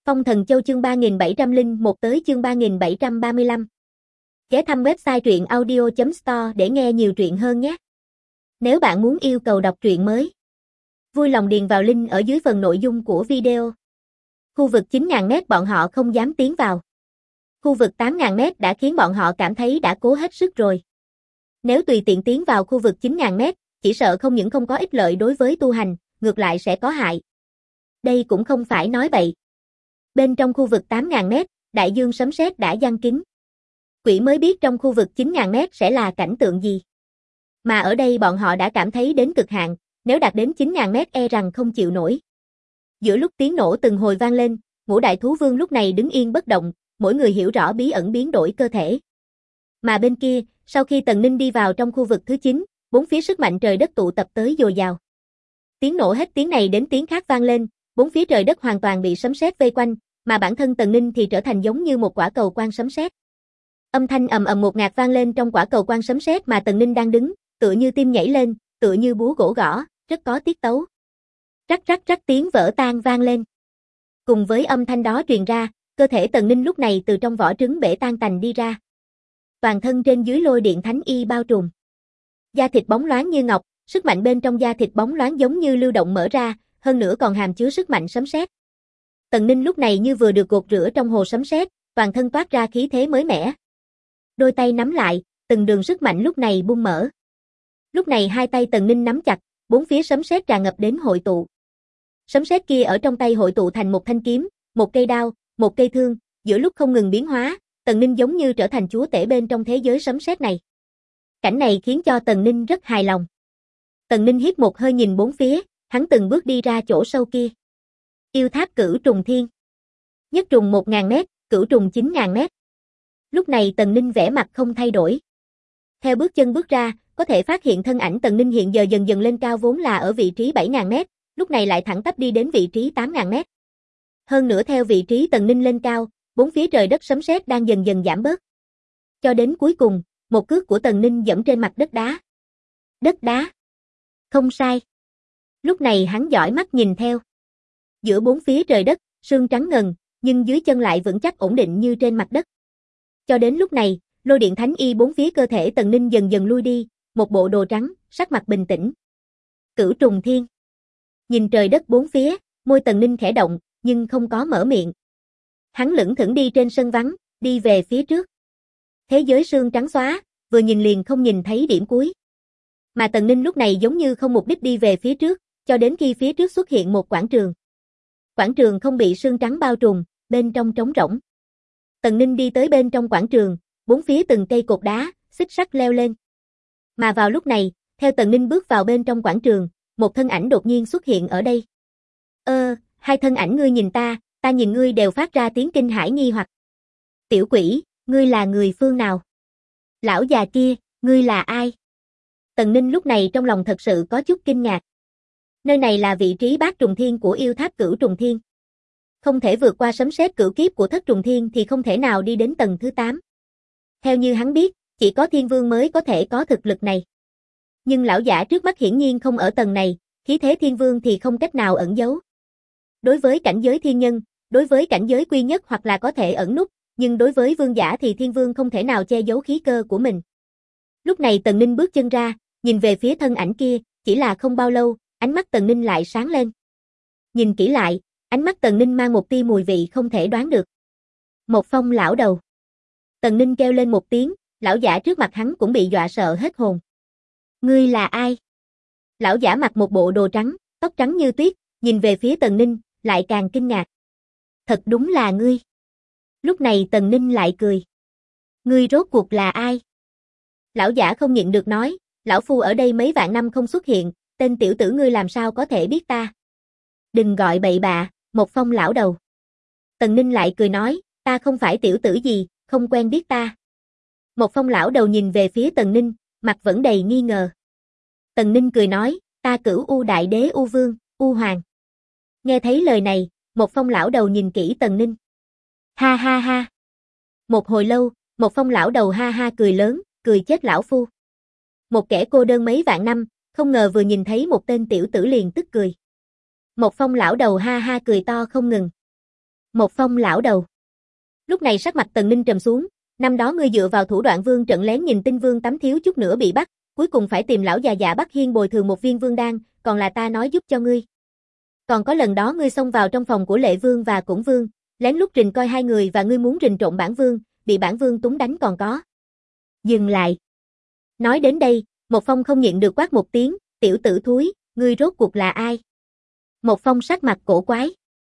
Phong Thần Châu chương 3701 tới chương 3735. Ghé thăm website truyện audio.store để nghe nhiều truyện hơn nhé. Nếu bạn muốn yêu cầu đọc truyện mới, vui lòng điền vào link ở dưới phần nội dung của video. Khu vực 9.000m bọn họ không dám tiến vào. Khu vực 8.000m đã khiến bọn họ cảm thấy đã cố hết sức rồi. Nếu tùy tiện tiến vào khu vực 9.000m, chỉ sợ không những không có ích lợi đối với tu hành, ngược lại sẽ có hại. Đây cũng không phải nói bậy. Bên trong khu vực 8.000m, đại dương sấm sét đã giăng kín. Quỷ mới biết trong khu vực 9.000m sẽ là cảnh tượng gì. Mà ở đây bọn họ đã cảm thấy đến cực hạn, nếu đạt đến 9.000m e rằng không chịu nổi. Giữa lúc tiếng nổ từng hồi vang lên, ngũ đại thú vương lúc này đứng yên bất động, mỗi người hiểu rõ bí ẩn biến đổi cơ thể. Mà bên kia, sau khi Tần Ninh đi vào trong khu vực thứ 9, bốn phía sức mạnh trời đất tụ tập tới dồi dào. Tiếng nổ hết tiếng này đến tiếng khác vang lên, bốn phía trời đất hoàn toàn bị sấm sét vây quanh, mà bản thân Tần Ninh thì trở thành giống như một quả cầu quang sấm sét. Âm thanh ầm ầm ngột ngạt vang lên trong quả cầu quang sấm sét mà Tần Ninh đang đứng, tựa như tim nhảy lên, tựa như búa gỗ gõ, rất có tiết tấu. Rắc rắc rắc tiếng vỡ tan vang lên. Cùng với âm thanh đó truyền ra, cơ thể Tần Ninh lúc này từ trong vỏ trứng bể tan tành đi ra. Toàn thân trên dưới lôi điện thánh y bao trùm. Da thịt bóng loáng như ngọc, sức mạnh bên trong da thịt bóng loáng giống như lưu động mở ra, hơn nữa còn hàm chứa sức mạnh sấm sét. Tần Ninh lúc này như vừa được gột rửa trong hồ sấm sét, toàn thân toát ra khí thế mới mẻ. Đôi tay nắm lại, từng đường sức mạnh lúc này bung mở. Lúc này hai tay Tần Ninh nắm chặt, bốn phía sấm sét tràn ngập đến hội tụ. Sấm sét kia ở trong tay hội tụ thành một thanh kiếm, một cây đao, một cây thương, giữa lúc không ngừng biến hóa, Tần Ninh giống như trở thành chúa tể bên trong thế giới sấm sét này. Cảnh này khiến cho Tần Ninh rất hài lòng. Tần Ninh hít một hơi nhìn bốn phía, hắn từng bước đi ra chỗ sâu kia. Yêu tháp cửu trùng thiên. Nhất trùng 1.000m, cửu trùng 9.000m. Lúc này Tần Ninh vẻ mặt không thay đổi. Theo bước chân bước ra, có thể phát hiện thân ảnh Tần Ninh hiện giờ dần dần lên cao vốn là ở vị trí 7.000m, lúc này lại thẳng tắp đi đến vị trí 8.000m. Hơn nữa theo vị trí Tần Ninh lên cao, bốn phía trời đất sấm sét đang dần dần giảm bớt. Cho đến cuối cùng, một cước của Tần Ninh dẫm trên mặt đất đá. Đất đá. Không sai. Lúc này hắn dõi mắt nhìn theo. Giữa bốn phía trời đất, sương trắng ngần, nhưng dưới chân lại vững chắc ổn định như trên mặt đất. Cho đến lúc này, lôi điện thánh y bốn phía cơ thể Tần Ninh dần dần lui đi, một bộ đồ trắng, sắc mặt bình tĩnh. Cửu trùng thiên. Nhìn trời đất bốn phía, môi Tần Ninh khẽ động, nhưng không có mở miệng. Hắn lững thững đi trên sân vắng, đi về phía trước. Thế giới sương trắng xóa, vừa nhìn liền không nhìn thấy điểm cuối. Mà Tần Ninh lúc này giống như không mục đích đi về phía trước, cho đến khi phía trước xuất hiện một quảng trường. Quảng trường không bị sương trắng bao trùm, bên trong trống rỗng. Tần Ninh đi tới bên trong quảng trường, bốn phía từng cây cột đá, xích sắt leo lên. Mà vào lúc này, theo Tần Ninh bước vào bên trong quảng trường, một thân ảnh đột nhiên xuất hiện ở đây. Hai thân ảnh ngươi nhìn ta nhìn ngươi đều phát ra tiếng kinh hãi nghi hoặc. Tiểu quỷ, ngươi là người phương nào? Lão già kia, ngươi là ai? Tần Ninh lúc này trong lòng thật sự có chút kinh ngạc. Nơi này là vị trí bát trùng thiên của yêu tháp cửu trùng thiên. Không thể vượt qua sấm sét cửu kiếp của thất trùng thiên thì không thể nào đi đến tầng thứ 8. Theo như hắn biết, chỉ có thiên vương mới có thể có thực lực này. Nhưng lão giả trước mắt hiển nhiên không ở tầng này, khí thế thiên vương thì không cách nào ẩn giấu. Đối với cảnh giới thiên nhân, đối với cảnh giới quy nhất hoặc là có thể ẩn núp, nhưng đối với vương giả thì thiên vương không thể nào che giấu khí cơ của mình. Lúc này Tần Ninh bước chân ra, nhìn về phía thân ảnh kia, chỉ là không bao lâu, ánh mắt Tần Ninh lại sáng lên. Nhìn kỹ lại, ánh mắt Tần Ninh mang một tia mùi vị không thể đoán được. Một Phong lão đầu. Tần Ninh kêu lên một tiếng, lão giả trước mặt hắn cũng bị dọa sợ hết hồn. Ngươi là ai? Lão giả mặc một bộ đồ trắng, tóc trắng như tuyết, nhìn về phía Tần Ninh, lại càng kinh ngạc. Thật đúng là ngươi. Lúc này Tần Ninh lại cười. Ngươi rốt cuộc là ai? Lão giả không nhịn được nói, lão phu ở đây mấy vạn năm không xuất hiện, tên tiểu tử ngươi làm sao có thể biết ta? Đừng gọi bậy bạ, Một Phong lão đầu. Tần Ninh lại cười nói, ta không phải tiểu tử gì, không quen biết ta. Một Phong lão đầu nhìn về phía Tần Ninh, mặt vẫn đầy nghi ngờ. Tần Ninh cười nói, ta Cửu U đại đế U Vương, U Hoàng. Nghe thấy lời này, Một Phong lão đầu nhìn kỹ Tần Ninh. Ha ha ha. Một hồi lâu, Một Phong lão đầu ha ha cười lớn, cười chết lão phu. Một kẻ cô đơn mấy vạn năm, không ngờ vừa nhìn thấy một tên tiểu tử liền tức cười. Một Phong lão đầu ha ha cười to không ngừng. Một Phong lão đầu. Lúc này sắc mặt Tần Ninh trầm xuống, năm đó ngươi dựa vào thủ đoạn vương trận lén nhìn Tinh Vương tắm thiếu chút nữa bị bắt, cuối cùng phải tìm lão già Dạ Bắc Hiên bồi thường một viên vương đan, còn là ta nói giúp cho ngươi. Còn có lần đó ngươi xông vào trong phòng của Lệ Vương và Cổn Vương, lén lút rình coi hai người và ngươi muốn rình trộn bản vương, bị bản vương túng đánh còn có. Dừng lại. Nói đến đây, Một Phong không nhịn được quát một tiếng, tiểu tử thúi, ngươi rốt cuộc là ai? Một Phong sắc mặt cổ quái.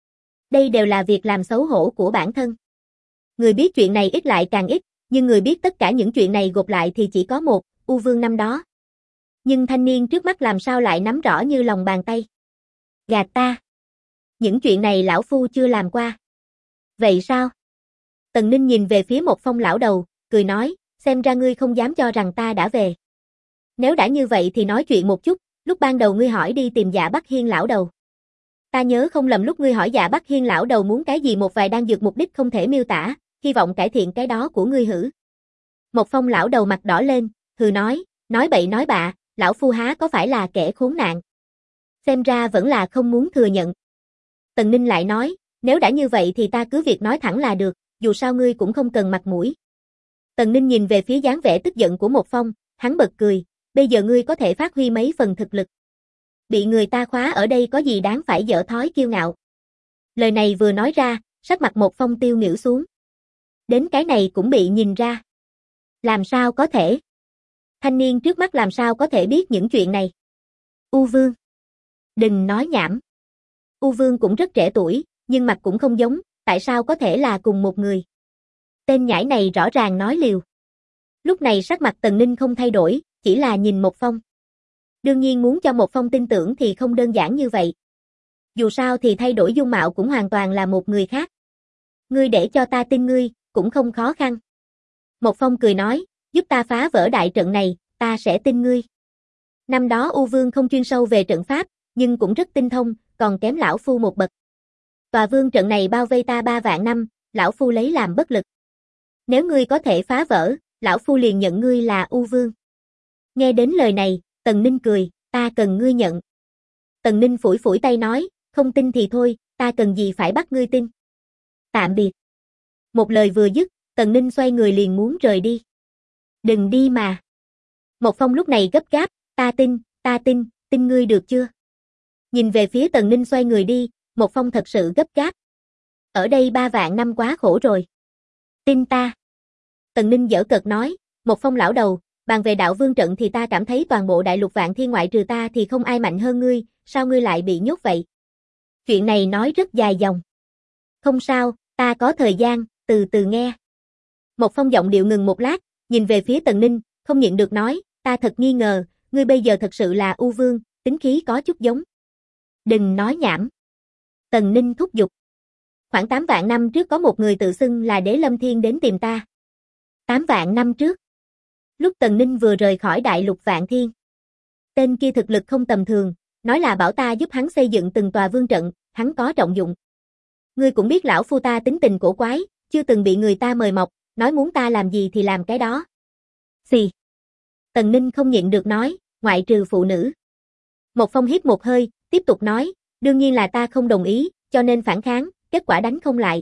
Đây đều là việc làm xấu hổ của bản thân. Người biết chuyện này ít lại càng ít, nhưng người biết tất cả những chuyện này gộp lại thì chỉ có một, U Vương năm đó. Nhưng thanh niên trước mắt làm sao lại nắm rõ như lòng bàn tay. Gạt ta. Những chuyện này lão phu chưa làm qua. Vậy sao? Tần Ninh nhìn về phía Một Phong lão đầu, cười nói, xem ra ngươi không dám cho rằng ta đã về. Nếu đã như vậy thì nói chuyện một chút, lúc ban đầu ngươi hỏi đi tìm Dạ Bắc Hiên lão đầu. Ta nhớ không lầm lúc ngươi hỏi Dạ Bắc Hiên lão đầu muốn cái gì một vài đan dược mục đích không thể miêu tả, hy vọng cải thiện cái đó của ngươi hử. Một Phong lão đầu mặt đỏ lên, hừ nói bậy nói bạ, lão phu há có phải là kẻ khốn nạn. Xem ra vẫn là không muốn thừa nhận. Tần Ninh lại nói, nếu đã như vậy thì ta cứ việc nói thẳng là được, dù sao ngươi cũng không cần mặt mũi. Tần Ninh nhìn về phía dáng vẻ tức giận của Một Phong, hắn bật cười, bây giờ ngươi có thể phát huy mấy phần thực lực. Bị người ta khóa ở đây có gì đáng phải dở thói kiêu ngạo. Lời này vừa nói ra, sắc mặt Một Phong tiêu nghỉu xuống. Đến cái này cũng bị nhìn ra. Làm sao có thể? Thanh niên trước mắt làm sao có thể biết những chuyện này? U Vương. Đừng nói nhảm. U Vương cũng rất trẻ tuổi, nhưng mặt cũng không giống, tại sao có thể là cùng một người? Tên nhãi này rõ ràng nói liều. Lúc này sắc mặt Tần Ninh không thay đổi, chỉ là nhìn Một Phong. Đương nhiên muốn cho Một Phong tin tưởng thì không đơn giản như vậy. Dù sao thì thay đổi dung mạo cũng hoàn toàn là một người khác. Ngươi để cho ta tin ngươi, cũng không khó khăn. Một Phong cười nói, giúp ta phá vỡ đại trận này, ta sẽ tin ngươi. Năm đó U Vương không chuyên sâu về trận pháp, nhưng cũng rất tinh thông, còn kém lão phu một bậc. Tòa vương trận này bao vây ta 3 vạn năm, lão phu lấy làm bất lực. Nếu ngươi có thể phá vỡ, lão phu liền nhận ngươi là U Vương. Nghe đến lời này, Tần Ninh cười, ta cần ngươi nhận. Tần Ninh phủi phủi tay nói, không tin thì thôi, ta cần gì phải bắt ngươi tin. Tạm biệt. Một lời vừa dứt, Tần Ninh xoay người liền muốn rời đi. Đừng đi mà. Một Phong lúc này gấp gáp, ta tin ngươi được chưa? Nhìn về phía Tần Ninh xoay người đi, Một Phong thật sự gấp gáp. Ở đây 3 vạn năm quá khổ rồi. Tin ta. Tần Ninh giỡn cợt nói, Một Phong lão đầu, bàn về đạo vương trận thì ta cảm thấy toàn bộ đại lục vạn thiên ngoại trừ ta thì không ai mạnh hơn ngươi, sao ngươi lại bị nhốt vậy? Chuyện này nói rất dài dòng. Không sao, ta có thời gian, từ từ nghe. Một Phong giọng điệu ngừng một lát, nhìn về phía Tần Ninh, không nhịn được nói, ta thật nghi ngờ, ngươi bây giờ thật sự là U Vương, tính khí có chút giống. Đừng nói nhảm. Tần Ninh thúc giục. Khoảng 8 vạn năm trước có một người tự xưng là Đế Lâm Thiên đến tìm ta. 8 vạn năm trước. Lúc Tần Ninh vừa rời khỏi đại lục Vạn Thiên. Tên kia thực lực không tầm thường, nói là bảo ta giúp hắn xây dựng từng tòa vương trận, hắn có trọng dụng. Ngươi cũng biết lão phu ta tính tình cổ quái, chưa từng bị người ta mời mọc, nói muốn ta làm gì thì làm cái đó. Xì. Tần Ninh không nhịn được nói, ngoại trừ phụ nữ. Một Phong hít một hơi, tiếp tục nói, đương nhiên là ta không đồng ý, cho nên phản kháng, kết quả đánh không lại.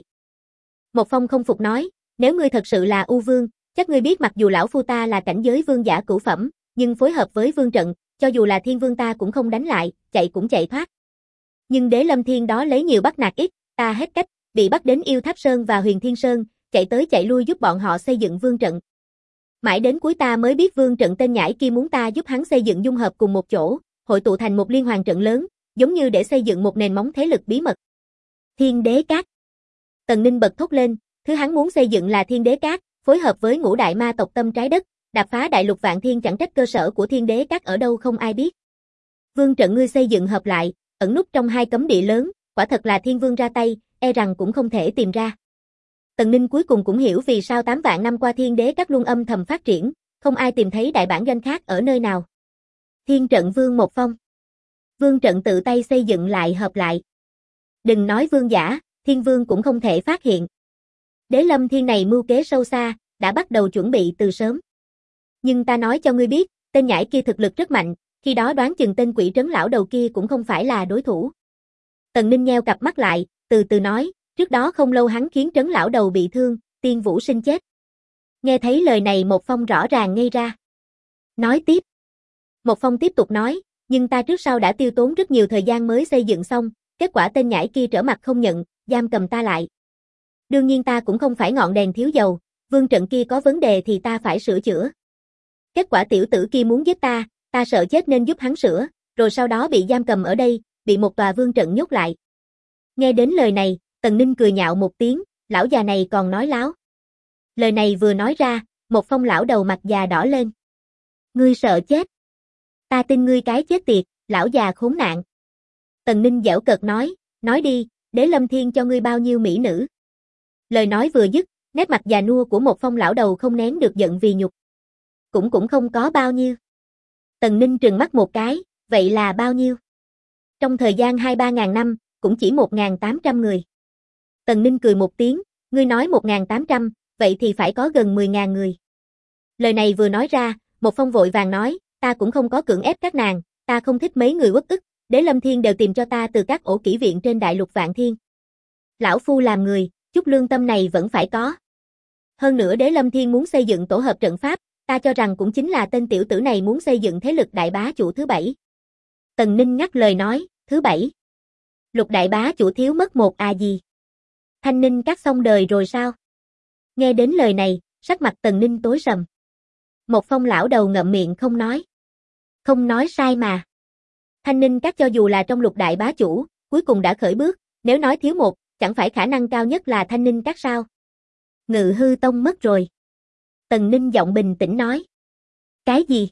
Một Phong không phục nói, nếu ngươi thật sự là U Vương, chắc ngươi biết mặc dù lão phu ta là cảnh giới vương giả cửu phẩm, nhưng phối hợp với vương trận, cho dù là thiên vương ta cũng không đánh lại, chạy cũng chạy thoát. Nhưng Đế Lâm Thiên đó lấy nhiều bắt nạt ít, ta hết cách, bị bắt đến Yêu Tháp Sơn và Huyền Thiên Sơn, chạy tới chạy lui giúp bọn họ xây dựng vương trận. Mãi đến cuối ta mới biết vương trận tên nhãi kia muốn ta giúp hắn xây dựng dung hợp cùng một chỗ, hội tụ thành một liên hoàn trận lớn, giống như để xây dựng một nền móng thế lực bí mật. Thiên Đế Cát. Tần Ninh bật thốt lên, thứ hắn muốn xây dựng là Thiên Đế Cát, phối hợp với ngũ đại ma tộc tâm trái đất, đạp phá đại lục Vạn Thiên, chẳng trách cơ sở của Thiên Đế Cát ở đâu không ai biết. Vương trận ngươi xây dựng hợp lại, ẩn núp trong 2 cấm địa lớn, quả thật là Thiên Vương ra tay, e rằng cũng không thể tìm ra. Tần Ninh cuối cùng cũng hiểu vì sao 8 vạn năm qua Thiên Đế Cát luôn âm thầm phát triển, không ai tìm thấy đại bản doanh khác ở nơi nào. Thiên trận Vương Một Phong. Vương trận tự tay xây dựng lại hợp lại. Đừng nói vương giả, Thiên Vương cũng không thể phát hiện. Đế Lâm Thiên này mưu kế sâu xa, đã bắt đầu chuẩn bị từ sớm. Nhưng ta nói cho ngươi biết, tên nhãi kia thực lực rất mạnh, khi đó đoán chừng tên quỷ trấn lão đầu kia cũng không phải là đối thủ. Tần Ninh nheo cặp mắt lại, từ từ nói, Trước đó không lâu hắn khiến Trấn lão đầu bị thương, Tiên Vũ Sinh chết. Nghe thấy lời này Một Phong rõ ràng ngây ra. Nói tiếp. Một Phong tiếp tục nói, nhưng ta trước sau đã tiêu tốn rất nhiều thời gian mới xây dựng xong, kết quả tên nhãi kia trở mặt không nhận, giam cầm ta lại. Đương nhiên ta cũng không phải ngọn đèn thiếu dầu, vương trận kia có vấn đề thì ta phải sửa chữa. Kết quả tiểu tử kia muốn giết ta sợ chết nên giúp hắn sửa, rồi sau đó bị giam cầm ở đây, bị một tòa vương trận nhốt lại. Nghe đến lời này, Tần Ninh cười nhạo một tiếng, lão già này còn nói láo. Lời này vừa nói ra, Một Phong lão đầu mặt già đỏ lên. Ngươi sợ chết. Ta tin ngươi cái chết tiệt, lão già khốn nạn. Tần Ninh giễu cợt nói đi, Đế Lâm Thiên cho ngươi bao nhiêu mỹ nữ. Lời nói vừa dứt, nét mặt già nua của Một Phong lão đầu không nén được giận vì nhục. Cũng không có bao nhiêu. Tần Ninh trừng mắt một cái, vậy là bao nhiêu? Trong thời gian 2-3 ngàn năm, cũng chỉ 1.800 người. Tần Ninh cười một tiếng, ngươi nói 1.800, vậy thì phải có gần 10.000 người. Lời này vừa nói ra, Một Phong vội vàng nói, ta cũng không có cưỡng ép các nàng, ta không thích mấy người uất ức, Đế Lâm Thiên đều tìm cho ta từ các ổ kỹ viện trên đại lục Vạn Thiên. Lão phu làm người, chút lương tâm này vẫn phải có. Hơn nữa Đế Lâm Thiên muốn xây dựng tổ hợp trận pháp, ta cho rằng cũng chính là tên tiểu tử này muốn xây dựng thế lực đại bá chủ thứ 7. Tần Ninh ngắt lời nói, thứ 7. Lục đại bá chủ thiếu mất một à gì? Thanh Ninh cắt xong đời rồi sao? Nghe đến lời này, sắc mặt Tần Ninh tối sầm. Một Phong lão đầu ngậm miệng không nói. Không nói sai mà. Thanh Ninh cắt cho dù là trong lục đại bá chủ, cuối cùng đã khởi bước, nếu nói thiếu một, chẳng phải khả năng cao nhất là Thanh Ninh cắt sao? Ngự hư tông mất rồi. Tần Ninh giọng bình tĩnh nói. Cái gì?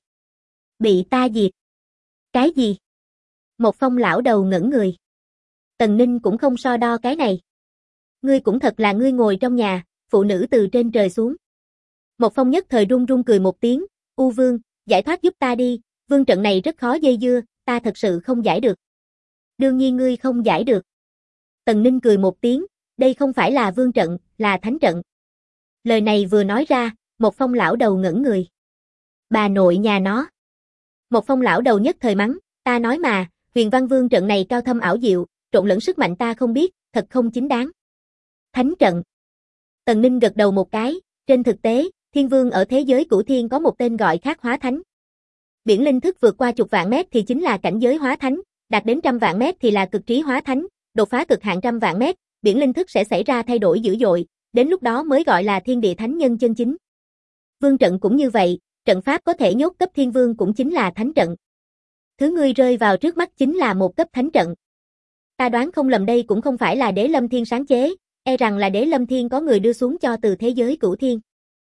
Bị ta diệt. Cái gì? Một Phong lão đầu ngẩn người. Tần Ninh cũng không so đo cái này. Ngươi cũng thật là ngươi ngồi trong nhà, phụ nữ từ trên trời xuống. Một Phong nhất thời run run cười một tiếng, U Vương, giải thoát giúp ta đi, vương trận này rất khó dây dưa, ta thật sự không giải được. Đương nhiên ngươi không giải được. Tần Ninh cười một tiếng, đây không phải là vương trận, là thánh trận. Lời này vừa nói ra, Một Phong lão đầu ngẩn người. Bà nội nhà nó. Một Phong lão đầu nhất thời mắng, ta nói mà, Huyền Văn Vương trận này cao thâm ảo diệu, trộn lẫn sức mạnh ta không biết, thật không chính đáng. Thánh trận. Tần Ninh gật đầu một cái, trên thực tế, Thiên Vương ở thế giới Cửu Thiên có một tên gọi khác Hóa Thánh. Biển linh thức vượt qua chục vạn mét thì chính là cảnh giới Hóa Thánh, đạt đến trăm vạn mét thì là cực trí Hóa Thánh, đột phá cực hạn trăm vạn mét, biển linh thức sẽ xảy ra thay đổi dữ dội, đến lúc đó mới gọi là Thiên Địa Thánh Nhân chân chính. Vương trận cũng như vậy, trận pháp có thể nhốt cấp Thiên Vương cũng chính là thánh trận. Thứ ngươi rơi vào trước mắt chính là một cấp thánh trận. Ta đoán không lầm đây cũng không phải là Đế Lâm Thiên sáng chế, e rằng là Đế Lâm Thiên có người đưa xuống cho từ thế giới Cửu Thiên.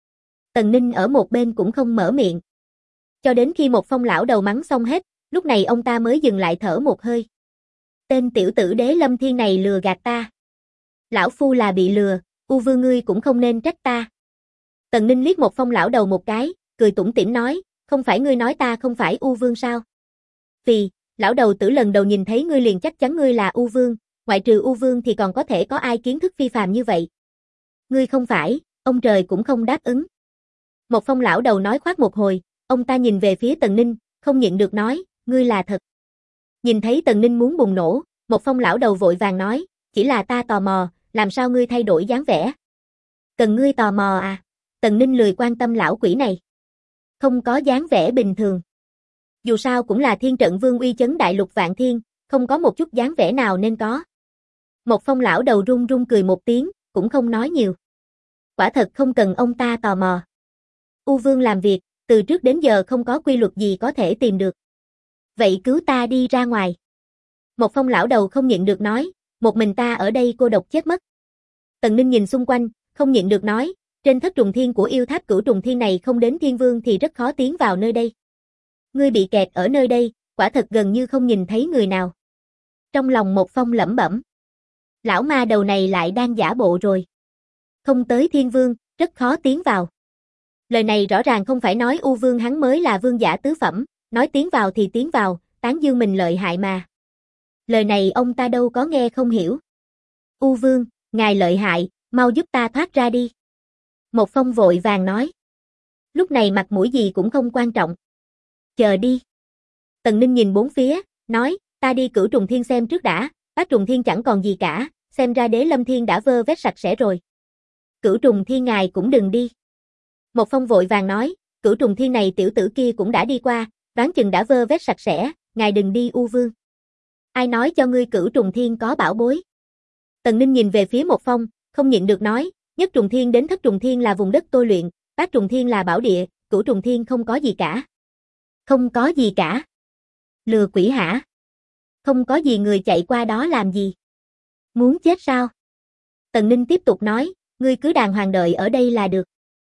Tần Ninh ở một bên cũng không mở miệng. Cho đến khi Một Phong lão đầu mắng xong hết, lúc này ông ta mới dừng lại thở một hơi. Tên tiểu tử Đế Lâm Thiên này lừa gạt ta. Lão phu là bị lừa, U Vương ngươi cũng không nên trách ta. Tần Ninh liếc Một Phong lão đầu một cái, cười tủm tỉm nói, không phải ngươi nói ta không phải U Vương sao? Vì, lão đầu tử lần đầu nhìn thấy ngươi liền chắc chắn ngươi là U Vương, ngoại trừ U Vương thì còn có thể có ai kiến thức phi phàm như vậy. Ngươi không phải, ông trời cũng không đáp ứng. Một Phong lão đầu nói khoác một hồi, ông ta nhìn về phía Tần Ninh, không nhịn được nói, ngươi là thật. Nhìn thấy Tần Ninh muốn bùng nổ, Một Phong lão đầu vội vàng nói, chỉ là ta tò mò, làm sao ngươi thay đổi dáng vẻ? Cần ngươi tò mò à? Tần Ninh lười quan tâm lão quỷ này. Không có dáng vẻ bình thường. Dù sao cũng là thiên trận vương uy chấn đại lục Vạn Thiên, không có một chút dáng vẻ nào nên có. Một Phong lão đầu run run cười một tiếng, cũng không nói nhiều. Quả thật không cần ông ta tò mò. U Vương làm việc, từ trước đến giờ không có quy luật gì có thể tìm được. Vậy cứu ta đi ra ngoài. Một Phong lão đầu không nhịn được nói, một mình ta ở đây cô độc chết mất. Tần Ninh nhìn xung quanh, không nhịn được nói, trên thất trùng thiên của yêu tháp Cửu Trùng Thiên này không đến Thiên Vương thì rất khó tiến vào nơi đây. Ngươi bị kẹt ở nơi đây, quả thật gần như không nhìn thấy người nào. Trong lòng Một Phong lẩm bẩm. Lão ma đầu này lại đang giả bộ rồi. Không tới Thiên Vương, rất khó tiến vào. Lời này rõ ràng không phải nói U Vương hắn mới là vương giả tứ phẩm, nói tiến vào thì tiến vào, tán dương mình lợi hại mà. Lời này ông ta đâu có nghe không hiểu. U Vương, ngài lợi hại, mau giúp ta thoát ra đi. Một Phong vội vàng nói. Lúc này mặt mũi gì cũng không quan trọng. Chờ đi. Tần Ninh nhìn bốn phía, nói, ta đi Cửu Trùng Thiên xem trước đã, Bát Trùng Thiên chẳng còn gì cả, xem ra Đế Lâm Thiên đã vơ vét sạch sẽ rồi. Cửu Trùng Thiên ngài cũng đừng đi. Một Phong vội vàng nói, Cửu Trùng Thiên này tiểu tử kia cũng đã đi qua, đoán chừng đã vơ vét sạch sẽ, ngài đừng đi U Vương. Ai nói cho ngươi Cửu Trùng Thiên có bảo bối? Tần Ninh nhìn về phía Một Phong, không nhịn được nói, nhất Trùng Thiên đến thất Trùng Thiên là vùng đất tôi luyện, bát Trùng Thiên là bảo địa, Cửu Trùng Thiên không có gì cả. Không có gì cả. Lừa quỷ hả? Không có gì người chạy qua đó làm gì? Muốn chết sao? Tần Ninh tiếp tục nói, ngươi cứ đàng hoàng đợi ở đây là được.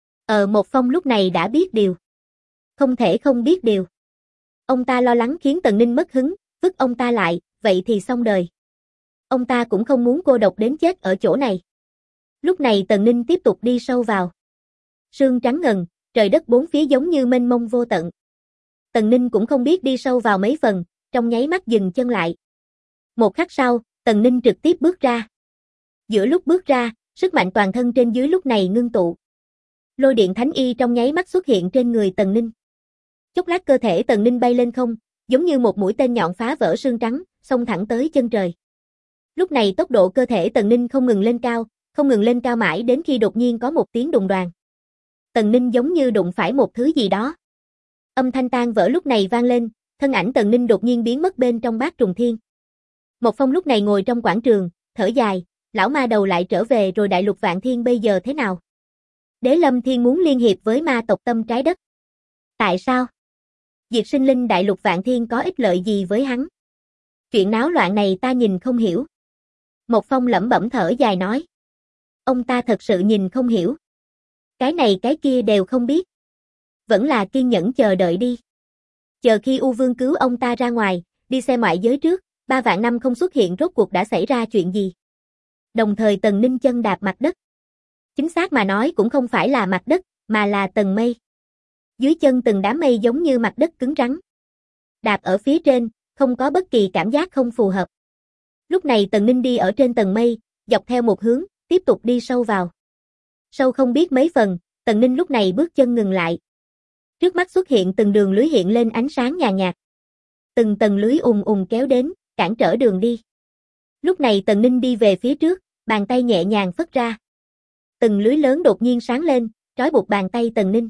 Một Phong lúc này đã biết điều. Không thể không biết điều. Ông ta lo lắng khiến Tần Ninh mất hứng, vứt ông ta lại, vậy thì xong đời. Ông ta cũng không muốn cô độc đến chết ở chỗ này. Lúc này Tần Ninh tiếp tục đi sâu vào. Sương trắng ngần, trời đất bốn phía giống như mênh mông vô tận. Tần Ninh cũng không biết đi sâu vào mấy phần, trong nháy mắt dừng chân lại. Một khắc sau, Tần Ninh trực tiếp bước ra. Giữa lúc bước ra, sức mạnh toàn thân trên dưới lúc này ngưng tụ. Lôi điện thánh y trong nháy mắt xuất hiện trên người Tần Ninh. Chốc lát cơ thể Tần Ninh bay lên không, giống như một mũi tên nhọn phá vỡ sương trắng, xông thẳng tới chân trời. Lúc này tốc độ cơ thể Tần Ninh không ngừng lên cao mãi đến khi đột nhiên có một tiếng đùng đoàng. Tần Ninh giống như đụng phải một thứ gì đó. Âm thanh tan vỡ lúc này vang lên, thân ảnh Tần Ninh đột nhiên biến mất bên trong bát Trùng Thiên. Một Phong lúc này ngồi trong quảng trường, thở dài, lão ma đầu lại trở về rồi đại lục vạn thiên bây giờ thế nào? Đế Lâm Thiên muốn liên hiệp với ma tộc tâm trái đất. Tại sao? Diệt sinh linh đại lục vạn thiên có ích lợi gì với hắn? Chuyện náo loạn này ta nhìn không hiểu. Một Phong lẩm bẩm thở dài nói. Ông ta thật sự nhìn không hiểu. Cái này cái kia đều không biết. Vẫn là kiên nhẫn chờ đợi đi. Chờ khi U Vương cứu ông ta ra ngoài, đi xem ngoại giới trước, 3 vạn năm không xuất hiện rốt cuộc đã xảy ra chuyện gì. Đồng thời Tần Ninh chân đạp mặt đất. Chính xác mà nói cũng không phải là mặt đất, mà là tầng mây. Dưới chân từng đám mây giống như mặt đất cứng rắn. Đạp ở phía trên, không có bất kỳ cảm giác không phù hợp. Lúc này Tần Ninh đi ở trên tầng mây, dọc theo một hướng, tiếp tục đi sâu vào. Sâu không biết mấy phần, Tần Ninh lúc này bước chân ngừng lại. Trước mắt xuất hiện từng đường lưới hiện lên ánh sáng nhàn nhạt. Từng tầng lưới kéo đến, cản trở đường đi. Lúc này Tần Ninh đi về phía trước, bàn tay nhẹ nhàng phất ra. Từng lưới lớn đột nhiên sáng lên, trói buộc bàn tay Tần Ninh.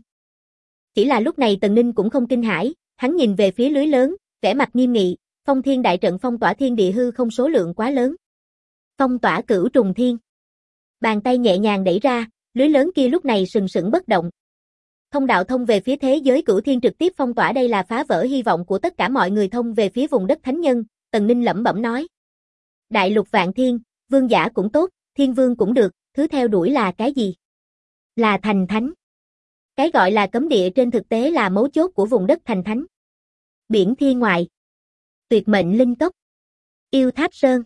Chỉ là lúc này Tần Ninh cũng không kinh hãi, hắn nhìn về phía lưới lớn, vẻ mặt nghiêm nghị, Phong Thiên đại trận phong tỏa thiên địa hư không số lượng quá lớn. Phong tỏa Cửu Trùng Thiên. Bàn tay nhẹ nhàng đẩy ra, lưới lớn kia lúc này sừng sững bất động. Thông đạo thông về phía thế giới Cửu Thiên trực tiếp phong tỏa, đây là phá vỡ hy vọng của tất cả mọi người thông về phía vùng đất thánh nhân, Tần Ninh lẩm bẩm nói. Đại lục vạn thiên, vương giả cũng tốt, thiên vương cũng được, thứ theo đuổi là cái gì? Là thành thánh. Cái gọi là cấm địa trên thực tế là mấu chốt của vùng đất thành thánh. Biển Thiên Ngoại, Tuyệt Mệnh Linh Cốc, Yêu Tháp Sơn,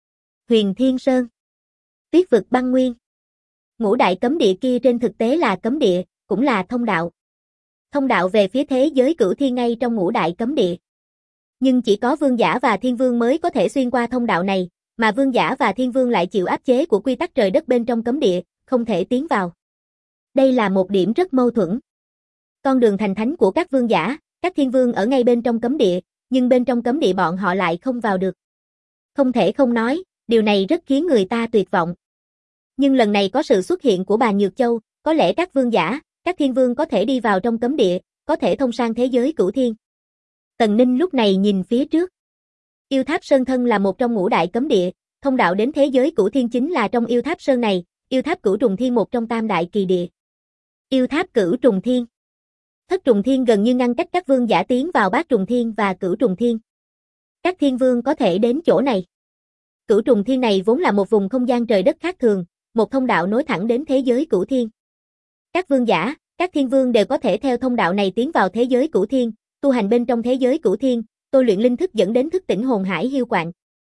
Huyền Thiên Sơn, Tuyết Vực Băng Nguyên. Ngũ đại cấm địa kia trên thực tế là cấm địa, cũng là thông đạo. Thông đạo về phía thế giới Cửu Thiên ngay trong ngũ đại cấm địa. Nhưng chỉ có vương giả và thiên vương mới có thể xuyên qua thông đạo này, mà vương giả và thiên vương lại chịu áp chế của quy tắc trời đất bên trong cấm địa, không thể tiến vào. Đây là một điểm rất mâu thuẫn. Con đường thành thánh của các vương giả, các thiên vương ở ngay bên trong cấm địa, nhưng bên trong cấm địa bọn họ lại không vào được. Không thể không nói, điều này rất khiến người ta tuyệt vọng. Nhưng lần này có sự xuất hiện của bà Nhược Châu, có lẽ các vương giả, các thiên vương có thể đi vào trong cấm địa, có thể thông sang thế giới Cửu Thiên. Tần Ninh lúc này nhìn phía trước. Yêu Tháp Sơn thân là một trong ngũ đại cấm địa, thông đạo đến thế giới Cửu Thiên chính là trong Yêu Tháp Sơn này, Yêu Tháp Cửu Trùng Thiên một trong tam đại kỳ địa. Yêu Tháp Cửu Trùng Thiên. Thất Trùng Thiên gần như ngăn cách các vương giả tiến vào Bát Trùng Thiên và Cửu Trùng Thiên. Các thiên vương có thể đến chỗ này. Cửu Trùng Thiên này vốn là một vùng không gian trời đất khác thường, một thông đạo nối thẳng đến thế giới Cửu Thiên. Các vương giả, các thiên vương đều có thể theo thông đạo này tiến vào thế giới Cửu Thiên, tu hành bên trong thế giới Cửu Thiên, tôi luyện linh thức dẫn đến thức tỉnh hồn hải hiu quạnh.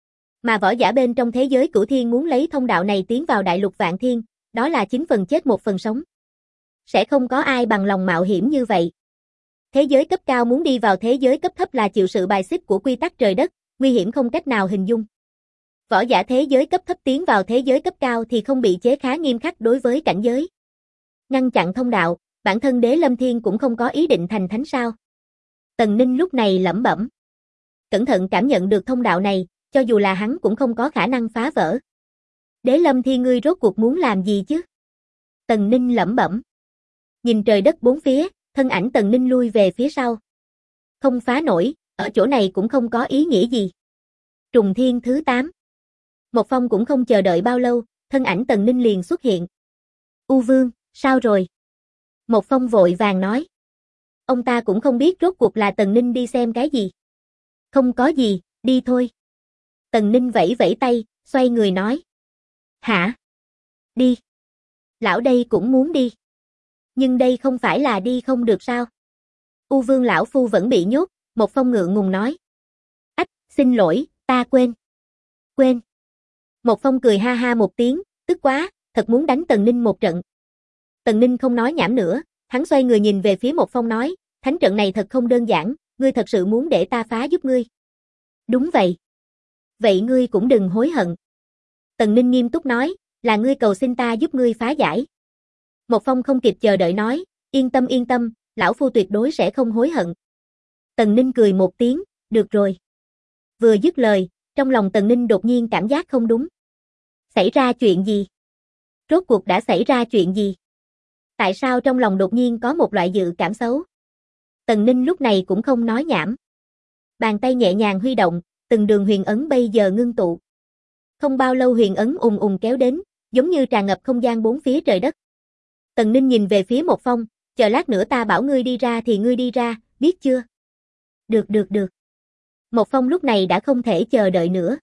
Mà võ giả bên trong thế giới Cửu Thiên muốn lấy thông đạo này tiến vào đại lục vạn thiên, đó là 9 phần chết 1 phần sống. Sẽ không có ai bằng lòng mạo hiểm như vậy. Thế giới cấp cao muốn đi vào thế giới cấp thấp là chịu sự bài xích của quy tắc trời đất, nguy hiểm không cách nào hình dung. Võ giả thế giới cấp thấp tiến vào thế giới cấp cao thì không bị chế khá nghiêm khắc đối với cảnh giới. Ngăn chặn thông đạo, bản thân Đế Lâm Thiên cũng không có ý định thành thánh sao? Tần Ninh lúc này lẩm bẩm. Cẩn thận cảm nhận được thông đạo này, cho dù là hắn cũng không có khả năng phá vỡ. Đế Lâm Thi ngươi rốt cuộc muốn làm gì chứ? Tần Ninh lẩm bẩm. Nhìn trời đất bốn phía, thân ảnh Tần Ninh lui về phía sau. Không phá nổi, ở chỗ này cũng không có ý nghĩa gì. Trùng Thiên thứ 8. Một Phong cũng không chờ đợi bao lâu, thân ảnh Tần Ninh liền xuất hiện. U Vương, sao rồi? Một Phong vội vàng nói. Ông ta cũng không biết rốt cuộc là Tần Ninh đi xem cái gì. Không có gì, đi thôi. Tần Ninh vẫy vẫy tay, xoay người nói. Hả? Đi. Lão đây cũng muốn đi. Nhưng đây không phải là đi không được sao? U Vương lão phu vẫn bị nhốt, Một Phong ngượng ngùng nói. Ách, xin lỗi, ta quên. Quên. Một Phong cười ha ha một tiếng, tức quá, thật muốn đánh Tần Ninh một trận. Tần Ninh không nói nhảm nữa, hắn xoay người nhìn về phía Một Phong nói, thánh trận này thật không đơn giản, ngươi thật sự muốn để ta phá giúp ngươi. Đúng vậy. Vậy ngươi cũng đừng hối hận. Tần Ninh nghiêm túc nói, là ngươi cầu xin ta giúp ngươi phá giải. Một Phong không kịp chờ đợi nói, yên tâm, lão phu tuyệt đối sẽ không hối hận. Tần Ninh cười một tiếng, được rồi. Vừa dứt lời, trong lòng Tần Ninh đột nhiên cảm giác không đúng. Xảy ra chuyện gì? Rốt cuộc đã xảy ra chuyện gì? Tại sao trong lòng đột nhiên có một loại dự cảm xấu? Tần Ninh lúc này cũng không nói nhảm. Bàn tay nhẹ nhàng huy động, từng đường huyền ấn bây giờ ngưng tụ. Không bao lâu huyền ấn ùng ùng kéo đến, giống như tràn ngập không gian bốn phía trời đất. Tần Ninh nhìn về phía Một Phong, chờ lát nữa ta bảo ngươi đi ra thì ngươi đi ra, biết chưa? Được. Một Phong lúc này đã không thể chờ đợi nữa.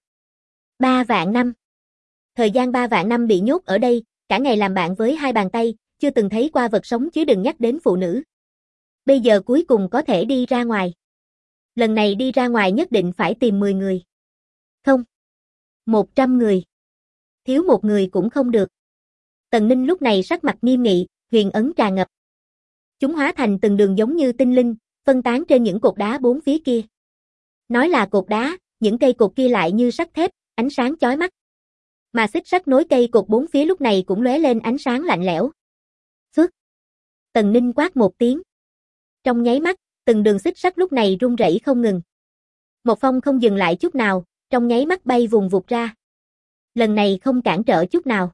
3 vạn năm. Thời gian 3 vạn năm bị nhốt ở đây, cả ngày làm bạn với hai bàn tay, chưa từng thấy qua vật sống chứ đừng nhắc đến phụ nữ. Bây giờ cuối cùng có thể đi ra ngoài. Lần này đi ra ngoài nhất định phải tìm 10 người. Không. 100 người. Thiếu một người cũng không được. Tần Ninh lúc này sắc mặt nghiêm nghị, huyền ấn tràn ngập. Chúng hóa thành từng đường giống như tinh linh, phân tán trên những cột đá bốn phía kia. Nói là cột đá, những cây cột kia lại như sắt thép, ánh sáng chói mắt. Mà xích sắt nối cây cột bốn phía lúc này cũng lóe lên ánh sáng lạnh lẽo. Phước. Tần Ninh quát một tiếng. Trong nháy mắt, từng đường xích sắt lúc này rung rẩy không ngừng. Một Phong không dừng lại chút nào, trong nháy mắt bay vùng vụt ra. Lần này không cản trở chút nào.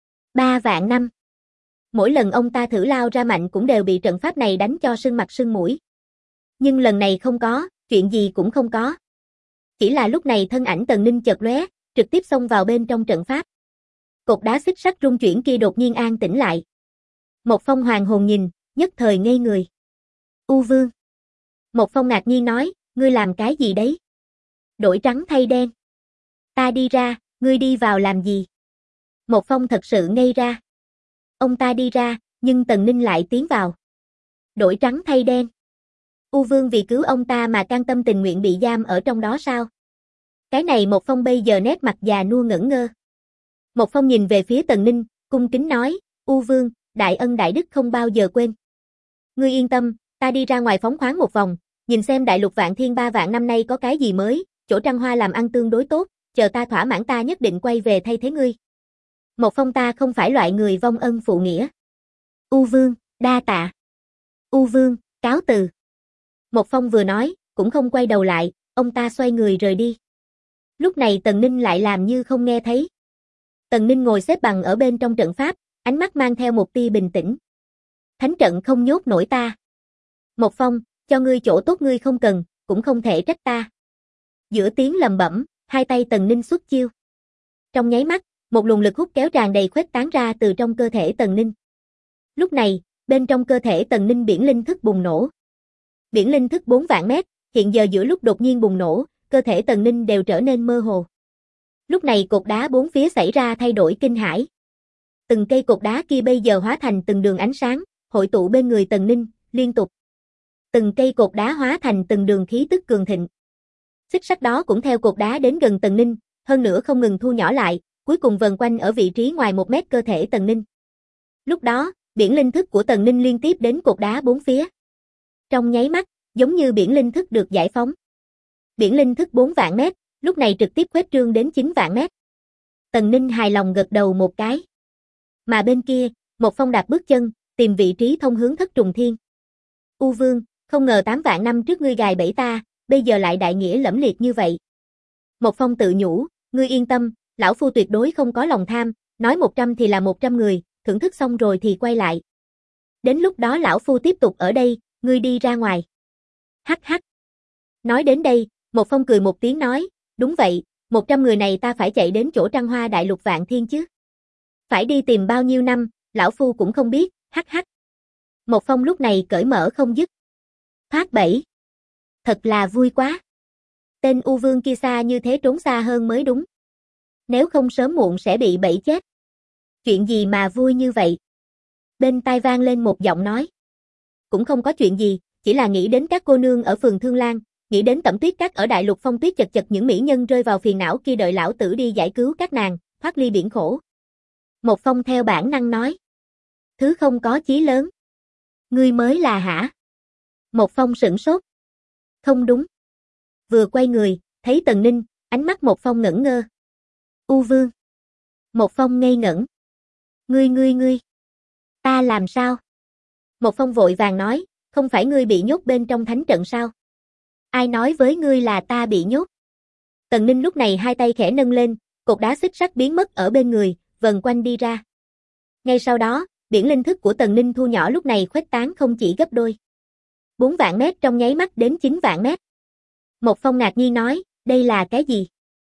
3 vạn năm. Mỗi lần ông ta thử lao ra mạnh cũng đều bị trận pháp này đánh cho sưng mặt sưng mũi. Nhưng lần này không có, chuyện gì cũng không có. Chỉ là lúc này thân ảnh Tần Ninh chợt lóe, trực tiếp xông vào bên trong trận pháp. Cột đá xích sắt rung chuyển kia đột nhiên an tĩnh lại. Một Phong hoàng hồn nhìn, nhất thời ngây người. U Vương. Một Phong ngạc nhiên nói, ngươi làm cái gì đấy? Đổi trắng thay đen. Ta đi ra, ngươi đi vào làm gì? Một Phong thật sự ngây ra. Ông ta đi ra, nhưng Tần Ninh lại tiến vào. Đổi trắng thay đen. U Vương vì cứu ông ta mà can tâm tình nguyện bị giam ở trong đó sao? Cái này Một Phong bây giờ nét mặt già nua ngẩn ngơ. Một Phong nhìn về phía Tần Ninh, cung kính nói, U Vương, đại ân đại đức không bao giờ quên. Ngươi yên tâm, ta đi ra ngoài phóng khoáng một vòng, nhìn xem đại lục Vạn Thiên 3 vạn năm nay có cái gì mới, chỗ trăng hoa làm ăn tương đối tốt, chờ ta thỏa mãn ta nhất định quay về thay thế ngươi. Một Phong ta không phải loại người vong ân phụ nghĩa. U Vương, đa tạ. U Vương, cáo từ. Một Phong vừa nói, cũng không quay đầu lại, ông ta xoay người rời đi. Lúc này Tần Ninh lại làm như không nghe thấy. Tần Ninh ngồi xếp bằng ở bên trong trận pháp, ánh mắt mang theo một tia bình tĩnh. Thánh trận không nhốt nổi ta. Một Phong, cho ngươi chỗ tốt ngươi không cần, cũng không thể trách ta. Giữa tiếng lầm bẩm, hai tay Tần Ninh xuất chiêu. Trong nháy mắt, một luồng lực hút kéo tràn đầy khuếch tán ra từ trong cơ thể Tần Ninh. Lúc này, bên trong cơ thể Tần Ninh biển linh thức bùng nổ. Biển linh thức 4 vạn mét, hiện giờ giữa lúc đột nhiên bùng nổ, cơ thể Tần Ninh đều trở nên mơ hồ. Lúc này cột đá bốn phía xảy ra thay đổi kinh hãi. Từng cây cột đá kia bây giờ hóa thành từng đường ánh sáng, hội tụ bên người Tần Ninh, liên tục. Từng cây cột đá hóa thành từng đường khí tức cường thịnh. Xích sắt đó cũng theo cột đá đến gần Tần Ninh, hơn nữa không ngừng thu nhỏ lại, cuối cùng vần quanh ở vị trí ngoài 1 mét cơ thể Tần Ninh. Lúc đó, biển linh thức của Tần Ninh liên tiếp đến cột đá bốn phía. Trong nháy mắt, giống như biển linh thức được giải phóng. Biển linh thức 4 vạn mét, lúc này trực tiếp khuếch trương đến 9 vạn mét. Tần Ninh hài lòng gật đầu một cái. Mà bên kia, Một Phong đạp bước chân, tìm vị trí thông hướng Thất Trùng Thiên. U Vương, không ngờ 8 vạn năm trước ngươi gài bẫy ta, bây giờ lại đại nghĩa lẫm liệt như vậy. Một Phong tự nhủ, ngươi yên tâm, Lão Phu tuyệt đối không có lòng tham, nói 100 thì là 100 người, thưởng thức xong rồi thì quay lại. Đến lúc đó Lão Phu tiếp tục ở đây, ngươi đi ra ngoài. Hắc hắc. Nói đến đây, Một Phong cười một tiếng nói, đúng vậy, 100 người này ta phải chạy đến chỗ Trăng Hoa Đại Lục Vạn Thiên chứ. Phải đi tìm bao nhiêu năm, Lão Phu cũng không biết, hắc hắc. Một Phong lúc này cởi mở không dứt. Thoát bẫy. Thật là vui quá. Tên U Vương kia xa như thế trốn xa hơn mới đúng. Nếu không sớm muộn sẽ bị bẫy chết. Chuyện gì mà vui như vậy? Bên tai vang lên một giọng nói. Cũng không có chuyện gì, chỉ là nghĩ đến các cô nương ở phường Thương Lan, nghĩ đến Tẩm Tuyết Các ở Đại Lục Phong Tuyết chật chật những mỹ nhân rơi vào phiền não kia đợi lão tử đi giải cứu các nàng, thoát ly biển khổ. Một Phong theo bản năng nói. Thứ không có chí lớn. Ngươi mới là hả? Một Phong sửng sốt. Không đúng. Vừa quay người, thấy Tần Ninh, ánh mắt Một Phong ngẩn ngơ. U Vương. Một Phong ngây ngẩn. Ngươi. Ta làm sao? Một Phong vội vàng nói, không phải ngươi bị nhốt bên trong thánh trận sao? Ai nói với ngươi là ta bị nhốt? Tần Ninh lúc này hai tay khẽ nâng lên, cột đá xích sắt biến mất ở bên người, vần quanh đi ra. Ngay sau đó, biển linh thức của Tần Ninh thu nhỏ lúc này khuếch tán không chỉ gấp đôi. 4 vạn mét trong nháy mắt đến 9 vạn mét. Một Phong ngạc nhiên nói, đây là cái gì?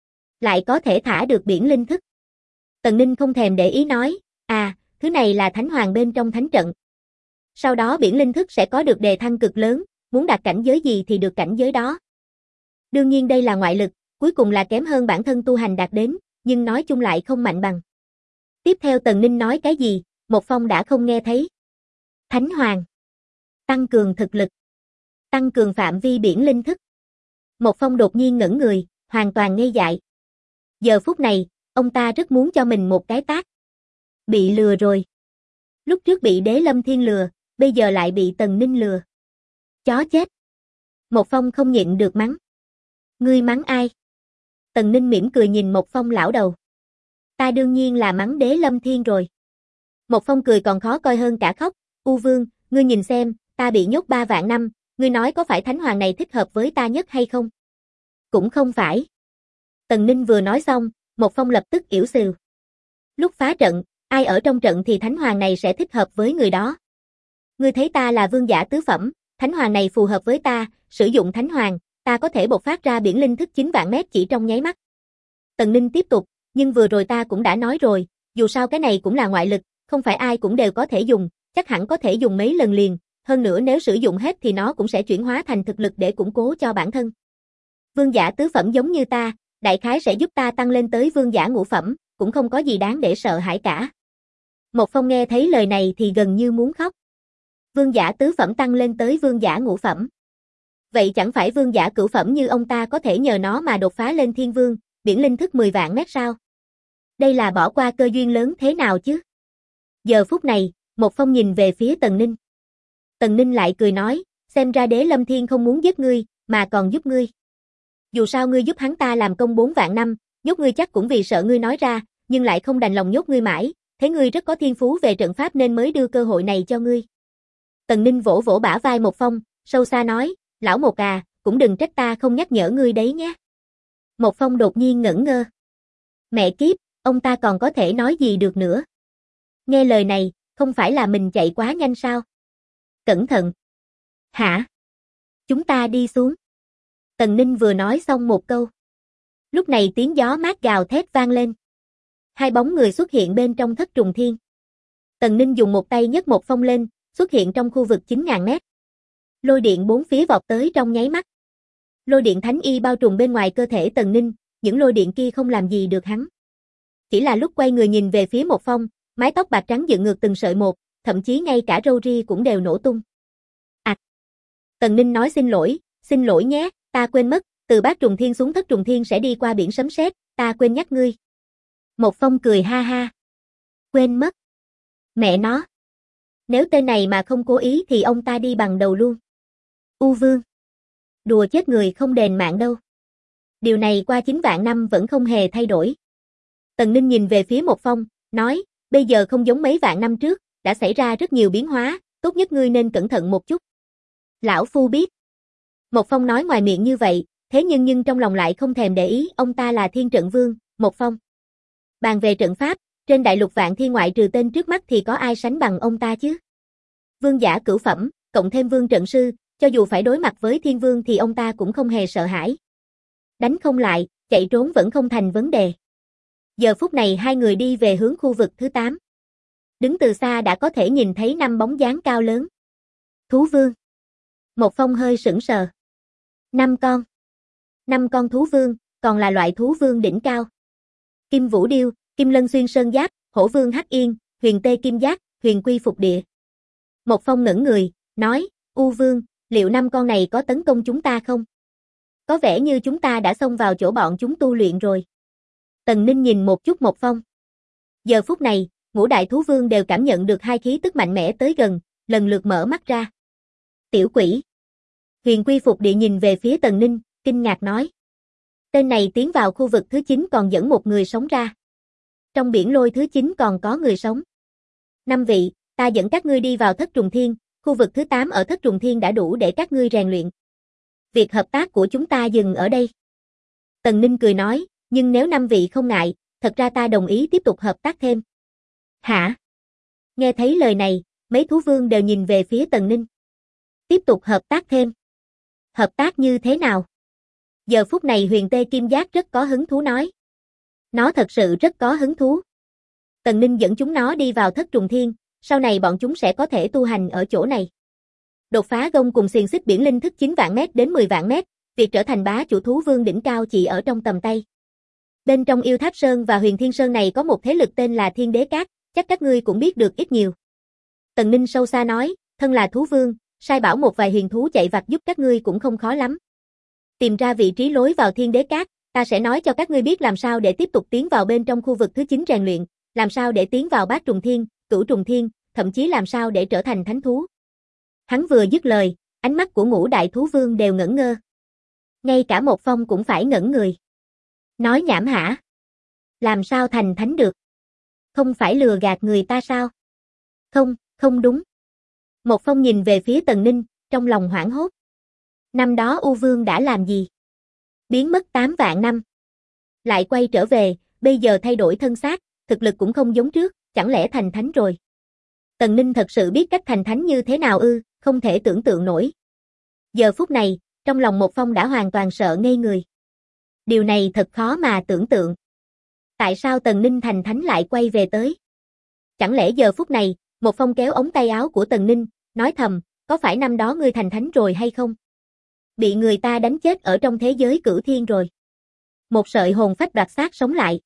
Lại có thể thả được biển linh thức. Tần Ninh không thèm để ý nói, thứ này là thánh hoàng bên trong thánh trận. Sau đó biển linh thức sẽ có được đề thăng cực lớn, muốn đạt cảnh giới gì thì được cảnh giới đó. Đương nhiên đây là ngoại lực, cuối cùng là kém hơn bản thân tu hành đạt đến, nhưng nói chung lại không mạnh bằng. Tiếp theo Tần Ninh nói cái gì, Một Phong đã không nghe thấy. Thánh hoàng. Tăng cường thực lực. Tăng cường phạm vi biển linh thức. Một Phong đột nhiên ngẩn người, hoàn toàn ngây dại. Giờ phút này, ông ta rất muốn cho mình một cái tát. Bị lừa rồi. Lúc trước bị Đế Lâm Thiên lừa, bây giờ lại bị Tần Ninh lừa. Chó chết. Một Phong không nhịn được mắng. Ngươi mắng ai? Tần Ninh mỉm cười nhìn Một Phong lão đầu. Ta đương nhiên là mắng Đế Lâm Thiên rồi. Một Phong cười còn khó coi hơn cả khóc. U Vương, ngươi nhìn xem, ta bị nhốt 3 vạn năm, ngươi nói có phải thánh hoàng này thích hợp với ta nhất hay không? Cũng không phải. Tần Ninh vừa nói xong, Một Phong lập tức ỉu xìu. Lúc phá trận, ai ở trong trận thì thánh hoàng này sẽ thích hợp với người đó. Ngươi thấy ta là vương giả tứ phẩm, thánh hoàng này phù hợp với ta, sử dụng thánh hoàng, ta có thể bộc phát ra biển linh thức 9 vạn mét chỉ trong nháy mắt. Tần Ninh tiếp tục, nhưng vừa rồi ta cũng đã nói rồi, dù sao cái này cũng là ngoại lực, không phải ai cũng đều có thể dùng, chắc hẳn có thể dùng mấy lần liền, hơn nữa nếu sử dụng hết thì nó cũng sẽ chuyển hóa thành thực lực để củng cố cho bản thân. Vương giả tứ phẩm giống như ta, đại khái sẽ giúp ta tăng lên tới vương giả ngũ phẩm, cũng không có gì đáng để sợ hãi cả. Một Phong nghe thấy lời này thì gần như muốn khóc. Vương giả tứ phẩm tăng lên tới vương giả ngũ phẩm. Vậy chẳng phải vương giả cửu phẩm như ông ta có thể nhờ nó mà đột phá lên thiên vương, biển linh thức 10 vạn mét sao? Đây là bỏ qua cơ duyên lớn thế nào chứ? Giờ phút này, Một Phong nhìn về phía Tần Ninh. Tần Ninh lại cười nói, xem ra Đế Lâm Thiên không muốn giết ngươi, mà còn giúp ngươi. Dù sao ngươi giúp hắn ta làm công 4 vạn năm, nhốt ngươi chắc cũng vì sợ ngươi nói ra, nhưng lại không đành lòng nhốt ngươi mãi, thấy ngươi rất có thiên phú về trận pháp nên mới đưa cơ hội này cho ngươi. Tần Ninh vỗ vỗ bả vai Một Phong, sâu xa nói, lão Một cũng đừng trách ta không nhắc nhở ngươi đấy nhé. Một Phong đột nhiên ngẩn ngơ. Mẹ kiếp, ông ta còn có thể nói gì được nữa. Nghe lời này, không phải là mình chạy quá nhanh sao? Cẩn thận. Hả? Chúng ta đi xuống. Tần Ninh vừa nói xong một câu. Lúc này tiếng gió mát gào thét vang lên. Hai bóng người xuất hiện bên trong thất trùng thiên. Tần Ninh dùng một tay nhấc Một Phong lên, xuất hiện trong khu vực 9.000 mét. Lôi điện bốn phía vọt tới trong nháy mắt. Lôi điện thánh y bao trùm bên ngoài cơ thể Tần Ninh, những lôi điện kia không làm gì được hắn. Chỉ là lúc quay người nhìn về phía Một Phong, mái tóc bạc trắng dựng ngược từng sợi một, thậm chí ngay cả râu ria cũng đều nổ tung. Tần Ninh nói xin lỗi nhé, ta quên mất, từ bát trùng thiên xuống thất trùng thiên sẽ đi qua biển sấm sét, ta quên nhắc ngươi. Một Phong cười ha ha. Quên mất. Mẹ nó. Nếu tên này mà không cố ý thì ông ta đi bằng đầu luôn. U Vương. Đùa chết người không đền mạng đâu. Điều này qua 9 vạn năm vẫn không hề thay đổi. Tần Ninh nhìn về phía Một Phong, nói, bây giờ không giống mấy vạn năm trước, đã xảy ra rất nhiều biến hóa, tốt nhất ngươi nên cẩn thận một chút. Lão Phu biết. Một Phong nói ngoài miệng như vậy, thế nhưng trong lòng lại không thèm để ý, ông ta là Thiên Trận Vương, Một Phong. Bàn về trận pháp, trên đại lục Vạn Thiên ngoại trừ tên trước mắt thì có ai sánh bằng ông ta chứ? Vương giả cửu phẩm, cộng thêm vương trận sư, cho dù phải đối mặt với thiên vương thì ông ta cũng không hề sợ hãi. Đánh không lại, chạy trốn vẫn không thành vấn đề. Giờ phút này hai người đi về hướng khu vực thứ 8. Đứng từ xa đã có thể nhìn thấy 5 bóng dáng cao lớn. Thú vương. Một Phong hơi sững sờ. 5 con. 5 con thú vương, còn là loại thú vương đỉnh cao. Kim Vũ Điêu, Kim Lân Xuyên Sơn Giáp, Hổ Vương Hắc Yên, Huyền Tê Kim Giác, Huyền Quy Phục Địa. Một Phong ngẩn người, nói, U Vương, liệu 5 con này có tấn công chúng ta không? Có vẻ như chúng ta đã xông vào chỗ bọn chúng tu luyện rồi. Tần Ninh nhìn một chút Một Phong. Giờ phút này, ngũ đại thú vương đều cảm nhận được hai khí tức mạnh mẽ tới gần, lần lượt mở mắt ra. Tiểu quỷ. Huyền Quy Phục Địa nhìn về phía Tần Ninh, kinh ngạc nói. Tên này tiến vào khu vực thứ 9 còn dẫn một người sống ra. Trong biển lôi thứ 9 còn có người sống. 5 vị, ta dẫn các ngươi đi vào Thất Trùng Thiên, khu vực thứ 8 ở Thất Trùng Thiên đã đủ để các ngươi rèn luyện. Việc hợp tác của chúng ta dừng ở đây. Tần Ninh cười nói, nhưng nếu 5 vị không ngại, thật ra ta đồng ý tiếp tục hợp tác thêm. Hả? Nghe thấy lời này, mấy thú vương đều nhìn về phía Tần Ninh. Tiếp tục hợp tác thêm. Hợp tác như thế nào? Giờ phút này Huyền Tê Kim Giác rất có hứng thú nói. Nó thật sự rất có hứng thú. Tần Ninh dẫn chúng nó đi vào Thất Trùng Thiên, sau này bọn chúng sẽ có thể tu hành ở chỗ này. Đột phá gông cùng xiềng xích biển linh thức 9 vạn mét đến 10 vạn mét, việc trở thành bá chủ thú vương đỉnh cao chỉ ở trong tầm tay. Bên trong Yêu Tháp Sơn và Huyền Thiên Sơn này có một thế lực tên là Thiên Đế Các, chắc các ngươi cũng biết được ít nhiều. Tần Ninh sâu xa nói, thân là thú vương, sai bảo một vài huyền thú chạy vặt giúp các ngươi cũng không khó lắm. Tìm ra vị trí lối vào Thiên Đế Các, ta sẽ nói cho các ngươi biết làm sao để tiếp tục tiến vào bên trong khu vực thứ 9 rèn luyện, làm sao để tiến vào Bát Trùng Thiên, Cửu Trùng Thiên, thậm chí làm sao để trở thành thánh thú. Hắn vừa dứt lời, ánh mắt của ngũ đại thú vương đều ngẩn ngơ. Ngay cả Một Phong cũng phải ngẩn người. Nói nhảm hả? Làm sao thành thánh được? Không phải lừa gạt người ta sao? Không, không đúng. Một Phong nhìn về phía Tần Ninh, trong lòng hoảng hốt. Năm đó U Vương đã làm gì? Biến mất 8 vạn năm. Lại quay trở về, bây giờ thay đổi thân xác, thực lực cũng không giống trước, chẳng lẽ thành thánh rồi? Tần Ninh thật sự biết cách thành thánh như thế nào ư, không thể tưởng tượng nổi. Giờ phút này, trong lòng Một Phong đã hoàn toàn sợ ngây người. Điều này thật khó mà tưởng tượng. Tại sao Tần Ninh thành thánh lại quay về tới? Chẳng lẽ giờ phút này, Một Phong kéo ống tay áo của Tần Ninh, nói thầm, có phải năm đó ngươi thành thánh rồi hay không? Bị người ta đánh chết ở trong thế giới cửu thiên rồi. Một sợi hồn phách đoạt xác sống lại.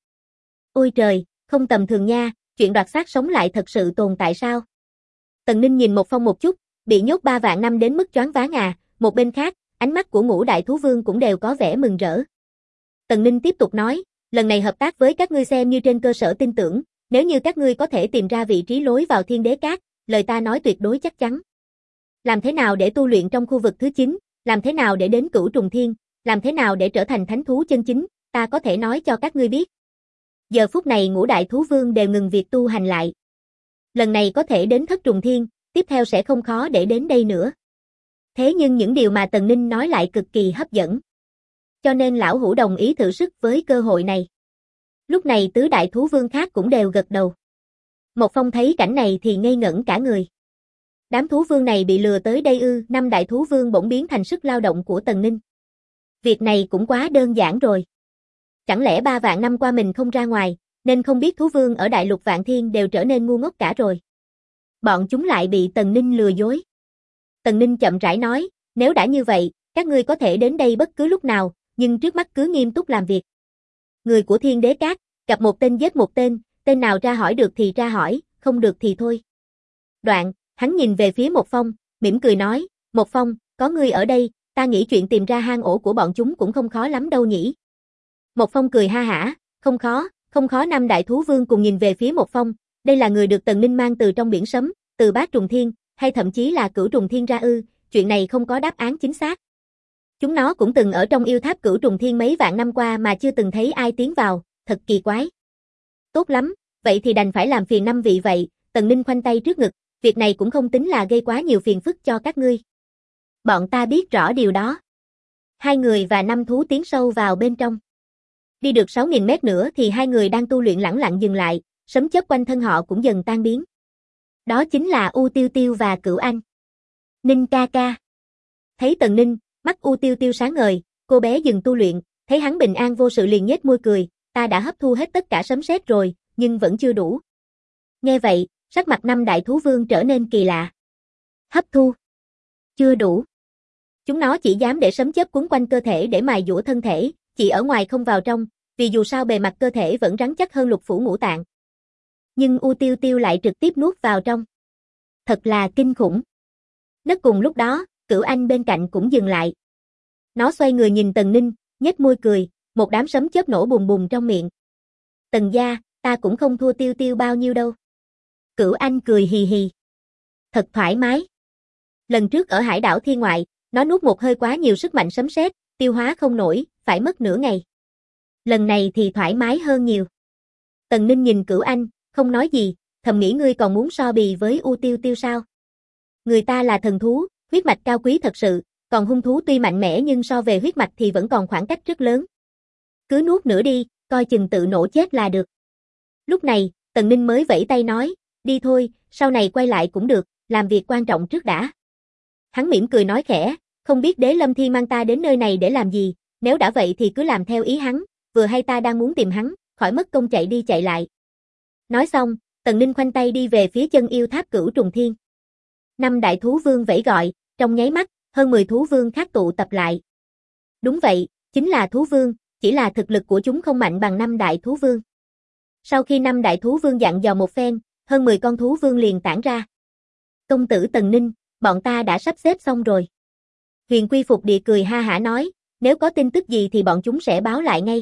Ôi trời, không tầm thường nha, chuyện đoạt xác sống lại thật sự tồn tại sao? Tần Ninh nhìn Một Phong một chút, bị nhốt 3 vạn năm đến mức choáng váng à, một bên khác, ánh mắt của ngũ đại thú vương cũng đều có vẻ mừng rỡ. Tần Ninh tiếp tục nói, lần này hợp tác với các ngươi xem như trên cơ sở tin tưởng, nếu như các ngươi có thể tìm ra vị trí lối vào Thiên Đế Các, lời ta nói tuyệt đối chắc chắn. Làm thế nào để tu luyện trong khu vực thứ 9, làm thế nào để đến Cửu Trùng Thiên, làm thế nào để trở thành thánh thú chân chính, ta có thể nói cho các ngươi biết. Giờ phút này ngũ đại thú vương đều ngừng việc tu hành lại. Lần này có thể đến Thất Trùng Thiên, tiếp theo sẽ không khó để đến đây nữa. Thế nhưng những điều mà Tần Ninh nói lại cực kỳ hấp dẫn. Cho nên lão hủ đồng ý thử sức với cơ hội này. Lúc này tứ đại thú vương khác cũng đều gật đầu. Một Phong thấy cảnh này thì ngây ngẩn cả người. Đám thú vương này bị lừa tới đây ư? 5 đại thú vương bỗng biến thành sức lao động của Tần Ninh. Việc này cũng quá đơn giản rồi. Chẳng lẽ 3 vạn năm qua mình không ra ngoài, nên không biết thú vương ở đại lục Vạn Thiên đều trở nên ngu ngốc cả rồi. Bọn chúng lại bị Tần Ninh lừa dối. Tần Ninh chậm rãi nói, nếu đã như vậy, các ngươi có thể đến đây bất cứ lúc nào, nhưng trước mắt cứ nghiêm túc làm việc. Người của Thiên Đế Các, gặp một tên giết một tên, tên nào ra hỏi được thì ra hỏi, không được thì thôi. Đoạn, hắn nhìn về phía Một Phong, mỉm cười nói, Một Phong, có ngươi ở đây, ta nghĩ chuyện tìm ra hang ổ của bọn chúng cũng không khó lắm đâu nhỉ. Một Phong cười ha hả, không khó. 5 đại thú vương cùng nhìn về phía Một Phong, đây là người được Tần Ninh mang từ trong biển sấm, từ Bát Trùng Thiên, hay thậm chí là Cửu Trùng Thiên ra ư, chuyện này không có đáp án chính xác. Chúng nó cũng từng ở trong yêu tháp Cửu Trùng Thiên mấy vạn năm qua mà chưa từng thấy ai tiến vào, thật kỳ quái. Tốt lắm, vậy thì đành phải làm phiền 5 vị vậy, Tần Ninh khoanh tay trước ngực, việc này cũng không tính là gây quá nhiều phiền phức cho các ngươi. Bọn ta biết rõ điều đó. 2 người và 5 thú tiến sâu vào bên trong. Đi được 6.000 mét nữa thì hai người đang tu luyện lẳng lặng dừng lại, sấm chớp quanh thân họ cũng dần tan biến. Đó chính là U Tiêu Tiêu và Cửu Anh. Ninh ca ca. Thấy Tần Ninh, mắt U Tiêu Tiêu sáng ngời, cô bé dừng tu luyện, thấy hắn bình an vô sự liền nhếch môi cười, ta đã hấp thu hết tất cả sấm sét rồi, nhưng vẫn chưa đủ. Nghe vậy, sắc mặt năm đại thú vương trở nên kỳ lạ. Hấp thu? Chưa đủ. Chúng nó chỉ dám để sấm chớp cuốn quanh cơ thể để mài dũa thân thể, chỉ ở ngoài không vào trong, vì dù sao bề mặt cơ thể vẫn rắn chắc hơn lục phủ ngũ tạng. Nhưng U Tiêu Tiêu lại trực tiếp nuốt vào trong. Thật là kinh khủng. Nấc cùng lúc đó, Cửu Anh bên cạnh cũng dừng lại. Nó xoay người nhìn Tần Ninh, nhếch môi cười, một đám sấm chớp nổ bùng bùng trong miệng. Tần gia, ta cũng không thua Tiêu Tiêu bao nhiêu đâu. Cửu Anh cười hì hì. Thật thoải mái. Lần trước ở hải đảo Thiên Ngoại, nó nuốt một hơi quá nhiều sức mạnh sấm sét, tiêu hóa không nổi, phải mất nửa ngày. Lần này thì thoải mái hơn nhiều. Tần Ninh nhìn Cửu Anh, không nói gì, thầm nghĩ ngươi còn muốn so bì với U Tiêu Tiêu sao? Người ta là thần thú, huyết mạch cao quý thật sự, còn hung thú tuy mạnh mẽ nhưng so về huyết mạch thì vẫn còn khoảng cách rất lớn. Cứ nuốt nữa đi, coi chừng tự nổ chết là được. Lúc này, Tần Ninh mới vẫy tay nói, đi thôi, sau này quay lại cũng được, làm việc quan trọng trước đã. Hắn mỉm cười nói khẽ, không biết Đế Lâm Thi mang ta đến nơi này để làm gì, nếu đã vậy thì cứ làm theo ý hắn, vừa hay ta đang muốn tìm hắn, khỏi mất công chạy đi chạy lại. Nói xong, Tần Ninh khoanh tay đi về phía chân yêu tháp Cửu Trùng Thiên. Năm đại thú vương vẫy gọi, trong nháy mắt, hơn 10 thú vương khác tụ tập lại. Đúng vậy, chính là thú vương, chỉ là thực lực của chúng không mạnh bằng năm đại thú vương. Sau khi năm đại thú vương dặn dò một phen, hơn 10 con thú vương liền tản ra. Công tử Tần Ninh, bọn ta đã sắp xếp xong rồi. Huyền Quy Phục Địa cười ha hả nói, nếu có tin tức gì thì bọn chúng sẽ báo lại ngay.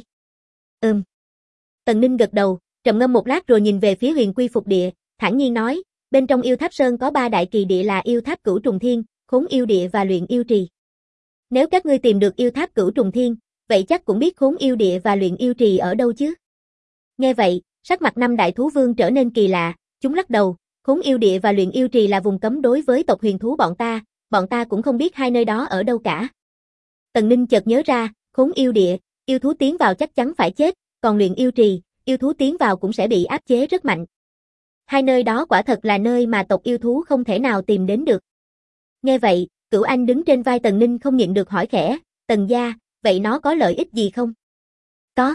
Tần Ninh gật đầu, trầm ngâm một lát rồi nhìn về phía Huyền Quy Phục Địa, thản nhiên nói, bên trong yêu tháp sơn có 3 đại kỳ địa là yêu tháp Cửu Trùng Thiên, Khốn Yêu Địa và Luyện Yêu Trì. Nếu các ngươi tìm được yêu tháp Cửu Trùng Thiên, vậy chắc cũng biết Khốn Yêu Địa và Luyện Yêu Trì ở đâu chứ? Nghe vậy, sắc mặt năm đại thú vương trở nên kỳ lạ, chúng lắc đầu, Khốn Yêu Địa và Luyện Yêu Trì là vùng cấm đối với tộc huyền thú bọn ta cũng không biết hai nơi đó ở đâu cả. Tần Ninh chợt nhớ ra, Khốn Yêu Địa, yêu thú tiến vào chắc chắn phải chết, còn Luyện Yêu Trì, yêu thú tiến vào cũng sẽ bị áp chế rất mạnh. Hai nơi đó quả thật là nơi mà tộc yêu thú không thể nào tìm đến được. Nghe vậy, Cửu Anh đứng trên vai Tần Ninh không nhịn được hỏi khẽ, Tần gia, vậy nó có lợi ích gì không? Có.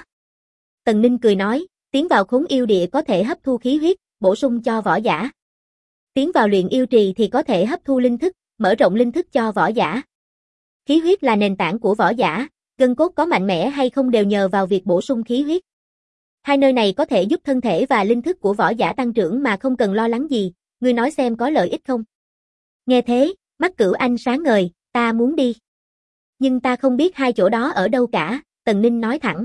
Tần Ninh cười nói, tiến vào Khốn Yêu Địa có thể hấp thu khí huyết, bổ sung cho võ giả. Tiến vào Luyện Yêu Trì thì có thể hấp thu linh thức, mở rộng linh thức cho võ giả. Khí huyết là nền tảng của võ giả, gân cốt có mạnh mẽ hay không đều nhờ vào việc bổ sung khí huyết. Hai nơi này có thể giúp thân thể và linh thức của võ giả tăng trưởng mà không cần lo lắng gì, ngươi nói xem có lợi ích không? Nghe thế, mắt Cửu Anh sáng ngời, ta muốn đi. Nhưng ta không biết hai chỗ đó ở đâu cả, Tần Ninh nói thẳng.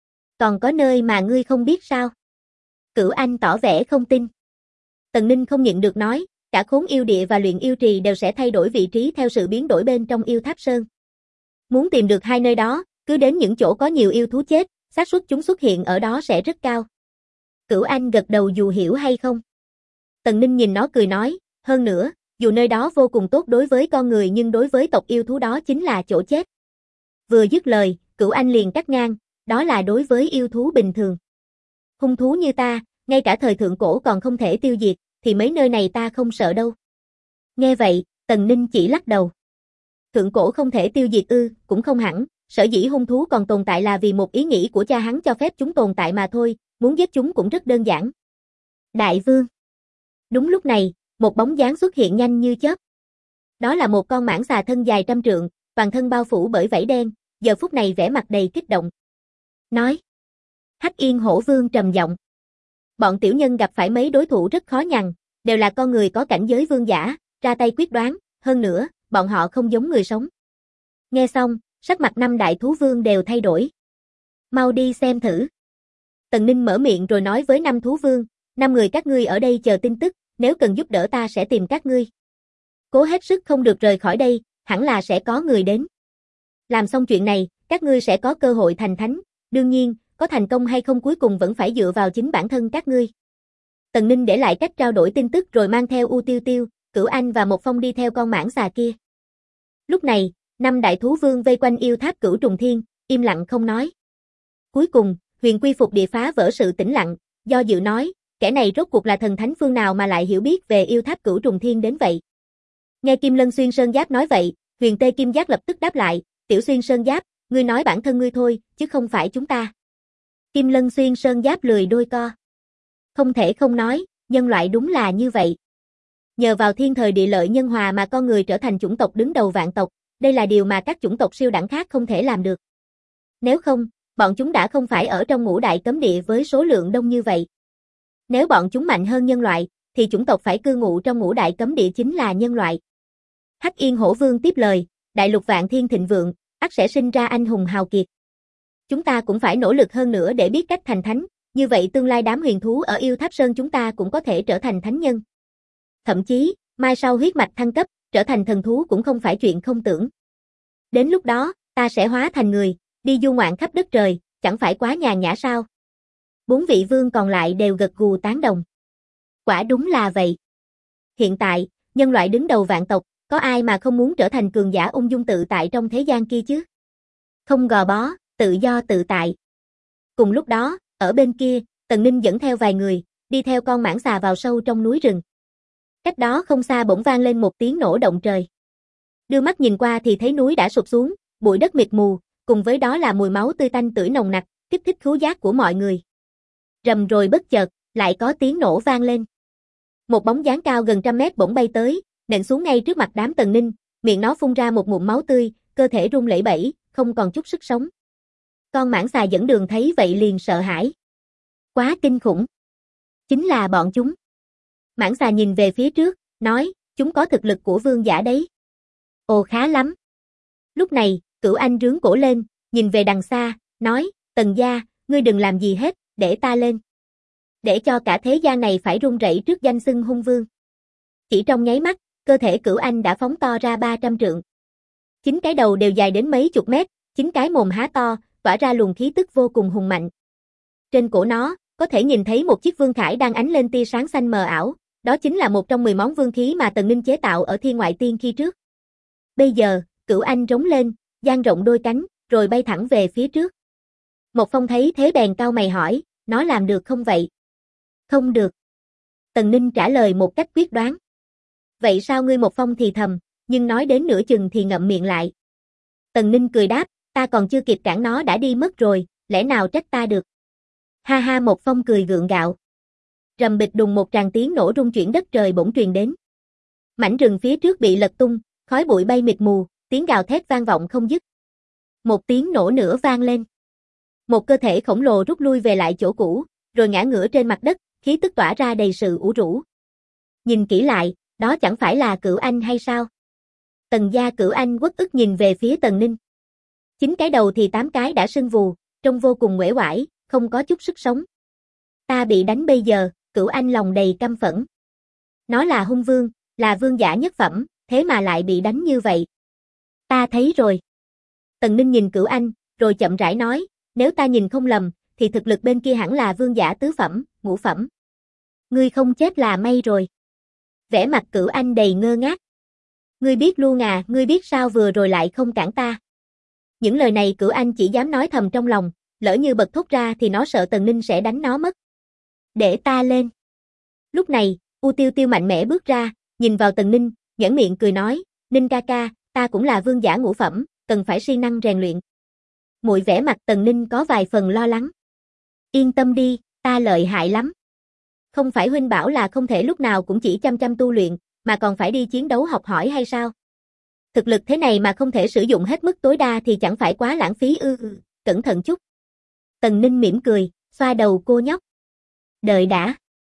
Còn có nơi mà ngươi không biết sao? Cửu Anh tỏ vẻ không tin. Tần Ninh không nhịn được nói, cả Khốn Yêu Địa và Luyện Yêu Trì đều sẽ thay đổi vị trí theo sự biến đổi bên trong yêu tháp sơn. Muốn tìm được hai nơi đó, cứ đến những chỗ có nhiều yêu thú chết, xác suất chúng xuất hiện ở đó sẽ rất cao. Cửu Anh gật đầu dù hiểu hay không. Tần Ninh nhìn nó cười nói, hơn nữa, dù nơi đó vô cùng tốt đối với con người nhưng đối với tộc yêu thú đó chính là chỗ chết. Vừa dứt lời, Cửu Anh liền cắt ngang, đó là đối với yêu thú bình thường. Hung thú như ta, ngay cả thời thượng cổ còn không thể tiêu diệt, thì mấy nơi này ta không sợ đâu. Nghe vậy, Tần Ninh chỉ lắc đầu. Thượng cổ không thể tiêu diệt cũng không hẳn, sở dĩ hung thú còn tồn tại là vì một ý nghĩ của cha hắn cho phép chúng tồn tại mà thôi, muốn giết chúng cũng rất đơn giản. Đại vương. Đúng lúc này, một bóng dáng xuất hiện nhanh như chớp. Đó là một con mãng xà thân dài 100 trượng, toàn thân bao phủ bởi vảy đen, giờ phút này vẻ mặt đầy kích động. Nói. Hắc Yên Hổ Vương trầm giọng. Bọn tiểu nhân gặp phải mấy đối thủ rất khó nhằn, đều là con người có cảnh giới vương giả, ra tay quyết đoán, hơn nữa, bọn họ không giống người sống. Nghe xong, sắc mặt năm đại thú vương đều thay đổi. Mau đi xem thử. Tần Ninh mở miệng rồi nói với năm thú vương, 5 người các ngươi ở đây chờ tin tức, nếu cần giúp đỡ ta sẽ tìm các ngươi. Cố hết sức không được rời khỏi đây, hẳn là sẽ có người đến. Làm xong chuyện này, các ngươi sẽ có cơ hội thành thánh, đương nhiên, có thành công hay không cuối cùng vẫn phải dựa vào chính bản thân các ngươi. Tần Ninh để lại cách trao đổi tin tức rồi mang theo U Tiêu Tiêu, Cửu Anh và Một Phong đi theo con mãng xà kia. Lúc này, 5 đại thú vương vây quanh yêu tháp Cửu Trùng Thiên, im lặng không nói. Cuối cùng, Huyền Quy Phục Địa phá vỡ sự tĩnh lặng, do dự nói, kẻ này rốt cuộc là thần thánh phương nào mà lại hiểu biết về yêu tháp Cửu Trùng Thiên đến vậy. Nghe Kim Lân Xuyên Sơn Giáp nói vậy, Huyền Tê Kim Giác lập tức đáp lại, Tiểu Xuyên Sơn Giáp, ngươi nói bản thân ngươi thôi, chứ không phải chúng ta. Kim Lân Xuyên Sơn Giáp lười đôi co. Không thể không nói, nhân loại đúng là như vậy. Nhờ vào thiên thời địa lợi nhân hòa mà con người trở thành chủng tộc đứng đầu vạn tộc, đây là điều mà các chủng tộc siêu đẳng khác không thể làm được. Nếu không, bọn chúng đã không phải ở trong ngũ đại cấm địa với số lượng đông như vậy. Nếu bọn chúng mạnh hơn nhân loại, thì chủng tộc phải cư ngụ trong ngũ đại cấm địa chính là nhân loại. Hắc Yên Hổ Vương tiếp lời, đại lục vạn thiên thịnh vượng, ắt sẽ sinh ra anh hùng hào kiệt. Chúng ta cũng phải nỗ lực hơn nữa để biết cách thành thánh, như vậy tương lai đám huyền thú ở Yêu Tháp Sơn chúng ta cũng có thể trở thành thánh nhân. Thậm chí, mai sau huyết mạch thăng cấp, trở thành thần thú cũng không phải chuyện không tưởng. Đến lúc đó, ta sẽ hóa thành người, đi du ngoạn khắp đất trời, chẳng phải quá nhàn nhã sao? 4 vị vương còn lại đều gật gù tán đồng. Quả đúng là vậy. Hiện tại, nhân loại đứng đầu vạn tộc, có ai mà không muốn trở thành cường giả ung dung tự tại trong thế gian kia chứ? Không gò bó, tự do tự tại. Cùng lúc đó, ở bên kia, Tần Ninh dẫn theo vài người, đi theo con mãng xà vào sâu trong núi rừng. Cách đó không xa bỗng vang lên một tiếng nổ động trời. Đưa mắt nhìn qua thì thấy núi đã sụp xuống, bụi đất mịt mù, cùng với đó là mùi máu tươi tanh tưởi nồng nặc, kích thích khứu giác của mọi người. Rầm rồi bất chợt, lại có tiếng nổ vang lên. Một bóng dáng cao gần 100 mét bỗng bay tới, nện xuống ngay trước mặt đám Tần Ninh, miệng nó phun ra một ngụm máu tươi, cơ thể rung lẩy bẩy, không còn chút sức sống. Con mãng xà dẫn đường thấy vậy liền sợ hãi. Quá kinh khủng. Chính là bọn chúng. Mãng xà nhìn về phía trước, nói, chúng có thực lực của vương giả đấy. Ồ khá lắm. Lúc này, Cửu Anh rướn cổ lên, nhìn về đằng xa, nói, Tần gia, ngươi đừng làm gì hết, để ta lên. Để cho cả thế gian này phải run rẩy trước danh xưng hung vương. Chỉ trong nháy mắt, cơ thể Cửu Anh đã phóng to ra 300 trượng. 9 cái đầu đều dài đến mấy chục mét, 9 cái mồm há to, tỏa ra luồng khí tức vô cùng hùng mạnh. Trên cổ nó, có thể nhìn thấy một chiếc vương khải đang ánh lên tia sáng xanh mờ ảo, đó chính là một trong 10 món vương khí mà Tần Ninh chế tạo ở Thiên Ngoại Tiên khi trước. Bây giờ, Cửu Anh rống lên, dang rộng đôi cánh, rồi bay thẳng về phía trước. Một Phong thấy thế bèn cau mày hỏi, nó làm được không vậy? Không được. Tần Ninh trả lời một cách quyết đoán. Vậy sao ngươi? Một Phong thì thầm, nhưng nói đến nửa chừng thì ngậm miệng lại. Tần Ninh cười đáp, ta còn chưa kịp cản nó đã đi mất rồi, lẽ nào trách ta được? Ha ha. Một Phong cười gượng gạo. Rầm bịch đùng, một tràng tiếng nổ rung chuyển đất trời bỗng truyền đến. Mảnh rừng phía trước bị lật tung, khói bụi bay mịt mù, tiếng gào thét vang vọng không dứt. Một tiếng nổ nữa vang lên. Một cơ thể khổng lồ rút lui về lại chỗ cũ, rồi ngã ngửa trên mặt đất, khí tức tỏa ra đầy sự ủ rũ. Nhìn kỹ lại, đó chẳng phải là Cửu Anh hay sao? Tần gia Cửu Anh uất ức nhìn về phía Tần Ninh. 9 cái đầu thì 8 cái đã sưng vù, trông vô cùng uể oải, không có chút sức sống. Ta bị đánh bây giờ, Cửu Anh lòng đầy căm phẫn. Nó là hung vương, là vương giả nhất phẩm, thế mà lại bị đánh như vậy. Ta thấy rồi. Tần Ninh nhìn Cửu Anh, rồi chậm rãi nói, nếu ta nhìn không lầm, thì thực lực bên kia hẳn là vương giả tứ phẩm, ngũ phẩm. Ngươi không chết là may rồi. Vẻ mặt Cửu Anh đầy ngơ ngác. Ngươi biết luôn à, ngươi biết sao vừa rồi lại không cản ta. Những lời này Cửu Anh chỉ dám nói thầm trong lòng, lỡ như bật thốt ra thì nó sợ Tần Ninh sẽ đánh nó mất. Để ta lên. Lúc này, U Tiêu Tiêu mạnh mẽ bước ra, nhìn vào Tần Ninh, nhếch miệng cười nói, Ninh ca ca, ta cũng là vương giả ngũ phẩm, cần phải siêng năng rèn luyện. Muội vẻ mặt Tần Ninh có vài phần lo lắng. Yên tâm đi, ta lợi hại lắm. Không phải huynh bảo là không thể lúc nào cũng chỉ chăm chăm tu luyện, mà còn phải đi chiến đấu học hỏi hay sao? Thực lực thế này mà không thể sử dụng hết mức tối đa thì chẳng phải quá lãng phí ư? Cẩn thận chút. Tần Ninh mỉm cười, xoa đầu cô nhóc. Đợi đã.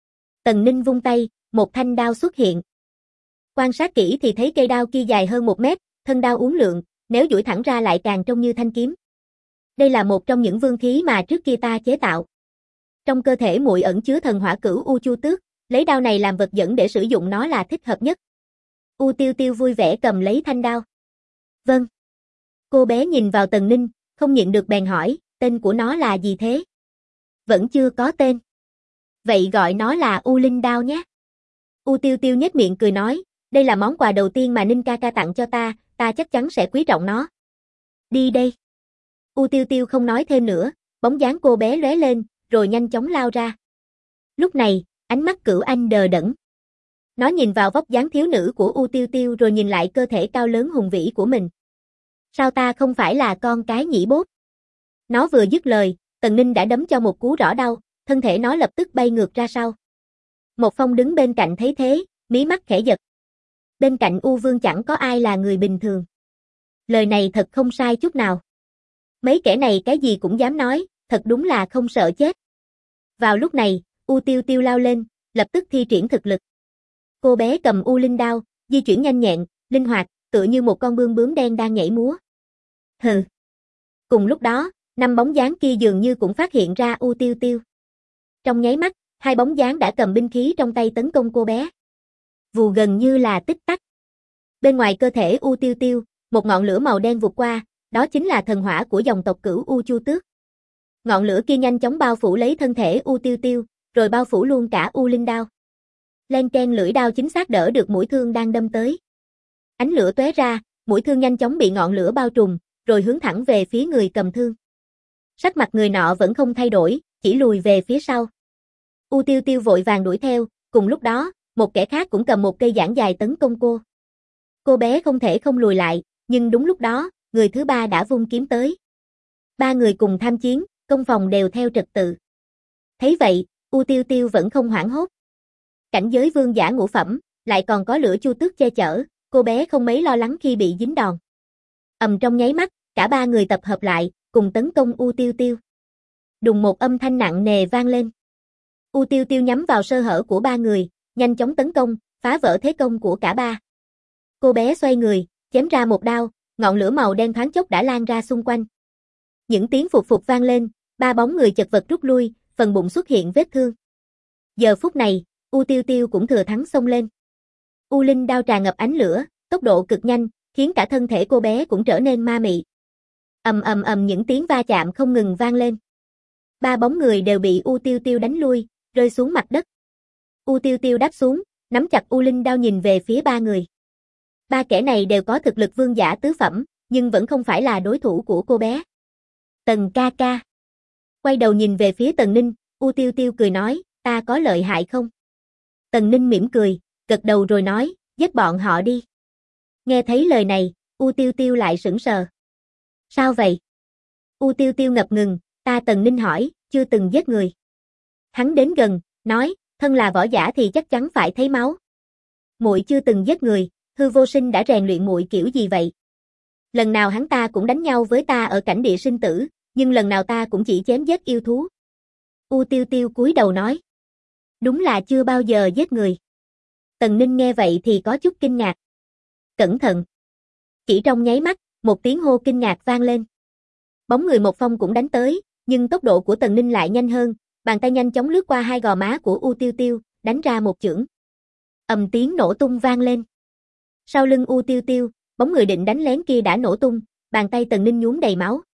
Tần Ninh vung tay, một thanh đao xuất hiện. Quan sát kỹ thì thấy cây đao kia dài hơn 1 mét, thân đao uốn lượn, nếu duỗi thẳng ra lại càng trông như thanh kiếm. Đây là một trong những vương khí mà trước kia ta chế tạo. Trong cơ thể muội ẩn chứa thần hỏa cửu U Chu Tước, lấy đao này làm vật dẫn để sử dụng nó là thích hợp nhất. U Tiêu Tiêu vui vẻ cầm lấy thanh đao. Vâng. Cô bé nhìn vào Tần Ninh, không nhịn được bèn hỏi, tên của nó là gì thế? Vẫn chưa có tên. Vậy gọi nó là U Linh đao nhé. U Tiêu Tiêu nhếch miệng cười nói, đây là món quà đầu tiên mà Ninh ca ca tặng cho ta, ta chắc chắn sẽ quý trọng nó. Đi đây. U Tiêu Tiêu không nói thêm nữa, bóng dáng cô bé lóe lên, rồi nhanh chóng lao ra. Lúc này, ánh mắt Cửu Anh đờ đẫn. Nó nhìn vào vóc dáng thiếu nữ của U Tiêu Tiêu rồi nhìn lại cơ thể cao lớn hùng vĩ của mình. Sao ta không phải là con cái nhỉ bốp? Nó vừa dứt lời, Tần Ninh đã đấm cho một cú rõ đau, thân thể nó lập tức bay ngược ra sau. Một Phong đứng bên cạnh thấy thế, mí mắt khẽ giật. Bên cạnh U Vương chẳng có ai là người bình thường. Lời này thật không sai chút nào. Mấy kẻ này cái gì cũng dám nói, thật đúng là không sợ chết. Vào lúc này, U Tiêu Tiêu lao lên, lập tức thi triển thực lực. Cô bé cầm U Linh đao, di chuyển nhanh nhẹn, linh hoạt, tựa như một con bươm bướm đen đang nhảy múa. Hừ. Cùng lúc đó, 5 bóng dáng kia dường như cũng phát hiện ra U Tiêu Tiêu. Trong nháy mắt, 2 bóng dáng đã cầm binh khí trong tay tấn công cô bé. Vù gần như là tích tắc. Bên ngoài cơ thể U Tiêu Tiêu, một ngọn lửa màu đen vụt qua, đó chính là thần hỏa của dòng tộc Cửu U Chu Tước. Ngọn lửa kia nhanh chóng bao phủ lấy thân thể U Tiêu Tiêu, rồi bao phủ luôn cả U Linh đao. Len keng, lưỡi đao chính xác đỡ được mũi thương đang đâm tới. Ánh lửa tóe ra, mũi thương nhanh chóng bị ngọn lửa bao trùm, rồi hướng thẳng về phía người cầm thương. Sắc mặt người nọ vẫn không thay đổi, chỉ lùi về phía sau. U Tiêu Tiêu vội vàng đuổi theo, cùng lúc đó, một kẻ khác cũng cầm một cây giảng dài tấn công cô. Cô bé không thể không lùi lại, nhưng đúng lúc đó, người thứ ba đã vung kiếm tới. 3 người cùng tham chiến, công phòng đều theo trật tự. Thấy vậy, U Tiêu Tiêu vẫn không hoảng hốt. Cảnh giới vương giả ngũ phẩm, lại còn có lửa Chu Tước che chở, cô bé không mấy lo lắng khi bị dính đòn. Trong nháy mắt, cả 3 người tập hợp lại, cùng tấn công U Tiêu Tiêu. Đùng, một âm thanh nặng nề vang lên. U Tiêu Tiêu nhắm vào sơ hở của 3 người, nhanh chóng tấn công, phá vỡ thế công của cả 3. Cô bé xoay người, chém ra một đao, ngọn lửa màu đen thoáng chốc đã lan ra xung quanh. Những tiếng phụt phụt vang lên, 3 bóng người chật vật rút lui, phần bụng xuất hiện vết thương. Giờ phút này, U Tiêu Tiêu cũng thừa thắng xông lên. U Linh đao tràn ngập ánh lửa, tốc độ cực nhanh, khiến cả thân thể cô bé cũng trở nên ma mị. Những tiếng va chạm không ngừng vang lên. 3 bóng người đều bị U Tiêu Tiêu đánh lui, rơi xuống mặt đất. U Tiêu Tiêu đáp xuống, nắm chặt U Linh đao nhìn về phía 3 người. 3 kẻ này đều có thực lực vương giả tứ phẩm, nhưng vẫn không phải là đối thủ của cô bé. Tần ca ca. Quay đầu nhìn về phía Tần Ninh, U Tiêu Tiêu cười nói, ta có lợi hại không? Tần Ninh mỉm cười, gật đầu rồi nói, giết bọn họ đi. Nghe thấy lời này, U Tiêu Tiêu lại sững sờ. Sao vậy? U Tiêu Tiêu ngập ngừng, ta Tần Ninh hỏi, chưa từng giết người. Hắn đến gần, nói, thân là võ giả thì chắc chắn phải thấy máu. Muội chưa từng giết người, Hư Vô Sinh đã rèn luyện muội kiểu gì vậy? Lần nào hắn ta cũng đánh nhau với ta ở cảnh địa sinh tử, nhưng lần nào ta cũng chỉ chém giết yêu thú. U Tiêu Tiêu cúi đầu nói. Đúng là chưa bao giờ giết người. Tần Ninh nghe vậy thì có chút kinh ngạc. Cẩn thận. Chỉ trong nháy mắt, một tiếng hô kinh ngạc vang lên. Bóng người Một Phong cũng đánh tới, nhưng tốc độ của Tần Ninh lại nhanh hơn, bàn tay nhanh chóng lướt qua hai gò má của U Tiêu Tiêu, đánh ra một chưởng. Tiếng nổ tung vang lên. Sau lưng U Tiêu Tiêu, bóng người định đánh lén kia đã nổ tung, bàn tay Tần Ninh nhuốm đầy máu.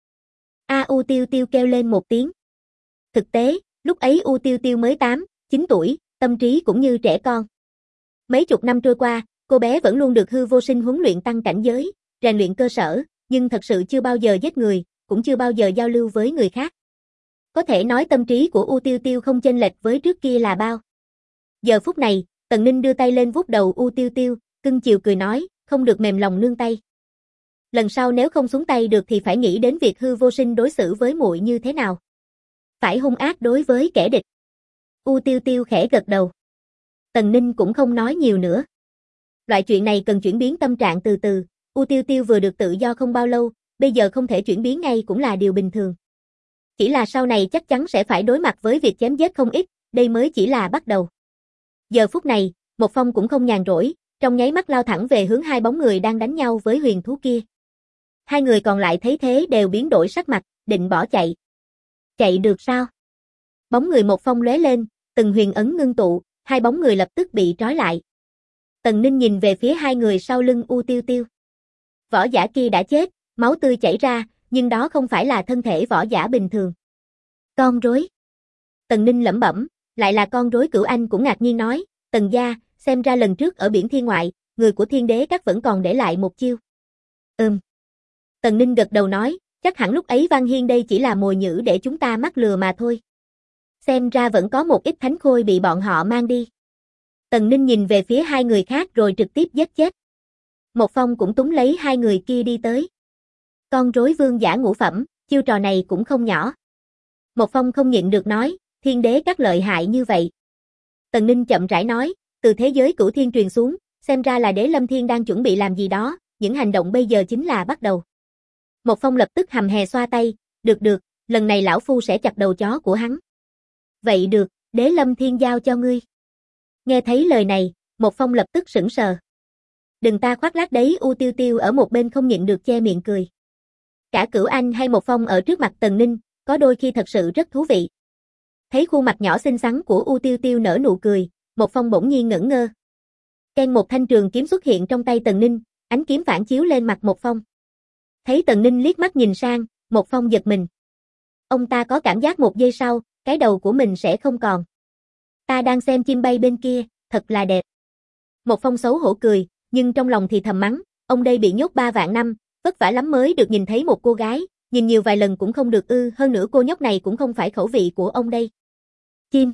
U Tiêu Tiêu kêu lên một tiếng. Thực tế, lúc ấy U Tiêu Tiêu mới 8, 9 tuổi, tâm trí cũng như trẻ con. Mấy chục năm trôi qua, cô bé vẫn luôn được Hư Vô Sinh huấn luyện tăng cảnh giới, rèn luyện cơ sở, nhưng thật sự chưa bao giờ giết người, cũng chưa bao giờ giao lưu với người khác. Có thể nói tâm trí của U Tiêu Tiêu không chênh lệch với trước kia là bao. Giờ phút này, Tần Ninh đưa tay lên vuốt đầu U Tiêu Tiêu, cưng chiều cười nói, không được mềm lòng nương tay. Lần sau nếu không xuống tay được thì phải nghĩ đến việc Hư Vô Sinh đối xử với muội như thế nào. Phải hung ác đối với kẻ địch. U Tiêu Tiêu khẽ gật đầu. Tần Ninh cũng không nói nhiều nữa. Loại chuyện này cần chuyển biến tâm trạng từ từ, U Tiêu Tiêu vừa được tự do không bao lâu, bây giờ không thể chuyển biến ngay cũng là điều bình thường. Chỉ là sau này chắc chắn sẽ phải đối mặt với việc chém giết không ít, đây mới chỉ là bắt đầu. Giờ phút này, Một Phong cũng không nhàn rỗi, trong nháy mắt lao thẳng về hướng hai bóng người đang đánh nhau với huyền thú kia. Hai người còn lại thấy thế đều biến đổi sắc mặt, định bỏ chạy. Chạy được sao? Bóng người Một Phong lóe lên, từng huyền ấn ngưng tụ, hai bóng người lập tức bị trói lại. Tần Ninh nhìn về phía hai người sau lưng U Tiêu Tiêu. Võ giả kia đã chết, máu tươi chảy ra, nhưng đó không phải là thân thể võ giả bình thường. Con rối. Tần Ninh lẩm bẩm, lại là con rối. Cửu Anh cũng ngạc nhiên nói, Tần gia, xem ra lần trước ở biển thiên ngoại, người của Thiên Đế Các vẫn còn để lại một chiêu. Tần Ninh gật đầu nói, Chắc hẳn lúc ấy Văn Hiên đây chỉ là mồi nhử để chúng ta mắc lừa mà thôi. Xem ra vẫn có một ít thánh khôi bị bọn họ mang đi. Tần Ninh nhìn về phía hai người khác rồi trực tiếp giết chết. Một Phong cũng túm lấy hai người kia đi tới. Con rối vương giả ngũ phẩm, chiêu trò này cũng không nhỏ. Một Phong không nhịn được nói, thiên đế các lợi hại như vậy. Tần Ninh chậm rãi nói, từ thế giới cửu thiên truyền xuống, xem ra là Đế Lâm Thiên đang chuẩn bị làm gì đó, những hành động bây giờ chính là bắt đầu. Một Phong lập tức hầm hè xoa tay, được, lần này lão phu sẽ chặt đầu chó của hắn. Vậy được, Đế Lâm Thiên giao cho ngươi. Nghe thấy lời này, Một Phong lập tức sững sờ. Đừng ta khoác lác đấy, U Tiêu Tiêu ở một bên không nhịn được che miệng cười. Cả Cửu Anh hay Một Phong ở trước mặt Tần Ninh, có đôi khi thật sự rất thú vị. Thấy khuôn mặt nhỏ xinh xắn của U Tiêu Tiêu nở nụ cười, Một Phong bỗng nhiên ngẩn ngơ. Ken một thanh trường kiếm xuất hiện trong tay Tần Ninh, ánh kiếm phản chiếu lên mặt Một Phong. Thấy Tần Ninh liếc mắt nhìn sang, Một Phong giật mình. Ông ta có cảm giác một giây sau, cái đầu của mình sẽ không còn. Ta đang xem chim bay bên kia, thật là đẹp. Một Phong xấu hổ cười, nhưng trong lòng thì thầm mắng, ông đây bị nhốt 3 vạn năm, vất vả lắm mới được nhìn thấy một cô gái, nhìn nhiều vài lần cũng không được ư, hơn nữa cô nhóc này cũng không phải khẩu vị của ông đây. Chim?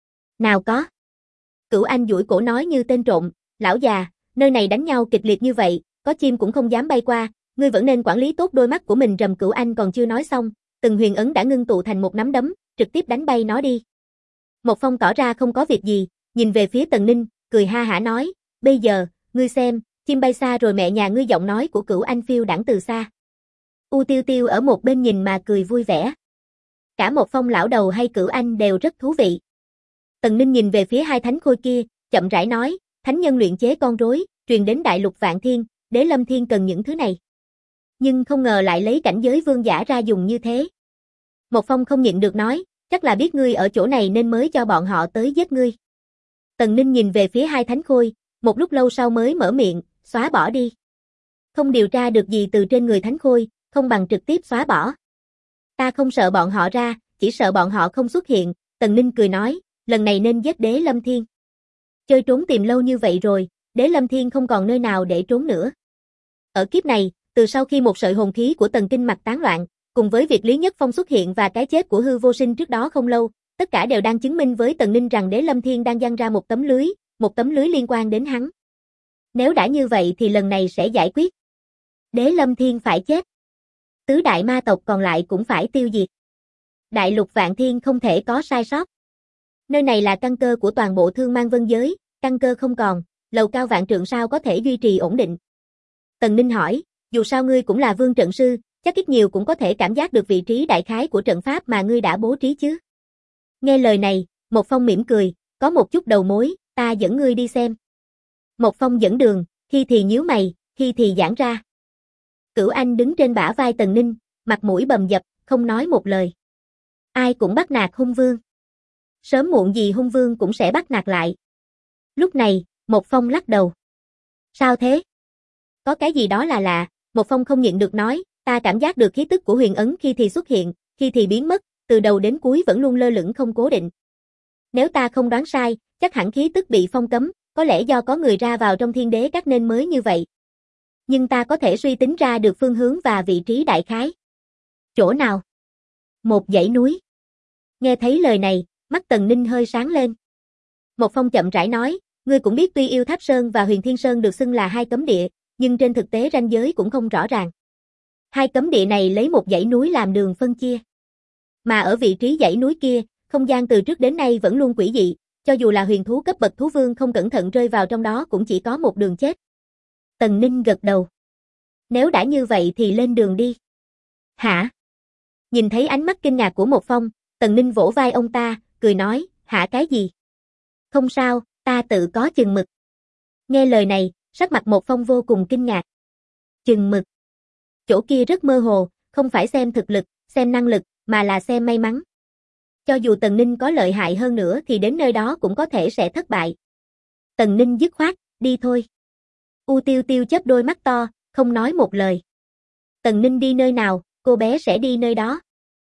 Nào có. Cửu Anh duỗi cổ nói như tên trộm, lão già, nơi này đánh nhau kịch liệt như vậy, có chim cũng không dám bay qua, ngươi vẫn nên quản lý tốt đôi mắt của mình. Rầm. Cửu Anh còn chưa nói xong, từng huyền ấn đã ngưng tụ thành một nắm đấm, trực tiếp đánh bay nó đi. Một Phong tỏ ra không có việc gì, nhìn về phía Tần Ninh, cười ha hả nói, bây giờ, ngươi xem, chim bay xa rồi mẹ nhà ngươi. Giọng nói của Cửu Anh phiêu đãng từ xa. U Tiêu Tiêu ở một bên nhìn mà cười vui vẻ. Cả Một Phong lão đầu hay Cửu Anh đều rất thú vị. Tần Ninh nhìn về phía hai thánh khôi kia, chậm rãi nói, thánh nhân luyện chế con rối, truyền đến đại lục Vạn Thiên, Đế Lâm Thiên cần những thứ này. Nhưng không ngờ lại lấy cảnh giới vương giả ra dùng như thế. Một Phong không nhịn được nói, chắc là biết ngươi ở chỗ này nên mới cho bọn họ tới giết ngươi. Tần Ninh nhìn về phía hai thánh khôi, một lúc lâu sau mới mở miệng, xóa bỏ đi. Không điều tra được gì từ trên người thánh khôi, không bằng trực tiếp xóa bỏ. Ta không sợ bọn họ ra, chỉ sợ bọn họ không xuất hiện. Tần Ninh cười nói, lần này nên giết Đế Lâm Thiên. Chơi trốn tìm lâu như vậy rồi, Đế Lâm Thiên không còn nơi nào để trốn nữa. Ở kiếp này, từ sau khi một sợi hồn khí của Tần Kinh Mặc tán loạn, cùng với việc Lý Nhất Phong xuất hiện và cái chết của Hư Vô Sinh trước đó không lâu, tất cả đều đang chứng minh với Tần Ninh rằng Đế Lâm Thiên đang giăng ra một tấm lưới liên quan đến hắn. Nếu đã như vậy thì lần này sẽ giải quyết. Đế Lâm Thiên phải chết. Tứ đại ma tộc còn lại cũng phải tiêu diệt. Đại lục Vạn Thiên không thể có sai sót. Nơi này là căn cơ của toàn bộ Thương Mang Vân giới, căn cơ không còn, lầu cao vạn trượng sao có thể duy trì ổn định. Tần Ninh hỏi, dù sao ngươi cũng là vương trận sư, chắc ít nhiều cũng có thể cảm giác được vị trí đại khái của trận pháp mà ngươi đã bố trí chứ. Nghe lời này, Một Phong mỉm cười, có một chút đầu mối, ta dẫn ngươi đi xem. Một Phong dẫn đường, khi thì nhíu mày, khi thì giãn ra. Cửu Anh đứng trên bả vai Tần Ninh, mặt mũi bầm dập, không nói một lời. Ai cũng bắt nạt hung vương. Sớm muộn gì hung vương cũng sẽ bắt nạt lại. Lúc này, Một Phong lắc đầu. Sao thế? Có cái gì đó là lạ, Một Phong không nhịn được nói, ta cảm giác được khí tức của huyền ấn khi thì xuất hiện, khi thì biến mất, từ đầu đến cuối vẫn luôn lơ lửng không cố định. Nếu ta không đoán sai, chắc hẳn khí tức bị phong cấm, có lẽ do có người ra vào trong thiên đế các nên mới như vậy. Nhưng ta có thể suy tính ra được phương hướng và vị trí đại khái. Chỗ nào? Một dãy núi. Nghe thấy lời này, mắt Tần Ninh hơi sáng lên. Một Phong chậm rãi nói, ngươi cũng biết tuy Yêu Tháp Sơn và Huyền Thiên Sơn được xưng là hai cấm địa, nhưng trên thực tế ranh giới cũng không rõ ràng. Hai cấm địa này lấy một dãy núi làm đường phân chia. Mà ở vị trí dãy núi kia, không gian từ trước đến nay vẫn luôn quỷ dị, cho dù là huyền thú cấp bậc thú vương không cẩn thận rơi vào trong đó cũng chỉ có một đường chết. Tần Ninh gật đầu. Nếu đã như vậy thì lên đường đi. Hả? Nhìn thấy ánh mắt kinh ngạc của Một Phong, Tần Ninh vỗ vai ông ta, cười nói, hả cái gì? Không sao, ta tự có chừng mực. Nghe lời này, sắc mặt Một Phong vô cùng kinh ngạc. Chừng mực. Chỗ kia rất mơ hồ, không phải xem thực lực, xem năng lực, mà là xem may mắn. Cho dù Tần Ninh có lợi hại hơn nữa thì đến nơi đó cũng có thể sẽ thất bại. Tần Ninh dứt khoát, đi thôi. U Tiêu Tiêu chớp đôi mắt to, không nói một lời. Tần Ninh đi nơi nào, cô bé sẽ đi nơi đó.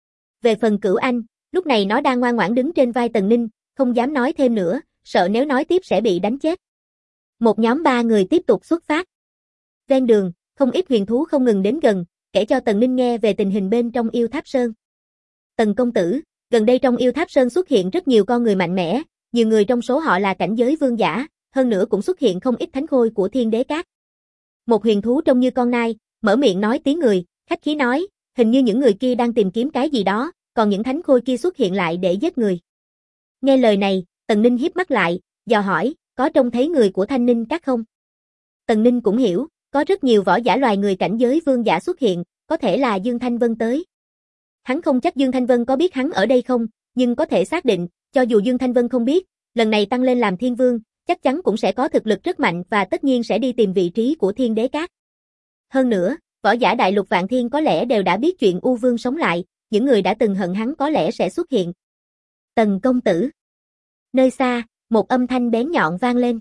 Về phần Cửu Anh, lúc này nó đang ngoan ngoãn đứng trên vai Tần Ninh, không dám nói thêm nữa, sợ nếu nói tiếp sẽ bị đánh chết. Một nhóm 3 người tiếp tục xuất phát. Ven đường, không ít huyền thú không ngừng đến gần, kể cho Tần Ninh nghe về tình hình bên trong Yêu Tháp Sơn. Tần công tử, gần đây trong Yêu Tháp Sơn xuất hiện rất nhiều con người mạnh mẽ, nhiều người trong số họ là cảnh giới vương giả, hơn nữa cũng xuất hiện không ít thánh khôi của Thiên Đế Các. Một huyền thú trông như con nai, mở miệng nói tiếng người, khách khí nói, hình như những người kia đang tìm kiếm cái gì đó, còn những thánh khôi kia xuất hiện lại để giết người. Nghe lời này, Tần Ninh híp mắt lại, dò hỏi, có trông thấy người của Thanh Ninh Các không? Tần Ninh cũng hiểu, có rất nhiều võ giả loài người cảnh giới vương giả xuất hiện, có thể là Dương Thanh Vân tới. Hắn không chắc Dương Thanh Vân có biết hắn ở đây không, nhưng có thể xác định, cho dù Dương Thanh Vân không biết, lần này tăng lên làm Thiên Vương, chắc chắn cũng sẽ có thực lực rất mạnh và tất nhiên sẽ đi tìm vị trí của Thiên Đế Các. Hơn nữa, võ giả đại lục Vạn Thiên có lẽ đều đã biết chuyện U Vương sống lại, những người đã từng hận hắn có lẽ sẽ xuất hiện. Tần công tử. Nơi xa, một âm thanh bén nhọn vang lên.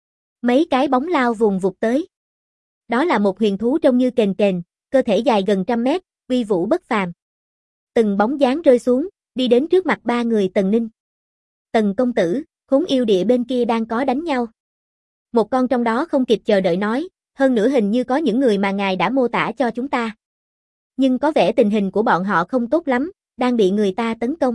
Mấy cái bóng lao vùng vụt tới. Đó là một huyền thú trông như kền kền, cơ thể dài gần 100 mét, uy vũ bất phàm. Từng bóng dáng rơi xuống, đi đến trước mặt ba người Tần Ninh. Tần công tử, Khốn Yêu Địa bên kia đang có đánh nhau. Một con trong đó không kịp chờ đợi nói, hơn nữa hình như có những người mà ngài đã mô tả cho chúng ta. Nhưng có vẻ tình hình của bọn họ không tốt lắm, đang bị người ta tấn công.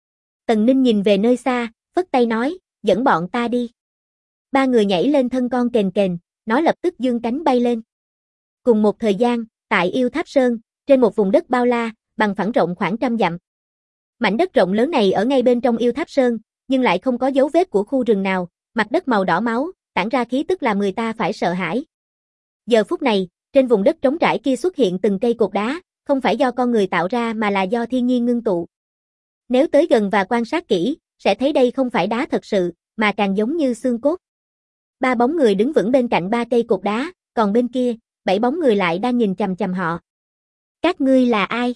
Tần Ninh nhìn về nơi xa, phất tay nói, dẫn bọn ta đi. Ba người nhảy lên thân con kền kền, nó lập tức dương cánh bay lên. Cùng một thời gian, tại Yêu Tháp Sơn, trên một vùng đất bao la, bằng phẳng rộng khoảng 100 dặm. Mảnh đất rộng lớn này ở ngay bên trong Yêu Tháp Sơn, nhưng lại không có dấu vết của khu rừng nào, mặt đất màu đỏ máu, tản ra khí tức làm người ta phải sợ hãi. Giờ phút này, trên vùng đất trống trải kia xuất hiện từng cây cột đá, không phải do con người tạo ra mà là do thiên nhiên ngưng tụ. Nếu tới gần và quan sát kỹ, sẽ thấy đây không phải đá thật sự, mà càng giống như xương cốt. Ba bóng người đứng vững bên cạnh ba cây cột đá, còn bên kia, 7 bóng người lại đang nhìn chằm chằm họ. Các ngươi là ai?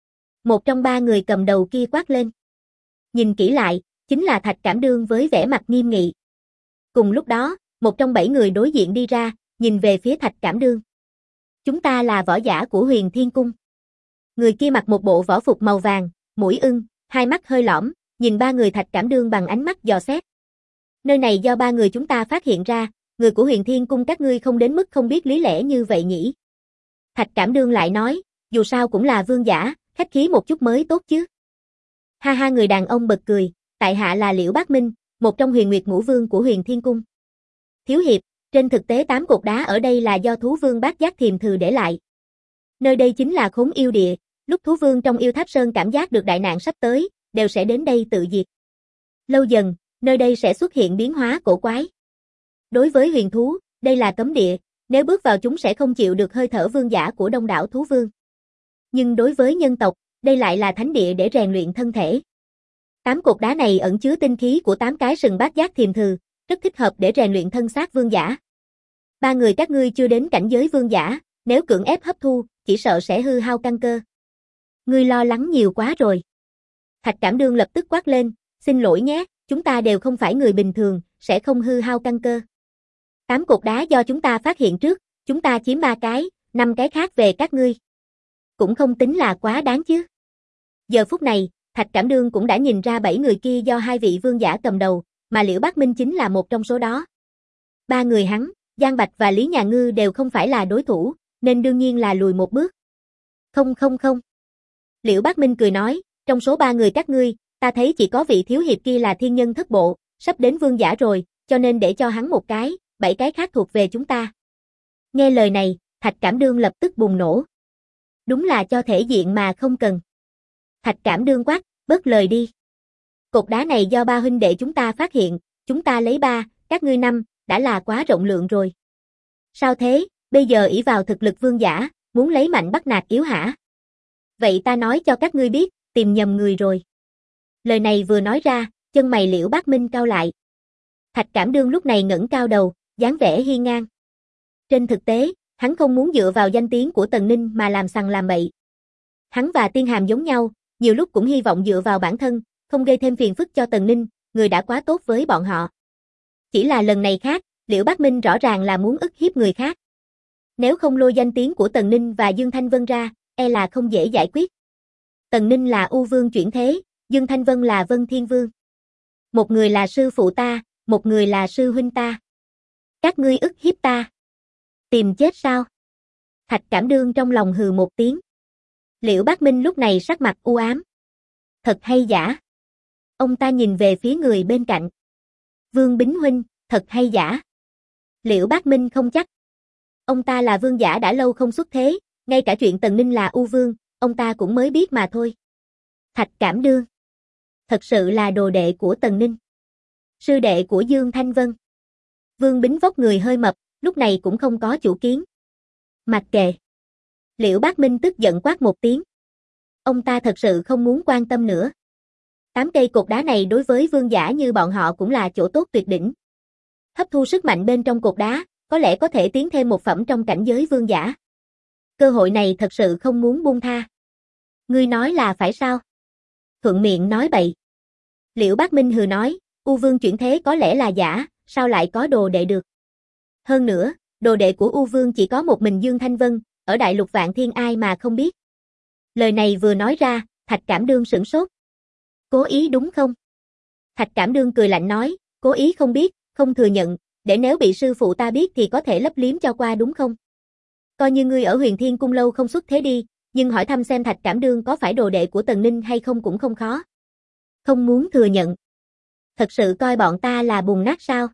Một trong ba người cầm đầu kia quát lên. Nhìn kỹ lại, chính là Thạch Cảm Đương với vẻ mặt nghiêm nghị. Cùng lúc đó, một trong 7 người đối diện đi ra, nhìn về phía Thạch Cảm Đương. Chúng ta là võ giả của Huyền Thiên Cung. Người kia mặc một bộ võ phục màu vàng, mũi ưng, hai mắt hơi lõm, nhìn ba người Thạch Cảm Đương bằng ánh mắt dò xét. Nơi này do ba người chúng ta phát hiện ra, người của Huyền Thiên Cung các ngươi không đến mức không biết lý lẽ như vậy nhỉ? Thạch Cảm Đương lại nói, dù sao cũng là vương giả, khách khí một chút mới tốt chứ. Ha ha, người đàn ông bật cười, tại hạ là Liễu Bác Minh, một trong Huyền Nguyệt Ngũ Vương của Huyền Thiên Cung. Thiếu hiệp, trên thực tế 8 cột đá ở đây là do thú vương Bát Giác Thiềm Thừ để lại. Nơi đây chính là Khốn Yêu Địa, lúc thú vương trong Yêu Tháp Sơn cảm giác được đại nạn sắp tới, đều sẽ đến đây tự diệt. Lâu dần, nơi đây sẽ xuất hiện biến hóa cổ quái. Đối với huyền thú, đây là cấm địa, nếu bước vào chúng sẽ không chịu được hơi thở vương giả của đông đảo thú vương. Nhưng đối với nhân tộc, đây lại là thánh địa để rèn luyện thân thể. 8 cột đá này ẩn chứa tinh khí của 8 cái sừng Bát Giác Thiềm Thừ, rất thích hợp để rèn luyện thân xác vương giả. Ba người các ngươi chưa đến cảnh giới vương giả, nếu cưỡng ép hấp thu, chỉ sợ sẽ hư hao căn cơ. Ngươi lo lắng nhiều quá rồi. Thạch Cảm Đương lập tức quát lên, xin lỗi nhé, chúng ta đều không phải người bình thường, sẽ không hư hao căn cơ. 8 cột đá do chúng ta phát hiện trước, chúng ta chiếm 3 cái, 5 cái khác về các ngươi. Cũng không tính là quá đáng chứ. Giờ phút này, Thạch Cảm Đương cũng đã nhìn ra 7 người kia do 2 vị vương giả cầm đầu, mà Liễu Bác Minh chính là một trong số đó. Ba người hắn, Giang Bạch và Lý Nhà Ngư đều không phải là đối thủ, nên đương nhiên là lùi một bước. Không. Liễu Bác Minh cười nói, trong số 3 người các ngươi, ta thấy chỉ có vị thiếu hiệp kia là thiên nhân thất bộ, sắp đến vương giả rồi, cho nên để cho hắn một cái, 7 cái khác thuộc về chúng ta. Nghe lời này, Thạch Cảm Đương lập tức bùng nổ. Đúng là cho thể diện mà không cần. Thạch Cảm Đương quát, bớt lời đi. Cột đá này do ba huynh đệ chúng ta phát hiện, chúng ta lấy 3, các ngươi 5, đã là quá rộng lượng rồi. Sao thế, bây giờ ỷ vào thực lực vương giả, muốn lấy mạnh bắt nạt yếu hả? Vậy ta nói cho các ngươi biết, tìm nhầm người rồi. Lời này vừa nói ra, chân mày Liễu Bác Minh cau lại. Thạch Cảm Đương lúc này ngẩng cao đầu, dáng vẻ hiên ngang. Trên thực tế, hắn không muốn dựa vào danh tiếng của Tần Ninh mà làm sằng làm bậy. Hắn và Tiên Hàm giống nhau, nhiều lúc cũng hy vọng dựa vào bản thân, không gây thêm phiền phức cho Tần Ninh, người đã quá tốt với bọn họ. Chỉ là lần này khác, Liễu Bác Minh rõ ràng là muốn ức hiếp người khác. Nếu không lôi danh tiếng của Tần Ninh và Dương Thanh Vân ra, e là không dễ giải quyết. Tần Ninh là U Vương chuyển thế, Dương Thanh Vân là Vân Thiên Vương. Một người là sư phụ ta, một người là sư huynh ta. Các ngươi ức hiếp ta. Tìm chết sao? Thạch Cảm Đương trong lòng hừ một tiếng. Liễu Bác Minh lúc này sắc mặt u ám. Thật hay giả? Ông ta nhìn về phía người bên cạnh. Vương Bính huynh, thật hay giả? Liễu Bác Minh không chắc. Ông ta là vương giả đã lâu không xuất thế, ngay cả chuyện Tần Ninh là U Vương, ông ta cũng mới biết mà thôi. Thạch Cảm Đương. Thật sự là đồ đệ của Tần Ninh. Sư đệ của Dương Thanh Vân. Vương Bính vóc người hơi mập, lúc này cũng không có chủ kiến. Mặc kệ. Liễu Bác Minh tức giận quát một tiếng. Ông ta thật sự không muốn quan tâm nữa. 8 cây cột đá này đối với vương giả như bọn họ cũng là chỗ tốt tuyệt đỉnh. Hấp thu sức mạnh bên trong cột đá, có lẽ có thể tiến thêm một phẩm trong cảnh giới vương giả. Cơ hội này thật sự không muốn buông tha. Ngươi nói là phải sao? Thuận miệng nói bậy. Liễu Bác Minh hừ nói, U Vương chuyển thế có lẽ là giả, sao lại có đồ đệ được? Hơn nữa, đồ đệ của U Vương chỉ có một mình Dương Thanh Vân, ở đại lục Vạn Thiên ai mà không biết. Lời này vừa nói ra, Thạch Cảm Đương sửng sốt. Cố ý đúng không? Thạch Cảm Đương cười lạnh nói, cố ý không biết, không thừa nhận, để nếu bị sư phụ ta biết thì có thể lấp liếm cho qua đúng không? Coi như ngươi ở Huyền Thiên Cung lâu không xuất thế đi, nhưng hỏi thăm xem Thạch Cảm Đương có phải đồ đệ của Tần Ninh hay không cũng không khó. Không muốn thừa nhận. Thật sự coi bọn ta là bùn nát sao?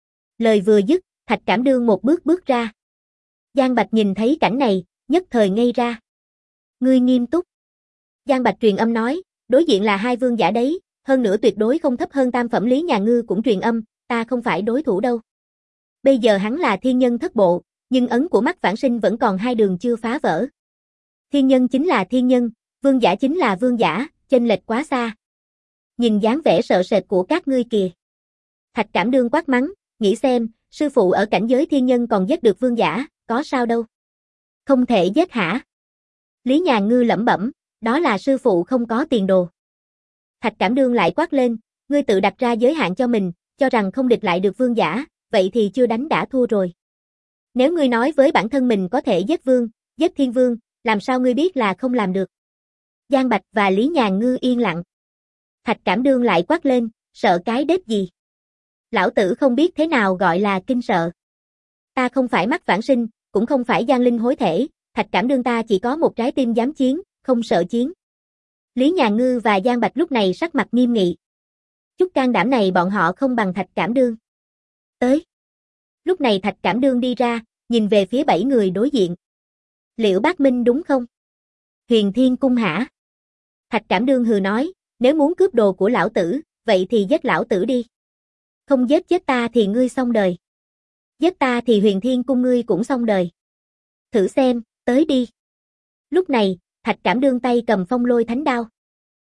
Lời vừa dứt, Thạch Cảm Đương một bước bước ra. Giang Bạch nhìn thấy cảnh này, nhất thời ngây ra. Ngươi nghiêm túc. Giang Bạch truyền âm nói, đối diện là hai vương giả đấy, hơn nữa tuyệt đối không thấp hơn tam phẩm Lý Nhà Ngư cũng truyền âm, ta không phải đối thủ đâu. Bây giờ hắn là thiên nhân thất bộ, nhưng ấn của mắt vãng sinh vẫn còn hai đường chưa phá vỡ. Thiên nhân chính là thiên nhân, vương giả chính là vương giả, chênh lệch quá xa. Nhìn dáng vẻ sợ sệt của các ngươi kìa. Thạch Cảm Đương quát mắng, nghĩ xem, sư phụ ở cảnh giới thiên nhân còn giết được vương giả, có sao đâu. Không thể giết hả? Lý Nhà Ngư lẩm bẩm, đó là sư phụ không có tiền đồ. Thạch Cảm Đương lại quát lên, ngươi tự đặt ra giới hạn cho mình, cho rằng không địch lại được vương giả, vậy thì chưa đánh đã thua rồi. Nếu ngươi nói với bản thân mình có thể giết vương, giết thiên vương, làm sao ngươi biết là không làm được? Giang Bạch và Lý Nhà Ngư yên lặng. Thạch Cảm Đương lại quát lên, sợ cái đếp gì? Lão tử không biết thế nào gọi là kinh sợ. Ta không phải mắt vãng sinh, cũng không phải giang linh hối thể, Thạch Cảm Đương ta chỉ có một trái tim dám chiến, không sợ chiến. Lý Nhà Ngư và Giang Bạch lúc này sắc mặt nghiêm nghị. Chút can đảm này bọn họ không bằng Thạch Cảm Đương. Tới. Lúc này Thạch Cảm Đương đi ra, nhìn về phía 7 người đối diện. Liễu Bác Minh đúng không? Huyền Thiên Cung hả? Thạch Cảm Đương hừ nói, nếu muốn cướp đồ của lão tử, vậy thì giết lão tử đi. Không giết chết ta thì ngươi xong đời. Giết ta thì Huyền Thiên Cung ngươi cũng xong đời. Thử xem, tới đi. Lúc này, Thạch Cảm Đương tay cầm Phong Lôi Thánh Đao.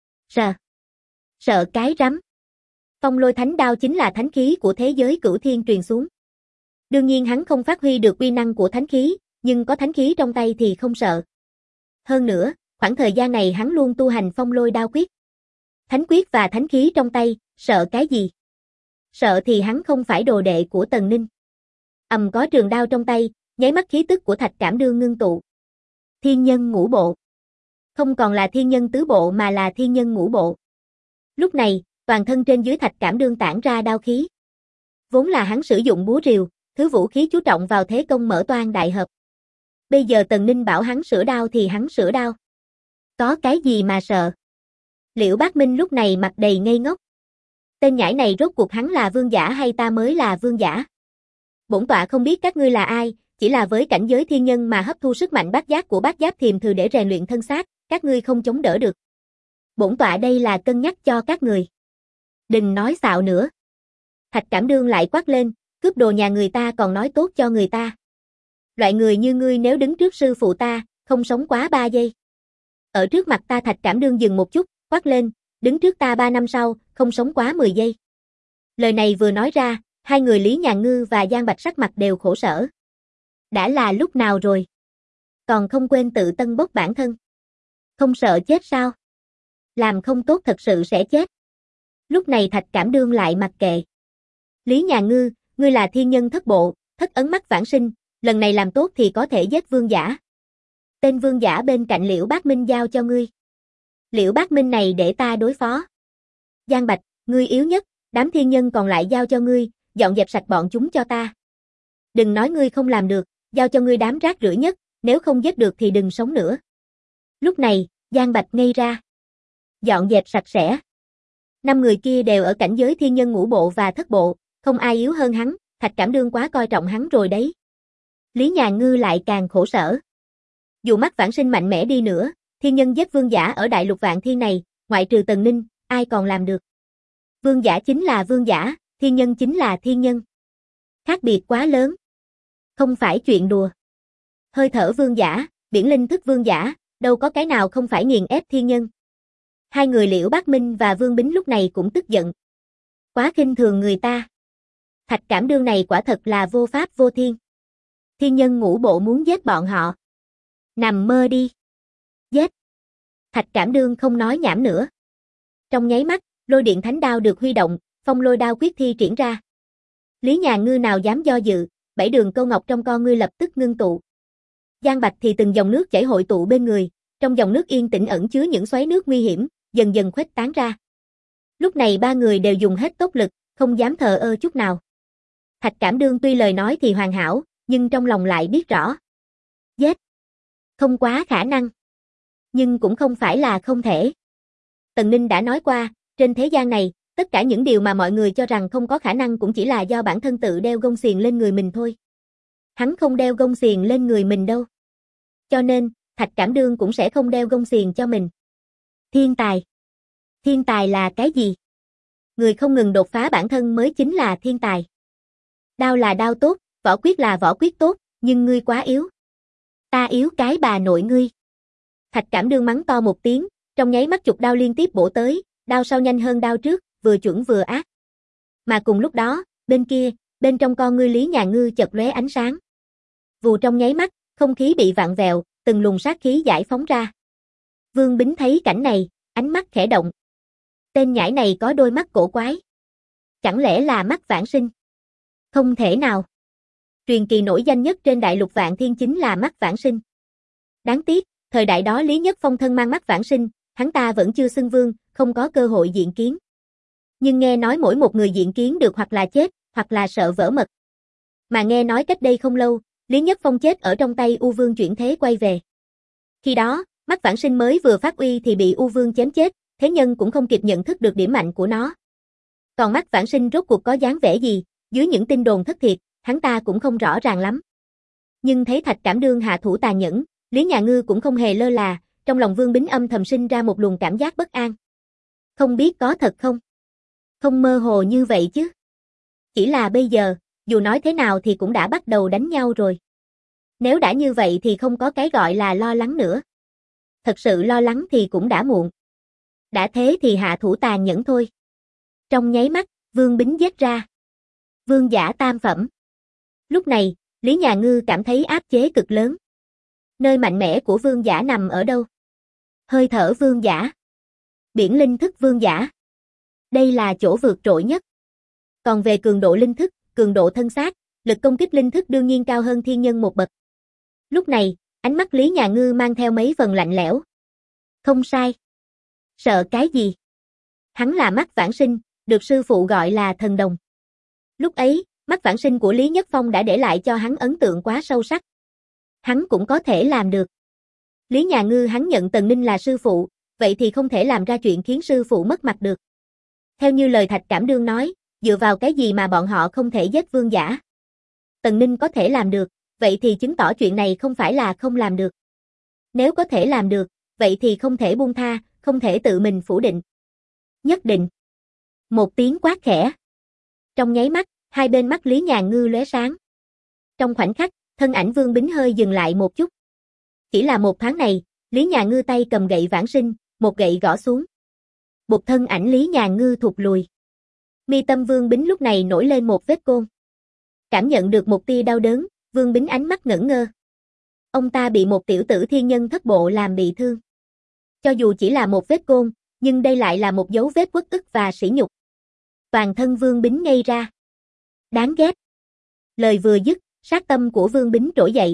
Sợ cái rắm. Phong Lôi Thánh Đao chính là thánh khí của thế giới cửu thiên truyền xuống. Đương nhiên hắn không phát huy được uy năng của thánh khí, nhưng có thánh khí trong tay thì không sợ. Hơn nữa, khoảng thời gian này hắn luôn tu hành Phong Lôi Đao Quyết. Thánh quyết và thánh khí trong tay, sợ cái gì? Sợ thì hắn không phải đồ đệ của Tần Ninh. Có trường đao trong tay, nháy mắt khí tức của Thạch Cảm Đương ngưng tụ. Thiên nhân ngũ bộ. Không còn là thiên nhân tứ bộ mà là thiên nhân ngũ bộ. Lúc này, toàn thân trên dưới Thạch Cảm Đương tản ra đao khí. Vốn là hắn sử dụng búa rìu, thứ vũ khí chú trọng vào thế công mở toang đại hợp. Bây giờ Tần Ninh bảo hắn sửa đao thì hắn sửa đao. Có cái gì mà sợ? Liễu Bác Minh lúc này mặt đầy ngây ngốc. Tên nhãi này rốt cuộc hắn là vương giả hay ta mới là vương giả? Bổn tọa không biết các ngươi là ai, chỉ là với cảnh giới thiên nhân mà hấp thu sức mạnh bát giác của Bát Giáp Thiềm Thử để rèn luyện thân xác, các ngươi không chống đỡ được. Bổn tọa đây là cân nhắc cho các người. Đừng nói xạo nữa. Thạch Cảm Đương lại quát lên, cướp đồ nhà người ta còn nói tốt cho người ta. Loại người như ngươi nếu đứng trước sư phụ ta, không sống quá 3 giây. Ở trước mặt ta Thạch Cảm Đương dừng một chút, quát lên, đứng trước ta 3 năm sau, không sống quá 10 giây. Lời này vừa nói ra, hai người Lý Nhà Ngư và Giang Bạch sắc mặt đều khổ sở. Đã là lúc nào rồi? Còn không quên tự tân bốc bản thân. Không sợ chết sao? Làm không tốt thật sự sẽ chết. Lúc này Thạch Cảm Đương lại mặc kệ. Lý Nhà Ngư, ngươi là thiên nhân thất bộ, thất ấn mắt vãng sinh, lần này làm tốt thì có thể giết vương giả. Tên vương giả bên cạnh Liễu Bác Minh giao cho ngươi. Liễu Bác Minh này để ta đối phó. Giang Bạch, ngươi yếu nhất, đám thiên nhân còn lại giao cho ngươi, dọn dẹp sạch bọn chúng cho ta. Đừng nói ngươi không làm được, giao cho ngươi đám rác rưởi nhất, nếu không giết được thì đừng sống nữa. Lúc này, Giang Bạch ngây ra. Dọn dẹp sạch sẽ. 5 người kia đều ở cảnh giới thiên nhân ngũ bộ và thất bộ, không ai yếu hơn hắn, Thạch Cảm Đương quá coi trọng hắn rồi đấy. Lý Nhàn Ngư lại càng khổ sở. Dù mắt vãng sinh mạnh mẽ đi nữa, thiên nhân giết vương giả ở đại lục vạn thiên này, ngoại trừ Tần Ninh, ai còn làm được. Vương giả chính là vương giả, thiên nhân chính là thiên nhân. Khác biệt quá lớn. Không phải chuyện đùa. Hơi thở vương giả, biển linh thức vương giả, đâu có cái nào không phải nghiền ép thiên nhân. Hai người Liễu Bác Minh và Vương Bính lúc này cũng tức giận. Quá khinh thường người ta. Thạch Cảm Đương này quả thật là vô pháp vô thiên. Thiên nhân ngũ bộ muốn giết bọn họ. Nằm mơ đi. Giết. Thạch Cảm Đương không nói nhảm nữa. Trong nháy mắt, lôi điện thánh đao được huy động, phong lôi đao quyết thi triển ra. Lý Nhàn Ngư nào dám do dự, 7 đường câu ngọc trong con ngươi lập tức ngưng tụ. Giang Bạch thì từng dòng nước chảy hội tụ bên người, trong dòng nước yên tĩnh ẩn chứa những xoáy nước nguy hiểm, dần dần khuếch tán ra. Lúc này ba người đều dùng hết tốc lực, không dám thờ ơ chút nào. Thạch Cảm Đương tuy lời nói thì hoàn hảo, nhưng trong lòng lại biết rõ. Giết. Không quá khả năng. Nhưng cũng không phải là không thể. Tần Ninh đã nói qua, trên thế gian này, tất cả những điều mà mọi người cho rằng không có khả năng cũng chỉ là do bản thân tự đeo gông xiềng lên người mình thôi. Hắn không đeo gông xiềng lên người mình đâu. Cho nên, Thạch Cảm Đương cũng sẽ không đeo gông xiềng cho mình. Thiên tài. Thiên tài là cái gì? Người không ngừng đột phá bản thân mới chính là thiên tài. Đao là đao tốt, võ quyết là võ quyết tốt, nhưng ngươi quá yếu. Ta yếu cái bà nội ngươi. Thạch Cảm Đương mắng to một tiếng, trong nháy mắt chục đao liên tiếp bổ tới, đao sau nhanh hơn đao trước, vừa chuẩn vừa ác. Mà cùng lúc đó, bên kia, bên trong con ngươi Lý Nhàn Ngư chợt lóe ánh sáng. Vù trong nháy mắt, không khí bị vặn vẹo, từng luồng sát khí giải phóng ra. Vương Bính thấy cảnh này, ánh mắt khẽ động. Tên nhãi này có đôi mắt cổ quái. Chẳng lẽ là mắt vãng sinh? Không thể nào. Truyền kỳ nổi danh nhất trên đại lục vạn thiên chính là mắt vãng sinh. Đáng tiếc, thời đại đó Lý Nhất Phong thân mang mắt vãng sinh, hắn ta vẫn chưa xưng vương, không có cơ hội diện kiến. Nhưng nghe nói mỗi một người diện kiến được hoặc là chết, hoặc là sợ vỡ mật. Mà nghe nói cách đây không lâu, Lý Nhất Phong chết ở trong tay U Vương chuyển thế quay về. Khi đó, mắt vãng sinh mới vừa phát uy thì bị U Vương chém chết, thế nhân cũng không kịp nhận thức được điểm mạnh của nó. Còn mắt vãng sinh rốt cuộc có dáng vẻ gì, dưới những tin đồn thất thiệt, hắn ta cũng không rõ ràng lắm. Nhưng thấy Thạch Cảm Đương hạ thủ tàn nhẫn, Lý Nhàn Ngư cũng không hề lơ là, trong lòng Vương Bính âm thầm sinh ra một luồng cảm giác bất an. Không biết có thật không? Không mơ hồ như vậy chứ. Chỉ là bây giờ, dù nói thế nào thì cũng đã bắt đầu đánh nhau rồi. Nếu đã như vậy thì không có cái gọi là lo lắng nữa. Thật sự lo lắng thì cũng đã muộn. Đã thế thì hạ thủ tàn nhẫn thôi. Trong nháy mắt, Vương Bính giết ra. Vương giả tam phẩm. Lúc này, Lý Nhàn Ngư cảm thấy áp chế cực lớn. Nơi mạnh mẽ của vương giả nằm ở đâu? Hơi thở vương giả. Biển linh thức vương giả. Đây là chỗ vượt trội nhất. Còn về cường độ linh thức, cường độ thân xác, lực công kích linh thức đương nhiên cao hơn thiên nhân một bậc. Lúc này, ánh mắt Lý Nhàn Ngư mang theo mấy phần lạnh lẽo. Không sai. Sợ cái gì? Hắn là mắt vãng sinh, được sư phụ gọi là thần đồng. Lúc ấy, mắt vãng sinh của Lý Nhất Phong đã để lại cho hắn ấn tượng quá sâu sắc. Hắn cũng có thể làm được. Lý Nhàn Ngư hắn nhận Tần Ninh là sư phụ, vậy thì không thể làm ra chuyện khiến sư phụ mất mặt được. Theo như lời Thạch Cảm Đương nói, dựa vào cái gì mà bọn họ không thể giết vương giả? Tần Ninh có thể làm được, vậy thì chứng tỏ chuyện này không phải là không làm được. Nếu có thể làm được, vậy thì không thể buông tha, không thể tự mình phủ định. Nhất định. Một tiếng quát khẽ. Trong nháy mắt, hai bên mắt Lý Nhàn Ngư lóe sáng. Trong khoảnh khắc, thân ảnh Vương Bính hơi dừng lại một chút. Chỉ là một thoáng này, Lý Nhàn Ngư tay cầm gậy vãng sinh, một gậy gõ xuống. Một thân ảnh Lý Nhàn Ngư thụt lùi. Mi tâm Vương Bính lúc này nổi lên một vết côn. Cảm nhận được một tia đau đớn, Vương Bính ánh mắt ngẩn ngơ. Ông ta bị một tiểu tử thiên nhân thất bộ làm bị thương. Cho dù chỉ là một vết côn, nhưng đây lại là một dấu vết uất ức và sỉ nhục. Toàn thân Vương Bính ngây ra. Đáng ghét. Lời vừa dứt, sát tâm của Vương Bính trỗi dậy.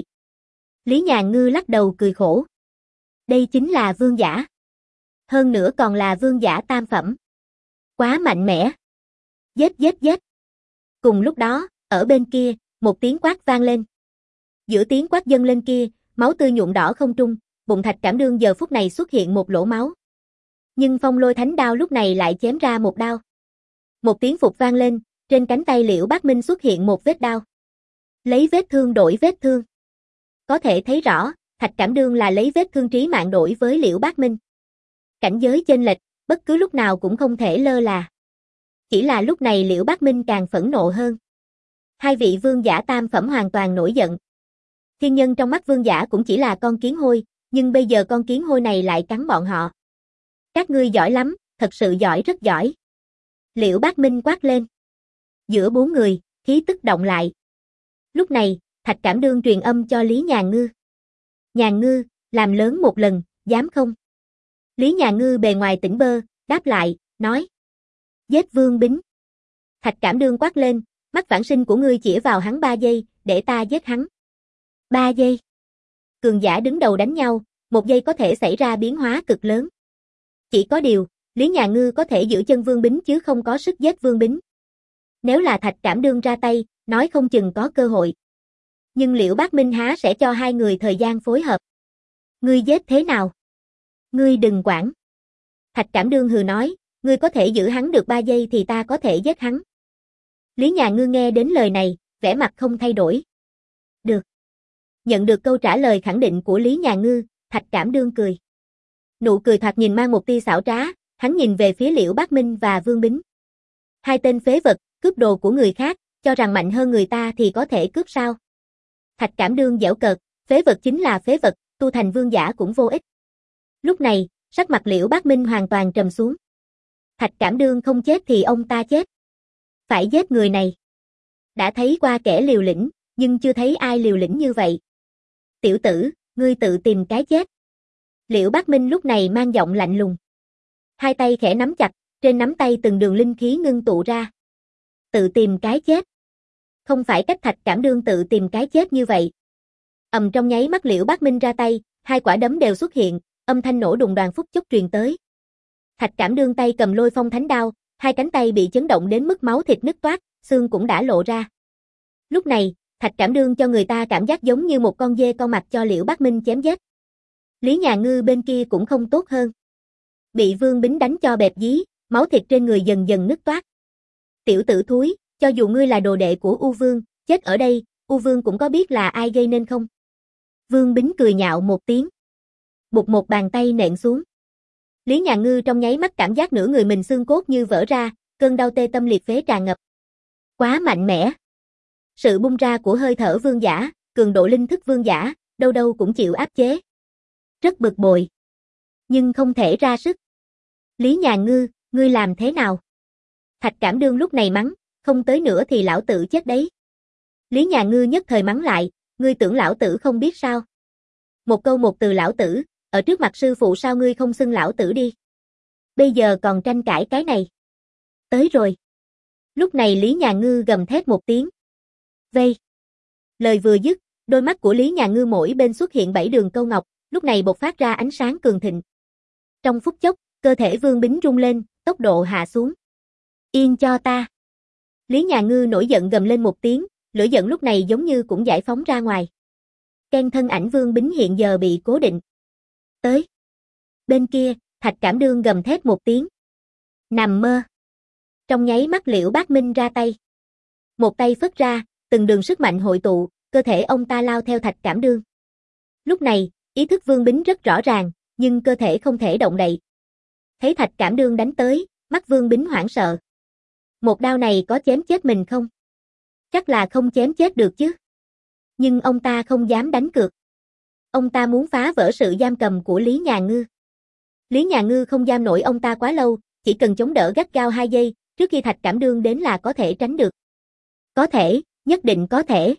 Lý Nhàn Ngư lắc đầu cười khổ. Đây chính là vương giả. Hơn nữa còn là vương giả tam phẩm. Quá mạnh mẽ. Giết giết giết. Cùng lúc đó, ở bên kia, một tiếng quát vang lên. Giữa tiếng quát dâng lên kia, máu tươi nhuộm đỏ không trung, bụng Thạch Cảm Đương giờ phút này xuất hiện một lỗ máu. Nhưng Phong Lôi Thánh Đao lúc này lại chém ra một đao. Một tiếng phụt vang lên, trên cánh tay Liễu Bác Minh xuất hiện một vết đao. Lấy vết thương đổi vết thương. Có thể thấy rõ, Thạch Cảm Đương là lấy vết thương trí mạng đổi với Liễu Bác Minh. Cảnh giới chênh lệch, bất cứ lúc nào cũng không thể lơ là. Chỉ là lúc này Liễu Bác Minh càng phẫn nộ hơn. Hai vị vương giả tam phẩm hoàn toàn nổi giận. Thiên nhân trong mắt vương giả cũng chỉ là con kiến hôi, nhưng bây giờ con kiến hôi này lại cắn bọn họ. Các ngươi giỏi lắm, thật sự giỏi rất giỏi. Liễu Bác Minh quát lên. Giữa bốn người, khí tức động lại. Lúc này, Thạch Cảm Đương truyền âm cho Lý Nhàn Ngư. Nhàn Ngư, làm lớn một lần, dám không? Lý Nhàn Ngư bề ngoài tỉnh bơ, đáp lại, nói. Giết Vương Bính. Thạch Cảm Đương quát lên, mắt vãng sinh của ngươi chĩa vào hắn 3 giây, để ta giết hắn. 3 giây. Cường giả đứng đầu đánh nhau, 1 giây có thể xảy ra biến hóa cực lớn. Chỉ có điều, Lý Nhàn Ngư có thể giữ chân Vương Bính chứ không có sức giết Vương Bính. Nếu là Thạch Cảm Đương ra tay, nói không chừng có cơ hội. Nhưng Liễu Bác Minh há sẽ cho hai người thời gian phối hợp. Ngươi giết thế nào? Ngươi đừng quản. Thạch Cảm Đương hừ nói, ngươi có thể giữ hắn được 3 giây thì ta có thể giết hắn. Lý Nhàn Ngư nghe đến lời này, vẻ mặt không thay đổi. Được. Nhận được câu trả lời khẳng định của Lý Nhàn Ngư, Thạch Cảm Đương cười. Nụ cười thoạt nhìn mang một tia xảo trá, hắn nhìn về phía Liễu Bác Minh và Vương Bính. Hai tên phế vật, cướp đồ của người khác, cho rằng mạnh hơn người ta thì có thể cướp sao? Thạch Cảm Đương giễu cợt, phế vật chính là phế vật, tu thành vương giả cũng vô ích. Lúc này, sắc mặt Liễu Bác Minh hoàn toàn trầm xuống. Thạch Cảm Đương không chết thì ông ta chết. Phải giết người này. Đã thấy qua kẻ liều lĩnh, nhưng chưa thấy ai liều lĩnh như vậy. Tiểu tử, ngươi tự tìm cái chết. Liễu Bác Minh lúc này mang giọng lạnh lùng. Hai tay khẽ nắm chặt, trên nắm tay từng đường linh khí ngưng tụ ra. Tự tìm cái chết. Không phải cách Thạch Cảm Đương tự tìm cái chết như vậy. Trong nháy mắt Liễu Bác Minh ra tay, hai quả đấm đều xuất hiện, âm thanh nổ đùng đoàng phút chốc truyền tới. Thạch Cảm Đương tay cầm Lôi Phong Thánh Đao, hai cánh tay bị chấn động đến mức máu thịt nứt toác, xương cũng đã lộ ra. Lúc này, Thạch Cảm Đương cho người ta cảm giác giống như một con dê con mặt cho Liễu Bác Minh chém giết. Lý Nhàn Ngư bên kia cũng không tốt hơn. Bị Vương Bính đánh cho bẹp dí, máu thịt trên người dần dần nứt toác. Tiểu tử thúi, cho dù ngươi là đồ đệ của U Vương, chết ở đây, U Vương cũng có biết là ai gây nên không? Vương Bính cười nhạo một tiếng. Bụt một bàn tay nện xuống. Lý Nhàn Ngư trong nháy mắt cảm giác nửa người mình xương cốt như vỡ ra, cơn đau tê tâm liệt phế tràn ngập. Quá mạnh mẽ. Sự bung ra của hơi thở vương giả, cường độ linh thức vương giả, đâu đâu cũng chịu áp chế. Rất bực bội. Nhưng không thể ra sức. Lý Nhàn Ngư, ngươi làm thế nào? Thạch Cảm Đương lúc này mắng, không tới nữa thì lão tử chết đấy. Lý Nhàn Ngư nhất thời mắng lại, ngươi tưởng lão tử không biết sao? Một câu một từ lão tử, ở trước mặt sư phụ sao ngươi không xưng lão tử đi? Bây giờ còn tranh cãi cái này. Tới rồi. Lúc này Lý Nhàn Ngư gầm thét một tiếng. Vây. Lời vừa dứt, đôi mắt của Lý Nhàn Ngư mỗi bên xuất hiện 7 đường câu ngọc, lúc này bộc phát ra ánh sáng cường thịnh. Trong phút chốc, cơ thể Vương Bính rung lên, tốc độ hạ xuống. Yên cho ta. Lý Nhàn Ngư nổi giận gầm lên một tiếng, lửa giận lúc này giống như cũng giải phóng ra ngoài. Ken thân ảnh Vương Bính hiện giờ bị cố định. Tới. Bên kia, Thạch Cảm Đương gầm thét một tiếng. Nằm mơ. Trong nháy mắt Liễu Bác Minh ra tay. Một tay phất ra, từng đường sức mạnh hội tụ, cơ thể ông ta lao theo Thạch Cảm Đương. Lúc này, ý thức Vương Bính rất rõ ràng, nhưng cơ thể không thể động đậy. Thấy Thạch Cảm Đương đánh tới, mắt Vương Bính hoảng sợ. Một đao này có chém chết mình không? Chắc là không chém chết được chứ. Nhưng ông ta không dám đánh cược. Ông ta muốn phá vỡ sự giam cầm của Lý Nhàn Ngư. Lý Nhàn Ngư không giam nổi ông ta quá lâu, chỉ cần chống đỡ gắt gao 2 giây, trước khi Thạch Cảm Đương đến là có thể tránh được. Có thể, nhất định có thể.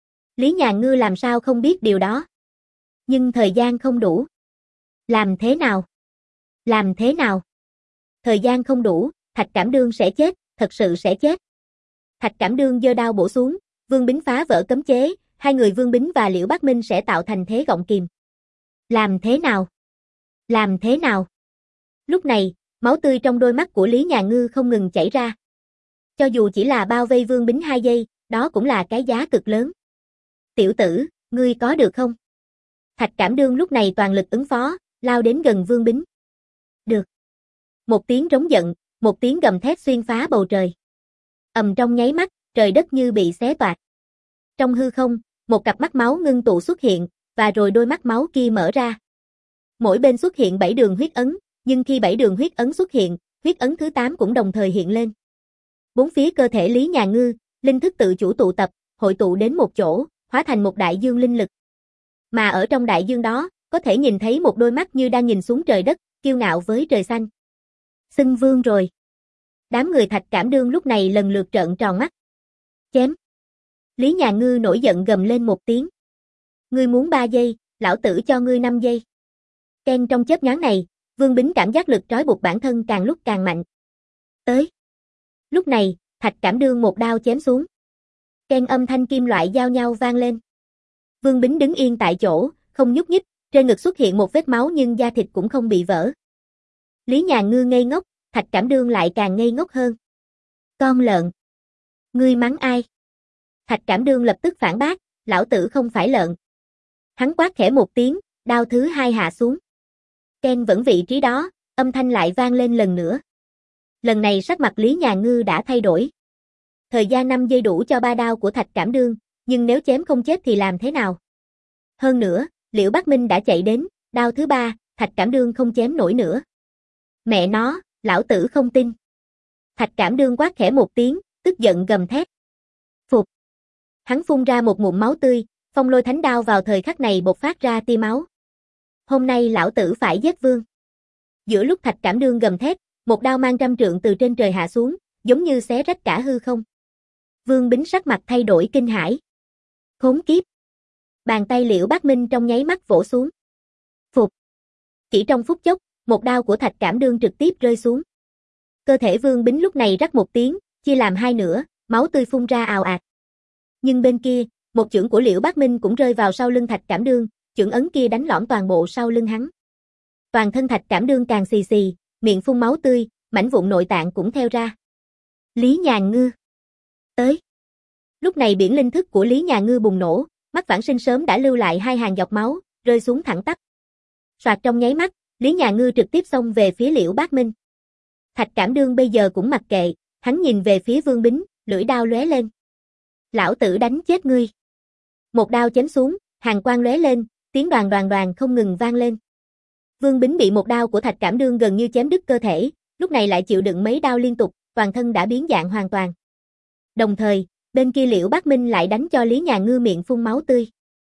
Lý Nhàn Ngư làm sao không biết điều đó. Nhưng thời gian không đủ. Làm thế nào? Làm thế nào? Thời gian không đủ, Thạch Cảm Đương sẽ chết, thật sự sẽ chết. Thạch Cảm Đương giơ đao bổ xuống, Vương Bính phá vỡ cấm chế, hai người Vương Bính và Liễu Bác Minh sẽ tạo thành thế gọng kìm. Làm thế nào? Làm thế nào? Lúc này, máu tươi trong đôi mắt của Lý Nhàn Ngư không ngừng chảy ra. Cho dù chỉ là bao vây Vương Bính 2 giây, đó cũng là cái giá cực lớn. Tiểu tử, ngươi có được không? Thạch Cảm Đương lúc này toàn lực ứng phó, lao đến gần Vương Bính. Được. Một tiếng rống giận, một tiếng gầm thét xuyên phá bầu trời. Ầm, trong nháy mắt, trời đất như bị xé toạc. Trong hư không, một cặp mắt máu ngưng tụ xuất hiện, và rồi đôi mắt máu kia mở ra. Mỗi bên xuất hiện 7 đường huyết ấn, nhưng khi 7 đường huyết ấn xuất hiện, huyết ấn thứ 8 cũng đồng thời hiện lên. Bốn phía cơ thể Lý Nhà Ngư, linh thức tự chủ tụ tập, hội tụ đến một chỗ, hóa thành một đại dương linh lực. Mà ở trong đại dương đó, có thể nhìn thấy một đôi mắt như đang nhìn xuống trời đất, kiêu ngạo với trời xanh. Xưng vương rồi. Đám người Thạch Cảm Đương lúc này lần lượt trợn tròn mắt. Chém. Lý Nhà Ngư nổi giận gầm lên một tiếng. Ngươi muốn 3 giây, lão tử cho ngươi 5 giây. Ken, trong chớp nhoáng này, Vương Bính cảm giác lực trói buộc bản thân càng lúc càng mạnh. Tới. Lúc này, Thạch Cảm Đương một đao chém xuống. Ken, âm thanh kim loại giao nhau vang lên. Vương Bính đứng yên tại chỗ, không nhúc nhích, trên ngực xuất hiện một vết máu nhưng da thịt cũng không bị vỡ. Lý Nhà Ngư ngây ngốc, Thạch Cảm Đương lại càng ngây ngốc hơn. Con lợn. Ngươi mắng ai? Thạch Cảm Đương lập tức phản bác, lão tử không phải lợn. Hắn quát khẽ một tiếng, đao thứ 2 hạ xuống. Ken vẫn vị trí đó, âm thanh lại vang lên lần nữa. Lần này sắc mặt Lý Nhà Ngư đã thay đổi. Thời gian 5 giây đủ cho 3 đao của Thạch Cảm Đương, nhưng nếu chém không chết thì làm thế nào? Hơn nữa, Liễu Bác Minh đã chạy đến, đao thứ 3, Thạch Cảm Đương không chém nổi nữa. Mẹ nó, lão tử không tin. Thạch Cảm Đương quát khẽ một tiếng, tức giận gầm thét. Phục. Hắn phun ra một ngụm máu tươi, phong lôi thánh đao vào thời khắc này bộc phát ra tia máu. Hôm nay lão tử phải giết vương. Giữa lúc Thạch Cảm Đương gầm thét, một đao mang 100 trượng từ trên trời hạ xuống, giống như xé rách cả hư không. Vương Bính sắc mặt thay đổi kinh hãi. Khốn kiếp. Bàn tay Liễu Bác Minh trong nháy mắt vỗ xuống. Phục. Chỉ trong phút chốc, một đao của Thạch Cảm Đương trực tiếp rơi xuống. Cơ thể Vương Bính lúc này rắc một tiếng, chia làm hai nửa, máu tươi phun ra ào ạt. Nhưng bên kia, một chưởng của Liễu Bác Minh cũng rơi vào sau lưng Thạch Cảm Đương, chưởng ấn kia đánh lõm toàn bộ sau lưng hắn. Toàn thân Thạch Cảm Đương càng xì xì, miệng phun máu tươi, mảnh vụn nội tạng cũng theo ra. Lý Nhà Ngư. Tới. Lúc này biển linh thức của Lý Nhà Ngư bùng nổ, mắt Vãn Sinh sớm đã lưu lại 2 hàng giọt máu, rơi xuống thẳng tắp. Soạt, trong nháy mắt, Lý Nhà Ngư trực tiếp xông về phía Liễu Bác Minh. Thạch Cảm Đương bây giờ cũng mặc kệ, hắn nhìn về phía Vương Bính, lưỡi đao lóe lên. Lão tử đánh chết ngươi. Một đao chém xuống, hàn quang lóe lên, tiếng đoàn đoàn đoàn không ngừng vang lên. Vương Bính bị một đao của Thạch Cảm Đương gần như chém đứt cơ thể, lúc này lại chịu đựng mấy đao liên tục, toàn thân đã biến dạng hoàn toàn. Đồng thời, bên kia Liễu Bác Minh lại đánh cho Lý Nhà Ngư miệng phun máu tươi.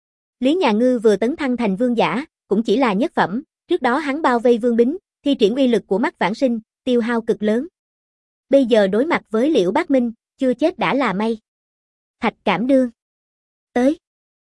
Lý Nhà Ngư vừa tấn thăng thành vương giả, cũng chỉ là nhất phẩm, trước đó hắn bao vây Vương Bính, thi triển uy lực của mắt Vãn Sinh, tiêu hao cực lớn. Bây giờ đối mặt với Liễu Bác Minh, chưa chết đã là may. Thạch Cảm Đương. Tới.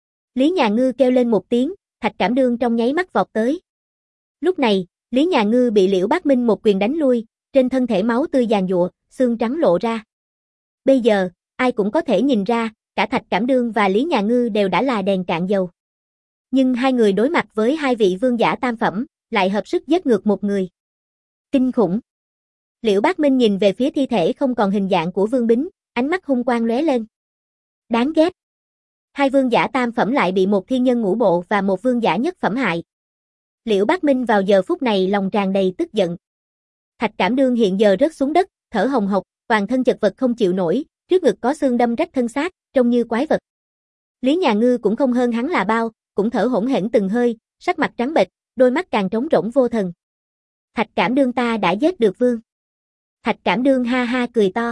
Lý Nhà Ngư kêu lên một tiếng, Thạch Cảm Đương trong nháy mắt vọt tới. Lúc này, Lý Nhà Ngư bị Liễu Bác Minh một quyền đánh lui, trên thân thể máu tươi giàn giụa, xương trắng lộ ra. Bây giờ, ai cũng có thể nhìn ra, cả Thạch Cảm Đương và Lý Nhà Ngư đều đã là đèn cạn dầu. Nhưng hai người đối mặt với hai vị vương giả tam phẩm, lại hợp sức giết ngược một người. Kinh khủng. Liễu Bác Minh nhìn về phía thi thể không còn hình dạng của Vương Bính, ánh mắt hung quang lóe lên. Đáng ghét. Hai vương giả tam phẩm lại bị một thiên nhân ngũ bộ và một vương giả nhất phẩm hại. Liễu Bác Minh vào giờ phút này lòng tràn đầy tức giận. Thạch Cảm Đương hiện giờ rớt xuống đất, thở hồng hộc, toàn thân chật vật không chịu nổi, trước ngực có xương đâm rách thân xác, trông như quái vật. Lý Nhà Ngư cũng không hơn hắn là bao, cũng thở hổn hển từng hơi, sắc mặt trắng bệch, đôi mắt càng trống rỗng vô thần. Thạch Cảm Đương, ta đã giết được vương. Thạch Cảm Đương ha ha cười to.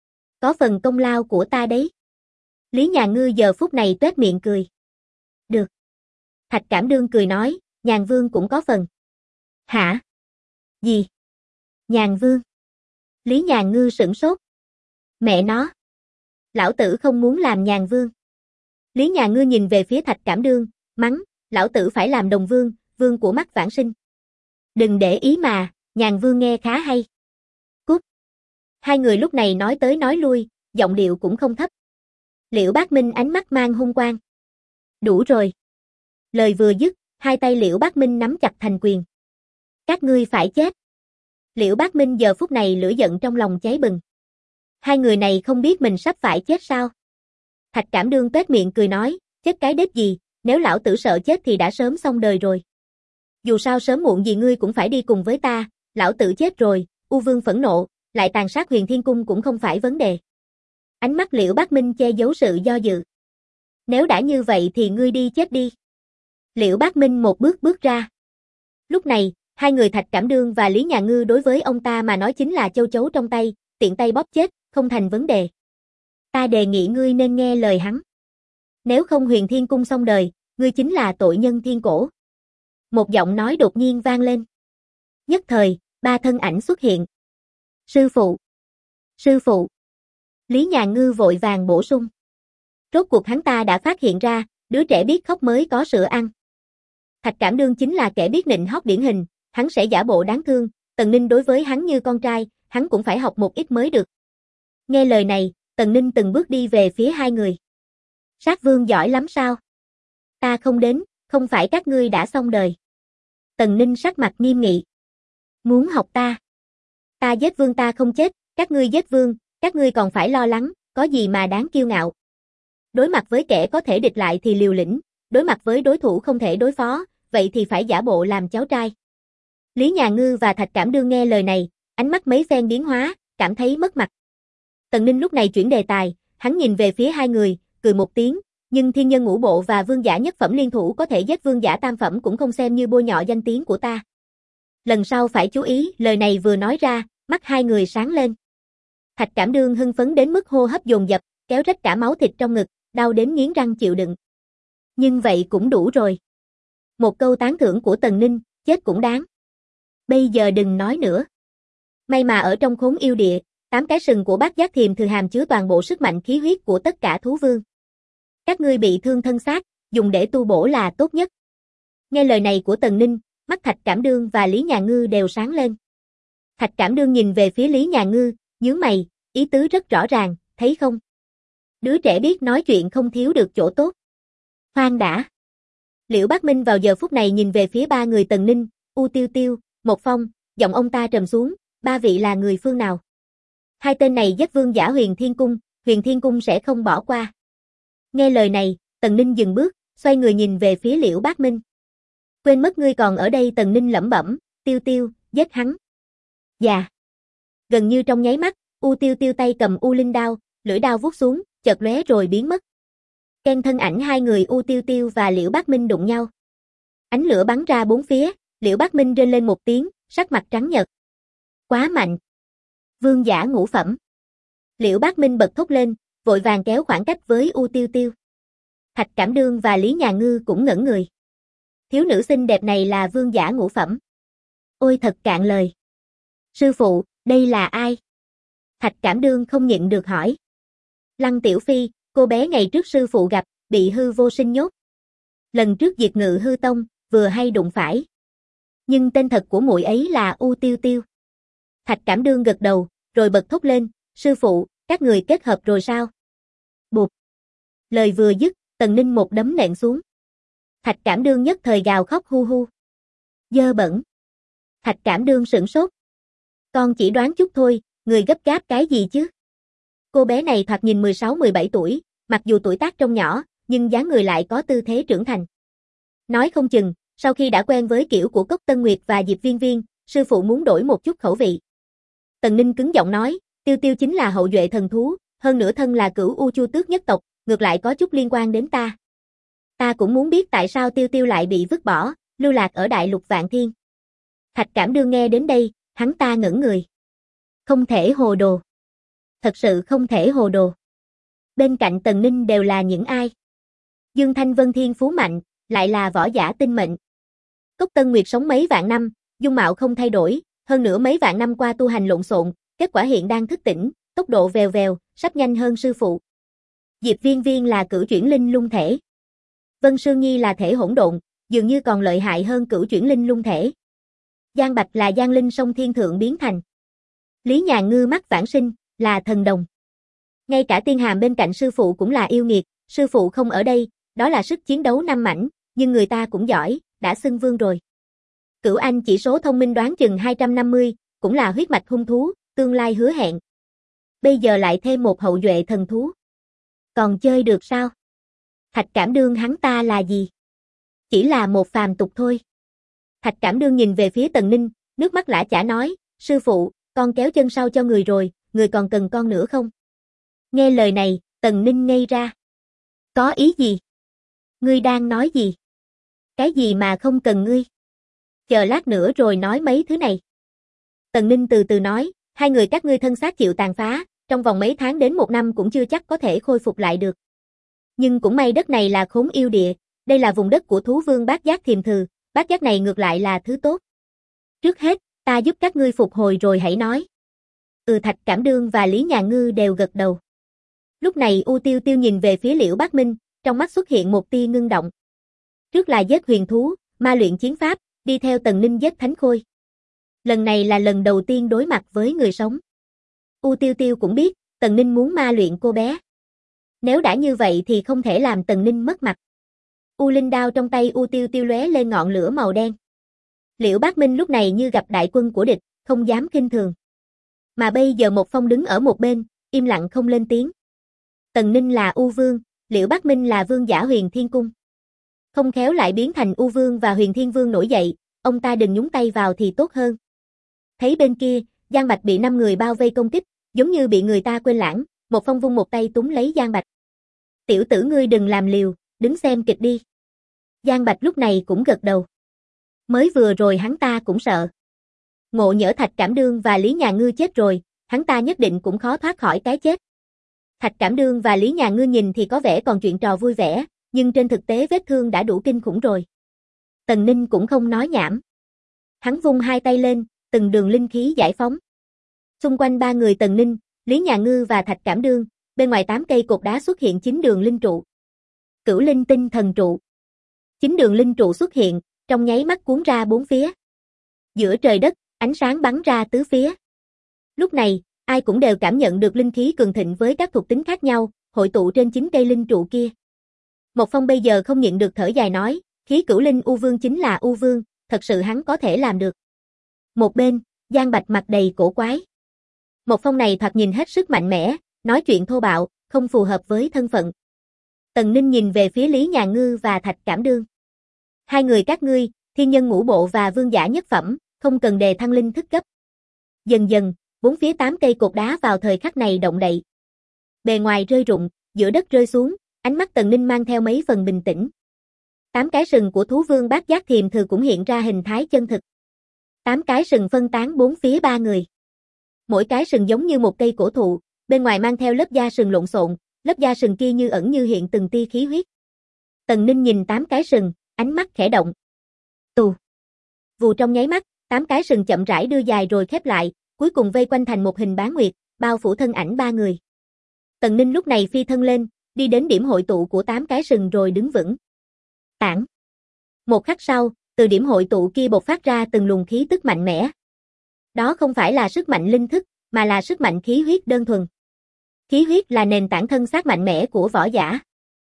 Có phần công lao của ta đấy. Lý Nhà Ngư giờ phút này tuét miệng cười. Được. Thạch Cảm Đương cười nói, Nhàn Vương cũng có phần. Hả? Gì? Nhàn Vương? Lý Nhà Ngư sửng sốt. Mẹ nó. Lão tử không muốn làm Nhàn Vương. Lý Nhà Ngư nhìn về phía Thạch Cảm Đương, mắng, lão tử phải làm Đồng Vương, vương của mắt Vãn Sinh. Đừng để ý mà, Nhàn Vương nghe khá hay. Cút. Hai người lúc này nói tới nói lui, giọng điệu cũng không thấp. Liễu Bác Minh ánh mắt mang hung quang. Đủ rồi. Lời vừa dứt, hai tay Liễu Bác Minh nắm chặt thành quyền. Các ngươi phải chết. Liễu Bác Minh giờ phút này lửa giận trong lòng cháy bừng. Hai người này không biết mình sắp phải chết sao? Thạch Cảm Đương tuét miệng cười nói, chết cái đết gì, nếu lão tử sợ chết thì đã sớm xong đời rồi. Dù sao sớm muộn gì ngươi cũng phải đi cùng với ta, lão tử chết rồi, U Vương phẫn nộ, lại tàn sát Huyền Thiên Cung cũng không phải vấn đề. Ánh mắt Liễu Bác Minh che giấu sự do dự. Nếu đã như vậy thì ngươi đi chết đi. Liễu Bác Minh một bước bước ra. Lúc này, hai người Thạch Cảm Đương và Lý Nhà Ngư đối với ông ta mà nói chính là châu chấu trong tay, tiện tay bóp chết, không thành vấn đề. Ta đề nghị ngươi nên nghe lời hắn. Nếu không Huyền Thiên Cung xong đời, ngươi chính là tội nhân thiên cổ. Một giọng nói đột nhiên vang lên. Nhất thời, ba thân ảnh xuất hiện. Sư phụ! Sư phụ! Lý Nhà Ngư vội vàng bổ sung. Rốt cuộc hắn ta đã phát hiện ra, đứa trẻ biết khóc mới có sữa ăn. Thạch Cảm Đương chính là kẻ biết nịnh hót điển hình, hắn sẽ giả bộ đáng thương, Tần Ninh đối với hắn như con trai, hắn cũng phải học một ít mới được. Nghe lời này, Tần Ninh từng bước đi về phía hai người. Sát Vương giỏi lắm sao? Ta không đến, không phải các ngươi đã xong đời. Tần Ninh sắc mặt nghiêm nghị. Muốn học ta? Ta giết vương ta không chết, các ngươi giết vương, các ngươi còn phải lo lắng, có gì mà đáng kiêu ngạo. Đối mặt với kẻ có thể địch lại thì liều lĩnh, đối mặt với đối thủ không thể đối phó, vậy thì phải giả bộ làm cháu trai. Lý Nhà Ngư và Thạch Cảm Đương nghe lời này, ánh mắt mấy phen biến hóa, cảm thấy mất mặt. Tần Ninh lúc này chuyển đề tài, hắn nhìn về phía hai người, cười một tiếng, nhưng thiên nhân ngũ bộ và vương giả nhất phẩm liên thủ có thể giết vương giả tam phẩm cũng không xem như bôi nhọ danh tiếng của ta. Lần sau phải chú ý, lời này vừa nói ra, mắt hai người sáng lên. Thạch Cảm Đương hưng phấn đến mức hô hấp dồn dập, kéo rách cả máu thịt trong ngực, đau đến nghiến răng chịu đựng. Nhưng vậy cũng đủ rồi. Một câu tán thưởng của Tần Ninh, chết cũng đáng. Bây giờ đừng nói nữa. May mà ở trong Khốn Yêu Địa, 8 cái sừng của Bát Giác Thiềm Thừa hàm chứa toàn bộ sức mạnh khí huyết của tất cả thú vương. Các ngươi bị thương thân xác, dùng để tu bổ là tốt nhất. Nghe lời này của Tần Ninh, mắt Thạch Cảm Đương và Lý Nhà Ngư đều sáng lên. Thạch Cảm Đương nhìn về phía Lý Nhà Ngư, nhướng mày, ý tứ rất rõ ràng, thấy không? Đứa trẻ biết nói chuyện không thiếu được chỗ tốt. Khoan đã. Liễu Bác Minh vào giờ phút này nhìn về phía ba người Tần Ninh, U Tiêu Tiêu, Một Phong, giọng ông ta trầm xuống, ba vị là người phương nào? Hai tên này giết vương giả Huyền Thiên Cung sẽ không bỏ qua. Nghe lời này, Tần Ninh dừng bước, xoay người nhìn về phía Liễu Bác Minh. Quên mất ngươi còn ở đây, Tần Ninh lẩm bẩm, Tiêu Tiêu, giết hắn. Dạ. Gần như trong nháy mắt, U Tiêu Tiêu tay cầm U Linh đao, lưỡi đao vuốt xuống, chợt lóe rồi biến mất. Ken thân ảnh hai người U Tiêu Tiêu và Liễu Bác Minh đụng nhau. Ánh lửa bắn ra bốn phía, Liễu Bác Minh rên lên một tiếng, sắc mặt trắng nhợt. Quá mạnh. Vương giả ngũ phẩm. Liễu Bác Minh bật thốt lên, vội vàng kéo khoảng cách với U Tiêu Tiêu. Thạch Cảm Đương và Lý Nhà Ngư cũng ngẩn người. Thiếu nữ xinh đẹp này là vương giả ngũ phẩm. Ôi thật cạn lời. Sư phụ, đây là ai? Thạch Cảm Đương không nhịn được hỏi. Lăng Tiểu Phi, cô bé ngày trước sư phụ gặp, bị hư vô sinh nhốt. Lần trước diệt Ngự Hư Tông, vừa hay đụng phải. Nhưng tên thật của muội ấy là U Tiêu Tiêu. Thạch Cảm Đương gật đầu, rồi bật thốt lên, sư phụ, các người kết hợp rồi sao? Bụp. Lời vừa dứt, Tần Ninh một đấm nện xuống. Thạch Cảm Đương nhất thời gào khóc hu hu. Dơ bẩn. Thạch Cảm Đương sửng sốt. Con chỉ đoán chút thôi, người gấp gáp cái gì chứ? Cô bé này thoạt nhìn 16-17 tuổi, mặc dù tuổi tác trông nhỏ, nhưng dáng người lại có tư thế trưởng thành. Nói không chừng, sau khi đã quen với kiểu của Cốc Tân Nguyệt và Diệp Viên Viên, sư phụ muốn đổi một chút khẩu vị. Tần Ninh cứng giọng nói, Tiêu Tiêu chính là hậu duệ thần thú, hơn nữa thân là cửu U Chu Tước nhất tộc, ngược lại có chút liên quan đến ta. Ta cũng muốn biết tại sao Tiêu Tiêu lại bị vứt bỏ, lưu lạc ở đại lục Vạn Thiên. Thạch Cảm Đương nghe đến đây, hắn ta ngẩn người. Không thể hồ đồ. Thật sự không thể hồ đồ. Bên cạnh Tần Ninh đều là những ai? Dương Thanh Vân thiên phú mạnh, lại là võ giả tinh mệnh. Cốc Tân Nguyệt sống mấy vạn năm, dung mạo không thay đổi, hơn nữa mấy vạn năm qua tu hành lộn xộn, kết quả hiện đang thức tỉnh, tốc độ vèo vèo, sắp nhanh hơn sư phụ. Diệp Viên Viên là cửu chuyển linh lung thể. Vân Sương Nhi là thể hỗn độn, dường như còn lợi hại hơn cửu chuyển linh lung thể. Giang Bạch là giang linh sông thiên thượng biến thành. Lý Nhà Ngư mắt vãng sinh, là thần đồng. Ngay cả Tiên Hàm bên cạnh sư phụ cũng là yêu nghiệt, sư phụ không ở đây, đó là sức chiến đấu năm mảnh, nhưng người ta cũng giỏi, đã xưng vương rồi. Cửu Anh chỉ số thông minh đoán chừng 250, cũng là huyết mạch hung thú, tương lai hứa hẹn. Bây giờ lại thêm một hậu duệ thần thú. Còn chơi được sao? Thạch Cảm Đương hắn ta là gì? Chỉ là một phàm tục thôi. Thạch Cảm Đương nhìn về phía Tần Ninh, nước mắt lã chả nói, sư phụ, con kéo chân sau cho người rồi, người còn cần con nữa không? Nghe lời này, Tần Ninh ngây ra. Có ý gì? Ngươi đang nói gì? Cái gì mà không cần ngươi? Chờ lát nữa rồi nói mấy thứ này. Tần Ninh từ từ nói, hai người các ngươi thân xác chịu tàn phá, trong vòng mấy tháng đến một năm cũng chưa chắc có thể khôi phục lại được. Nhưng cũng may đất này là Khốn Yêu Địa, đây là vùng đất của thú vương Bát Giác Thiềm Thừ, Bát Giác này ngược lại là thứ tốt. Trước hết, ta giúp các ngươi phục hồi rồi hãy nói. Thạch Cảm Đương và Lý Nhà Ngư đều gật đầu. Lúc này U Tiêu Tiêu nhìn về phía Liễu Bác Minh, trong mắt xuất hiện một tia ngưng động. Trước là giết huyền thú, ma luyện chiến pháp, đi theo Tần Ninh giết thánh khôi. Lần này là lần đầu tiên đối mặt với người sống. U Tiêu Tiêu cũng biết, Tần Ninh muốn ma luyện cô bé. Nếu đã như vậy thì không thể làm Tần Ninh mất mặt. U Linh đao trong tay U Tiêu Tiêu lóe lên ngọn lửa màu đen. Liễu Bác Minh lúc này như gặp đại quân của địch, không dám khinh thường. Mà bây giờ Một Phong đứng ở một bên, im lặng không lên tiếng. Tần Ninh là U Vương, Liễu Bác Minh là vương giả Huyền Thiên Cung. Không khéo lại biến thành U Vương và Huyền Thiên Vương nổi dậy, ông ta đừng nhúng tay vào thì tốt hơn. Thấy bên kia, Giang Bạch bị 5 người bao vây công kích, giống như bị người ta quên lãng, Một Phong vung một tay túm lấy Giang Bạch. Tiểu tử ngươi đừng làm liều, đứng xem kịch đi. Giang Bạch lúc này cũng gật đầu. Mới vừa rồi hắn ta cũng sợ. Ngộ nhỡ Thạch Cảm Đương và Lý Nhà Ngư chết rồi, hắn ta nhất định cũng khó thoát khỏi cái chết. Thạch Cảm Đương và Lý Nhà Ngư nhìn thì có vẻ còn chuyện trò vui vẻ, nhưng trên thực tế vết thương đã đủ kinh khủng rồi. Tần Ninh cũng không nói nhảm. Hắn vung hai tay lên, từng đường linh khí giải phóng. Xung quanh ba người Tần Ninh, Lý Nhà Ngư và Thạch Cảm Đương, bên ngoài 8 cây cột đá xuất hiện 9 đường linh trụ. Cửu Linh Tinh Thần Trụ. 9 đường linh trụ xuất hiện, trong nháy mắt cuốn ra bốn phía. Giữa trời đất, ánh sáng bắn ra tứ phía. Lúc này, ai cũng đều cảm nhận được linh khí cường thịnh với các thuộc tính khác nhau, hội tụ trên 9 cây linh trụ kia. Một Phong bây giờ không nhịn được thở dài nói, khí Cửu Linh U Vương chính là U Vương, thật sự hắn có thể làm được. Một bên, Giang Bạch mặt đầy cổ quái. Một Phong này thoạt nhìn hết sức mạnh mẽ, nói chuyện thô bạo, không phù hợp với thân phận. Tần Ninh nhìn về phía Lý Nhà Ngư và Thạch Cảm Đương. Hai người các ngươi, thiên nhân ngũ bộ và vương giả nhất phẩm, không cần đề thăng linh thức gấp. Dần dần, bốn phía 8 cây cột đá vào thời khắc này động đậy. Bề ngoài rơi rụng, giữa đất rơi xuống, ánh mắt Tần Ninh mang theo mấy phần bình tĩnh. 8 cái sừng của thú vương Bát Giác Thiềm Thừ cũng hiện ra hình thái chân thực. 8 cái sừng phân tán bốn phía ba người. Mỗi cái sừng giống như một cây cổ thụ, bên ngoài mang theo lớp da sừng lộn xộn, lớp da sừng kia như ẩn như hiện từng tia khí huyết. Tần Ninh nhìn 8 cái sừng, ánh mắt khẽ động. Tù. Vù trong nháy mắt, 8 cái sừng chậm rãi đưa dài rồi khép lại, cuối cùng vây quanh thành một hình bán nguyệt, bao phủ thân ảnh ba người. Tần Ninh lúc này phi thân lên, đi đến điểm hội tụ của 8 cái sừng rồi đứng vững. Tản. Một khắc sau, từ điểm hội tụ kia bộc phát ra từng luồng khí tức mạnh mẽ. Đó không phải là sức mạnh linh thức, mà là sức mạnh khí huyết đơn thuần. Khí huyết là nền tảng thân xác mạnh mẽ của võ giả.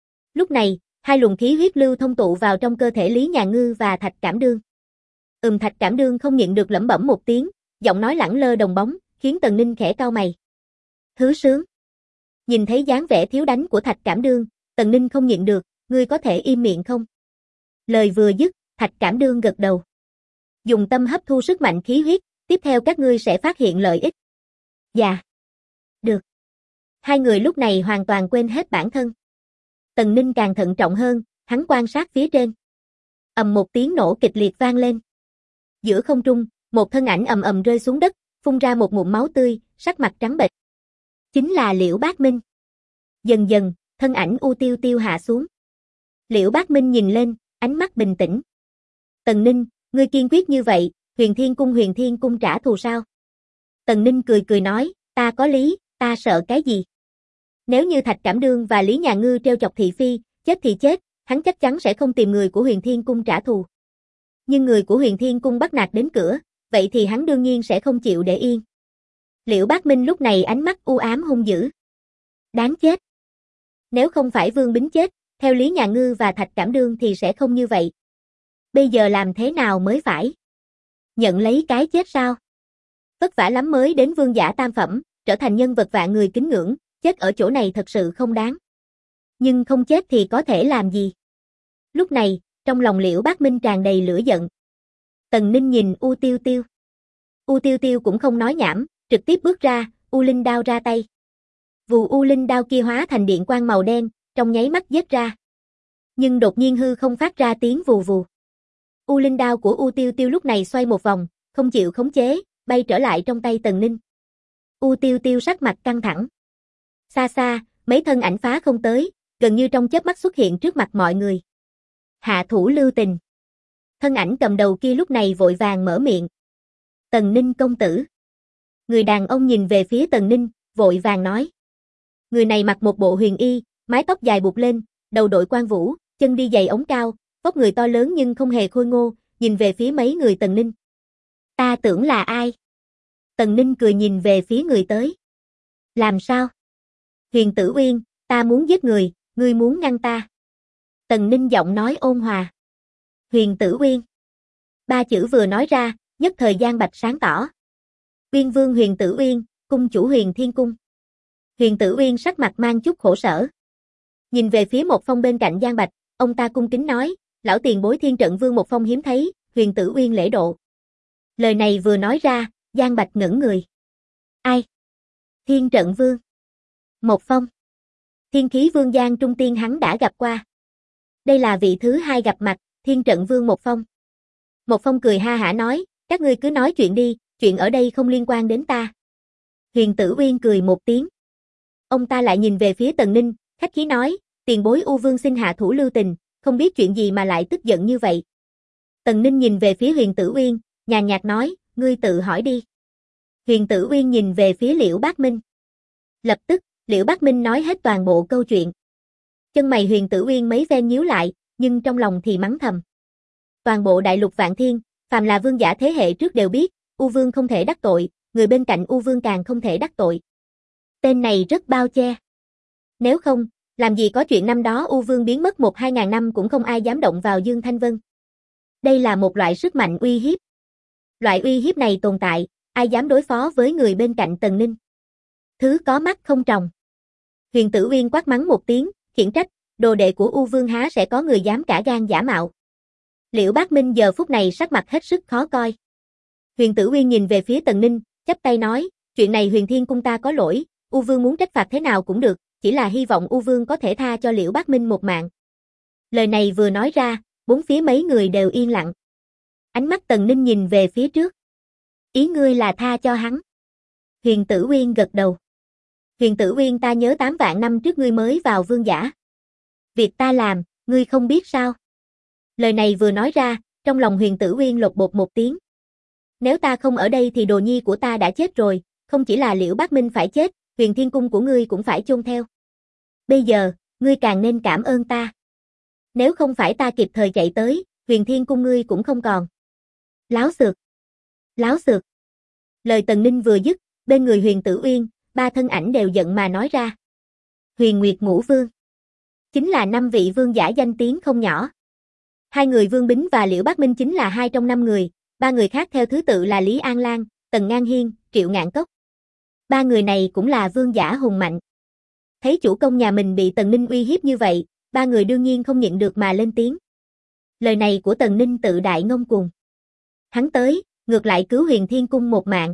Lúc này, hai luồng khí huyết lưu thông tụ vào trong cơ thể Lý Nhà Ngư và Thạch Cảm Đương. Thạch Cảm Đương không nhịn được lẩm bẩm một tiếng, giọng nói lẳng lơ đồng bóng, khiến Tần Ninh khẽ cau mày. Thứ sướng. Nhìn thấy dáng vẻ thiếu đánh của Thạch Cảm Đương, Tần Ninh không nhịn được, ngươi có thể im miệng không? Lời vừa dứt, Thạch Cảm Đương gật đầu. Dùng tâm hấp thu sức mạnh khí huyết, tiếp theo các ngươi sẽ phát hiện lợi ích. Dạ. Được. Hai người lúc này hoàn toàn quên hết bản thân. Tần Ninh càng thận trọng hơn, hắn quan sát phía trên. Ầm một tiếng nổ kịch liệt vang lên. Giữa không trung, một thân ảnh ầm ầm rơi xuống đất, phun ra một ngụm máu tươi, sắc mặt trắng bệch. Chính là Liễu Bác Minh. Dần dần, thân ảnh U Tiêu Tiêu hạ xuống. Liễu Bác Minh nhìn lên, ánh mắt bình tĩnh. Tần Ninh, ngươi kiên quyết như vậy, Huyền Thiên Cung trả thù sao? Tần Ninh cười cười nói, ta có lý, ta sợ cái gì? Nếu như Thạch Cảm Đương và Lý Nhà Ngư trêu chọc thị phi, chết thì chết, hắn chắc chắn sẽ không tìm người của Huyền Thiên Cung trả thù. Nhưng người của Huyền Thiên Cung bắt nạt đến cửa, vậy thì hắn đương nhiên sẽ không chịu để yên. Liễu Bác Minh lúc này ánh mắt u ám hung dữ. Đáng chết. Nếu không phải Vương Bính chết, theo Lý Nhà Ngư và Thạch Cảm Đương thì sẽ không như vậy. Bây giờ làm thế nào mới phải? Nhận lấy cái chết sao? Vất vả lắm mới đến vương giả tam phẩm, trở thành nhân vật vạn người kính ngưỡng, chết ở chỗ này thật sự không đáng. Nhưng không chết thì có thể làm gì? Lúc này, trong lòng Liễu Bác Minh tràn đầy lửa giận. Tần Ninh nhìn U Tiêu Tiêu. U Tiêu Tiêu cũng không nói nhảm, trực tiếp bước ra, U Linh đao ra tay. Vù U Linh đao kia hóa thành điện quang màu đen, trong nháy mắt giết ra. Nhưng đột nhiên hư không phát ra tiếng vù vù. U Linh đao của U Tiêu Tiêu lúc này xoay một vòng, không chịu khống chế, bay trở lại trong tay Tần Ninh. U Tiêu Tiêu sắc mặt căng thẳng. Xa xa, mấy thân ảnh phá không tới, gần như trong chớp mắt xuất hiện trước mặt mọi người. Hạ thủ lưu tình. Thân ảnh cầm đầu kia lúc này vội vàng mở miệng. Tần Ninh công tử. Người đàn ông nhìn về phía Tần Ninh, vội vàng nói. Người này mặc một bộ huyền y, mái tóc dài buộc lên, đầu đội quan vũ, chân đi giày ống cao, vóc người to lớn nhưng không hề khôi ngô, nhìn về phía mấy người Tần Ninh. Ta tưởng là ai? Tần Ninh cười nhìn về phía người tới. Làm sao? Huyền Tử Uyên, ta muốn giết người, ngươi muốn ngăn ta. Tần Ninh giọng nói ôn hòa. Huyền Tử Uyên. Ba chữ vừa nói ra, nhất thời gian bạch sáng tỏ. Uyên Vương Huyền Tử Uyên, cung chủ Huyền Thiên Cung. Huyền Tử Uyên sắc mặt mang chút khổ sở. Nhìn về phía Một Phong bên cạnh Giang Bạch, ông ta cung kính nói, lão tiền bối Thiên Trận Vương Một Phong hiếm thấy, Huyền Tử Uyên lễ độ. Lời này vừa nói ra, Giang Bạch ngẩn người. Ai? Thiên Trận Vương. Một Phong. Thiên Khí Vương Giang Trung Tiên hắn đã gặp qua. Đây là vị thứ hai gặp mặt, Thiên Trận Vương Một Phong. Một Phong cười ha hả nói, các ngươi cứ nói chuyện đi, chuyện ở đây không liên quan đến ta. Huyền Tử Uyên cười một tiếng. Ông ta lại nhìn về phía Tần Ninh, khách khí nói, tiền bối U Vương xin hạ thủ lưu tình, không biết chuyện gì mà lại tức giận như vậy. Tần Ninh nhìn về phía Huyền Tử Uyên, nhàn nhạt nói, ngươi tự hỏi đi. Huyền Tử Uyên nhìn về phía Liễu Bác Minh. Lập tức, Liễu Bác Minh nói hết toàn bộ câu chuyện. Chân mày Huyền Tử Uyên mấy ven nhíu lại, nhưng trong lòng thì mắng thầm. Toàn bộ đại lục Vạn Thiên, phàm là vương giả thế hệ trước đều biết, U Vương không thể đắc tội, người bên cạnh U Vương càng không thể đắc tội. Tên này rất bao che. Nếu không, làm gì có chuyện năm đó U Vương biến mất 1-2 ngàn năm cũng không ai dám động vào Dương Thanh Vân. Đây là một loại sức mạnh uy hiếp. Loại uy hiếp này tồn tại, ai dám đối phó với người bên cạnh Tần Ninh. Thứ có mắt không tròng. Huyền Tử Uyên quát mắng một tiếng, khiển trách, đồ đệ của U Vương há sẽ có người dám cả gan giả mạo. Liễu Bác Minh giờ phút này sắc mặt hết sức khó coi. Huyền Tử Uyên nhìn về phía Tần Ninh, chắp tay nói, chuyện này Huyền Thiên Cung ta có lỗi, U Vương muốn trách phạt thế nào cũng được, chỉ là hy vọng U Vương có thể tha cho Liễu Bác Minh một mạng. Lời này vừa nói ra, bốn phía mấy người đều yên lặng. Ánh mắt Tần Ninh nhìn về phía trước. Ý ngươi là tha cho hắn. Huyền Tử Uyên gật đầu. Huyền Tử Uyên, ta nhớ 8 vạn năm trước ngươi mới vào vương giả. Việc ta làm, ngươi không biết sao? Lời này vừa nói ra, trong lòng Huyền Tử Uyên lột bột một tiếng. Nếu ta không ở đây thì đồ nhi của ta đã chết rồi, không chỉ là Liễu Bác Minh phải chết, Huyền Thiên Cung của ngươi cũng phải chôn theo. Bây giờ, ngươi càng nên cảm ơn ta. Nếu không phải ta kịp thời chạy tới, Huyền Thiên Cung ngươi cũng không còn. Láo xược. Láo xược. Lời Tần Ninh vừa dứt, bên người Huyền Tử Uyên, ba thân ảnh đều giận mà nói ra. Huyền Nguyệt Ngũ Vương. Chính là 5 vị vương giả danh tiếng không nhỏ. 2 người Vương Bính và Liễu Bác Minh chính là 2 trong 5 người, 3 người khác theo thứ tự là Lý An Lan, Tần Ngang Hiên, Triệu Ngạn Cốc. 3 người này cũng là vương giả hùng mạnh. Thấy chủ công nhà mình bị Tần Ninh uy hiếp như vậy, 3 người đương nhiên không nhịn được mà lên tiếng. Lời này của Tần Ninh tự đại ngông cuồng. Hắn tới, ngược lại cứu Huyền Thiên Cung một mạng.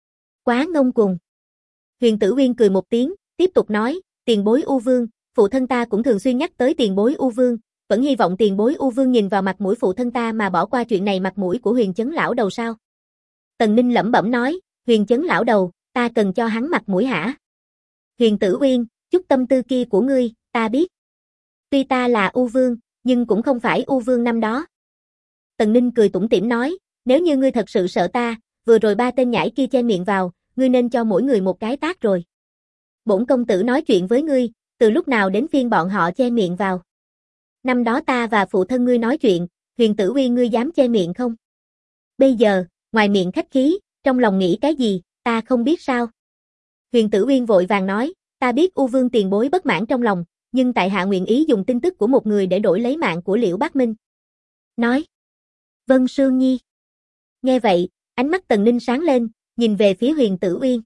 Quá ngông cuồng. Huyền Tử Uyên cười một tiếng, tiếp tục nói, tiền bối U Vương, phụ thân ta cũng thường xuyên nhắc tới tiền bối U Vương, vẫn hy vọng tiền bối U Vương nhìn vào mặt mũi phụ thân ta mà bỏ qua chuyện này mặt mũi của Huyền Chấn lão đầu sao. Tần Ninh lẩm bẩm nói, Huyền Chấn lão đầu, ta cần cho hắn mặt mũi hả? Huyền Tử Uyên, chút tâm tư kia của ngươi, ta biết. Tuy ta là U Vương, nhưng cũng không phải U Vương năm đó. Tần Ninh cười tủm tỉm nói, nếu như ngươi thật sự sợ ta, vừa rồi 3 tên nhãi kia che miệng vào, ngươi nên cho mỗi người một cái tát rồi. Bổn công tử nói chuyện với ngươi, từ lúc nào đến phiên bọn họ che miệng vào. Năm đó ta và phụ thân ngươi nói chuyện, Huyền Tử Uyên ngươi dám che miệng không? Bây giờ, ngoài miệng khách khí, trong lòng nghĩ cái gì, ta không biết sao. Huyền Tử Uyên vội vàng nói, ta biết U Vương tiền bối bất mãn trong lòng, nhưng tại hạ nguyện ý dùng tin tức của một người để đổi lấy mạng của Liễu Bác Minh. Nói. Vân Sương Nhi. Nghe vậy, ánh mắt Tần Ninh sáng lên, nhìn về phía Huyền Tử Uyên.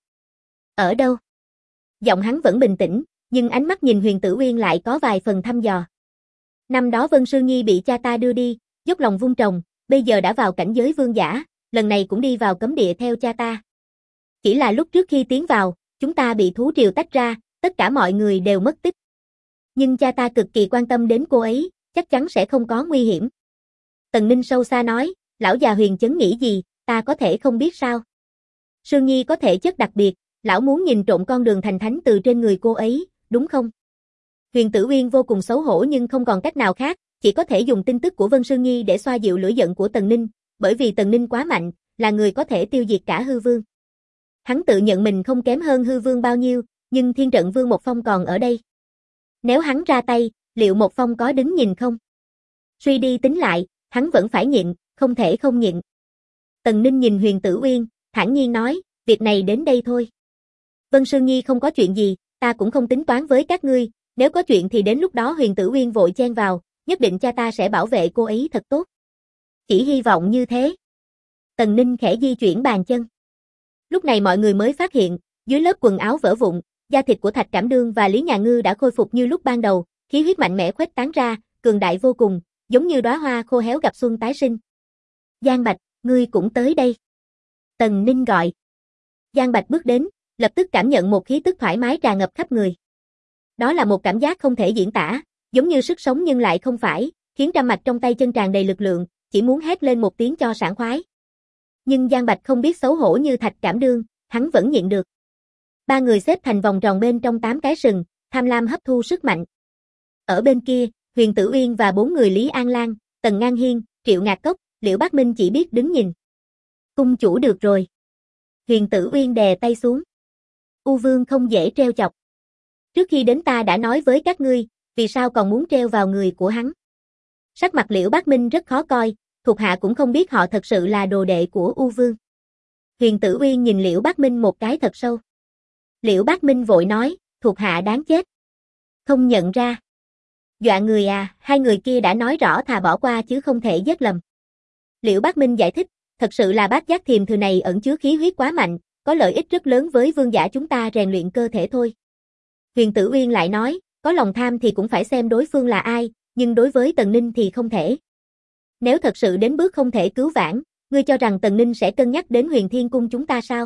Ở đâu? Giọng hắn vẫn bình tĩnh, nhưng ánh mắt nhìn Huyền Tử Uyên lại có vài phần thăm dò. Năm đó Vân Sư Nhi bị cha ta đưa đi, dốc lòng vun trồng, bây giờ đã vào cảnh giới vương giả, lần này cũng đi vào cấm địa theo cha ta. Chỉ là lúc trước khi tiến vào, chúng ta bị thú triều tách ra, tất cả mọi người đều mất tích. Nhưng cha ta cực kỳ quan tâm đến cô ấy, chắc chắn sẽ không có nguy hiểm. Tần Ninh sâu xa nói, lão già Huyền Chấn nghĩ gì, ta có thể không biết sao. Sương Nhi có thể chất đặc biệt, lão muốn nhìn trộm con đường thành thánh từ trên người cô ấy, đúng không? Huyền Tử Uyên vô cùng xấu hổ nhưng không còn cách nào khác, chỉ có thể dùng tin tức của Vân Sương Nhi để xoa dịu lửa giận của Tần Ninh, bởi vì Tần Ninh quá mạnh, là người có thể tiêu diệt cả hư vương. Hắn tự nhận mình không kém hơn hư vương bao nhiêu, nhưng Thiên Trận Vương Một Phong còn ở đây. Nếu hắn ra tay, liệu Một Phong có đứng nhìn không? Suy đi tính lại, hắn vẫn phải nhịn, không thể không nhịn. Tần Ninh nhìn Huyền Tử Uyên, thản nhiên nói, việc này đến đây thôi. Vân Sương Nhi không có chuyện gì, ta cũng không tính toán với các ngươi, nếu có chuyện thì đến lúc đó Huyền Tử Uyên vội chen vào, nhất định cha ta sẽ bảo vệ cô ấy thật tốt. Chỉ hy vọng như thế. Tần Ninh khẽ di chuyển bàn chân. Lúc này mọi người mới phát hiện, dưới lớp quần áo vỡ vụn, da thịt của Thạch Cảm Đương và Lý Nhà Ngư đã khôi phục như lúc ban đầu, khí huyết mạnh mẽ khuếch tán ra, cường đại vô cùng, giống như đóa hoa khô héo gặp xuân tái sinh. Giang Bạch, ngươi cũng tới đây. Tần Ninh gọi. Giang Bạch bước đến, lập tức cảm nhận một khí tức thoải mái tràn ngập khắp người. Đó là một cảm giác không thể diễn tả, giống như sức sống nhưng lại không phải, khiến trăm mạch trong tay chân tràn đầy lực lượng, chỉ muốn hét lên một tiếng cho sảng khoái. Nhưng Giang Bạch không biết xấu hổ như Thạch Cảm Đương, hắn vẫn nhịn được. Ba người xếp thành vòng tròn bên trong 8 cái sừng, tham lam hấp thu sức mạnh. Ở bên kia, Huyền Tử Uyên và 4 người Lý An Lan, Tần Ngang Hiên, Triệu Ngạc Cốc, Liễu Bác Minh chỉ biết đứng nhìn. Cung chủ được rồi. Huyền Tử Uyên đè tay xuống. U Vương không dễ treo chọc. Trước khi đến ta đã nói với các ngươi, vì sao còn muốn treo vào người của hắn. Sắc mặt Liễu Bác Minh rất khó coi, thuộc hạ cũng không biết họ thật sự là đồ đệ của U Vương. Huyền Tử Uyên nhìn Liễu Bác Minh một cái thật sâu. Liễu Bác Minh vội nói, thuộc hạ đáng chết. Không nhận ra. Dọa người à, hai người kia đã nói rõ thà bỏ qua chứ không thể giết lầm. Liễu Bác Minh giải thích, thật sự là Bát Giác Thiềm Thử này ẩn chứa khí huyết quá mạnh, có lợi ích rất lớn với vương giả chúng ta rèn luyện cơ thể thôi. Huyền Tử Uyên lại nói, có lòng tham thì cũng phải xem đối phương là ai, nhưng đối với Tần Ninh thì không thể. Nếu thật sự đến bước không thể cứu vãn, ngươi cho rằng Tần Ninh sẽ cân nhắc đến Huyền Thiên Cung chúng ta sao?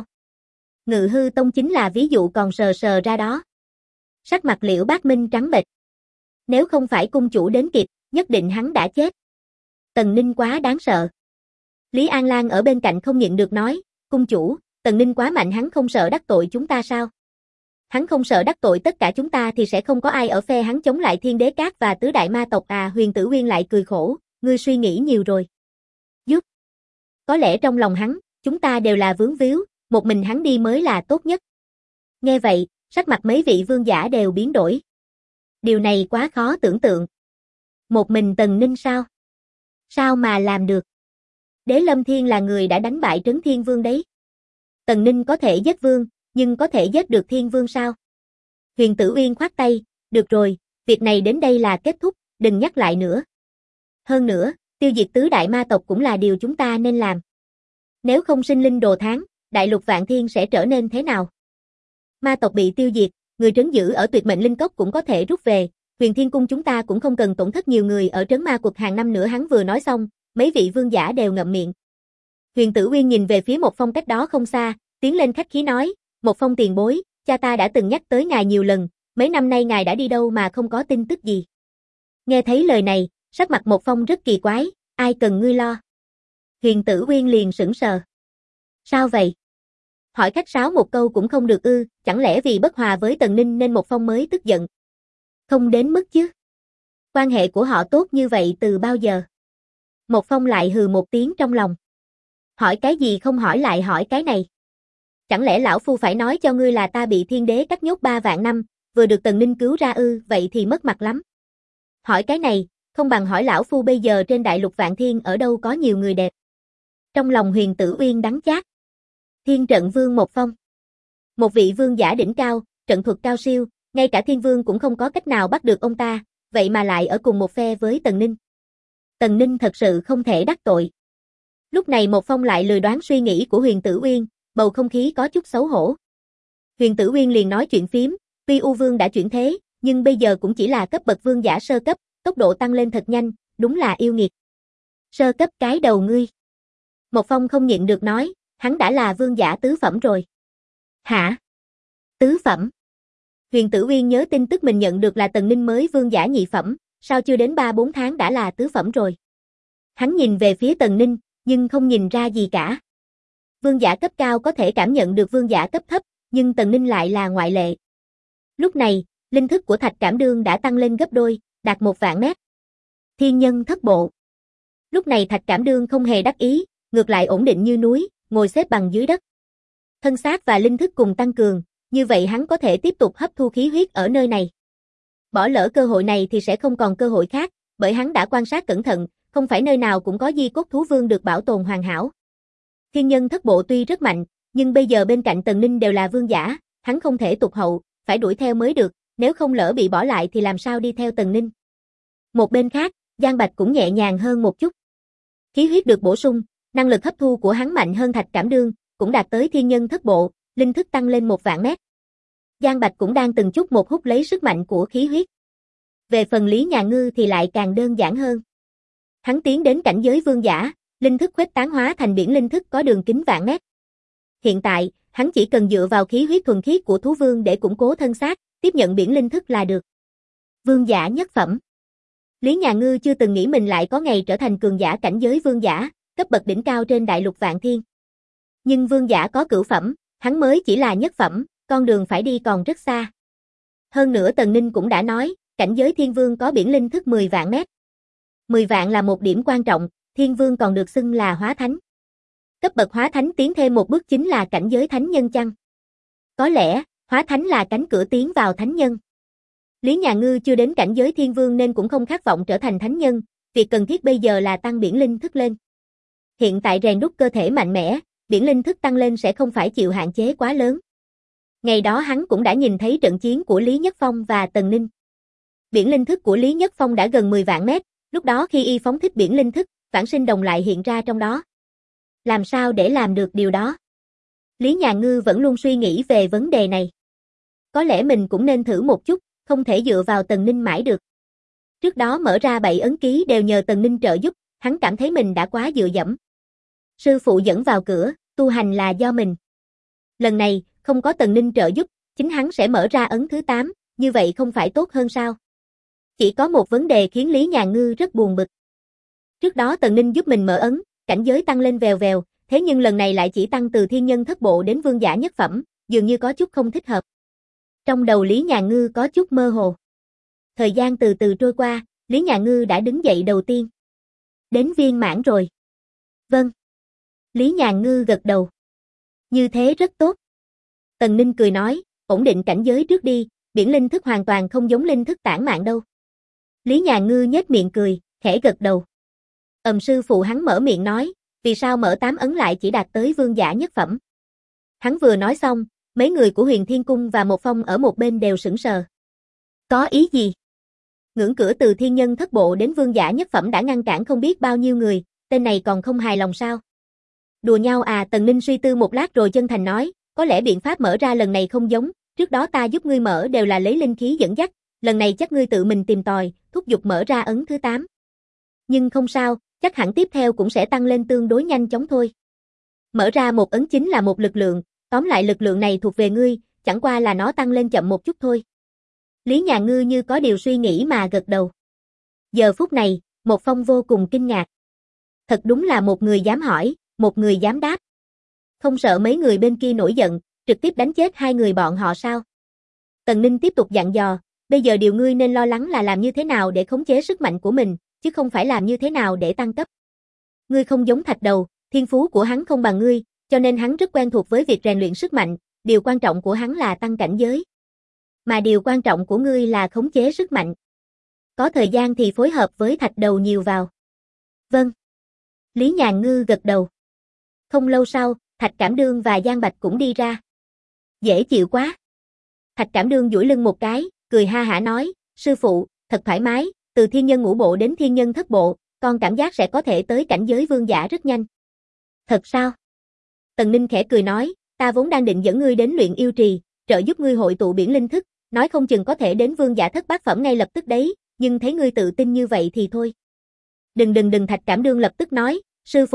Ngự Hư Tông chính là ví dụ còn sờ sờ ra đó. Sắc mặt Liễu Bác Minh trắng bệch. Nếu không phải cung chủ đến kịp, nhất định hắn đã chết. Tần Ninh quá đáng sợ. Lý An Lan ở bên cạnh không nhịn được nói, cung chủ, Tần Ninh quá mạnh, hắn không sợ đắc tội chúng ta sao? Hắn không sợ đắc tội tất cả chúng ta thì sẽ không có ai ở phe hắn chống lại Thiên Đế Các và tứ đại ma tộc à. Huyền Tử Uyên lại cười khổ, ngươi suy nghĩ nhiều rồi. Giúp. Có lẽ trong lòng hắn, chúng ta đều là vướng víu, một mình hắn đi mới là tốt nhất. Nghe vậy, sắc mặt mấy vị vương giả đều biến đổi. Điều này quá khó tưởng tượng. Một mình Tần Ninh sao? Sao mà làm được? Đế Lâm Thiên là người đã đánh bại Trấn Thiên Vương đấy. Tần Ninh có thể giết vương, nhưng có thể giết được Thiên Vương sao? Huyền Tử Uyên khoát tay, được rồi, việc này đến đây là kết thúc, đừng nhắc lại nữa. Hơn nữa, tiêu diệt tứ đại ma tộc cũng là điều chúng ta nên làm. Nếu không sinh linh đồ tháng, đại lục Vạn Thiên sẽ trở nên thế nào? Ma tộc bị tiêu diệt, người trấn giữ ở Tuyệt Mệnh Linh Cốc cũng có thể rút về, Huyền Thiên Cung chúng ta cũng không cần tổn thất nhiều người ở trấn ma quật hàng năm nữa. Hắn vừa nói xong, mấy vị vương giả đều ngậm miệng. Huyền Tử Uyên nhìn về phía Một Phong cách đó không xa, tiến lên khách khí nói, Một Phong tiền bối, cha ta đã từng nhắc tới ngài nhiều lần, mấy năm nay ngài đã đi đâu mà không có tin tức gì. Nghe thấy lời này, sắc mặt Một Phong rất kỳ quái, ai cần ngươi lo. Huyền Tử Uyên liền sững sờ. Sao vậy? Hỏi khách sáo một câu cũng không được ư, chẳng lẽ vì bất hòa với Tần Ninh nên Một Phong mới tức giận? Không đến mức chứ. Quan hệ của họ tốt như vậy từ bao giờ? Một Phong lại hừ một tiếng trong lòng. Hỏi cái gì không hỏi lại hỏi cái này. Chẳng lẽ lão phu phải nói cho ngươi là ta bị Thiên Đế Các nhốt 3 vạn năm, vừa được Tần Ninh cứu ra ư, vậy thì mất mặt lắm. Hỏi cái này, không bằng hỏi lão phu bây giờ trên đại lục Vạn Thiên ở đâu có nhiều người đẹp. Trong lòng Huyền Tử Uyên đắng chát. Thiên Trận Vương Một Phong. Một vị vương giả đỉnh cao, trận thuật cao siêu, ngay cả Thiên Vương cũng không có cách nào bắt được ông ta, vậy mà lại ở cùng một phe với Tần Ninh. Tần Ninh thật sự không thể đắc tội. Lúc này Một Phong lại lười đoán suy nghĩ của Huyền Tử Uyên, bầu không khí có chút xấu hổ. Huyền Tử Uyên liền nói chuyện phím, tuy U Vương đã chuyển thế, nhưng bây giờ cũng chỉ là cấp bậc vương giả sơ cấp, tốc độ tăng lên thật nhanh, đúng là yêu nghiệt. Sơ cấp cái đầu ngươi. Một Phong không nhịn được nói, hắn đã là vương giả tứ phẩm rồi. Hả? Tứ phẩm? Huyền Tử Uyên nhớ tin tức mình nhận được là Tần Ninh mới vương giả nhị phẩm, sao chưa đến 3-4 tháng đã là tứ phẩm rồi. Hắn nhìn về phía Tần Ninh, nhưng không nhìn ra gì cả. Vương giả cấp cao có thể cảm nhận được vương giả cấp thấp, nhưng Tần Ninh lại là ngoại lệ. Lúc này, linh thức của Thạch Cảm Đương đã tăng lên gấp đôi, đạt 1.000 mét. Thiên nhân thất bộ. Lúc này Thạch Cảm Đương không hề đắc ý, ngược lại ổn định như núi, ngồi xếp bằng dưới đất. Thân xác và linh thức cùng tăng cường, như vậy hắn có thể tiếp tục hấp thu khí huyết ở nơi này. Bỏ lỡ cơ hội này thì sẽ không còn cơ hội khác, bởi hắn đã quan sát cẩn thận, không phải nơi nào cũng có di cốt thú vương được bảo tồn hoàn hảo. Thiên nhân thất bộ tuy rất mạnh, nhưng bây giờ bên cạnh Tần Ninh đều là vương giả, hắn không thể tụt hậu, phải đuổi theo mới được, nếu không lỡ bị bỏ lại thì làm sao đi theo Tần Ninh. Một bên khác, Giang Bạch cũng nhẹ nhàng hơn một chút. Khí huyết được bổ sung, năng lực hấp thu của hắn mạnh hơn Thạch Cảm Đương, cũng đạt tới thiên nhân thất bộ, linh thức tăng lên 1.000 mét. Giang Bạch cũng đang từng chút một hút lấy sức mạnh của khí huyết. Về phần Lý Nhà Ngư thì lại càng đơn giản hơn. Hắn tiến đến cảnh giới vương giả, linh thức khuếch tán hóa thành biển linh thức có đường kính vạn mét. Hiện tại, hắn chỉ cần dựa vào khí huyết thuần khiết của thú vương để củng cố thân xác, tiếp nhận biển linh thức là được. Vương giả nhất phẩm. Lý Nhà Ngư chưa từng nghĩ mình lại có ngày trở thành cường giả cảnh giới vương giả, cấp bậc đỉnh cao trên đại lục vạn thiên. Nhưng vương giả có cửu phẩm, hắn mới chỉ là nhất phẩm, con đường phải đi còn rất xa. Hơn nữa Tần Ninh cũng đã nói, cảnh giới thiên vương có biển linh thức 10 vạn mét. 10 vạn là một điểm quan trọng, thiên vương còn được xưng là hóa thánh. Cấp bậc hóa thánh tiến thêm một bước chính là cảnh giới thánh nhân chăng? Có lẽ, hóa thánh là cánh cửa tiến vào thánh nhân. Lý Nhà Ngư chưa đến cảnh giới thiên vương nên cũng không khát vọng trở thành thánh nhân, việc cần thiết bây giờ là tăng biển linh thức lên. Hiện tại rèn đúc cơ thể mạnh mẽ, biển linh thức tăng lên sẽ không phải chịu hạn chế quá lớn. Ngày đó hắn cũng đã nhìn thấy trận chiến của Lý Nhất Phong và Tần Ninh. Biển linh thức của Lý Nhất Phong đã gần 10 vạn mét, lúc đó khi y phóng thích biển linh thức, vãng sinh đồng lại hiện ra trong đó. Làm sao để làm được điều đó? Lý Nhà Ngư vẫn luôn suy nghĩ về vấn đề này. Có lẽ mình cũng nên thử một chút, không thể dựa vào Tần Ninh mãi được. Trước đó mở ra 7 ấn ký đều nhờ Tần Ninh trợ giúp, hắn cảm thấy mình đã quá dựa dẫm. Sư phụ dẫn vào cửa, tu hành là do mình. Lần này, không có Tần Ninh trợ giúp, chính hắn sẽ mở ra ấn thứ 8, như vậy không phải tốt hơn sao? Chỉ có một vấn đề khiến Lý Nhà Ngư rất buồn bực. Trước đó Tần Ninh giúp mình mở ấn, cảnh giới tăng lên vèo vèo, thế nhưng lần này lại chỉ tăng từ thiên nhân thất bộ đến vương giả nhất phẩm, dường như có chút không thích hợp. Trong đầu Lý Nhà Ngư có chút mơ hồ. Thời gian từ từ trôi qua, Lý Nhà Ngư đã đứng dậy đầu tiên. Đến viên mãn rồi. Vâng. Lý Nhà Ngư gật đầu. Như thế rất tốt. Tần Ninh cười nói, ổn định cảnh giới trước đi, biển linh thức hoàn toàn không giống linh thức tản mạn đâu. Lý Nhà Ngư nhếch miệng cười, khẽ gật đầu. Sư phụ hắn mở miệng nói, vì sao mở 8 ấn lại chỉ đạt tới vương giả nhất phẩm. Hắn vừa nói xong, mấy người của Huyền Thiên Cung và Một Phong ở một bên đều sững sờ. Có ý gì? Ngưỡng cửa từ thiên nhân thất bộ đến vương giả nhất phẩm đã ngăn cản không biết bao nhiêu người, tên này còn không hài lòng sao? Đùa nhau à? Tần Ninh suy tư một lát rồi chân thành nói, có lẽ biện pháp mở ra lần này không giống, trước đó ta giúp ngươi mở đều là lấy linh khí dẫn dắt, lần này chắc ngươi tự mình tìm tòi, thúc giục mở ra ấn thứ 8. Nhưng không sao, chắc hẳn tiếp theo cũng sẽ tăng lên tương đối nhanh chóng thôi. Mở ra một ấn chính là một lực lượng, tóm lại lực lượng này thuộc về ngươi, chẳng qua là nó tăng lên chậm một chút thôi. Lý Nhà Ngư như có điều suy nghĩ mà gật đầu. Giờ phút này, Một Phong vô cùng kinh ngạc. Thật đúng là một người dám hỏi, một người dám đáp. Không sợ mấy người bên kia nổi giận, trực tiếp đánh chết hai người bọn họ sao? Tần Ninh tiếp tục dặn dò, bây giờ điều ngươi nên lo lắng là làm như thế nào để khống chế sức mạnh của mình, chứ không phải làm như thế nào để tăng cấp. Ngươi không giống Thạch Đầu, thiên phú của hắn không bằng ngươi, cho nên hắn rất quen thuộc với việc rèn luyện sức mạnh, điều quan trọng của hắn là tăng cảnh giới. Mà điều quan trọng của ngươi là khống chế sức mạnh. Có thời gian thì phối hợp với Thạch Đầu nhiều vào. Vâng. Lý Nhà Ngư gật đầu. Không lâu sau, Thạch Cảm Đương và Giang Bạch cũng đi ra. Dễ chịu quá. Thạch Cảm Đương duỗi lưng một cái, cười ha hả nói, sư phụ, thật thoải mái, từ thiên nhân ngũ bộ đến thiên nhân thất bộ, con cảm giác sẽ có thể tới cảnh giới vương giả rất nhanh. Thật sao? Tần Ninh khẽ cười nói, ta vốn đang định dẫn ngươi đến luyện yêu trì, trợ giúp ngươi hội tụ biển linh thức, nói không chừng có thể đến vương giả thất bát phẩm ngay lập tức đấy, nhưng thấy ngươi tự tin như vậy thì thôi. Đừng, Thạch Cảm Đương lập tức nói, sư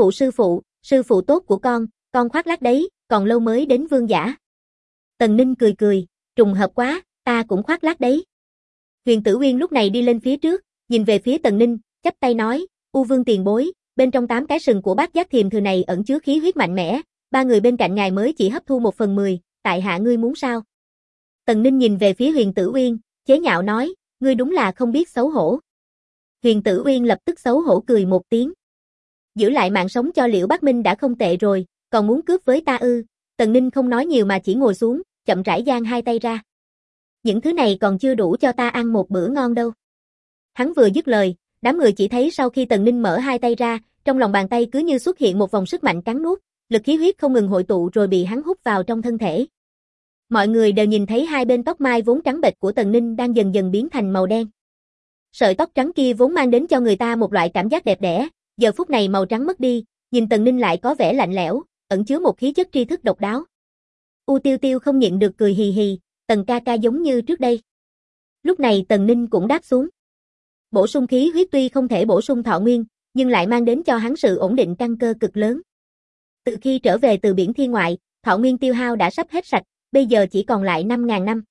phụ tốt của con khoác lác đấy, còn lâu mới đến vương giả. Tần Ninh cười, trùng hợp quá, ta cũng khoác lác đấy. Huyền Tử Uyên lúc này đi lên phía trước, nhìn về phía Tần Ninh, chắp tay nói, U Vương tiền bối, bên trong 8 cái sừng của Bát Giác Thiềm Thử này ẩn chứa khí huyết mạnh mẽ, 3 người bên cạnh ngài mới chỉ hấp thu 1/10, tại hạ ngươi muốn sao? Tần Ninh nhìn về phía Huyền Tử Uyên, chế nhạo nói, ngươi đúng là không biết xấu hổ. Huyền Tử Uyên lập tức xấu hổ cười một tiếng. Giữ lại mạng sống cho Liễu Bác Minh đã không tệ rồi, còn muốn cướp với ta ư? Tần Ninh không nói nhiều mà chỉ ngồi xuống, chậm rãi giang hai tay ra. Những thứ này còn chưa đủ cho ta ăn một bữa ngon đâu. Hắn vừa dứt lời, đám người chỉ thấy sau khi Tần Ninh mở hai tay ra, trong lòng bàn tay cứ như xuất hiện một vòng sức mạnh cắn nuốt, lực khí huyết không ngừng hội tụ rồi bị hắn hút vào trong thân thể. Mọi người đều nhìn thấy hai bên tóc mai vốn trắng bệch của Tần Ninh đang dần dần biến thành màu đen. Sợi tóc trắng kia vốn mang đến cho người ta một loại cảm giác đẹp đẽ, giờ phút này màu trắng mất đi, nhìn Tần Ninh lại có vẻ lạnh lẽo, ẩn chứa một khí chất tri thức độc đáo. U Tiêu Tiêu không nhịn được cười hì hì, Tần ca ca giống như trước đây. Lúc này Tần Ninh cũng đáp xuống. Bổ sung khí huyết tuy không thể bổ sung thọ nguyên, nhưng lại mang đến cho hắn sự ổn định căn cơ cực lớn. Từ khi trở về từ biển thiên ngoại, thọ nguyên tiêu hao đã sắp hết sạch, bây giờ chỉ còn lại 5.000 năm.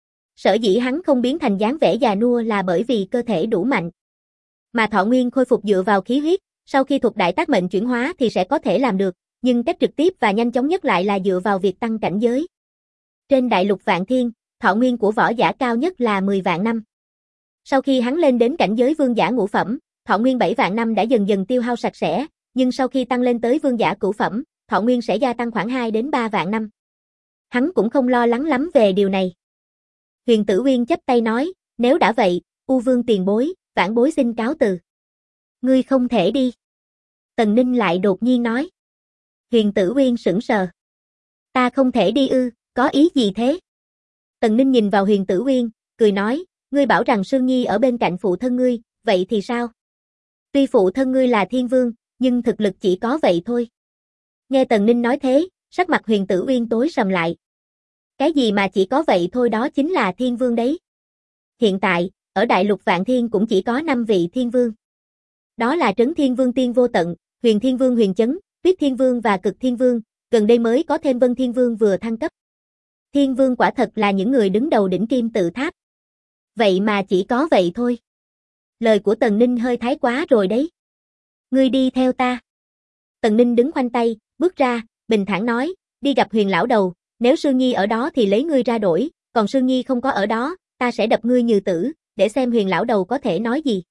Sở dĩ hắn không biến thành dáng vẻ già nua là bởi vì cơ thể đủ mạnh. Mà thọ nguyên khôi phục dựa vào khí huyết, sau khi thuộc đại tác mệnh chuyển hóa thì sẽ có thể làm được, nhưng cách trực tiếp và nhanh chóng nhất lại là dựa vào việc tăng cảnh giới. Trên đại lục Vạn Thiên, thọ nguyên của võ giả cao nhất là 10 vạn năm. Sau khi hắn lên đến cảnh giới vương giả ngũ phẩm, thọ nguyên 7 vạn năm đã dần dần tiêu hao sạch sẽ, nhưng sau khi tăng lên tới vương giả cửu phẩm, thọ nguyên sẽ gia tăng khoảng 2 đến 3 vạn năm. Hắn cũng không lo lắng lắm về điều này. Huyền Tử Uyên chắp tay nói, nếu đã vậy, U Vương tiền bối, vãn bối xin cáo từ. Ngươi không thể đi. Tần Ninh lại đột nhiên nói. Huyền Tử Uyên sững sờ. Ta không thể đi ư, có ý gì thế? Tần Ninh nhìn vào Huyền Tử Uyên, cười nói, ngươi bảo rằng Sương Nhi ở bên cạnh phụ thân ngươi, vậy thì sao? Tuy phụ thân ngươi là thiên vương, nhưng thực lực chỉ có vậy thôi. Nghe Tần Ninh nói thế, sắc mặt Huyền Tử Uyên tối sầm lại. Cái gì mà chỉ có vậy thôi, đó chính là thiên vương đấy. Hiện tại, ở đại lục Vạn Thiên cũng chỉ có 5 vị thiên vương. Đó là Trấn Thiên Vương Tiên Vô Tận, Huyền Thiên Vương Huyền Chấn, Tuyết Thiên Vương và Cực Thiên Vương, gần đây mới có thêm Vân Thiên Vương vừa thăng cấp. Thiên Vương quả thật là những người đứng đầu đỉnh kim tự tháp. Vậy mà chỉ có vậy thôi. Lời của Tần Ninh hơi thái quá rồi đấy. Ngươi đi theo ta. Tần Ninh đứng khoanh tay, bước ra, bình thản nói, đi gặp Huyền lão đầu, nếu Sương Nhi ở đó thì lấy ngươi ra đổi, còn Sương Nhi không có ở đó, ta sẽ đập ngươi như tử, để xem Huyền lão đầu có thể nói gì.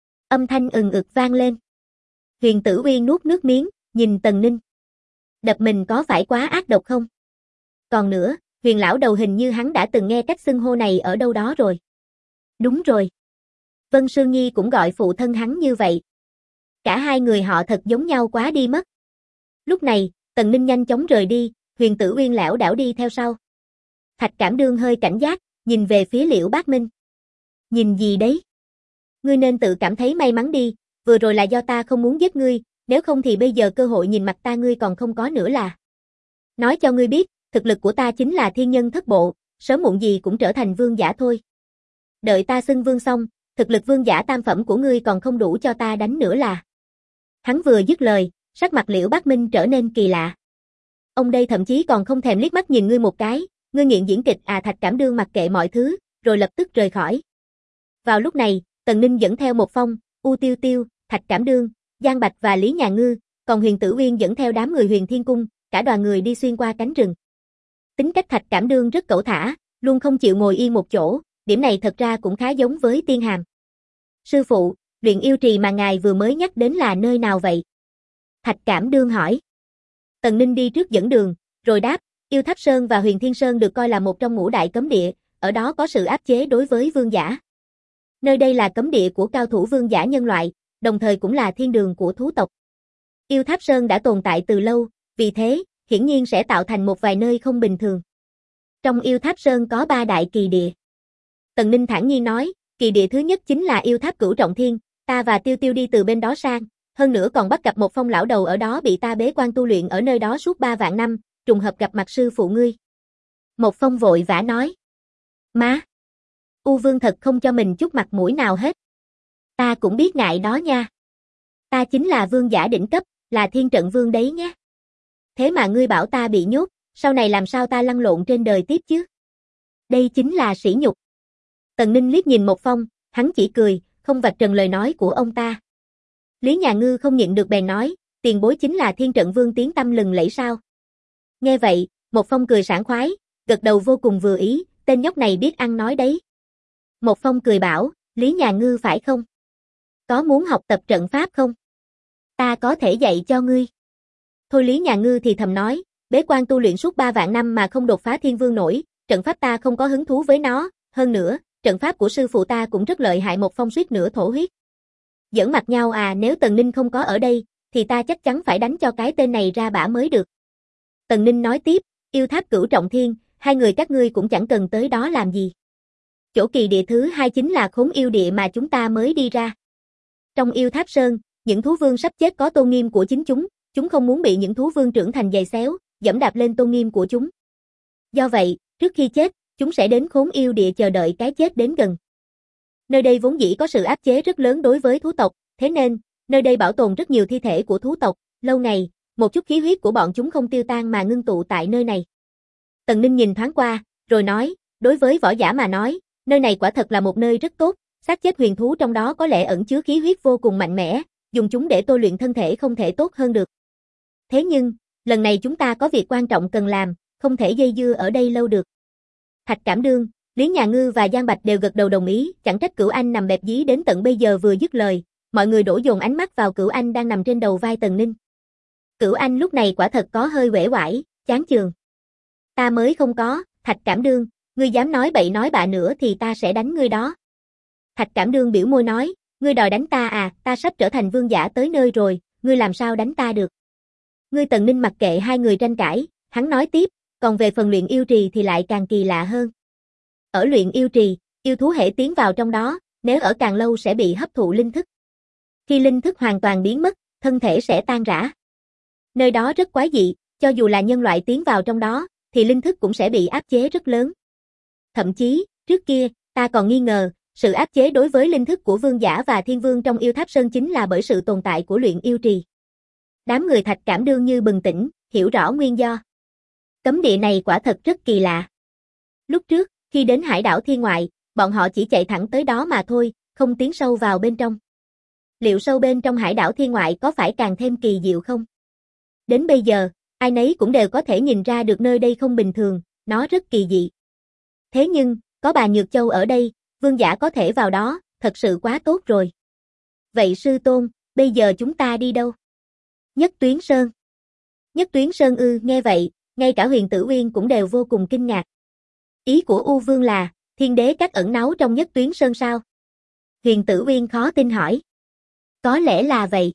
Âm thanh ừng ực vang lên. Huyền Tử Uyên nuốt nước miếng, nhìn Tần Ninh. Đập mình có phải quá ác độc không? Còn nữa, Huyền lão đầu hình như hắn đã từng nghe cách xưng hô này ở đâu đó rồi. Đúng rồi. Vân Sương Nhi cũng gọi phụ thân hắn như vậy. Cả hai người họ thật giống nhau quá đi mất. Lúc này, Tần Ninh nhanh chóng rời đi, Huyền Tử Uyên lảo đảo đi theo sau. Thạch Cảm Đương hơi cảnh giác, nhìn về phía Liễu Bác Minh. Nhìn gì đấy? Ngươi nên tự cảm thấy may mắn đi, vừa rồi là do ta không muốn giết ngươi, nếu không thì bây giờ cơ hội nhìn mặt ta ngươi còn không có nữa là. Nói cho ngươi biết, thực lực của ta chính là thiên nhân thất bộ, sớm muộn gì cũng trở thành vương giả thôi. Đợi ta xưng vương xong, thực lực vương giả tam phẩm của ngươi còn không đủ cho ta đánh nữa là. Hắn vừa dứt lời, sắc mặt Liễu Bác Minh trở nên kỳ lạ. Ông đây thậm chí còn không thèm liếc mắt nhìn ngươi một cái, ngươi nghiện diễn kịch à? Thạch Cảm Đương mặc kệ mọi thứ, rồi lập tức rời khỏi. Vào lúc này, Tần Ninh dẫn theo một phong, U Tiêu Tiêu, Thạch Cảm Đương, Giang Bạch và Lý Nhà Ngư, còn Huyền Tử Uyên dẫn theo đám người Huyền Thiên Cung, cả đoàn người đi xuyên qua cánh rừng. Tính cách Thạch Cảm Đương rất cẩu thả, luôn không chịu ngồi yên một chỗ, điểm này thật ra cũng khá giống với Tiên Hàm. Sư phụ, luyện yêu trì mà ngài vừa mới nhắc đến là nơi nào vậy? Thạch Cảm Đương hỏi. Tần Ninh đi trước dẫn đường, rồi đáp, Yêu Tháp Sơn và Huyền Thiên Sơn được coi là một trong ngũ đại cấm địa, ở đó có sự áp chế đối với vương giả. Nơi đây là cấm địa của cao thủ vương giả nhân loại, đồng thời cũng là thiên đường của thú tộc. Yêu Tháp Sơn đã tồn tại từ lâu, vì thế, hiển nhiên sẽ tạo thành một vài nơi không bình thường. Trong Yêu Tháp Sơn có 3 đại kỳ địa. Tần Ninh thản nhiên nói, kỳ địa thứ nhất chính là Yêu Tháp Cửu Trọng Thiên, ta và Tiêu Tiêu đi từ bên đó sang, hơn nữa còn bắt gặp một phong lão đầu ở đó bị ta bế quan tu luyện ở nơi đó suốt 3 vạn năm, trùng hợp gặp mặt sư phụ ngươi. Một phong vội vã nói. Má! U Vương thật không cho mình chút mặt mũi nào hết. Ta cũng biết ngại đó nha. Ta chính là vương giả đỉnh cấp, là thiên trận vương đấy nhé. Thế mà ngươi bảo ta bị nhốt, sau này làm sao ta lăn lộn trên đời tiếp chứ? Đây chính là sỉ nhục. Tần Ninh liếc nhìn Một Phong, hắn chỉ cười, không vạch trần lời nói của ông ta. Lý Nhà Ngư không nhịn được bèn nói, tiền bối chính là thiên trận vương tiếng tăm lừng lẫy sao? Nghe vậy, Một Phong cười sảng khoái, gật đầu vô cùng vừa ý, tên nhóc này biết ăn nói đấy. Một Phong cười bảo, Lý Nhà Ngư phải không? Có muốn học tập trận pháp không? Ta có thể dạy cho ngươi. Thôi Lý Nhà Ngư thì thầm nói, bế quan tu luyện suốt 3 vạn năm mà không đột phá thiên vương nổi, trận pháp ta không có hứng thú với nó, hơn nữa, trận pháp của sư phụ ta cũng rất lợi hại. Một Phong suýt nữa thổ huyết. Giỡn mặt nhau à, nếu Tần Ninh không có ở đây, thì ta chắc chắn phải đánh cho cái tên này ra bả mới được. Tần Ninh nói tiếp, yêu tháp Cửu Trọng Thiên, hai người các ngươi cũng chẳng cần tới đó làm gì. Chỗ kỳ địa thứ 2 chính là Khốn Yêu Địa mà chúng ta mới đi ra. Trong yêu tháp sơn, những thú vương sắp chết có tôn nghiêm của chính chúng không muốn bị những thú vương trưởng thành giày xéo, dẫm đạp lên tôn nghiêm của chúng. Do vậy, trước khi chết, chúng sẽ đến Khốn Yêu Địa chờ đợi cái chết đến gần. Nơi đây vốn dĩ có sự áp chế rất lớn đối với thú tộc, thế nên, nơi đây bảo tồn rất nhiều thi thể của thú tộc, lâu ngày, một chút khí huyết của bọn chúng không tiêu tan mà ngưng tụ tại nơi này. Tần Ninh nhìn thoáng qua, rồi nói, đối với võ giả mà nói, nơi này quả thật là một nơi rất tốt, xác chết huyền thú trong đó có lẽ ẩn chứa khí huyết vô cùng mạnh mẽ, dùng chúng để tôi luyện thân thể không thể tốt hơn được. Thế nhưng, lần này chúng ta có việc quan trọng cần làm, không thể dây dưa ở đây lâu được. Thạch Cảm Đương, Lý Nhà Ngư và Giang Bạch đều gật đầu đồng ý, chẳng trách Cửu Anh nằm bẹp dí đến tận bây giờ. Vừa dứt lời, mọi người đổ dồn ánh mắt vào Cửu Anh đang nằm trên đầu vai Tần Ninh. Cửu Anh lúc này quả thật có hơi uể oải, chán chường. Ta mới không có, Thạch Cảm Đương, ngươi dám nói bậy nói bạ nữa thì ta sẽ đánh ngươi đó. Thạch Cảm Đương biểu môi nói, ngươi đòi đánh ta à, ta sắp trở thành vương giả tới nơi rồi, ngươi làm sao đánh ta được. Ngươi. Tần Ninh mặc kệ hai người tranh cãi, hắn nói tiếp, còn về phần luyện yêu trì thì lại càng kỳ lạ hơn. Ở luyện yêu trì, yêu thú hễ tiến vào trong đó, nếu ở càng lâu sẽ bị hấp thụ linh thức. Khi linh thức hoàn toàn biến mất, thân thể sẽ tan rã. Nơi đó rất quái dị, cho dù là nhân loại tiến vào trong đó, thì linh thức cũng sẽ bị áp chế rất lớn. Thậm chí, trước kia, ta còn nghi ngờ, sự áp chế đối với linh thức của vương giả và thiên vương trong yêu tháp sơn chính là bởi sự tồn tại của luyện yêu trì. Đám người Thạch Cảm Đương như bừng tỉnh, hiểu rõ nguyên do. Cấm địa này quả thật rất kỳ lạ. Lúc trước, khi đến hải đảo Thiên Ngoại, bọn họ chỉ chạy thẳng tới đó mà thôi, không tiến sâu vào bên trong. Liệu sâu bên trong hải đảo Thiên Ngoại có phải càng thêm kỳ diệu không? Đến bây giờ, ai nấy cũng đều có thể nhìn ra được nơi đây không bình thường, nó rất kỳ dị. Thế nhưng, có bà Nhược Châu ở đây, vương giả có thể vào đó, thật sự quá tốt rồi. Vậy sư tôn, bây giờ chúng ta đi đâu? Nhất Tuyến Sơn. Nhất Tuyến Sơn ư? Nghe vậy, ngay cả Huyền Tử Uyên cũng đều vô cùng kinh ngạc. Ý của U Vương là, thiên đế các ẩn náu trong Nhất Tuyến Sơn sao? Huyền Tử Uyên khó tin hỏi. Có lẽ là vậy.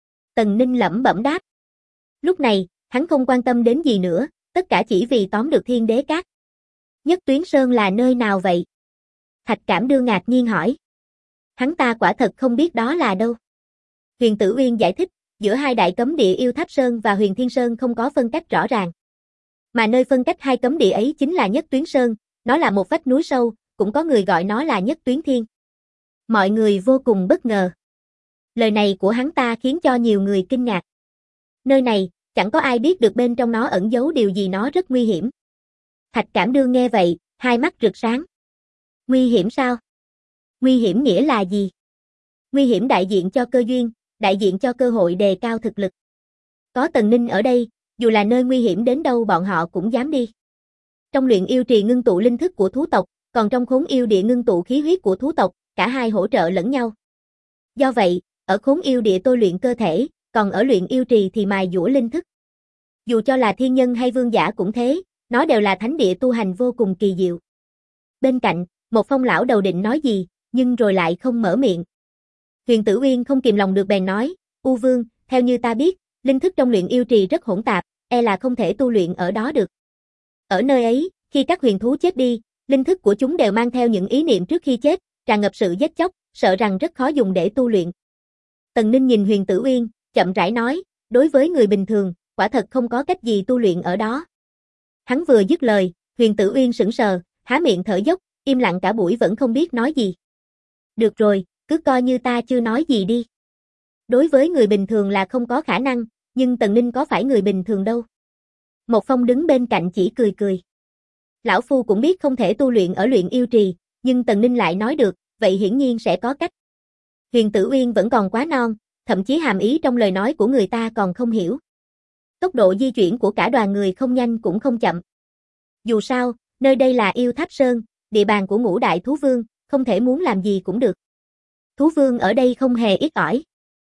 Tần Ninh lẩm bẩm đáp. Lúc này, hắn không quan tâm đến gì nữa, tất cả chỉ vì tóm được thiên đế các. Nhất Tuyến Sơn là nơi nào vậy? Thạch Cảm Đương ngạc nhiên hỏi. Hắn ta quả thật không biết đó là đâu. Huyền Tử Uyên giải thích, giữa hai đại cấm địa Yêu Tháp Sơn và Huyền Thiên Sơn không có phân cách rõ ràng. Mà nơi phân cách hai cấm địa ấy chính là Nhất Tuyến Sơn, nó là một vách núi sâu, cũng có người gọi nó là Nhất Tuyến Thiên. Mọi người vô cùng bất ngờ. Lời này của hắn ta khiến cho nhiều người kinh ngạc. Nơi này, chẳng có ai biết được bên trong nó ẩn giấu điều gì, nó rất nguy hiểm. Thạch Cảm Đương nghe vậy, hai mắt rực sáng. Nguy hiểm sao? Nguy hiểm nghĩa là gì? Nguy hiểm đại diện cho cơ duyên, đại diện cho cơ hội đề cao thực lực. Có Tần Ninh ở đây, dù là nơi nguy hiểm đến đâu bọn họ cũng dám đi. Trong luyện yêu trì ngưng tụ linh thức của thú tộc, còn trong khốn yêu địa ngưng tụ khí huyết của thú tộc, cả hai hỗ trợ lẫn nhau. Do vậy, ở khốn yêu địa tôi luyện cơ thể, còn ở luyện yêu trì thì mài dũa linh thức. Dù cho là thiên nhân hay vương giả cũng thế, nó đều là thánh địa tu hành vô cùng kỳ diệu. Bên cạnh, một Phong lão đầu định nói gì, nhưng rồi lại không mở miệng. Huyền Tử Uyên không kìm lòng được bèn nói, U Vương, theo như ta biết, linh thức trong luyện yêu trì rất hỗn tạp, e là không thể tu luyện ở đó được. Ở nơi ấy, khi các huyền thú chết đi, linh thức của chúng đều mang theo những ý niệm trước khi chết, tràn ngập sự giết chóc, sợ rằng rất khó dùng để tu luyện. Tần Ninh nhìn Huyền Tử Uyên, chậm rãi nói, đối với người bình thường, quả thật không có cách gì tu luyện ở đó. Hắn vừa dứt lời, Huyền Tử Uyên sững sờ, há miệng thở dốc, im lặng cả buổi vẫn không biết nói gì. Được rồi, cứ coi như ta chưa nói gì đi. Đối với người bình thường là không có khả năng, nhưng Tần Ninh có phải người bình thường đâu. Một Phong đứng bên cạnh chỉ cười cười. Lão Phu cũng biết không thể tu luyện ở Luyện Yêu Trì, nhưng Tần Ninh lại nói được, vậy hiển nhiên sẽ có cách. Huyền Tử Uyên vẫn còn quá non, thậm chí hàm ý trong lời nói của người ta còn không hiểu. Tốc độ di chuyển của cả đoàn người không nhanh cũng không chậm. Dù sao, nơi đây là Yêu Tháp Sơn, địa bàn của Ngũ Đại Thú Vương, không thể muốn làm gì cũng được. Thú Vương ở đây không hề ít ỏi.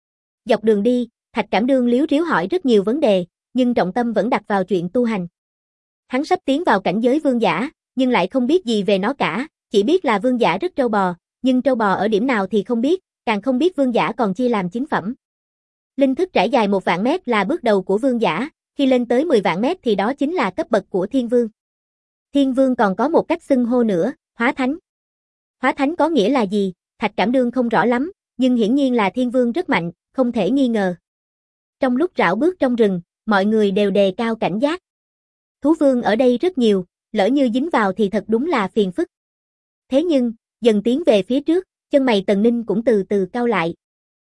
Dọc đường đi, Thạch Cảm Đương líu ríu hỏi rất nhiều vấn đề, nhưng trọng tâm vẫn đặt vào chuyện tu hành. Hắn sắp tiến vào cảnh giới vương giả, nhưng lại không biết gì về nó cả, chỉ biết là vương giả rất trâu bò, nhưng trâu bò ở điểm nào thì không biết, càng không biết vương giả còn chia làm 9 phẩm. Linh thức trải dài 1 vạn mét là bước đầu của vương giả, khi lên tới 10 vạn mét thì đó chính là cấp bậc của thiên vương. Thiên vương còn có một cách xưng hô nữa, hóa thánh. Hóa thánh có nghĩa là gì, Thạch Cảm Đương không rõ lắm, nhưng hiển nhiên là thiên vương rất mạnh, không thể nghi ngờ. Trong lúc rảo bước trong rừng, mọi người đều đề cao cảnh giác. Thú vương ở đây rất nhiều, lỡ như dính vào thì thật đúng là phiền phức. Thế nhưng, dần tiến về phía trước, chân mày Tần Ninh cũng từ từ cau lại.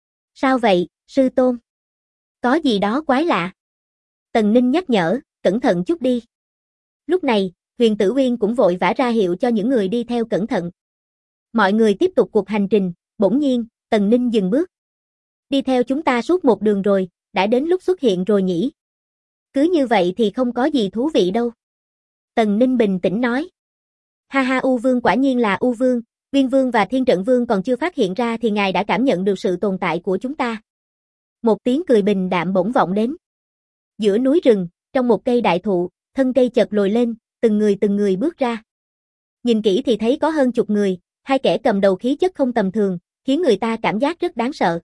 Sao vậy, sư tôn? Có gì đó quái lạ. Tần Ninh nhắc nhở, cẩn thận chút đi. Lúc này, Huyền Tử Uyên cũng vội vã ra hiệu cho những người đi theo cẩn thận. Mọi người tiếp tục cuộc hành trình, bỗng nhiên, Tần Ninh dừng bước. Đi theo chúng ta suốt một đường rồi, đã đến lúc xuất hiện rồi nhỉ? Cứ như vậy thì không có gì thú vị đâu. Tần Ninh bình tĩnh nói. Ha ha, U Vương quả nhiên là U Vương, Viên Vương và Thiên Trận Vương còn chưa phát hiện ra thì ngài đã cảm nhận được sự tồn tại của chúng ta. Một tiếng cười bình đạm bỗng vọng đến. Giữa núi rừng, trong một cây đại thụ, thân cây chợt lồi lên, từng người bước ra. Nhìn kỹ thì thấy có hơn chục người, hai kẻ cầm đầu khí chất không tầm thường, khiến người ta cảm giác rất đáng sợ.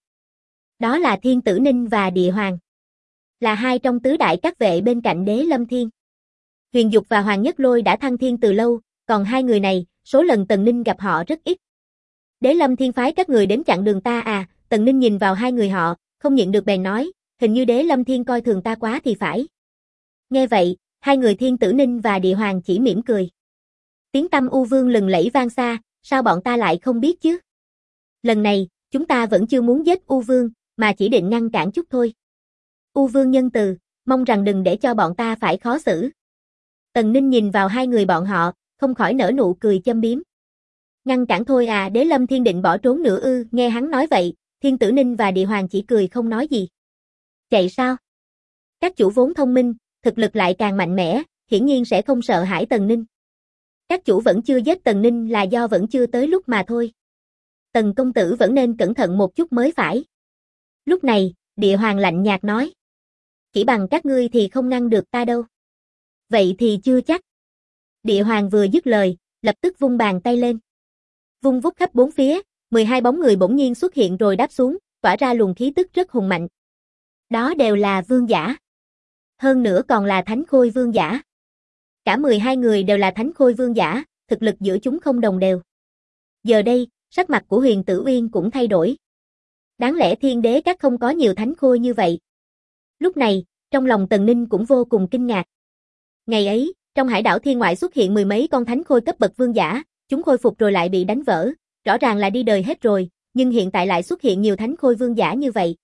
Đó là Thiên Tử Ninh và Địa Hoàng. Là hai trong tứ đại các vệ bên cạnh Đế Lâm Thiên. Huyền Dục và Hoàng Nhất Lôi đã thăng thiên từ lâu, còn hai người này, số lần Tần Ninh gặp họ rất ít. Đế Lâm Thiên phái các người đến chặn đường ta à? Tần Ninh nhìn vào hai người họ, không nhịn được bèn nói, hình như Đế Lâm Thiên coi thường ta quá thì phải. Nghe vậy, hai người Thiên Tử Ninh và Địa Hoàng chỉ mỉm cười. Tiếng tăm U Vương lừng lẫy vang xa, sao bọn ta lại không biết chứ? Lần này, chúng ta vẫn chưa muốn giết U Vương, mà chỉ định ngăn cản chút thôi. U Vương nhân từ, mong rằng đừng để cho bọn ta phải khó xử. Tần Ninh nhìn vào hai người bọn họ, không khỏi nở nụ cười châm biếm. Ngăn cản thôi à? Đế Lâm Thiên định bỏ trốn nữa ư? Nghe hắn nói vậy, Thiên Tử Ninh và Địa Hoàng chỉ cười không nói gì. Chạy sao? Các chủ vốn thông minh, thực lực lại càng mạnh mẽ, hiển nhiên sẽ không sợ hãi Tần Ninh. Các chủ vẫn chưa giết Tần Ninh là do vẫn chưa tới lúc mà thôi. Tần công tử vẫn nên cẩn thận một chút mới phải. Lúc này, Địa Hoàng lạnh nhạt nói. Chỉ bằng các ngươi thì không ngăn được ta đâu. Vậy thì chưa chắc. Địa Hoàng vừa dứt lời, lập tức vung bàn tay lên. Vung vút khắp bốn phía, 12 bóng người bỗng nhiên xuất hiện rồi đáp xuống, tỏa ra luồng khí tức rất hùng mạnh. Đó đều là vương giả. Hơn nữa còn là thánh khôi vương giả. Cả 12 người đều là thánh khôi vương giả, thực lực giữa chúng không đồng đều. Giờ đây, sắc mặt của Huyền Tử Uyên cũng thay đổi. Đáng lẽ Thiên Đế các không có nhiều thánh khôi như vậy. Lúc này, trong lòng Tần Ninh cũng vô cùng kinh ngạc. Ngày ấy, trong hải đảo Thiên Ngoại xuất hiện 10 mấy con thánh khôi cấp bậc vương giả, chúng khôi phục rồi lại bị đánh vỡ, rõ ràng là đi đời hết rồi, nhưng hiện tại lại xuất hiện nhiều thánh khôi vương giả như vậy.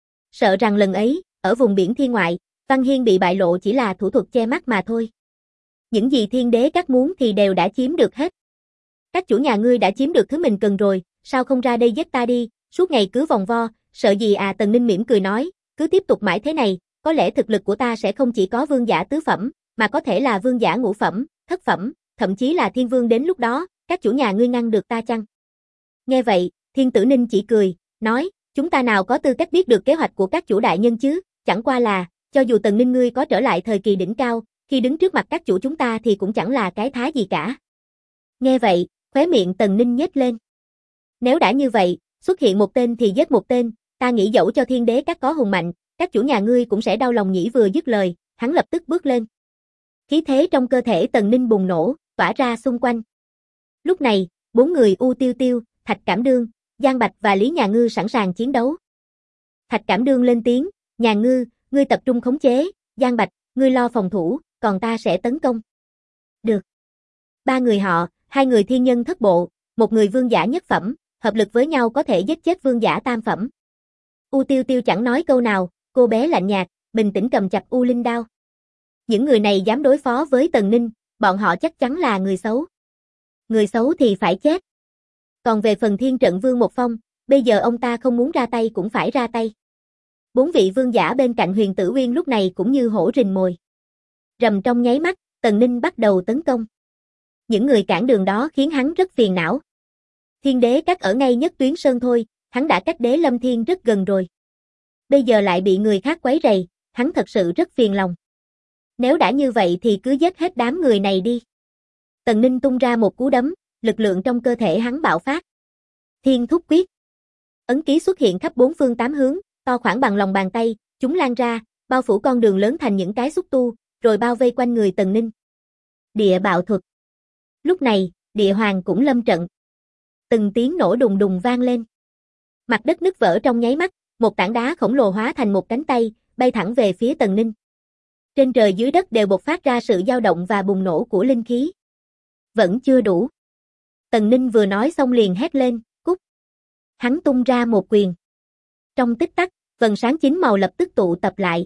Sợ rằng lần ấy, ở vùng biển Thiên Ngoại, Văn Hiên bị bại lộ chỉ là thủ thuật che mắt mà thôi. Những gì Thiên Đế các muốn thì đều đã chiếm được hết. Các chủ nhà ngươi đã chiếm được thứ mình cần rồi, sao không ra đây giết ta đi, suốt ngày cứ vòng vo, sợ gì à? Tần Ninh mỉm cười nói, cứ tiếp tục mãi thế này, có lẽ thực lực của ta sẽ không chỉ có vương giả tứ phẩm, mà có thể là vương giả ngũ phẩm, thất phẩm, thậm chí là thiên vương đến lúc đó, các chủ nhà ngươi ngăn được ta chăng? Nghe vậy, Thiên Tử Ninh chỉ cười, nói, chúng ta nào có tư cách biết được kế hoạch của các chủ đại nhân chứ, chẳng qua là, cho dù Tần Ninh ngươi có trở lại thời kỳ đỉnh cao, khi đứng trước mặt các chủ chúng ta thì cũng chẳng là cái thá gì cả. Nghe vậy, khóe miệng Tần Ninh nhếch lên. Nếu đã như vậy, xuất hiện một tên thì giết một tên, ta nghĩ dẫu cho Thiên Đế các có hùng mạnh, các chủ nhà ngươi cũng sẽ đau lòng nhỉ. Vừa dứt lời, hắn lập tức bước lên. Khí thế trong cơ thể Tần Ninh bùng nổ, tỏa ra xung quanh. Lúc này, 4 người U Tiêu Tiêu, Thạch Cảm Đương, Giang Bạch và Lý Nhà Ngư sẵn sàng chiến đấu. Thạch Cảm Đương lên tiếng, Nhà Ngư, ngươi tập trung khống chế, Giang Bạch, ngươi lo phòng thủ, còn ta sẽ tấn công. Được. 3 người họ, 2 người thiên nhân thất bộ, 1 người vương giả nhất phẩm, hợp lực với nhau có thể giết chết vương giả tam phẩm. U Tiêu Tiêu chẳng nói câu nào, cô bé lạnh nhạt, bình tĩnh cầm chặt U Linh đao. Những người này dám đối phó với Tần Ninh, bọn họ chắc chắn là người xấu. Người xấu thì phải chết. Còn về phần Thiên Trận Vương Một Phong, bây giờ ông ta không muốn ra tay cũng phải ra tay. 4 vị vương giả bên cạnh Huyền Tử Uyên lúc này cũng như hổ rình mồi. Rầm trong nháy mắt, Tần Ninh bắt đầu tấn công. Những người cản đường đó khiến hắn rất phiền não. Thiên Đế Các ở ngay nhất tuyến sơn thôi, hắn đã cách Đế Lâm Thiên rất gần rồi. Bây giờ lại bị người khác quấy rầy, hắn thật sự rất phiền lòng. Nếu đã như vậy thì cứ giết hết đám người này đi. Tần Ninh tung ra một cú đấm, lực lượng trong cơ thể hắn bạo phát. Thiên Thúc Quyết. Ấn ký xuất hiện khắp 4 phương 8 hướng, to khoảng bằng lòng bàn tay, chúng lan ra, bao phủ con đường lớn thành những cái xúc tu, rồi bao vây quanh người Tần Ninh. Địa bạo thuật. Lúc này, địa hoàng cũng lâm trận. Từng tiếng nổ đùng đùng vang lên. Mặt đất nứt vỡ trong nháy mắt, một tảng đá khổng lồ hóa thành một cánh tay, bay thẳng về phía Tần Ninh. Trên trời dưới đất đều bộc phát ra sự dao động và bùng nổ của linh khí. Vẫn chưa đủ. Tần Ninh vừa nói xong liền hét lên, cút. Hắn tung ra một quyền. Trong tích tắc, vầng sáng 9 màu lập tức tụ tập lại.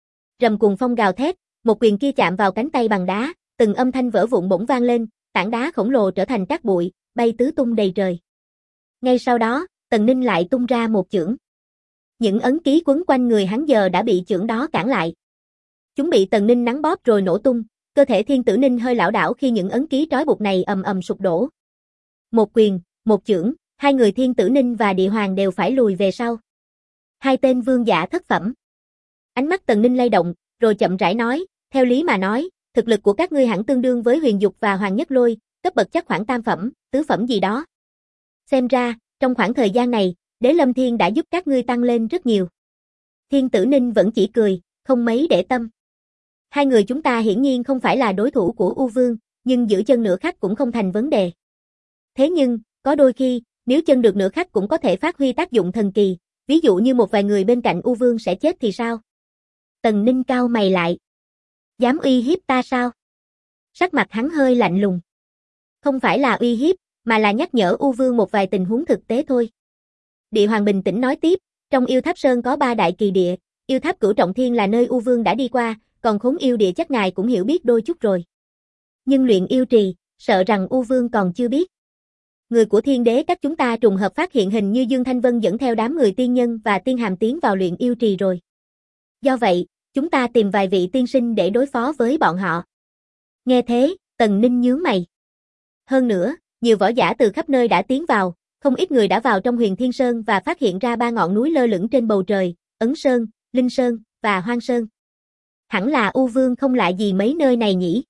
Rầm cùng phong gào thét, một quyền kia chạm vào cánh tay bằng đá, từng âm thanh vỡ vụn bỗng vang lên, tảng đá khổng lồ trở thành cát bụi, bay tứ tung đầy trời. Ngay sau đó, Tần Ninh lại tung ra một chưởng. Những ấn ký quấn quanh người hắn giờ đã bị chưởng đó cản lại. Chúng bị Tần Ninh nắn bóp rồi nổ tung, cơ thể Thiên Tử Ninh hơi lảo đảo khi những ấn ký trói buộc này ầm ầm sụp đổ. Một quyền, một chưởng, hai người Thiên Tử Ninh và Địa Hoàng đều phải lùi về sau. Hai tên vương giả thất phẩm. Ánh mắt Tần Ninh lay động, rồi chậm rãi nói, theo lý mà nói, thực lực của các ngươi hẳn tương đương với Huyền Dục và Hoàng Nhất Lôi, cấp bậc chắc khoảng tam phẩm, tứ phẩm gì đó. Xem ra, trong khoảng thời gian này, Đế Lâm Thiên đã giúp các ngươi tăng lên rất nhiều. Thiên Tử Ninh vẫn chỉ cười, không mấy để tâm. Hai người chúng ta hiển nhiên không phải là đối thủ của U Vương, nhưng giữ chân nửa khắc cũng không thành vấn đề. Thế nhưng, có đôi khi, nếu chân được nửa khắc cũng có thể phát huy tác dụng thần kỳ, ví dụ như một vài người bên cạnh U Vương sẽ chết thì sao? Tần Ninh cau mày lại. Dám uy hiếp ta sao? Sắc mặt hắn hơi lạnh lùng. Không phải là uy hiếp, mà là nhắc nhở U Vương một vài tình huống thực tế thôi. Địa Hoàng bình tĩnh nói tiếp, trong Yêu Tháp Sơn có 3 đại kỳ địa, Yêu Tháp Cửu Trọng Thiên là nơi U Vương đã đi qua, còn Khốn Yêu Địa chắc ngài cũng hiểu biết đôi chút rồi. Nhưng luyện yêu trì, sợ rằng U Vương còn chưa biết. Người của Thiên Đế Các chúng ta trùng hợp phát hiện hình như Dương Thanh Vân dẫn theo đám người tiên nhân và tiên hàm tiến vào luyện yêu trì rồi. Do vậy, chúng ta tìm vài vị tiên sinh để đối phó với bọn họ. Nghe thế, Tần Ninh nhướng mày. Hơn nữa, nhiều võ giả từ khắp nơi đã tiến vào, không ít người đã vào trong Huyền Thiên Sơn và phát hiện ra 3 ngọn núi lơ lửng trên bầu trời, Ấn Sơn, Linh Sơn và Hoang Sơn. Hẳn là U Vương không lạ gì mấy nơi này nhỉ?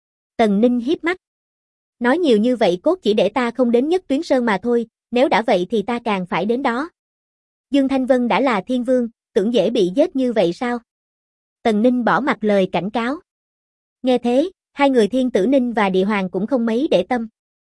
Tần Ninh hiếp mắt. Nói nhiều như vậy cốt chỉ để ta không đến Nhất Tuyến Sơn mà thôi, nếu đã vậy thì ta càng phải đến đó. Dương Thanh Vân đã là Thiên Vương, tưởng dễ bị giết như vậy sao? Tần Ninh bỏ mặt lời cảnh cáo. Nghe thế, hai người Thiên Tử Ninh và Địa Hoàng cũng không mấy để tâm.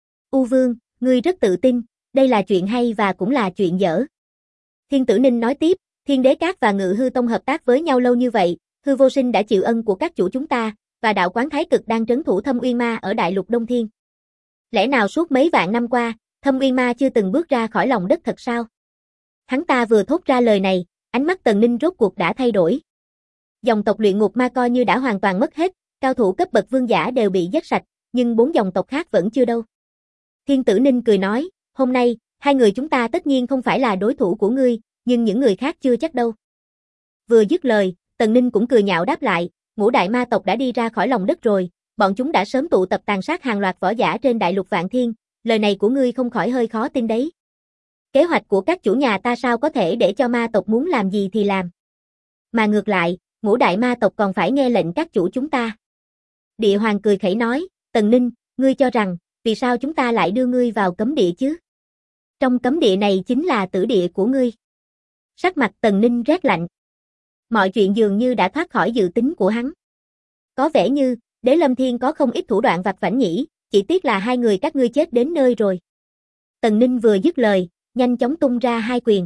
U Vương, ngươi rất tự tin, đây là chuyện hay và cũng là chuyện dở. Thiên Tử Ninh nói tiếp, Thiên Đế Các và Ngự Hư Tông hợp tác với nhau lâu như vậy, Hư Vô Sinh đã chịu ân của các chủ chúng ta, và đạo quán Thái Cực đang trấn thủ Thâm Uyên Ma ở Đại Lục Đông Thiên. Lẽ nào suốt mấy vạn năm qua, Thâm Uyên Ma chưa từng bước ra khỏi lòng đất thật sao? Hắn ta vừa thốt ra lời này, ánh mắt Tần Ninh rốt cuộc đã thay đổi. Dòng tộc Luyện Ngục Ma coi như đã hoàn toàn mất hết, cao thủ cấp bậc vương giả đều bị giết sạch, nhưng 4 dòng tộc khác vẫn chưa đâu. Thiên Tử Ninh cười nói, hôm nay, hai người chúng ta tất nhiên không phải là đối thủ của ngươi, nhưng những người khác chưa chắc đâu. Vừa dứt lời, Tần Ninh cũng cười nhạo đáp lại, Ngũ đại ma tộc đã đi ra khỏi lòng đất rồi, bọn chúng đã sớm tụ tập tàn sát hàng loạt võ giả trên Đại Lục Vạn Thiên, lời này của ngươi không khỏi hơi khó tin đấy. Kế hoạch của các chủ nhà ta sao có thể để cho ma tộc muốn làm gì thì làm. Mà ngược lại, Ngũ đại ma tộc còn phải nghe lệnh các chủ chúng ta. Địa Hoàng cười khẩy nói, Tần Ninh, ngươi cho rằng, vì sao chúng ta lại đưa ngươi vào cấm địa chứ? Trong cấm địa này chính là tử địa của ngươi. Sắc mặt Tần Ninh rét lạnh. Mọi chuyện dường như đã thoát khỏi dự tính của hắn. Có vẻ như, Đế Lâm Thiên có không ít thủ đoạn vặt vãnh nhỉ, chỉ tiếc là hai người các ngươi chết đến nơi rồi. Tần Ninh vừa dứt lời, nhanh chóng tung ra hai quyền.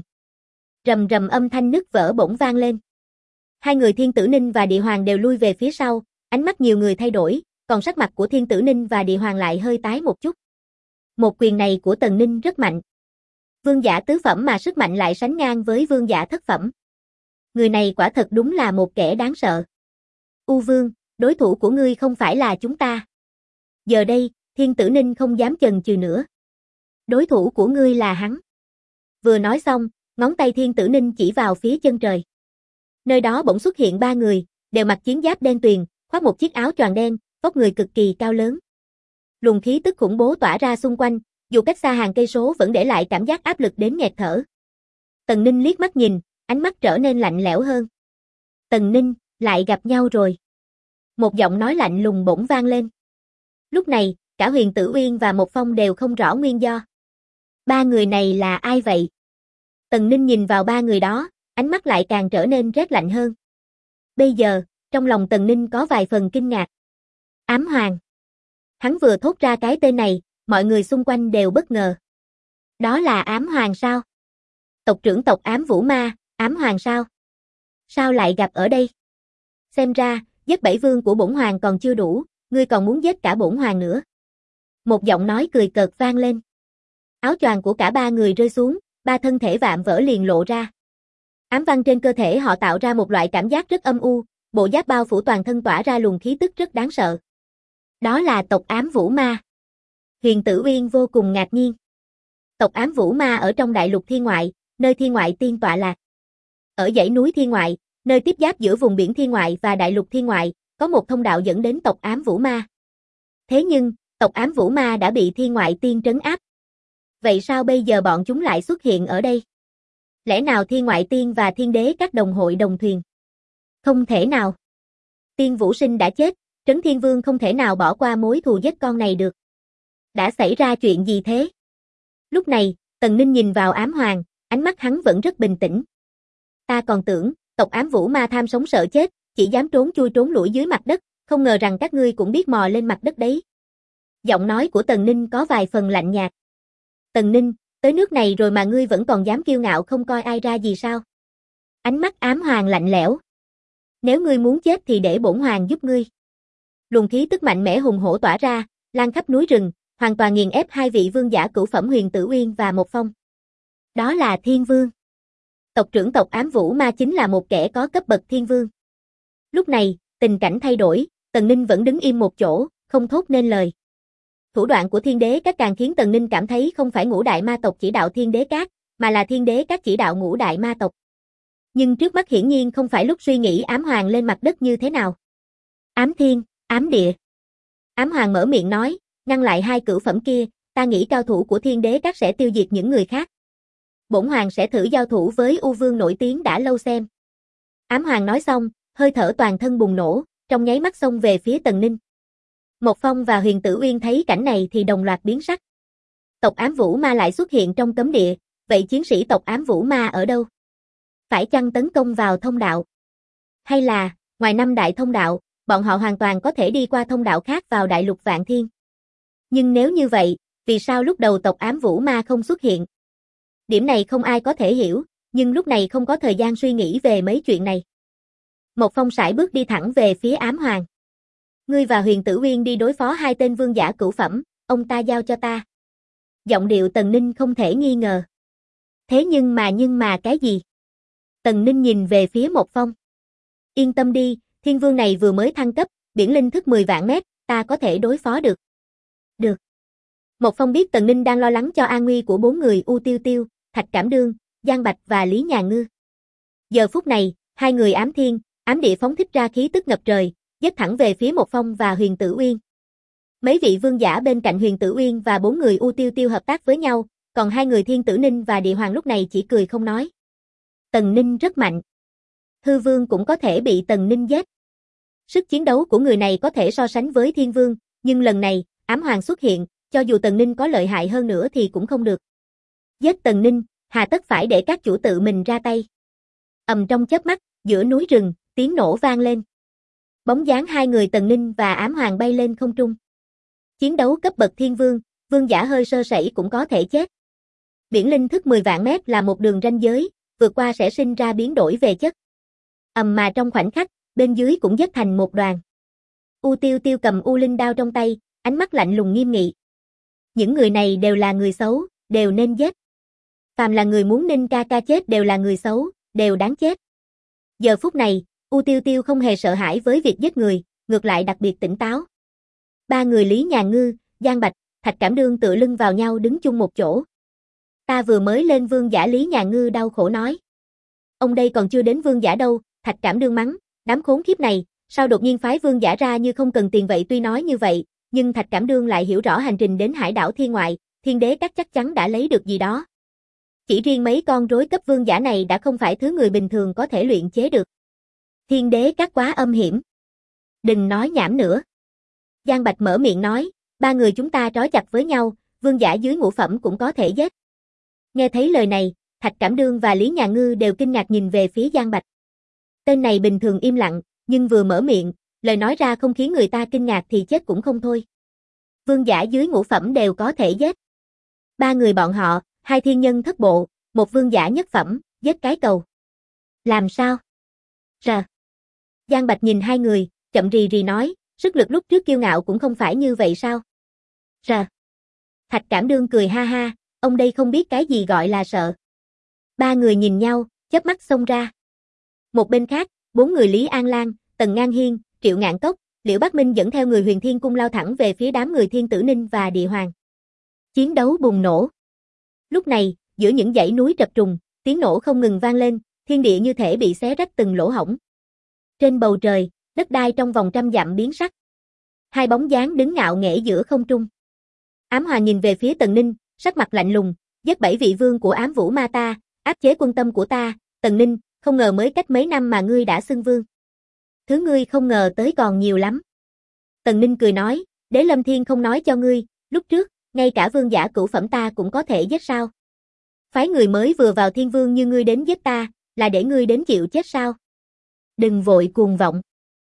Rầm rầm âm thanh nứt vỡ bỗng vang lên. Hai người Thiên Tử Ninh và Địa Hoàng đều lui về phía sau, ánh mắt nhiều người thay đổi, còn sắc mặt của Thiên Tử Ninh và Địa Hoàng lại hơi tái một chút. Một quyền này của Tần Ninh rất mạnh. Vương giả tứ phẩm mà sức mạnh lại sánh ngang với vương giả thất phẩm. Người này quả thật đúng là một kẻ đáng sợ. U Vương, đối thủ của ngươi không phải là chúng ta. Giờ đây, Thiên Tử Ninh không dám chần chừ nữa. Đối thủ của ngươi là hắn. Vừa nói xong, ngón tay Thiên Tử Ninh chỉ vào phía chân trời. Nơi đó bỗng xuất hiện 3 người, đều mặc chiến giáp đen tuyền, khoác một chiếc áo choàng đen, vóc người cực kỳ cao lớn. Luồng khí tức khủng bố tỏa ra xung quanh, dù cách xa hàng cây số vẫn để lại cảm giác áp lực đến nghẹt thở. Tần Ninh liếc mắt nhìn, ánh mắt trở nên lạnh lẽo hơn. Tần Ninh, lại gặp nhau rồi. Một giọng nói lạnh lùng bỗng vang lên. Lúc này, cả Huyền Tử Uyên và Một Phong đều không rõ nguyên do. 3 người này là ai vậy? Tần Ninh nhìn vào 3 người đó, ánh mắt lại càng trở nên rét lạnh hơn. Bây giờ, trong lòng Tần Ninh có vài phần kinh ngạc. Ám Hoàng. Hắn vừa thốt ra cái tên này, mọi người xung quanh đều bất ngờ. Đó là Ám Hoàng sao? Tộc trưởng tộc Ám Vũ Ma, Ám Hoàng sao? Sao lại gặp ở đây? Xem ra, giết 7 vương của bổn hoàng còn chưa đủ, ngươi còn muốn giết cả bổn hoàng nữa. Một giọng nói cười cợt vang lên. Áo choàng của cả 3 người rơi xuống, 3 thân thể vạm vỡ liền lộ ra. Ám văn trên cơ thể họ tạo ra một loại cảm giác rất âm u, bộ giáp bao phủ toàn thân tỏa ra luồng khí tức rất đáng sợ. Đó là tộc Ám Vũ Ma. Huyền Tử Uyên vô cùng ngạc nhiên. Tộc Ám Vũ Ma ở trong đại lục thiên ngoại, nơi thiên ngoại tiên tọa lạc. Ở dãy núi thiên ngoại, nơi tiếp giáp giữa vùng biển thiên ngoại và đại lục thiên ngoại, có một thông đạo dẫn đến tộc Ám Vũ Ma. Thế nhưng, tộc Ám Vũ Ma đã bị thiên ngoại tiên trấn áp. Vậy sao bây giờ bọn chúng lại xuất hiện ở đây? Lẽ nào thiên ngoại tiên và thiên đế các đồng hội đồng thuyền? Không thể nào. Tiên Vũ Sinh đã chết, Trấn Thiên Vương không thể nào bỏ qua mối thù giết con này được. Đã xảy ra chuyện gì thế? Lúc này, Tần Ninh nhìn vào Ám Hoàng, ánh mắt hắn vẫn rất bình tĩnh. Ta còn tưởng, tộc Ám Vũ Ma tham sống sợ chết, chỉ dám trốn chui trốn lủi dưới mặt đất, không ngờ rằng các ngươi cũng biết mò lên mặt đất đấy. Giọng nói của Tần Ninh có vài phần lạnh nhạt. Tần Ninh, tới nước này rồi mà ngươi vẫn còn dám kiêu ngạo không coi ai ra gì sao? Ánh mắt Ám Hoàng lạnh lẽo. Nếu ngươi muốn chết thì để bổn hoàng giúp ngươi. Luồng khí tức mạnh mẽ hùng hổ tỏa ra, lan khắp núi rừng, hoàn toàn nghiền ép 2 vị vương giả cửu phẩm Huyền Tử Uyên và Một Phong. Đó là Thiên Vương. Tộc trưởng tộc Ám Vũ Ma chính là một kẻ có cấp bậc Thiên Vương. Lúc này, tình cảnh thay đổi, Tần Ninh vẫn đứng im một chỗ, không thốt nên lời. Thủ đoạn của thiên đế các càng khiến Tần Ninh cảm thấy không phải ngũ đại ma tộc chỉ đạo thiên đế các, mà là thiên đế các chỉ đạo ngũ đại ma tộc. Nhưng trước mắt hiển nhiên không phải lúc suy nghĩ Ám Hoàng lên mặt đất như thế nào. Ám Thiên, Ám Địa. Ám Hoàng mở miệng nói, ngăn lại 2 cửu phẩm kia, ta nghĩ cao thủ của thiên đế các sẽ tiêu diệt những người khác. Bổn hoàng sẽ thử giao thủ với U Vương nổi tiếng đã lâu xem. Ám Hoàng nói xong, hơi thở toàn thân bùng nổ, trong nháy mắt xông về phía Tần Ninh. Một Phong và Huyền Tử Uyên thấy cảnh này thì đồng loạt biến sắc. Tộc Ám Vũ Ma lại xuất hiện trong cấm địa, vậy chiến sĩ tộc Ám Vũ Ma ở đâu? Phải chăng tấn công vào thông đạo? Hay là, ngoài 5 đại thông đạo, bọn họ hoàn toàn có thể đi qua thông đạo khác vào đại lục Vạn Thiên? Nhưng nếu như vậy, vì sao lúc đầu tộc Ám Vũ Ma không xuất hiện? Điểm này không ai có thể hiểu, nhưng lúc này không có thời gian suy nghĩ về mấy chuyện này. Một Phong sải bước đi thẳng về phía Ám Hoàng. Ngươi và Huyền Tử Uyên đi đối phó 2 tên vương giả cửu phẩm, ông ta giao cho ta. Giọng điệu Tần Ninh không thể nghi ngờ. Thế nhưng mà cái gì? Tần Ninh nhìn về phía Một Phong. Yên tâm đi, thiên vương này vừa mới thăng cấp, biển linh thức 10 vạn mét, ta có thể đối phó được. Được. Một Phong biết Tần Ninh đang lo lắng cho an nguy của 4 người U Tiêu Tiêu, Thạch Cảm Đương, Giang Bạch và Lý Nhà Ngư. Giờ phút này, 2 người Ám Thiên, Ám Địa phóng thích ra khí tức ngập trời, giết thẳng về phía Một Phong và Huyền Tử Uyên. Mấy vị vương giả bên cạnh Huyền Tử Uyên và 4 người U Tiêu Tiêu hợp tác với nhau, còn 2 người Thiên Tử Ninh và Địa Hoàng lúc này chỉ cười không nói. Tần Ninh rất mạnh. Hư Vương cũng có thể bị Tần Ninh giết. Sức chiến đấu của người này có thể so sánh với Thiên Vương, nhưng lần này, Ám Hoàng xuất hiện, cho dù Tần Ninh có lợi hại hơn nữa thì cũng không được. Giết Tần Ninh, hà tất phải để các chủ tự mình ra tay. Trong chớp mắt, giữa núi rừng, tiếng nổ vang lên. Bóng dáng 2 người Tần Ninh và Ám Hoàng bay lên không trung. Chiến đấu cấp bậc Thiên Vương, vương giả hơi sơ sẩy cũng có thể chết. Biển linh thức 10 vạn mét là một đường ranh giới, vượt qua sẽ sinh ra biến đổi về chất. Mà trong khoảnh khắc, bên dưới cũng dứt thành một đoàn. U Tiêu Tiêu cầm U Linh đao trong tay, ánh mắt lạnh lùng nghiêm nghị. Những người này đều là người xấu, đều nên giết. Phàm là người muốn Ninh ca ca chết đều là người xấu, đều đáng chết. Giờ phút này, U Tiêu Tiêu không hề sợ hãi với việc giết người, ngược lại đặc biệt tỉnh táo. Ba người Lý Nhàn Ngư, Giang Bạch, Thạch Cảm Đương tựa lưng vào nhau đứng chung một chỗ. Ta vừa mới lên vương giả, Lý Nhàn Ngư đau khổ nói. Ông đây còn chưa đến vương giả đâu, Thạch Cảm Đương mắng, đám khốn kiếp này, sao đột nhiên phái vương giả ra như không cần tiền vậy. Tuy nói như vậy, nhưng Thạch Cảm Đương lại hiểu rõ hành trình đến hải đảo Thiên Ngoại, Thiên Đế Các chắc chắn đã lấy được gì đó. Chỉ riêng mấy con rối cấp vương giả này đã không phải thứ người bình thường có thể luyện chế được. Thiên Đế Các quá âm hiểm. Đừng nói nhảm nữa. Giang Bạch mở miệng nói, ba người chúng ta trói chặt với nhau, vương giả dưới ngũ phẩm cũng có thể giết. Nghe thấy lời này, Thạch Cảm Đương và Lý Nhàn Ngư đều kinh ngạc nhìn về phía Giang Bạch. Tên này bình thường im lặng, nhưng vừa mở miệng, lời nói ra không khiến người ta kinh ngạc thì chết cũng không thôi. Vương giả dưới ngũ phẩm đều có thể giết. Ba người bọn họ, hai thiên nhân thất bộ, một vương giả nhất phẩm, giết cái cầu. Làm sao? Rờ. Giang Bạch nhìn hai người, chậm rì rì nói, sức lực lúc trước kiêu ngạo cũng không phải như vậy sao? Rờ. Thạch Cảm Đương cười ha ha, ông đây không biết cái gì gọi là sợ. Ba người nhìn nhau, chớp mắt xông ra. Một bên khác, bốn người Lý An Lan, Tần Ngang Hiên, Triệu Ngạn Cốc, Liễu Bắc Minh dẫn theo người Huyền Thiên Cung lao thẳng về phía đám người Thiên Tử Ninh và Địa Hoàng. Chiến đấu bùng nổ. Lúc này, giữa những dãy núi trập trùng, tiếng nổ không ngừng vang lên, thiên địa như thể bị xé rách từng lỗ hổng. Trên bầu trời, đất đai trong vòng trăm dặm biến sắc. Hai bóng dáng đứng ngạo nghễ giữa không trung. Ám Hòa nhìn về phía Tần Ninh, sắc mặt lạnh lùng, giết 7 vị vương của Ám Vũ Ma ta, áp chế quân tâm của ta. Tần Ninh, không ngờ mới cách mấy năm mà ngươi đã xưng vương. Thứ ngươi không ngờ tới còn nhiều lắm. Tần Ninh cười nói, Đế Lâm Thiên không nói cho ngươi, lúc trước, ngay cả vương giả cửu phẩm ta cũng có thể giết sao? Phái người mới vừa vào thiên vương như ngươi đến giết ta, là để ngươi đến chịu chết sao? Đừng vội cuồng vọng.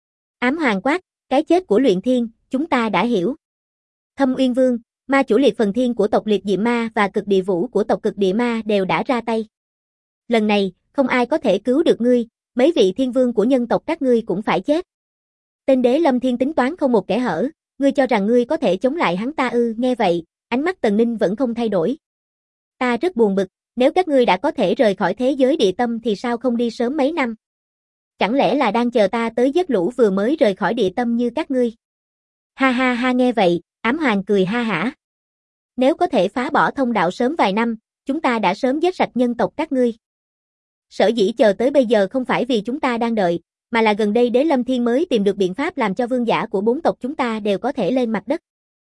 Ám Hoàng quát, cái chết của luyện thiên, chúng ta đã hiểu. Thâm Uyên Vương, ma chủ liệt phần thiên của tộc liệt diệm ma và cực địa vũ của tộc cực địa ma đều đã ra tay. Lần này, không ai có thể cứu được ngươi, mấy vị thiên vương của nhân tộc các ngươi cũng phải chết. Tên Đế Lâm Thiên tính toán không một kẽ hở, ngươi cho rằng ngươi có thể chống lại hắn ta ư? Nghe vậy, ánh mắt Tần Ninh vẫn không thay đổi. Ta rất buồn bực, nếu các ngươi đã có thể rời khỏi thế giới địa tâm thì sao không đi sớm mấy năm? Chẳng lẽ là đang chờ ta tới giết lũ vừa mới rời khỏi địa tâm như các ngươi? Ha ha ha, nghe vậy, Ám Hoàng cười ha hả. Nếu có thể phá bỏ thông đạo sớm vài năm, chúng ta đã sớm giết sạch nhân tộc các ngươi. Sở dĩ chờ tới bây giờ không phải vì chúng ta đang đợi, mà là gần đây Đế Lâm Thiên mới tìm được biện pháp làm cho vương giả của bốn tộc chúng ta đều có thể lên mặt đất.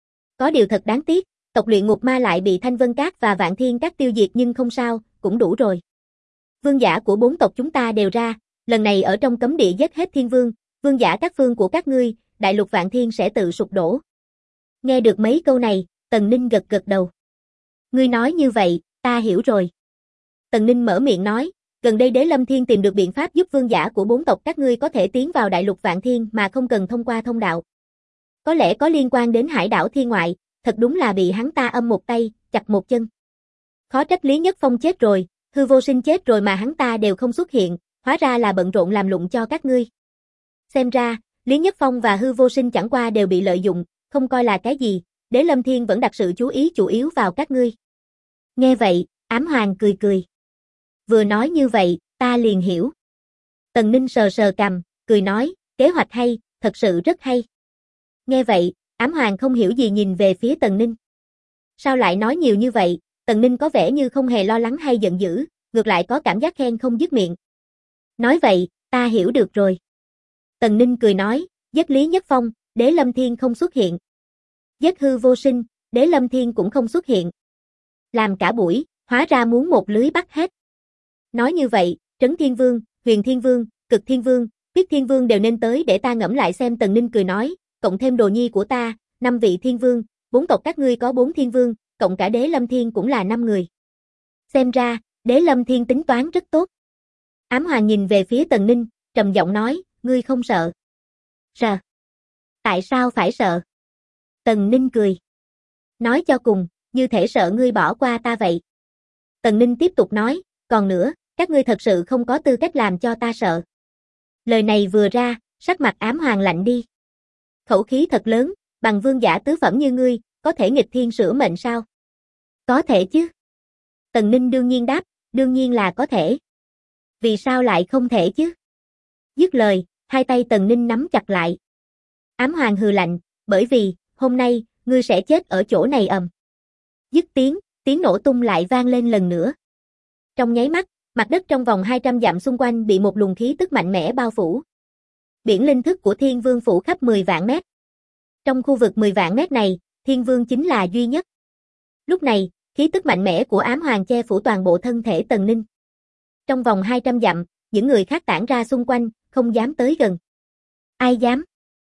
Có điều thật đáng tiếc, tộc luyện ngục ma lại bị Thanh Vân Các và Vạn Thiên Các tiêu diệt, nhưng không sao, cũng đủ rồi. Vương giả của bốn tộc chúng ta đều ra, lần này ở trong cấm địa giết hết thiên vương, vương giả các phương của các ngươi, đại lục Vạn Thiên sẽ tự sụp đổ. Nghe được mấy câu này, Tần Ninh gật gật đầu. Ngươi nói như vậy, ta hiểu rồi. Tần Ninh mở miệng nói, gần đây Đế Lâm Thiên tìm được biện pháp giúp vương giả của bốn tộc các ngươi có thể tiến vào đại lục Vạn Thiên mà không cần thông qua thông đạo. Có lẽ có liên quan đến hải đảo Thiên Ngoại, thật đúng là bị hắn ta âm một tay, chặt một chân. Khó trách Lý Nhất Phong chết rồi, Hư Vô Sinh chết rồi mà hắn ta đều không xuất hiện, hóa ra là bận rộn làm lụng cho các ngươi. Xem ra, Lý Nhất Phong và Hư Vô Sinh chẳng qua đều bị lợi dụng, không coi là cái gì, Đế Lâm Thiên vẫn đặt sự chú ý chủ yếu vào các ngươi. Nghe vậy, Ám Hoàng cười cười. Vừa nói như vậy, ta liền hiểu. Tần Ninh sờ sờ cằm, cười nói, kế hoạch hay, thật sự rất hay. Nghe vậy, Ám Hoàng không hiểu gì nhìn về phía Tần Ninh. Sao lại nói nhiều như vậy? Tần Ninh có vẻ như không hề lo lắng hay giận dữ, ngược lại có cảm giác khen không dứt miệng. Nói vậy, ta hiểu được rồi. Tần Ninh cười nói, giết Lý Nhất Phong, Đế Lâm Thiên không xuất hiện. Giết Hư Vô Sinh, Đế Lâm Thiên cũng không xuất hiện. Làm cả buổi, hóa ra muốn một lưới bắt hết. Nói như vậy, Trấn Thiên Vương, Huyền Thiên Vương, Cực Thiên Vương, Tuyết Thiên Vương đều nên tới để ta ngẫm lại xem. Tần Ninh cười nói, cộng thêm đồ nhi của ta, 5 vị Thiên Vương, 4 tộc các ngươi có 4 Thiên Vương, cộng cả Đế Lâm Thiên cũng là 5 người. Xem ra, Đế Lâm Thiên tính toán rất tốt. Ám Hoàng nhìn về phía Tần Ninh, trầm giọng nói, ngươi không sợ. Sợ. Tại sao phải sợ? Tần Ninh cười. Nói cho cùng, như thể sợ ngươi bỏ qua ta vậy. Tần Ninh tiếp tục nói, còn nữa, các ngươi thật sự không có tư cách làm cho ta sợ. Lời này vừa ra, sắc mặt Ám Hoàng lạnh đi. Khẩu khí thật lớn, bằng vương giả tứ phẩm như ngươi, có thể nghịch thiên sửa mệnh sao? Có thể chứ. Tần Ninh đương nhiên đáp, đương nhiên là có thể. Vì sao lại không thể chứ? Dứt lời, hai tay Tần Ninh nắm chặt lại. Ám Hoàng hừ lạnh, bởi vì, hôm nay, ngươi sẽ chết ở chỗ này ầm. Dứt tiếng nổ tung lại vang lên lần nữa. Trong nháy mắt, mặt đất trong vòng 200 dặm xung quanh bị một luồng khí tức mạnh mẽ bao phủ. Biển linh thức của Thiên Vương phủ khắp 10 vạn mét. Trong khu vực 10 vạn mét này, Thiên Vương chính là duy nhất. Lúc này, khí tức mạnh mẽ của Ám Hoàng che phủ toàn bộ thân thể Tần Ninh. Trong vòng 200 dặm, những người khác tản ra xung quanh, không dám tới gần. Ai dám?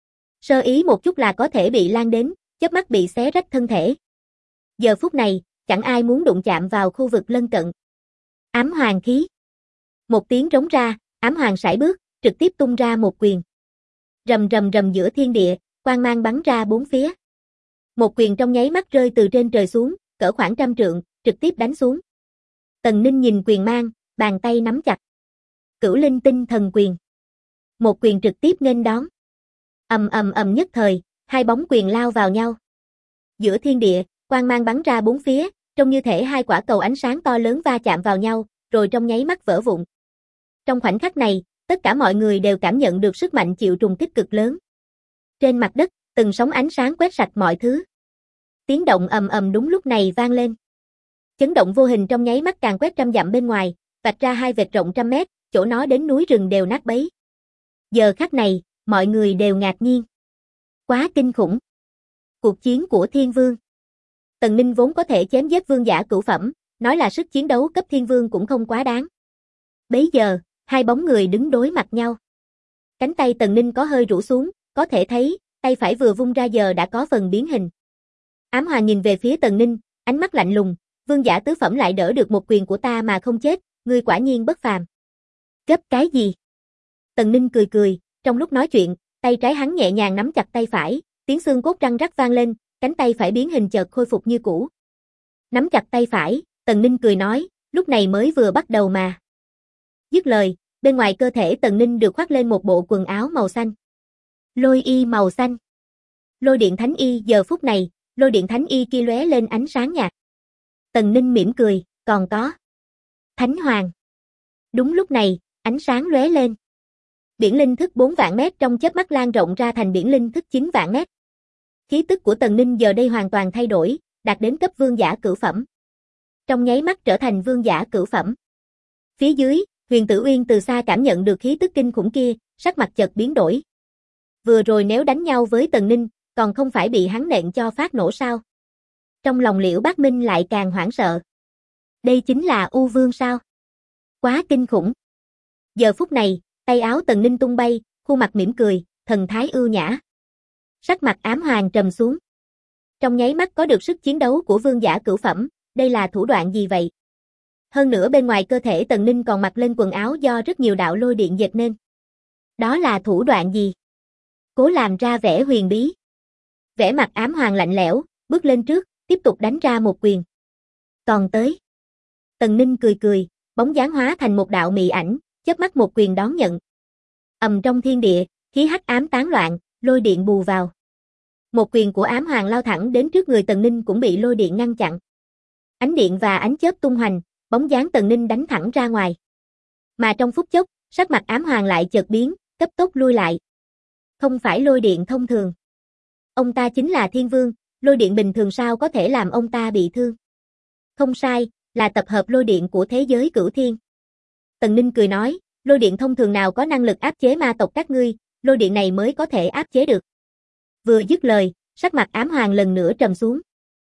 Sơ ý một chút là có thể bị lan đến, chớp mắt bị xé rách thân thể. Giờ phút này, chẳng ai muốn đụng chạm vào khu vực lân cận. Ám Hoàng khí. Một tiếng rống ra, Ám Hoàng sải bước, trực tiếp tung ra một quyền. Rầm rầm rầm giữa thiên địa, quang mang bắn ra bốn phía. Một quyền trong nháy mắt rơi từ trên trời xuống, cỡ khoảng 100 trượng, trực tiếp đánh xuống. Tần Ninh nhìn quyền mang, bàn tay nắm chặt. Cửu Linh Tinh Thần Quyền. Một quyền trực tiếp nghênh đón. Ầm ầm ầm nhất thời, hai bóng quyền lao vào nhau. Giữa thiên địa, quang mang bắn ra bốn phía, trông như thể hai quả cầu ánh sáng to lớn va chạm vào nhau, rồi trong nháy mắt vỡ vụn. Trong khoảnh khắc này, tất cả mọi người đều cảm nhận được sức mạnh chịu trùng kích cực lớn. Trên mặt đất, từng sóng ánh sáng quét sạch mọi thứ. Tiếng động ầm ầm đúng lúc này vang lên. Chấn động vô hình trong nháy mắt càng quét trăm dặm bên ngoài, vạch ra hai vệt rộng 100 mét, chỗ nó đến núi rừng đều nát bấy. Giờ khắc này, mọi người đều ngạc nhiên. Quá kinh khủng. Cuộc chiến của Thiên Vương. Tần Ninh vốn có thể chém giết vương giả cửu phẩm, nói là sức chiến đấu cấp Thiên Vương cũng không quá đáng. Bấy giờ, hai bóng người đứng đối mặt nhau. Cánh tay Tần Ninh có hơi rũ xuống, có thể thấy, tay phải vừa vung ra giờ đã có phần biến hình. Ám Hoàng nhìn về phía Tần Ninh, ánh mắt lạnh lùng, vương giả tứ phẩm lại đỡ được một quyền của ta mà không chết, ngươi quả nhiên bất phàm. Gấp cái gì? Tần Ninh cười cười, trong lúc nói chuyện, tay trái hắn nhẹ nhàng nắm chặt tay phải, tiếng xương cốt răng rắc vang lên, cánh tay phải biến hình chợt khôi phục như cũ. Nắm chặt tay phải, Tần Ninh cười nói, lúc này mới vừa bắt đầu mà. Dứt lời, bên ngoài cơ thể Tần Ninh được khoác lên một bộ quần áo màu xanh. Lôi y màu xanh. Lôi điện thánh y giờ phút này, lôi điện thánh y kia lóe lên ánh sáng nhạt. Tần Ninh mỉm cười, còn có Thánh Hoàng. Đúng lúc này, ánh sáng lóe lên. Biển linh thức 4 vạn mét trong chớp mắt lan rộng ra thành biển linh thức 9 vạn mét. Khí tức của Tần Ninh giờ đây hoàn toàn thay đổi, đạt đến cấp vương giả cửu phẩm. Trong nháy mắt trở thành vương giả cửu phẩm. Phía dưới, Huyền Tử Uyên từ xa cảm nhận được khí tức kinh khủng kia, sắc mặt chợt biến đổi. Vừa rồi nếu đánh nhau với Tần Ninh, còn không phải bị hắn nện cho phát nổ sao? Trong lòng Liễu Bác Minh lại càng hoảng sợ. Đây chính là U Vương sao? Quá kinh khủng. Giờ phút này, tay áo Tần Ninh tung bay, khuôn mặt mỉm cười, thần thái ưu nhã. Sắc mặt Ám Hoàng trầm xuống. Trong nháy mắt có được sức chiến đấu của vương giả cửu phẩm, đây là thủ đoạn gì vậy? Hơn nữa bên ngoài cơ thể Tần Ninh còn mặc lên quần áo do rất nhiều đạo lôi điện dệt nên. Đó là thủ đoạn gì? Cố làm ra vẻ huyền bí. Vẻ mặt Ám Hoàng lạnh lẽo, bước lên trước, tiếp tục đánh ra một quyền. Còn tới. Tần Ninh cười cười, bóng dáng hóa thành một đạo mị ảnh, chớp mắt một quyền đón nhận. Ầm trong thiên địa, khí hắc ám tán loạn, lôi điện bù vào. Một quyền của Ám Hoàng lao thẳng đến trước người Tần Ninh cũng bị lôi điện ngăn chặn. Ánh điện và ánh chớp tung hoành, bóng dáng Tần Ninh đánh thẳng ra ngoài. Mà trong phút chốc, sắc mặt Ám Hoàng lại chợt biến, cấp tốc lui lại. Không phải lôi điện thông thường. Ông ta chính là Thiên Vương, lôi điện bình thường sao có thể làm ông ta bị thương? Không sai, là tập hợp lôi điện của thế giới cửu thiên. Tần Ninh cười nói, lôi điện thông thường nào có năng lực áp chế ma tộc các ngươi, lôi điện này mới có thể áp chế được. Vừa dứt lời, sắc mặt Ám Hoàng lần nữa trầm xuống.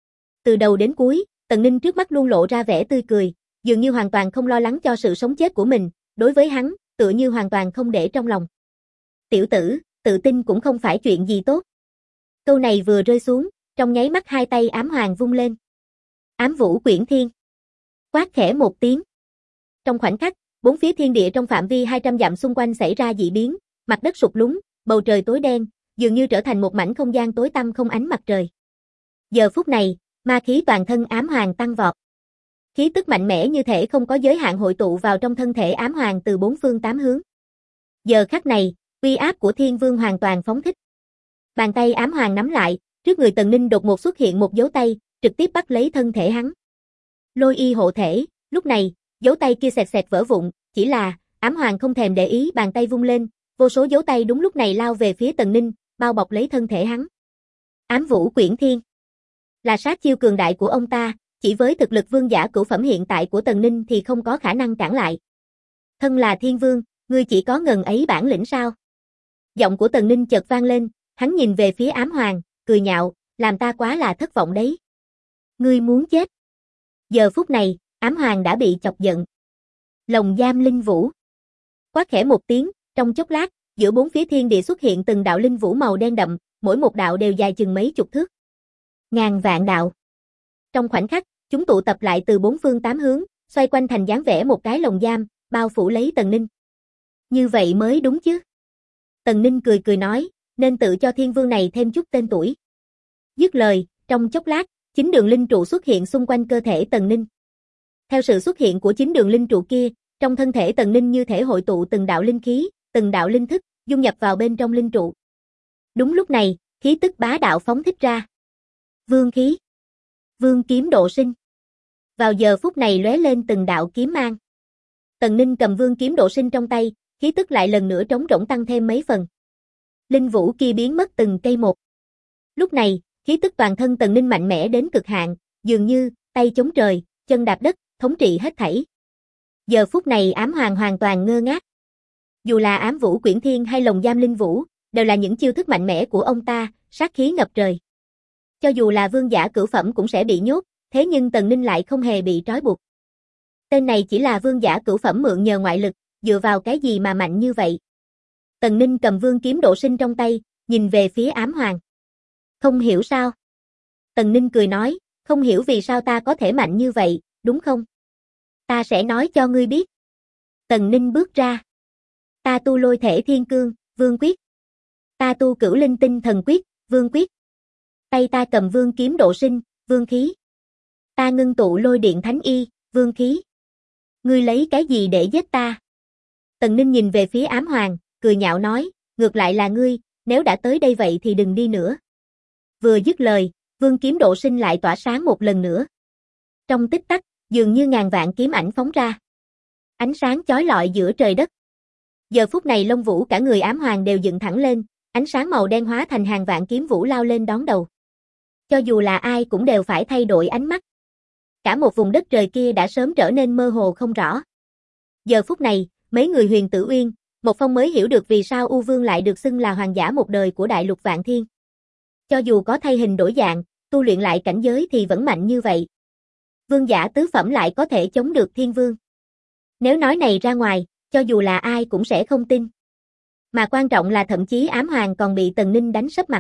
Từ đầu đến cuối, Tần Ninh trước mắt luôn lộ ra vẻ tươi cười, dường như hoàn toàn không lo lắng cho sự sống chết của mình, đối với hắn, tựa như hoàn toàn không để trong lòng. Tiểu tử, tự tin cũng không phải chuyện gì tốt. Câu này vừa rơi xuống, trong nháy mắt hai tay Ám Hoàng vung lên. Ám Vũ Quyển Thiên. Quát khẽ một tiếng. Trong khoảnh khắc, bốn phía thiên địa trong phạm vi 200 dặm xung quanh xảy ra dị biến, mặt đất sụp lún, bầu trời tối đen, dường như trở thành một mảnh không gian tối tăm không ánh mặt trời. Giờ phút này, ma khí toàn thân Ám Hoàng tăng vọt. Khí tức mạnh mẽ như thể không có giới hạn hội tụ vào trong thân thể Ám Hoàng từ bốn phương tám hướng. Giờ khắc này, uy áp của Thiên Vương hoàn toàn phóng thích. Bàn tay Ám Hoàng nắm lại, trước người Tần Ninh đột ngột xuất hiện một dấu tay, trực tiếp bắt lấy thân thể hắn. Lôi y hộ thể, Lúc này, dấu tay kia xẹt xẹt vỡ vụn, chỉ là, Ám Hoàng không thèm để ý, bàn tay vung lên, vô số dấu tay đúng lúc này lao về phía Tần Ninh, bao bọc lấy thân thể hắn. Ám Vũ Quyển Thiên là sát chiêu cường đại của ông ta, chỉ với thực lực vương giả cửu phẩm hiện tại của Tần Ninh thì không có khả năng cản lại. Thân là thiên vương, ngươi chỉ có ngần ấy bản lĩnh sao? Giọng của Tần Ninh chợt vang lên, hắn nhìn về phía Ám Hoàng, cười nhạo, làm ta quá là thất vọng đấy. Ngươi muốn chết. Giờ phút này, Ám Hoàng đã bị chọc giận. Lồng giam linh vũ. Quát khẽ một tiếng, trong chốc lát, giữa bốn phía thiên địa xuất hiện từng đạo linh vũ màu đen đậm, mỗi một đạo đều dài chừng mấy chục thước. Ngàn vạn đạo. Trong khoảnh khắc, chúng tụ tập lại từ bốn phương tám hướng, xoay quanh thành dáng vẻ một cái lồng giam, bao phủ lấy Tần Ninh. Như vậy mới đúng chứ. Tần Ninh cười cười nói, nên tự cho thiên vương này thêm chút tên tuổi. Dứt lời, trong chốc lát, 9 đường linh trụ xuất hiện xung quanh cơ thể Tần Ninh. Theo sự xuất hiện của 9 đường linh trụ kia, trong thân thể Tần Ninh như thể hội tụ từng đạo linh khí, từng đạo linh thức, dung nhập vào bên trong linh trụ. Đúng lúc này, khí tức bá đạo phóng thích ra. Vương khí. Vương kiếm độ sinh. Vào giờ phút này lóe lên từng đạo kiếm mang. Tần Ninh cầm vương kiếm độ sinh trong tay, khí tức lại lần nữa trống rỗng tăng thêm mấy phần. Linh vũ kia biến mất từng cây một. Lúc này, khí tức toàn thân Tần Ninh mạnh mẽ đến cực hạn, dường như tay chống trời, chân đạp đất, thống trị hết thảy. Giờ phút này Ám Hoàng hoàn toàn ngơ ngác. Dù là Ám Vũ Quyển Thiên hay lồng giam linh vũ, đều là những chiêu thức mạnh mẽ của ông ta, sát khí ngập trời. Cho dù là vương giả cửu phẩm cũng sẽ bị nhốt, thế nhưng Tần Ninh lại không hề bị trói buộc. Tên này chỉ là vương giả cửu phẩm mượn nhờ ngoại lực, dựa vào cái gì mà mạnh như vậy? Tần Ninh cầm vương kiếm độ sinh trong tay, nhìn về phía Ám Hoàng. Không hiểu sao? Tần Ninh cười nói, không hiểu vì sao ta có thể mạnh như vậy, đúng không? Ta sẽ nói cho ngươi biết. Tần Ninh bước ra. Ta tu lôi thể thiên cương, vương quyết. Ta tu cửu linh tinh thần quyết, vương quyết. Tay ta cầm vương kiếm độ sinh, vương khí. Ta ngưng tụ lôi điện thánh y, vương khí. Ngươi lấy cái gì để giết ta? Tần Ninh nhìn về phía Ám Hoàng, cười nhạo nói, ngược lại là ngươi, nếu đã tới đây vậy thì đừng đi nữa. Vừa dứt lời, vương kiếm độ sinh lại tỏa sáng một lần nữa. Trong tích tắc, dường như ngàn vạn kiếm ảnh phóng ra. Ánh sáng chói lọi giữa trời đất. Giờ phút này lông vũ cả người Ám Hoàng đều dựng thẳng lên, ánh sáng màu đen hóa thành hàng vạn kiếm vũ lao lên đón đầu. Cho dù là ai cũng đều phải thay đổi ánh mắt. Cả một vùng đất trời kia đã sớm trở nên mơ hồ không rõ. Giờ phút này, mấy người Huyền Tử Uyên, Một Phong mới hiểu được vì sao U Vương lại được xưng là hoàng giả một đời của đại lục Vạn Thiên. Cho dù có thay hình đổi dạng, tu luyện lại cảnh giới thì vẫn mạnh như vậy. Vương giả tứ phẩm lại có thể chống được Thiên Vương. Nếu nói này ra ngoài, cho dù là ai cũng sẽ không tin. Mà quan trọng là thậm chí Ám Hoàng còn bị Tần Ninh đánh sấp mặt.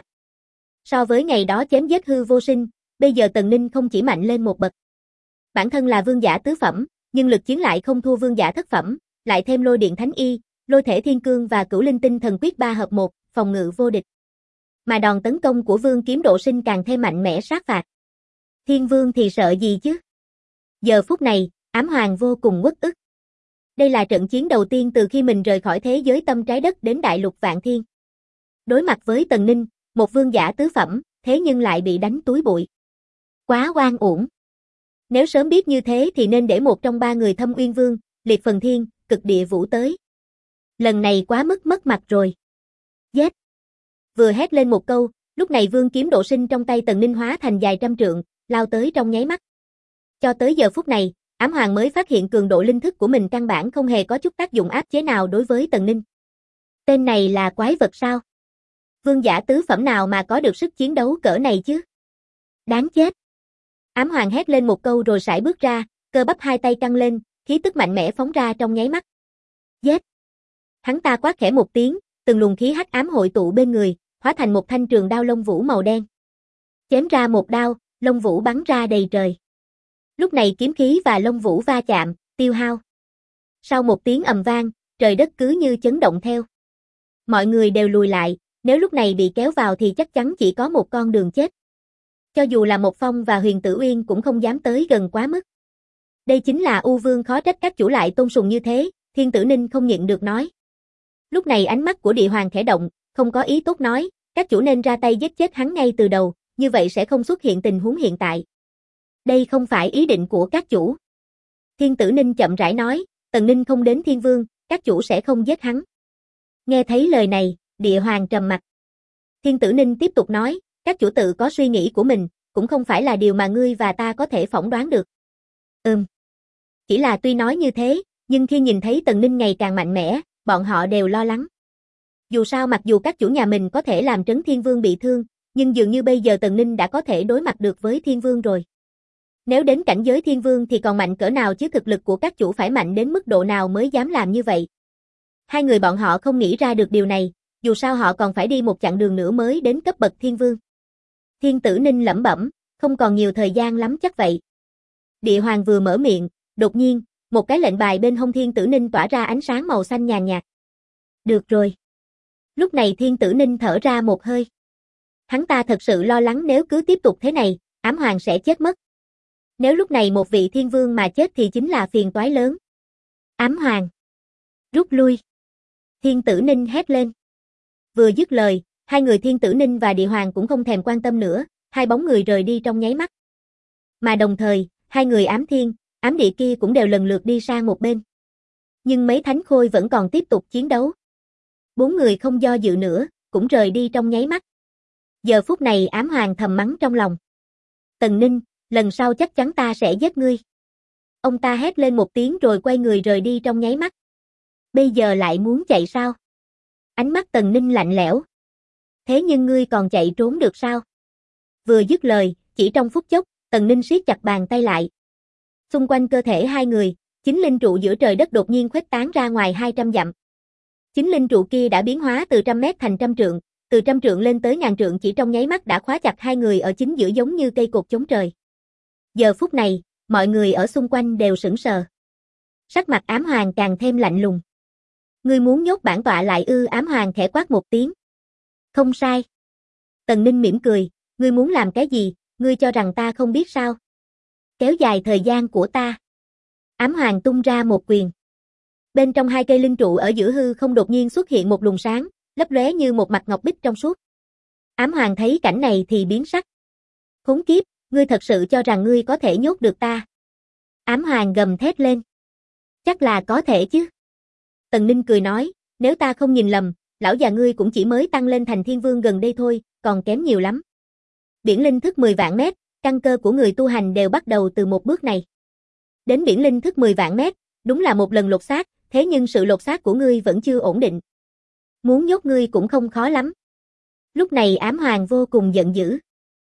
So với ngày đó chém giết hư vô sinh, bây giờ Tần Ninh không chỉ mạnh lên một bậc. Bản thân là vương giả tứ phẩm, nhưng lực chiến lại không thua vương giả thất phẩm, lại thêm lôi điện thánh y, lôi thể thiên cương và cửu linh tinh thần quyết 3 hợp 1, phòng ngự vô địch. Mà đòn tấn công của vương kiếm độ sinh càng thêm mạnh mẽ sát phạt. Thiên vương thì sợ gì chứ? Giờ phút này, Ám Hoàng vô cùng uất ức. Đây là trận chiến đầu tiên từ khi mình rời khỏi thế giới tâm trái đất đến đại lục Vạn Thiên. Đối mặt với Tần Ninh, một vương giả tứ phẩm, thế nhưng lại bị đánh túi bụi. Quá oan uổng. Nếu sớm biết như thế thì nên để một trong ba người Thâm Uyên Vương, Liệt Phần Thiên, Cực Địa Vũ tới. Lần này quá mức mất mặt rồi. Giết! Vừa hét lên một câu, lúc này vương kiếm độ sinh trong tay Tần Ninh hóa thành dài trăm trượng, lao tới trong nháy mắt. Cho tới giờ phút này, Ám Hoàng mới phát hiện cường độ linh thức của mình căn bản không hề có chút tác dụng áp chế nào đối với Tần Ninh. Tên này là quái vật sao? Vương giả tứ phẩm nào mà có được sức chiến đấu cỡ này chứ? Đáng chết! Ám Hoàng hét lên một câu rồi sải bước ra, cơ bắp hai tay căng lên, khí tức mạnh mẽ phóng ra trong nháy mắt. Giết! Hắn ta quát khẽ một tiếng, từng luồng khí hắc ám hội tụ bên người, hóa thành một thanh trường đao lông vũ màu đen. Chém ra một đao, lông vũ bắn ra đầy trời. Lúc này kiếm khí và lông vũ va chạm, tiêu hao. Sau một tiếng ầm vang, trời đất cứ như chấn động theo. Mọi người đều lùi lại, nếu lúc này bị kéo vào thì chắc chắn chỉ có một con đường chết. Cho dù là Một Phong và Huyền Tử Uyên cũng không dám tới gần quá mức. Đây chính là U Vương, khó trách các chủ lại tôn sùng như thế, Thiên Tử Ninh không nhịn được nói. Lúc này ánh mắt của Địa Hoàng khẽ động, không có ý tốt nói, các chủ nên ra tay giết chết hắn ngay từ đầu, như vậy sẽ không xuất hiện tình huống hiện tại. Đây không phải ý định của các chủ. Thiên Tử Ninh chậm rãi nói, Tần Ninh không đến Thiên Vương, các chủ sẽ không giết hắn. Nghe thấy lời này, Địa Hoàng trầm mặt. Thiên Tử Ninh tiếp tục nói, các chủ tự có suy nghĩ của mình, cũng không phải là điều mà ngươi và ta có thể phỏng đoán được. Chỉ là tuy nói như thế, nhưng khi nhìn thấy Tần Ninh ngày càng mạnh mẽ, bọn họ đều lo lắng. Dù sao mặc dù các chủ nhà mình có thể làm Trấn Thiên Vương bị thương, nhưng dường như bây giờ Tần Ninh đã có thể đối mặt được với Thiên Vương rồi. Nếu đến cảnh giới Thiên Vương thì còn mạnh cỡ nào chứ, thực lực của các chủ phải mạnh đến mức độ nào mới dám làm như vậy. Hai người bọn họ không nghĩ ra được điều này, dù sao họ còn phải đi một chặng đường nữa mới đến cấp bậc Thiên Vương. Thiên Tử Ninh lẩm bẩm, không còn nhiều thời gian lắm chắc vậy. Địa Hoàng vừa mở miệng, đột nhiên, một cái lệnh bài bên hông Thiên Tử Ninh tỏa ra ánh sáng màu xanh nhàn nhạt. Được rồi. Lúc này Thiên Tử Ninh thở ra một hơi. Hắn ta thật sự lo lắng nếu cứ tiếp tục thế này, Ám Hoàng sẽ chết mất. Nếu lúc này một vị Thiên Vương mà chết thì chính là phiền toái lớn. Ám Hoàng. Rút lui. Thiên Tử Ninh hét lên. Vừa dứt lời, hai người Thiên Tử Ninh và Địa Hoàng cũng không thèm quan tâm nữa, hai bóng người rời đi trong nháy mắt. Mà đồng thời, hai người Ám Thiên, Ám Địa kia cũng đều lần lượt đi sang một bên. Nhưng mấy thánh khôi vẫn còn tiếp tục chiến đấu. Bốn người không do dự nữa, cũng rời đi trong nháy mắt. Giờ phút này Ám Hoàng thầm mắng trong lòng. Tần Ninh, lần sau chắc chắn ta sẽ giết ngươi. Ông ta hét lên một tiếng rồi quay người rời đi trong nháy mắt. Bây giờ lại muốn chạy sao? Ánh mắt Tần Ninh lạnh lẽo. Thế nhưng ngươi còn chạy trốn được sao? Vừa dứt lời, chỉ trong phút chốc, Tần Ninh siết chặt bàn tay lại. Xung quanh cơ thể hai người, chính linh trụ giữa trời đất đột nhiên khuếch tán ra ngoài 200 dặm. Chính linh trụ kia đã biến hóa từ 100 mét thành 100 trượng, từ 100 trượng lên tới 1000 trượng chỉ trong nháy mắt đã khóa chặt hai người ở chính giữa giống như cây cột chống trời. Giờ phút này, mọi người ở xung quanh đều sững sờ. Sắc mặt Ám Hoàng càng thêm lạnh lùng. Ngươi muốn nhốt bản tọa lại ư? Ám Hoàng khẽ quát một tiếng. Không sai. Tần Ninh mỉm cười, ngươi muốn làm cái gì, ngươi cho rằng ta không biết sao? Kéo dài thời gian của ta. Ám Hoàng tung ra một quyền. Bên trong hai cây linh trụ ở giữa hư không đột nhiên xuất hiện một luồng sáng, lấp lóe như một mặt ngọc bích trong suốt. Ám Hoàng thấy cảnh này thì biến sắc. Khốn kiếp, ngươi thật sự cho rằng ngươi có thể nhốt được ta? Ám Hoàng gầm thét lên. Chắc là có thể chứ. Tần Ninh cười nói, nếu ta không nhìn lầm, lão già ngươi cũng chỉ mới tăng lên thành Thiên Vương gần đây thôi, còn kém nhiều lắm. Biển linh thức 10 vạn mét, căn cơ của người tu hành đều bắt đầu từ một bước này. Đến biển linh thức 10 vạn mét, đúng là một lần lột xác, thế nhưng sự lột xác của ngươi vẫn chưa ổn định. Muốn nhốt ngươi cũng không khó lắm. Lúc này Ám Hoàng vô cùng giận dữ.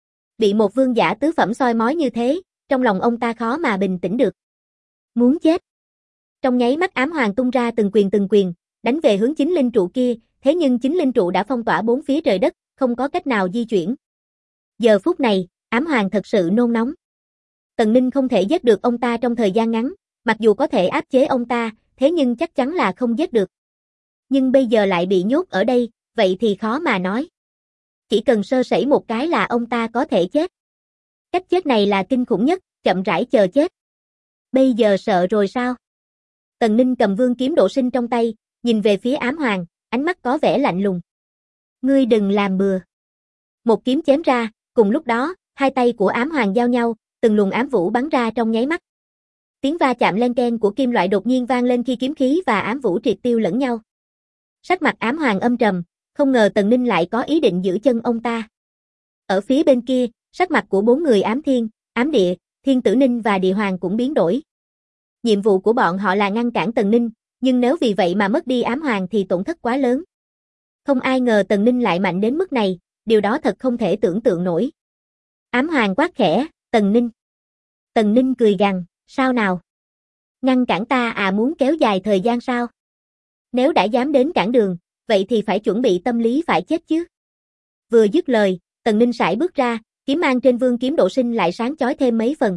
Bị một vương giả tứ phẩm soi mói như thế, trong lòng ông ta khó mà bình tĩnh được. Muốn chết. Trong nháy mắt Ám Hoàng tung ra từng quyền, đánh về hướng chính linh trụ kia, thế nhưng chính linh trụ đã phong tỏa bốn phía trời đất, không có cách nào di chuyển. Giờ phút này, Ám Hoàng thật sự nôn nóng. Tần Ninh không thể giết được ông ta trong thời gian ngắn, mặc dù có thể áp chế ông ta, thế nhưng chắc chắn là không giết được. Nhưng bây giờ lại bị nhốt ở đây, vậy thì khó mà nói. Chỉ cần sơ sẩy một cái là ông ta có thể chết. Cách chết này là kinh khủng nhất, chậm rãi chờ chết. Bây giờ sợ rồi sao? Tần Ninh cầm vương kiếm độ sinh trong tay, nhìn về phía Ám Hoàng, ánh mắt có vẻ lạnh lùng. Ngươi đừng làm bừa. Một kiếm chém ra, cùng lúc đó, hai tay của Ám Hoàng giao nhau, từng luồng ám vũ bắn ra trong nháy mắt. Tiếng va chạm len keng của kim loại đột nhiên vang lên khi kiếm khí và ám vũ triệt tiêu lẫn nhau. Sắc mặt Ám Hoàng âm trầm, không ngờ Tần Ninh lại có ý định giữ chân ông ta. Ở phía bên kia, sắc mặt của bốn người Ám Thiên, Ám Địa, Thiên Tử Ninh và Địa Hoàng cũng biến đổi. Nhiệm vụ của bọn họ là ngăn cản Tần Ninh, nhưng nếu vì vậy mà mất đi Ám Hoàng thì tổn thất quá lớn. Không ai ngờ Tần Ninh lại mạnh đến mức này, điều đó thật không thể tưởng tượng nổi. Ám Hoàng quát khẽ, Tần Ninh. Tần Ninh cười gằn, sao nào? Ngăn cản ta à, muốn kéo dài thời gian sao? Nếu đã dám đến cản đường, vậy thì phải chuẩn bị tâm lý phải chết chứ. Vừa dứt lời, Tần Ninh sải bước ra, kiếm mang trên vương kiếm độ sinh lại sáng chói thêm mấy phần.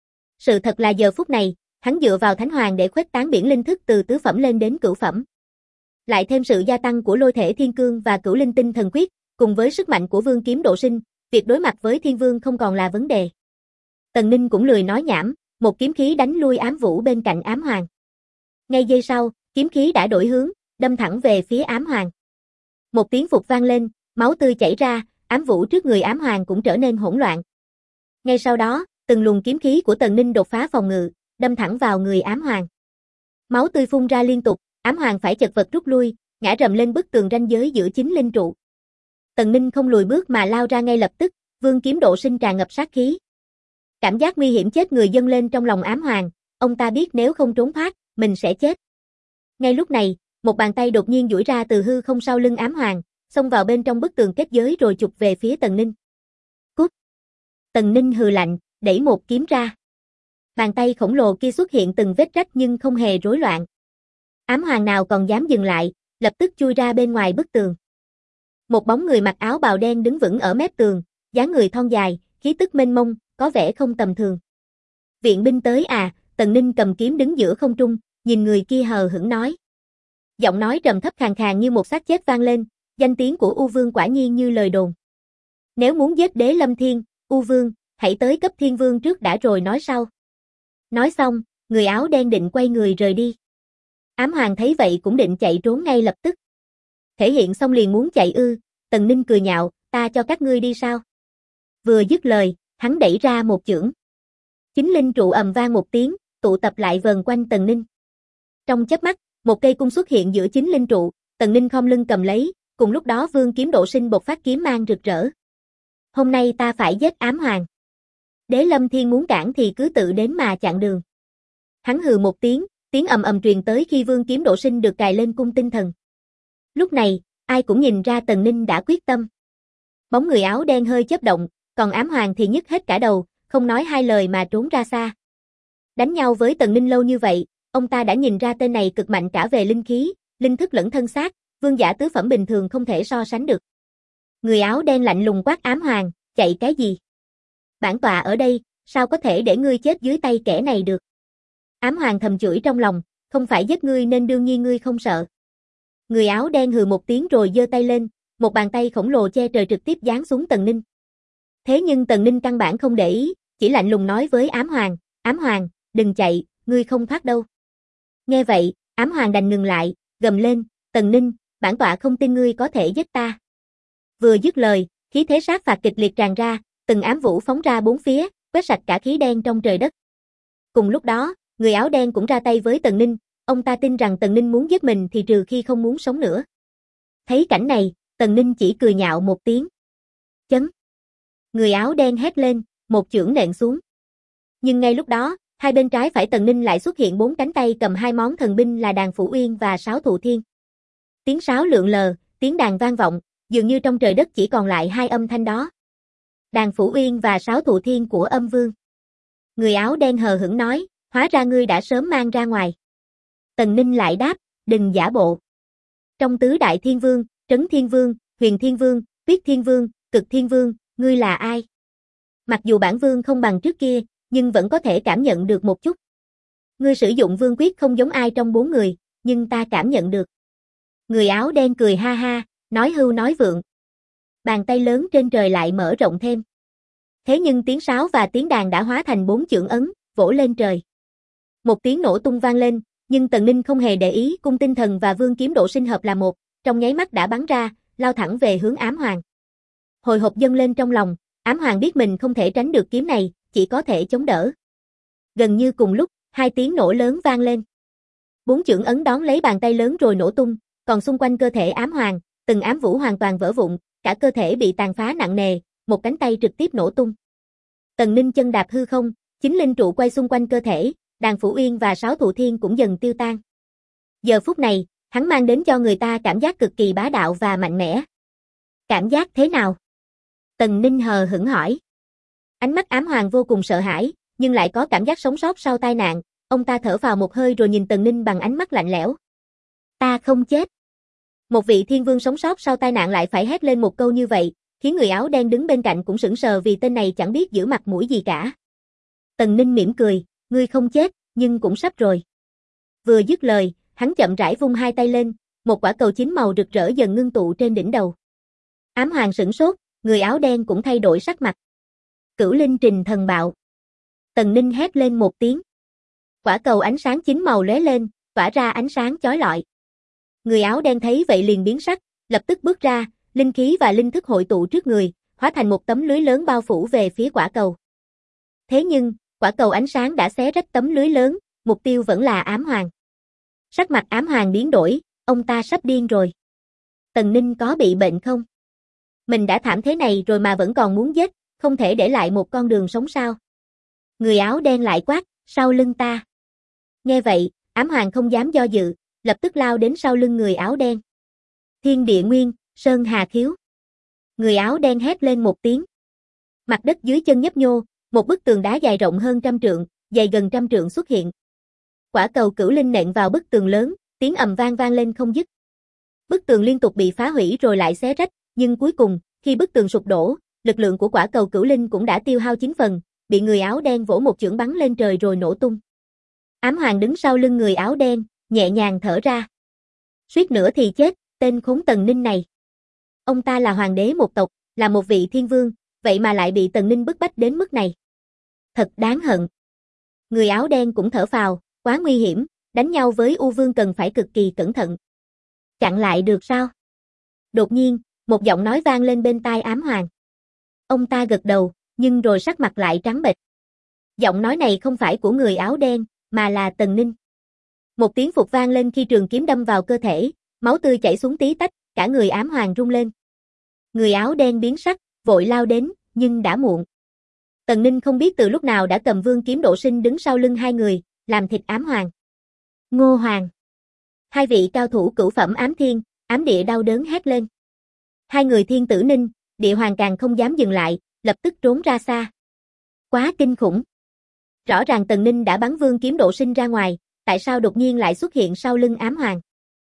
Sự thật là giờ phút này, hắn dựa vào Thánh Hoàng để khuếch tán biển linh thức từ tứ phẩm lên đến cửu phẩm. Lại thêm sự gia tăng của lôi thể thiên cương và cửu linh tinh thần quyết, cùng với sức mạnh của vương kiếm độ sinh, việc đối mặt với Thiên Vương không còn là vấn đề. Tần Ninh cũng lười nói nhảm, một kiếm khí đánh lui ám vũ bên cạnh Ám Hoàng. Ngay giây sau, kiếm khí đã đổi hướng, đâm thẳng về phía Ám Hoàng. Một tiếng phụt vang lên, máu tươi chảy ra, ám vũ trước người Ám Hoàng cũng trở nên hỗn loạn. Ngay sau đó, từng luồng kiếm khí của Tần Ninh đột phá phòng ngự, đâm thẳng vào người ám hoàng. Máu tươi phun ra liên tục, ám hoàng phải chật vật rút lui, ngã rầm lên bức tường ranh giới giữa chính linh trụ. Tần Ninh không lùi bước mà lao ra ngay lập tức, vương kiếm độ sinh tràn ngập sát khí. Cảm giác nguy hiểm chết người dâng lên trong lòng ám hoàng, ông ta biết nếu không trốn thoát, mình sẽ chết. Ngay lúc này, một bàn tay đột nhiên duỗi ra từ hư không sau lưng ám hoàng, xông vào bên trong bức tường kết giới rồi chụp về phía Tần Ninh. Cút! Tần Ninh hừ lạnh, đẩy một kiếm ra. Bàn tay khổng lồ kia xuất hiện từng vết rách nhưng không hề rối loạn. Ám hoàng nào còn dám dừng lại, lập tức chui ra bên ngoài bức tường. Một bóng người mặc áo bào đen đứng vững ở mép tường, dáng người thon dài, khí tức mênh mông, có vẻ không tầm thường. Viện binh tới à? Tần Ninh cầm kiếm đứng giữa không trung, nhìn người kia hờ hững nói. Giọng nói trầm thấp khàn khàn như một xác chết vang lên, danh tiếng của U Vương quả nhiên như lời đồn. Nếu muốn giết Đế Lâm Thiên, U Vương, hãy tới cấp Thiên Vương trước đã rồi nói sau. Nói xong, người áo đen định quay người rời đi. Ám hoàng thấy vậy cũng định chạy trốn ngay lập tức. Thể hiện xong liền muốn chạy ư? Tần Ninh cười nhạo, ta cho các ngươi đi sao? Vừa dứt lời, hắn đẩy ra một chưởng. Chính linh trụ ầm vang một tiếng, tụ tập lại vờn quanh Tần Ninh. Trong chớp mắt, một cây cung xuất hiện giữa chính linh trụ, Tần Ninh khom lưng cầm lấy, cùng lúc đó vương kiếm độ sinh bộc phát kiếm mang rực rỡ. Hôm nay ta phải giết ám hoàng. Đế Lâm Thiên muốn cản thì cứ tự đến mà chặn đường. Hắn hừ một tiếng, tiếng ầm ầm truyền tới khi vương kiếm độ sinh được cài lên cung tinh thần. Lúc này, ai cũng nhìn ra Tần Ninh đã quyết tâm. Bóng người áo đen hơi chớp động, còn ám hoàng thì nhức hết cả đầu, không nói hai lời mà trốn ra xa. Đánh nhau với Tần Ninh lâu như vậy, ông ta đã nhìn ra tên này cực mạnh cả về linh khí, linh thức lẫn thân xác, vương giả tứ phẩm bình thường không thể so sánh được. Người áo đen lạnh lùng quát ám hoàng, chạy cái gì? Bản tọa ở đây, sao có thể để ngươi chết dưới tay kẻ này được? Ám hoàng thầm chửi trong lòng, không phải giết ngươi nên đương nhiên ngươi không sợ. Người áo đen hừ một tiếng rồi giơ tay lên, một bàn tay khổng lồ che trời trực tiếp giáng xuống Tần Ninh. Thế nhưng Tần Ninh căn bản không để ý, chỉ lạnh lùng nói với ám hoàng, đừng chạy, ngươi không thoát đâu. Nghe vậy, ám hoàng đành ngừng lại, gầm lên, Tần Ninh, bản tọa không tin ngươi có thể giết ta. Vừa dứt lời, khí thế sát phạt kịch liệt tràn ra, từng ám vũ phóng ra bốn phía, quét sạch cả khí đen trong trời đất. Cùng lúc đó, người áo đen cũng ra tay với Tần Ninh, ông ta tin rằng Tần Ninh muốn giết mình thì trừ khi không muốn sống nữa. Thấy cảnh này, Tần Ninh chỉ cười nhạo một tiếng. Chấn! Người áo đen hét lên, một chưởng nện xuống. Nhưng ngay lúc đó, hai bên trái phải Tần Ninh lại xuất hiện bốn cánh tay cầm hai món thần binh là đàn Phủ Uyên và sáo Thụ Thiên. Tiếng sáo lượn lờ, tiếng đàn vang vọng, dường như trong trời đất chỉ còn lại hai âm thanh đó. Đàn Phủ Uyên và sáo Thụ Thiên của Âm Vương. Người áo đen hờ hững nói, hóa ra ngươi đã sớm mang ra ngoài. Tần Ninh lại đáp, đừng giả bộ. Trong tứ đại thiên vương, Trấn Thiên Vương, Huyền Thiên Vương, Tuyết Thiên Vương, Cực Thiên Vương, ngươi là ai? Mặc dù bản vương không bằng trước kia, nhưng vẫn có thể cảm nhận được một chút. Ngươi sử dụng vương quyết không giống ai trong bốn người, nhưng ta cảm nhận được. Người áo đen cười ha ha, nói hưu nói vượng. Bàn tay lớn trên trời lại mở rộng thêm. Thế nhưng tiếng sáo và tiếng đàn đã hóa thành bốn chưởng ấn, vỗ lên trời. Một tiếng nổ tung vang lên, nhưng Tần Ninh không hề để ý, cung tinh thần và vương kiếm độ sinh hợp là một, trong nháy mắt đã bắn ra, lao thẳng về hướng ám hoàng. Hồi hộp dâng lên trong lòng, ám hoàng biết mình không thể tránh được kiếm này, chỉ có thể chống đỡ. Gần như cùng lúc, hai tiếng nổ lớn vang lên. Bốn chưởng ấn đón lấy bàn tay lớn rồi nổ tung, còn xung quanh cơ thể ám hoàng, từng ám vũ hoàn toàn vỡ vụn, cả cơ thể bị tàn phá nặng nề, một cánh tay trực tiếp nổ tung. Tần Ninh chân đạp hư không, chính linh trụ quay xung quanh cơ thể, đàn Phủ Uyên và sáo Thụ Thiên cũng dần tiêu tan. Giờ phút này, hắn mang đến cho người ta cảm giác cực kỳ bá đạo và mạnh mẽ. Cảm giác thế nào? Tần Ninh hờ hững hỏi. Ánh mắt ám hoàng vô cùng sợ hãi, nhưng lại có cảm giác sống sót sau tai nạn, ông ta thở vào một hơi rồi nhìn Tần Ninh bằng ánh mắt lạnh lẽo. Ta không chết. Một vị thiên vương sống sót sau tai nạn lại phải hét lên một câu như vậy, khiến người áo đen đứng bên cạnh cũng sững sờ vì tên này chẳng biết giữ mặt mũi gì cả. Tần Ninh mỉm cười, ngươi không chết, nhưng cũng sắp rồi. Vừa dứt lời, hắn chậm rãi vung hai tay lên, một quả cầu chín màu rực rỡ dần ngưng tụ trên đỉnh đầu. Ám hoàng sửng sốt, người áo đen cũng thay đổi sắc mặt. Cửu linh trình thần bạo. Tần Ninh hét lên một tiếng. Quả cầu ánh sáng chín màu lóe lên, tỏa ra ánh sáng chói lọi. Người áo đen thấy vậy liền biến sắc, lập tức bước ra, linh khí và linh thức hội tụ trước người, hóa thành một tấm lưới lớn bao phủ về phía quả cầu. Thế nhưng, Quả cầu ánh sáng đã xé rách tấm lưới lớn, mục tiêu vẫn là Ám Hoàng. Sắc mặt Ám Hoàng biến đổi, ông ta sắp điên rồi. Tần Ninh có bị bệnh không? Mình đã thảm thế này rồi mà vẫn còn muốn giết, không thể để lại một con đường sống sao? Người áo đen lại quát, sau lưng ta. Nghe vậy, Ám Hoàng không dám do dự, lập tức lao đến sau lưng người áo đen. Thiên địa nguyên, sơn hà khiếu. Người áo đen hét lên một tiếng. Mặt đất dưới chân nhấp nhô, một bức tường đá dài rộng hơn 100 trượng, dày gần 100 trượng xuất hiện. Quả cầu cửu linh nện vào bức tường lớn, tiếng ầm vang vang lên không dứt. Bức tường liên tục bị phá hủy rồi lại xé rách, nhưng cuối cùng, khi bức tường sụp đổ, lực lượng của quả cầu cửu linh cũng đã tiêu hao 9 phần, bị người áo đen vỗ một chưởng bắn lên trời rồi nổ tung. Ám Hoàng đứng sau lưng người áo đen, nhẹ nhàng thở ra. Suýt nữa thì chết, tên khốn Tần Ninh này. Ông ta là hoàng đế một tộc, là một vị thiên vương, vậy mà lại bị Tần Ninh bức bách đến mức này. Thật đáng hận. Người áo đen cũng thở phào, quá nguy hiểm, đánh nhau với U Vương cần phải cực kỳ cẩn thận. Chặn lại được sao? Đột nhiên, một giọng nói vang lên bên tai Ám Hoàng. Ông ta gật đầu, nhưng rồi sắc mặt lại trắng bệch. Giọng nói này không phải của người áo đen, mà là Tần Ninh. Một tiếng phục vang lên khi trường kiếm đâm vào cơ thể, máu tươi chảy xuống tí tách, cả người Ám Hoàng rung lên. Người áo đen biến sắc, vội lao đến, nhưng đã muộn. Tần Ninh không biết từ lúc nào đã cầm vương kiếm độ sinh đứng sau lưng hai người, làm thịt Ám Hoàng. Ngô Hoàng. Hai vị cao thủ cửu phẩm ám thiên, ám địa đau đớn hét lên. Hai người Thiên Tử Ninh, Địa Hoàng càng không dám dừng lại, lập tức trốn ra xa. Quá kinh khủng. Rõ ràng Tần Ninh đã bắn vương kiếm độ sinh ra ngoài, tại sao đột nhiên lại xuất hiện sau lưng Ám Hoàng?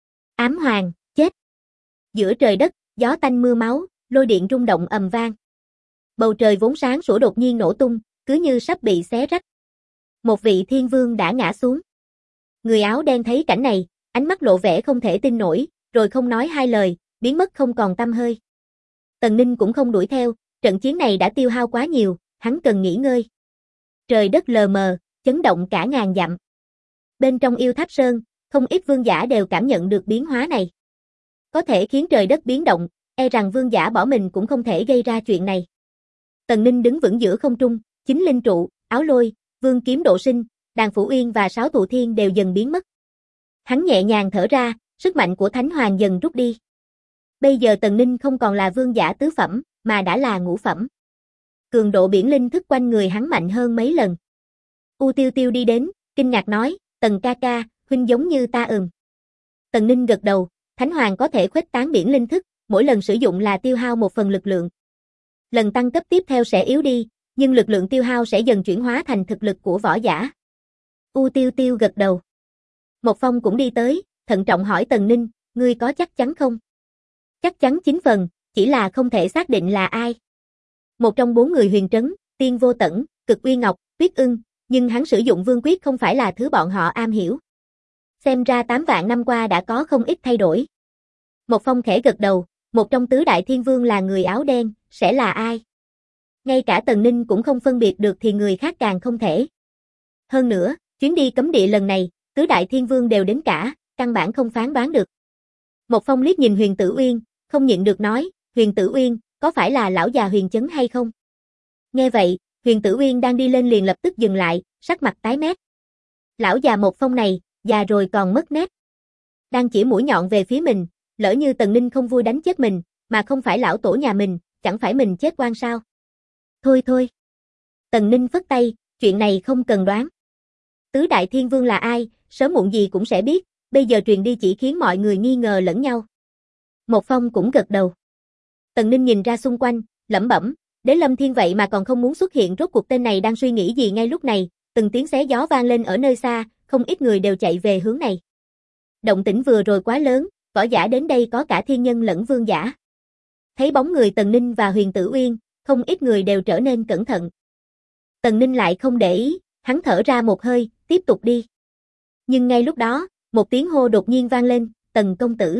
Ám Hoàng, chết. Giữa trời đất, gió tanh mưa máu, lôi điện rung động ầm vang. Bầu trời vốn sáng sủa đột nhiên nổ tung, cứ như sắp bị xé rách. Một vị thiên vương đã ngã xuống. Người áo đen thấy cảnh này, ánh mắt lộ vẻ không thể tin nổi, rồi không nói hai lời, biến mất không còn tăm hơi. Tần Ninh cũng không đuổi theo, trận chiến này đã tiêu hao quá nhiều, hắn cần nghỉ ngơi. Trời đất lờ mờ, chấn động cả ngàn dặm. Bên trong Yêu Tháp Sơn, không ít vương giả đều cảm nhận được biến hóa này. Có thể khiến trời đất biến động, e rằng vương giả bỏ mình cũng không thể gây ra chuyện này. Tần Ninh đứng vững giữa không trung, chính linh trụ, áo lôi, vương kiếm độ sinh, đàn phủ uyên và sáu tụ thiên đều dần biến mất. Hắn nhẹ nhàng thở ra, sức mạnh của Thánh Hoàng dần rút đi. Bây giờ Tần Ninh không còn là vương giả tứ phẩm, mà đã là ngũ phẩm. Cường độ biển linh thức quanh người hắn mạnh hơn mấy lần. U Tiêu Tiêu đi đến, kinh ngạc nói, Tần ca ca, huynh giống như ta ừm. Tần Ninh gật đầu, Thánh Hoàng có thể khuếch tán biển linh thức, mỗi lần sử dụng là tiêu hao một phần lực lượng. Lần tăng cấp tiếp theo sẽ yếu đi, nhưng lực lượng tiêu hao sẽ dần chuyển hóa thành thực lực của võ giả. U Tiêu Tiêu gật đầu. Một Phong cũng đi tới, thận trọng hỏi Tần Ninh, ngươi có chắc chắn không? Chắc chắn 9 phần, chỉ là không thể xác định là ai. Một trong 4 người huyền trấn, Tiên Vô Tẩn, Cực Uy Ngọc, Tuyết Ưng, nhưng hắn sử dụng vương quyết không phải là thứ bọn họ am hiểu. Xem ra 8 vạn năm qua đã có không ít thay đổi. Một Phong khẽ gật đầu, một trong tứ đại thiên vương là người áo đen, sẽ là ai? Ngay cả Tần Ninh cũng không phân biệt được thì người khác càng không thể. Hơn nữa, chuyến đi cấm địa lần này, tứ đại thiên vương đều đến cả, căn bản không phán đoán được. Một Phong liếc nhìn Huyền Tử Uyên, không nhịn được nói, Huyền Tử Uyên, có phải là lão già Huyền Chấn hay không? Nghe vậy, Huyền Tử Uyên đang đi lên liền lập tức dừng lại, sắc mặt tái mét. Lão già Một Phong này, già rồi còn mất nét. Đang chỉ mũi nhọn về phía mình, lỡ như Tần Ninh không vui đánh chết mình, mà không phải lão tổ nhà mình, chẳng phải mình chết oan sao? Thôi thôi. Tần Ninh phất tay, chuyện này không cần đoán. Tứ đại thiên vương là ai, sớm muộn gì cũng sẽ biết, bây giờ truyền đi chỉ khiến mọi người nghi ngờ lẫn nhau. Một Phong cũng gật đầu. Tần Ninh nhìn ra xung quanh, lẩm bẩm, Đế Lâm Thiên vậy mà còn không muốn xuất hiện, rốt cuộc tên này đang suy nghĩ gì ngay lúc này, từng tiếng xé gió vang lên ở nơi xa, không ít người đều chạy về hướng này. Động tĩnh vừa rồi quá lớn, võ giả đến đây có cả thiên nhân lẫn vương giả. Thấy bóng người Tần Ninh và Huyền Tử Uyên, không ít người đều trở nên cẩn thận. Tần Ninh lại không để ý, hắn thở ra một hơi, tiếp tục đi. Nhưng ngay lúc đó, một tiếng hô đột nhiên vang lên, Tần công tử.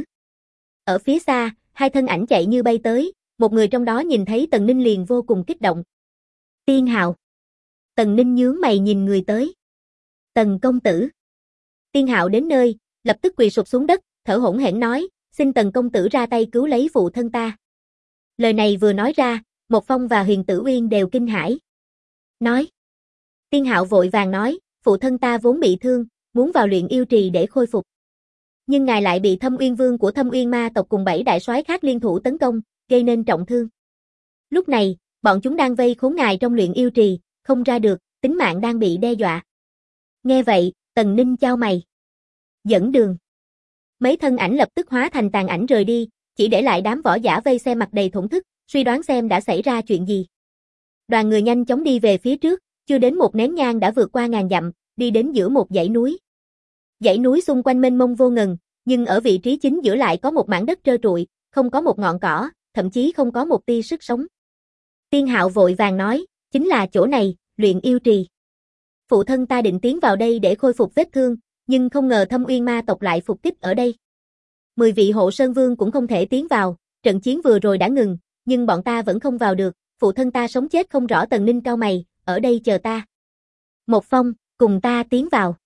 Ở phía xa, hai thân ảnh chạy như bay tới, một người trong đó nhìn thấy Tần Ninh liền vô cùng kích động. Tiên Hạo. Tần Ninh nhướng mày nhìn người tới. Tần công tử. Tiên Hạo đến nơi, lập tức quỳ sụp xuống đất, thở hổn hển nói, xin Tần công tử ra tay cứu lấy phụ thân ta. Lời này vừa nói ra, Một Phong và Huyền Tử Uyên đều kinh hãi. Nói. Tiên Hạo vội vàng nói, phụ thân ta vốn bị thương, muốn vào luyện yêu trì để khôi phục. Nhưng ngài lại bị Thâm Uyên Vương của Thâm Uyên Ma tộc cùng 7 đại soái khác liên thủ tấn công, gây nên trọng thương. Lúc này, bọn chúng đang vây khốn ngài trong luyện yêu trì, không ra được, tính mạng đang bị đe dọa. Nghe vậy, Tần Ninh chau mày. Dẫn đường. Mấy thân ảnh lập tức hóa thành tàn ảnh rời đi, chỉ để lại đám võ giả vây xem mặt đầy thổn thức, suy đoán xem đã xảy ra chuyện gì. Đoàn người nhanh chóng đi về phía trước, chưa đến một nén nhang đã vượt qua ngàn dặm, đi đến giữa một dãy núi. Dãy núi xung quanh mênh mông vô ngần, nhưng ở vị trí chính giữa lại có một mảng đất trơ trụi, không có một ngọn cỏ, thậm chí không có một tia sức sống. Tiên Hạo vội vàng nói, chính là chỗ này, luyện yêu trì. Phụ thân ta định tiến vào đây để khôi phục vết thương, nhưng không ngờ Thâm Uyên Ma tộc lại phục kích ở đây. 10 vị hộ sơn vương cũng không thể tiến vào, trận chiến vừa rồi đã ngừng, nhưng bọn ta vẫn không vào được, phụ thân ta sống chết không rõ. Tần Ninh cau mày, ở đây chờ ta. Một Phong, cùng ta tiến vào.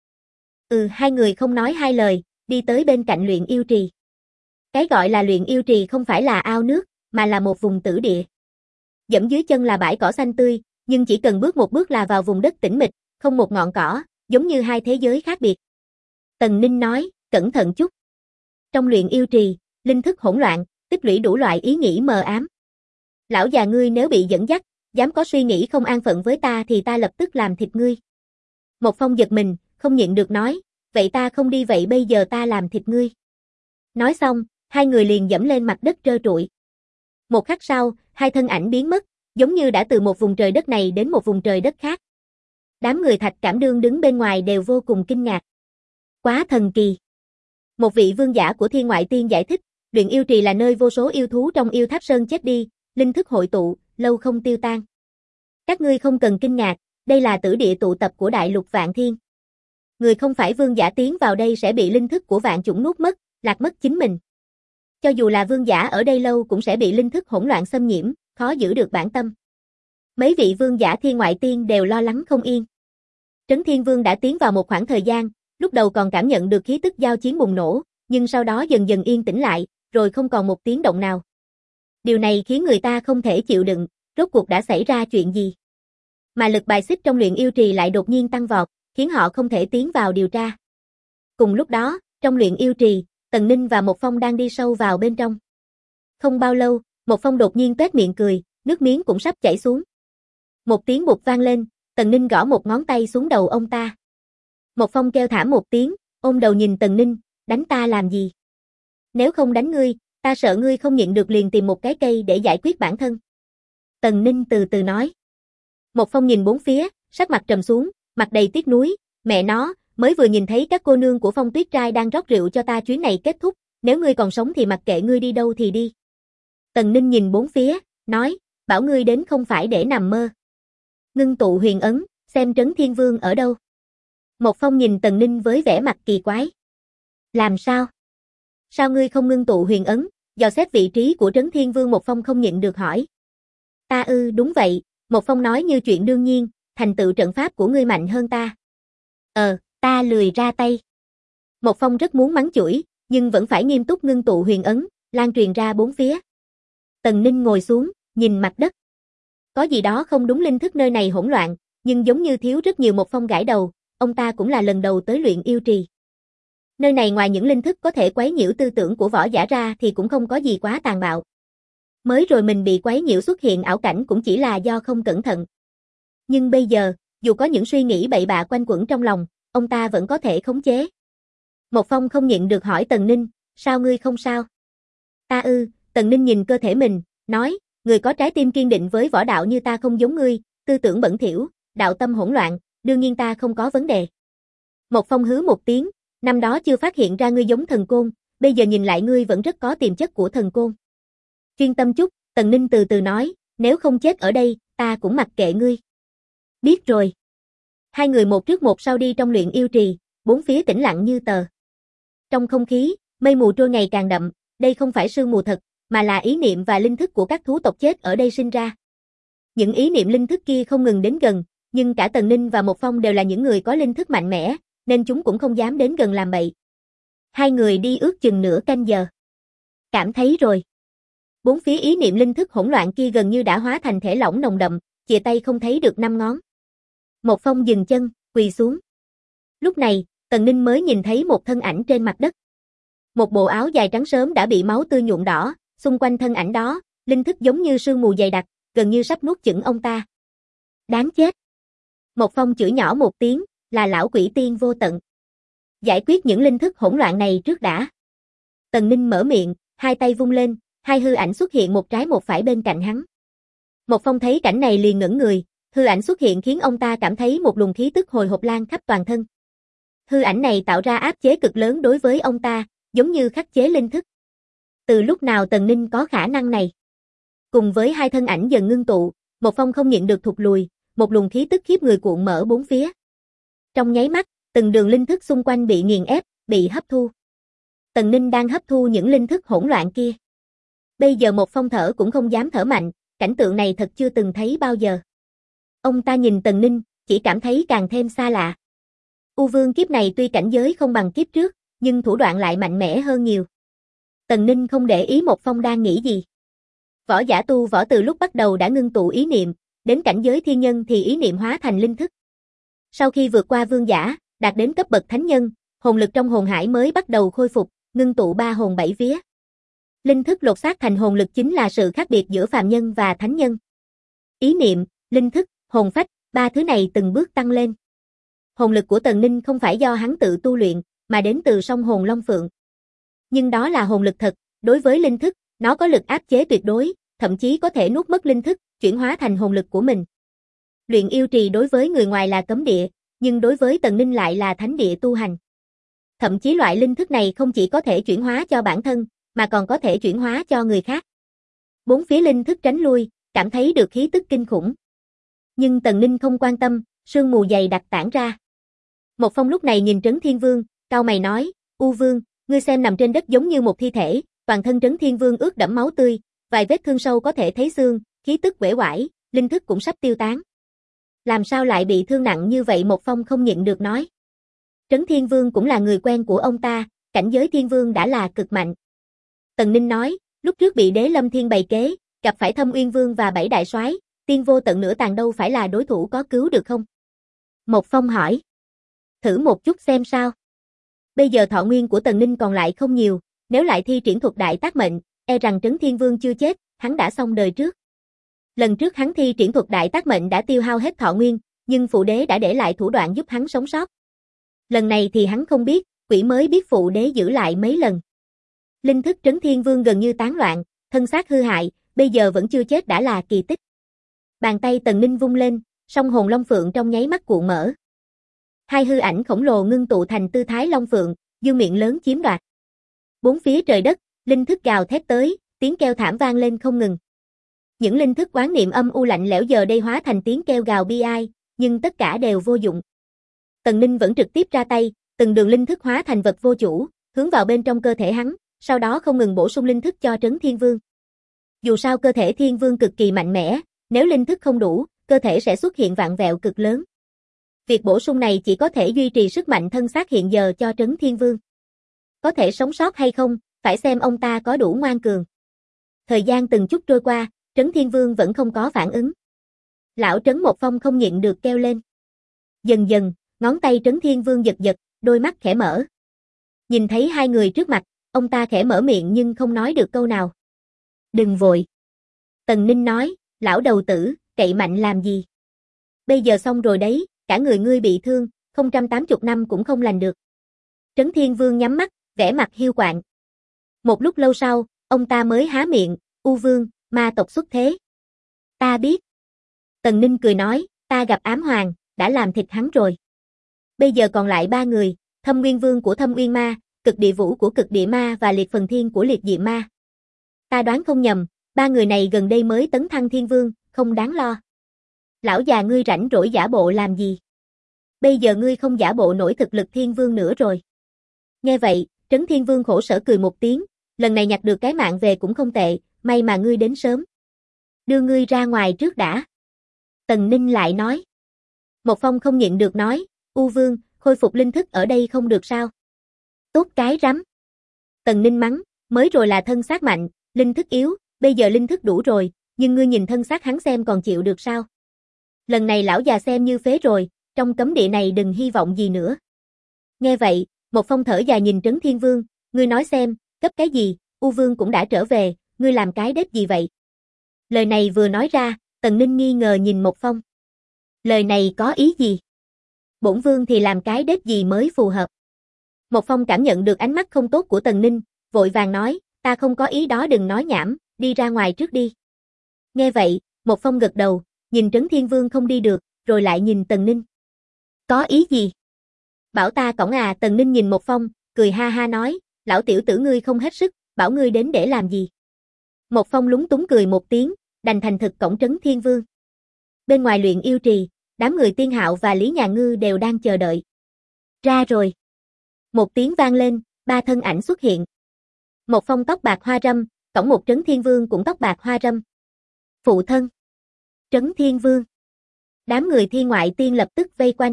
Hai người không nói hai lời, đi tới bên cạnh luyện yêu trì. Cái gọi là luyện yêu trì không phải là ao nước, mà là một vùng tử địa. Dẫm dưới chân là bãi cỏ xanh tươi, nhưng chỉ cần bước một bước là vào vùng đất tĩnh mịch, không một ngọn cỏ, giống như hai thế giới khác biệt. Tần Ninh nói, cẩn thận chút. Trong luyện yêu trì, linh thức hỗn loạn, tích lũy đủ loại ý nghĩ mờ ám. Lão già ngươi nếu bị dẫn dắt, dám có suy nghĩ không an phận với ta thì ta lập tức làm thịt ngươi. Một Phong giật mình, không nhịn được nói, vậy ta không đi, vậy bây giờ ta làm thịt ngươi. Nói xong, hai người liền dẫm lên mặt đất trơ trụi. Một khắc sau, hai thân ảnh biến mất, giống như đã từ một vùng trời đất này đến một vùng trời đất khác. Đám người Thạch Cảm Đương đứng bên ngoài đều vô cùng kinh ngạc. Quá thần kỳ. Một vị vương giả của Thiên Ngoại Tiên giải thích, luyện yêu trì là nơi vô số yêu thú trong yêu tháp sơn chết đi, linh thức hội tụ, lâu không tiêu tan. Các ngươi không cần kinh ngạc, đây là tử địa tụ tập của đại lục Vạn Thiên. Người không phải vương giả tiến vào đây sẽ bị linh thức của vạn chủng nuốt mất, lạc mất chính mình. Cho dù là vương giả ở đây lâu cũng sẽ bị linh thức hỗn loạn xâm nhiễm, khó giữ được bản tâm. Mấy vị vương giả Thiên Ngoại Tiên đều lo lắng không yên. Trấn Thiên Vương đã tiến vào một khoảng thời gian, lúc đầu còn cảm nhận được khí tức giao chiến bùng nổ, nhưng sau đó dần dần yên tĩnh lại, rồi không còn một tiếng động nào. Điều này khiến người ta không thể chịu đựng, rốt cuộc đã xảy ra chuyện gì? Mà lực bài xích trong luyện yêu trì lại đột nhiên tăng vọt, khiến họ không thể tiến vào điều tra. Cùng lúc đó, trong luyện yêu trì, Tần Ninh và Một Phong đang đi sâu vào bên trong. Không bao lâu, Một Phong đột nhiên toét miệng cười, nước miếng cũng sắp chảy xuống. Một tiếng bụp vang lên, Tần Ninh gõ một ngón tay xuống đầu ông ta. Một Phong kêu thảm một tiếng, ôm đầu nhìn Tần Ninh, đánh ta làm gì? Nếu không đánh ngươi, ta sợ ngươi không nhịn được liền tìm một cái cây để giải quyết bản thân. Tần Ninh từ từ nói. Một Phong nhìn bốn phía, sắc mặt trầm xuống, mặt đầy tiếc nuối, mẹ nó, mới vừa nhìn thấy các cô nương của Phong Tuyết Trai đang rót rượu cho ta, chuyến này kết thúc, nếu ngươi còn sống thì mặc kệ ngươi đi đâu thì đi. Tần Ninh nhìn bốn phía, nói, bảo ngươi đến không phải để nằm mơ. Ngưng tụ huyền ấn, xem Trấn Thiên Vương ở đâu. Một Phong nhìn Tần Ninh với vẻ mặt kỳ quái. Làm sao? Sao ngươi không ngưng tụ huyền ấn, dò xét vị trí của Trấn Thiên Vương? Một Phong không nhịn được hỏi. Ta đúng vậy, Một Phong nói như chuyện đương nhiên, thành tựu trận pháp của ngươi mạnh hơn ta. Ta lười ra tay. Một Phong rất muốn mắng chửi, nhưng vẫn phải nghiêm túc ngưng tụ huyền ấn, lan truyền ra bốn phía. Tần Ninh ngồi xuống, nhìn mặt đất. Có gì đó không đúng, linh thức nơi này hỗn loạn, nhưng giống như thiếu rất nhiều. Một Phong gãi đầu, ông ta cũng là lần đầu tới luyện yêu trì. Nơi này ngoài những linh thức có thể quấy nhiễu tư tưởng của võ giả ra thì cũng không có gì quá tàn bạo. Mới rồi mình bị quấy nhiễu xuất hiện ảo cảnh cũng chỉ là do không cẩn thận. Nhưng bây giờ, dù có những suy nghĩ bậy bạ quanh quẩn trong lòng, ông ta vẫn có thể khống chế. Một Phong không nhịn được hỏi Tần Ninh, sao ngươi không sao? Ta Tần Ninh nhìn cơ thể mình, nói, người có trái tim kiên định với võ đạo như ta không giống ngươi, tư tưởng bẩn thỉu, đạo tâm hỗn loạn, đương nhiên ta không có vấn đề. Một Phong hứ một tiếng, năm đó chưa phát hiện ra ngươi giống thần côn, bây giờ nhìn lại ngươi vẫn rất có tiềm chất của thần côn. Chuyên tâm chút, Tần Ninh từ từ nói, nếu không chết ở đây, ta cũng mặc kệ ngươi. Biết rồi. Hai người một trước một sau đi trong luyện yêu trì, bốn phía tĩnh lặng như tờ. Trong không khí, mây mù trôi ngày càng đậm, đây không phải sương mù thật, mà là ý niệm và linh thức của các thú tộc chết ở đây sinh ra. Những ý niệm linh thức kia không ngừng đến gần, nhưng cả Tần Ninh và Một Phong đều là những người có linh thức mạnh mẽ, nên chúng cũng không dám đến gần làm bậy. Hai người đi ước chừng nửa canh giờ. Cảm thấy rồi. Bốn phía ý niệm linh thức hỗn loạn kia gần như đã hóa thành thể lỏng nồng đậm, chìa tay không thấy được năm ngón. Một Phong dừng chân, quỳ xuống. Lúc này, Tần Ninh mới nhìn thấy một thân ảnh trên mặt đất. Một bộ áo dài trắng sớm đã bị máu tươi nhuộm đỏ, xung quanh thân ảnh đó, linh thức giống như sương mù dày đặc, gần như sắp nuốt chửng ông ta. Đáng chết. Một Phong chửi nhỏ một tiếng, là lão quỷ tiên vô tận. Giải quyết những linh thức hỗn loạn này trước đã. Tần Ninh mở miệng, hai tay vung lên, hai hư ảnh xuất hiện một trái một phải bên cạnh hắn. Một Phong thấy cảnh này liền ngẩn người, hư ảnh xuất hiện khiến ông ta cảm thấy một luồng khí tức hồi hộp lan khắp toàn thân. Hư ảnh này tạo ra áp chế cực lớn đối với ông ta, giống như khắc chế linh thức. Từ lúc nào Tần Ninh có khả năng này? Cùng với hai thân ảnh dần ngưng tụ, Một Phong không nhịn được thụt lùi, một luồng khí tức khiếp người cuộn mở bốn phía. Trong nháy mắt, từng đường linh thức xung quanh bị nghiền ép, bị hấp thu. Tần Ninh đang hấp thu những linh thức hỗn loạn kia. Bây giờ Một Phong thở cũng không dám thở mạnh, cảnh tượng này thật chưa từng thấy bao giờ. Ông ta nhìn Tần Ninh, chỉ cảm thấy càng thêm xa lạ. U Vương kiếp này tuy cảnh giới không bằng kiếp trước, nhưng thủ đoạn lại mạnh mẽ hơn nhiều. Tần Ninh không để ý Một Phong đang nghĩ gì. Võ giả tu võ từ lúc bắt đầu đã ngưng tụ ý niệm, đến cảnh giới thiên nhân thì ý niệm hóa thành linh thức. Sau khi vượt qua vương giả, đạt đến cấp bậc thánh nhân, hồn lực trong hồn hải mới bắt đầu khôi phục, ngưng tụ ba hồn bảy vía. Linh thức lột xác thành hồn lực chính là sự khác biệt giữa phàm nhân và thánh nhân. Ý niệm, linh thức, hồn phách, ba thứ này từng bước tăng lên. Hồn lực của Tần Ninh không phải do hắn tự tu luyện, mà đến từ song hồn Long Phượng. Nhưng đó là hồn lực thật, đối với linh thức, nó có lực áp chế tuyệt đối, thậm chí có thể nuốt mất linh thức, chuyển hóa thành hồn lực của mình. Luyện yêu trì đối với người ngoài là cấm địa, nhưng đối với Tần Ninh lại là thánh địa tu hành. Thậm chí loại linh thức này không chỉ có thể chuyển hóa cho bản thân, mà còn có thể chuyển hóa cho người khác. Bốn phía linh thức tránh lui, cảm thấy được khí tức kinh khủng. Nhưng Tần Ninh không quan tâm, sương mù dày đặc tản ra. Một Phong lúc này nhìn Trấn Thiên Vương, cau mày nói, U Vương, ngươi xem nằm trên đất giống như một thi thể, toàn thân Trấn Thiên Vương ướt đẫm máu tươi, vài vết thương sâu có thể thấy xương, khí tức uể oải, linh thức cũng sắp tiêu tán. Làm sao lại bị thương nặng như vậy? Một Phong không nhịn được nói. Trấn Thiên Vương cũng là người quen của ông ta, cảnh giới Thiên Vương đã là cực mạnh. Tần Ninh nói, lúc trước bị Đế Lâm Thiên bày kế, gặp phải Thâm Uyên Vương và 7 đại soái, tiên vô tận nửa tàn đâu phải là đối thủ, có cứu được không? Một Phong hỏi. Thử một chút xem sao. Bây giờ thọ nguyên của Tần Ninh còn lại không nhiều, nếu lại thi triển thuật đại tác mệnh, e rằng Trấn Thiên Vương chưa chết, hắn đã xong đời trước. Lần trước hắn thi triển thuật đại tác mệnh đã tiêu hao hết thọ nguyên, nhưng phụ đế đã để lại thủ đoạn giúp hắn sống sót. Lần này thì hắn không biết, quỷ mới biết phụ đế giữ lại mấy lần. Linh thức Trấn Thiên Vương gần như tán loạn, thân xác hư hại, bây giờ vẫn chưa chết đã là kỳ tích. Bàn tay Tần Ninh vung lên, song hồn Long Phượng trong nháy mắt cuộn mở. Hai hư ảnh khổng lồ ngưng tụ thành tư thái Long Phượng, dương miệng lớn chiếm đoạt. Bốn phía trời đất, linh thức gào thét tới, tiếng kêu thảm vang lên không ngừng. Những linh thức quán niệm âm u lạnh lẽo giờ đây hóa thành tiếng kêu gào bi ai, nhưng tất cả đều vô dụng. Tần Ninh vẫn trực tiếp ra tay, từng đường linh thức hóa thành vật vô chủ, hướng vào bên trong cơ thể hắn, sau đó không ngừng bổ sung linh thức cho Trấn Thiên Vương. Dù sao cơ thể Thiên Vương cực kỳ mạnh mẽ, nếu linh thức không đủ, cơ thể sẽ xuất hiện vạn vẹo cực lớn. Việc bổ sung này chỉ có thể duy trì sức mạnh thân xác hiện giờ cho Trấn Thiên Vương. Có thể sống sót hay không, phải xem ông ta có đủ ngoan cường. Thời gian từng chút trôi qua, Trấn Thiên Vương vẫn không có phản ứng. Lão Trấn Một Phong không nhịn được kêu lên. Dần dần, ngón tay Trấn Thiên Vương giật giật, đôi mắt khẽ mở. Nhìn thấy hai người trước mặt, ông ta khẽ mở miệng nhưng không nói được câu nào. Đừng vội. Tần Ninh nói, lão đầu tử, cậy mạnh làm gì? Bây giờ xong rồi đấy, cả người ngươi bị thương, 080 năm cũng không lành được. Trấn Thiên Vương nhắm mắt, vẻ mặt hiu quạnh. Một lúc lâu sau, ông ta mới há miệng, U Vương, ma tộc xuất thế. Ta biết. Tần Ninh cười nói, ta gặp Ám Hoàng, đã làm thịt hắn rồi. Bây giờ còn lại 3 người, Thâm Nguyên Vương của Thâm Uyên Ma, Cực Địa Vũ của Cực Địa Ma và Liệt Phần Thiên của Liệt Diệm Ma. Ta đoán không nhầm, 3 người này gần đây mới tấn thăng Thiên Vương, không đáng lo. Lão già ngươi rảnh rỗi giả bộ làm gì? Bây giờ ngươi không giả bộ nổi thực lực Thiên Vương nữa rồi. Nghe vậy, Trấn Thiên Vương khổ sở cười một tiếng, lần này nhặt được cái mạng về cũng không tệ, may mà ngươi đến sớm. Đưa ngươi ra ngoài trước đã. Tần Ninh lại nói. Một Phong không nhịn được nói, U Vương, khôi phục linh thức ở đây không được sao? Tốt cái rắm. Tần Ninh mắng, mới rồi là thân xác mạnh, linh thức yếu, bây giờ linh thức đủ rồi, nhưng ngươi nhìn thân xác hắn xem còn chịu được sao? Lần này lão già xem như phế rồi, trong cấm địa này đừng hy vọng gì nữa. Nghe vậy, một phong thở dài nhìn Trấn Thiên Vương, ngươi nói xem, cấp cái gì, U Vương cũng đã trở về, ngươi làm cái đếp gì vậy? Lời này vừa nói ra, Tần Ninh nghi ngờ nhìn một phong. Lời này có ý gì? Bổn Vương thì làm cái đếp gì mới phù hợp? Một phong cảm nhận được ánh mắt không tốt của Tần Ninh, vội vàng nói, ta không có ý đó đừng nói nhảm, đi ra ngoài trước đi. Nghe vậy, một phong gật đầu, nhìn Trấn Thiên Vương không đi được, rồi lại nhìn Tần Ninh. Có ý gì? Bảo ta cõng à? Tần Ninh nhìn một phong, cười ha ha nói, lão tiểu tử ngươi không hết sức, bảo ngươi đến để làm gì? Một phong lúng túng cười một tiếng, đành thành thực cõng Trấn Thiên Vương. Bên ngoài luyện yêu trì, đám người Tiên Hạo và Lý Nhà Ngư đều đang chờ đợi. Ra rồi. Một tiếng vang lên, ba thân ảnh xuất hiện. Một phong tóc bạc hoa râm, cõng một Trấn Thiên Vương cũng tóc bạc hoa râm. Phụ thân. Trấn Thiên Vương. Đám người Thiên Ngoại Tiên lập tức vây quanh.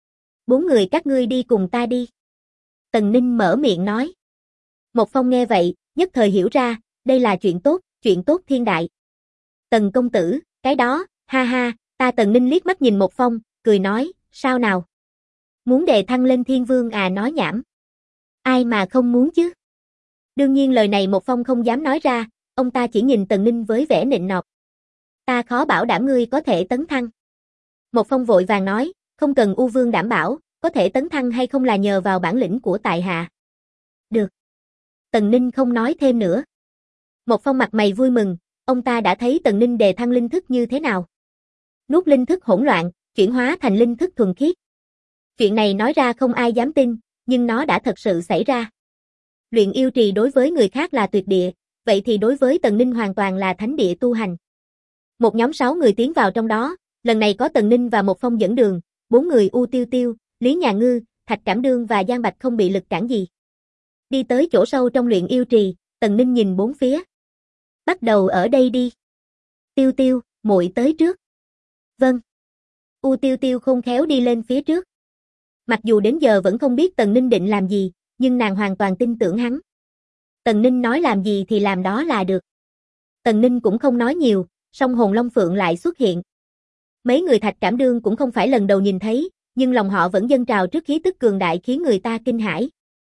4 người các ngươi đi cùng ta đi. Tần Ninh mở miệng nói. Một phong nghe vậy, nhất thời hiểu ra, đây là chuyện tốt thiên đại. Tần công tử, cái đó, ha ha, ta Tần Ninh liếc mắt nhìn một phong, cười nói, sao nào? Muốn đề thăng lên Thiên Vương à? Nói nhảm. Ai mà không muốn chứ? Đương nhiên lời này một phong không dám nói ra, ông ta chỉ nhìn Tần Ninh với vẻ nịnh nọt. Ta khó bảo đảm ngươi có thể tấn thăng. Một phong vội vàng nói, không cần U Vương đảm bảo, có thể tấn thăng hay không là nhờ vào bản lĩnh của tại hạ. Được. Tần Ninh không nói thêm nữa. Một phong mặt mày vui mừng, ông ta đã thấy Tần Ninh đề thăng linh thức như thế nào. Nuốt linh thức hỗn loạn, chuyển hóa thành linh thức thuần khiết. Chuyện này nói ra không ai dám tin, nhưng nó đã thật sự xảy ra. Luyện yêu trì đối với người khác là tuyệt địa, vậy thì đối với Tần Ninh hoàn toàn là thánh địa tu hành. Một nhóm 6 người tiến vào trong đó, lần này có Tần Ninh và một phong dẫn đường, 4 người U Tiêu Tiêu, Lý Nhà Ngư, Thạch Cảm Đương và Giang Bạch không bị lực cản gì. Đi tới chỗ sâu trong luyện yêu trì, Tần Ninh nhìn bốn phía. Bắt đầu ở đây đi. Tiêu Tiêu, muội tới trước. Vâng. U Tiêu Tiêu khôn khéo đi lên phía trước. Mặc dù đến giờ vẫn không biết Tần Ninh định làm gì, nhưng nàng hoàn toàn tin tưởng hắn. Tần Ninh nói làm gì thì làm đó là được. Tần Ninh cũng không nói nhiều, song hồn Long Phượng lại xuất hiện. Mấy người Thạch Cảm Đương cũng không phải lần đầu nhìn thấy, nhưng lòng họ vẫn dâng trào trước khí tức cường đại khiến người ta kinh hãi.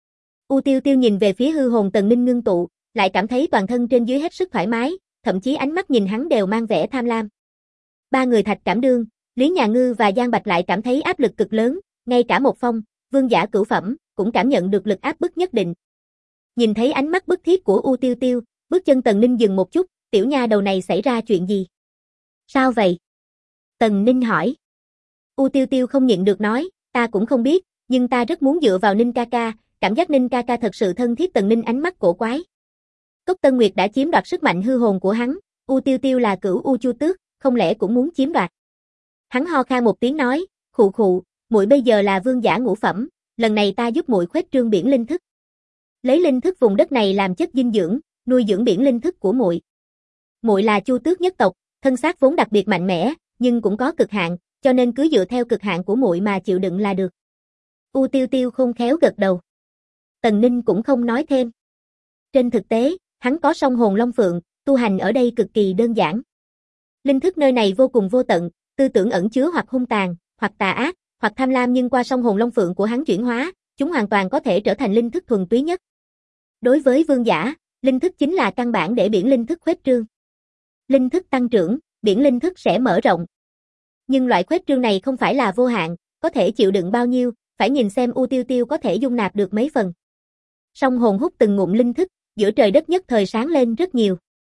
U Tiêu Tiêu nhìn về phía hư hồn Tần Ninh ngưng tụ, lại cảm thấy toàn thân trên dưới hết sức thoải mái, thậm chí ánh mắt nhìn hắn đều mang vẻ tham lam. Ba người Thạch Cảm Đương, Lý Nhà Ngư và Giang Bạch lại cảm thấy áp lực cực lớn, ngay cả một phong, vương giả cửu phẩm, cũng cảm nhận được lực áp bức nhất định. Nhìn thấy ánh mắt bức thiết của U Tiêu Tiêu, bước chân Tần Ninh dừng một chút, tiểu nha đầu này xảy ra chuyện gì? Sao vậy? Tần Ninh hỏi. U Tiêu Tiêu không nhịn được nói, ta cũng không biết, nhưng ta rất muốn dựa vào Ninh ca ca, cảm giác Ninh ca ca thật sự thân thiết. Tần Ninh ánh mắt cổ quái. Cốc Tân Nguyệt đã chiếm đoạt sức mạnh hư hồn của hắn, U Tiêu Tiêu là cửu U Chu Tước, không lẽ cũng muốn chiếm đoạt? Hắn ho khan một tiếng nói, khụ khụ, muội bây giờ là vương giả ngũ phẩm, lần này ta giúp muội khuếch trương biển linh thức. Lấy linh thức vùng đất này làm chất dinh dưỡng, nuôi dưỡng biển linh thức của muội. Muội là Chu Tước nhất tộc, thân xác vốn đặc biệt mạnh mẽ, nhưng cũng có cực hạn, cho nên cứ dựa theo cực hạn của muội mà chịu đựng là được. U Tiêu Tiêu khôn khéo gật đầu. Tần Ninh cũng không nói thêm. Trên thực tế, hắn có song hồn Long Phượng, tu hành ở đây cực kỳ đơn giản. Linh thức nơi này vô cùng vô tận, tư tưởng ẩn chứa hoặc hung tàn, hoặc tà ác, hoặc tham lam, nhưng qua song hồn Long Phượng của hắn chuyển hóa, chúng hoàn toàn có thể trở thành linh thức thuần túy nhất. Đối với vương giả, linh thức chính là căn bản để biển linh thức khuếch trương. Linh thức tăng trưởng, biển linh thức sẽ mở rộng. Nhưng loại khuếch trương này không phải là vô hạn, có thể chịu đựng bao nhiêu, phải nhìn xem U Tiêu Tiêu có thể dung nạp được mấy phần. Song hồn hút từng ngụm linh thức, giữa trời đất nhất thời sáng lên rất nhiều.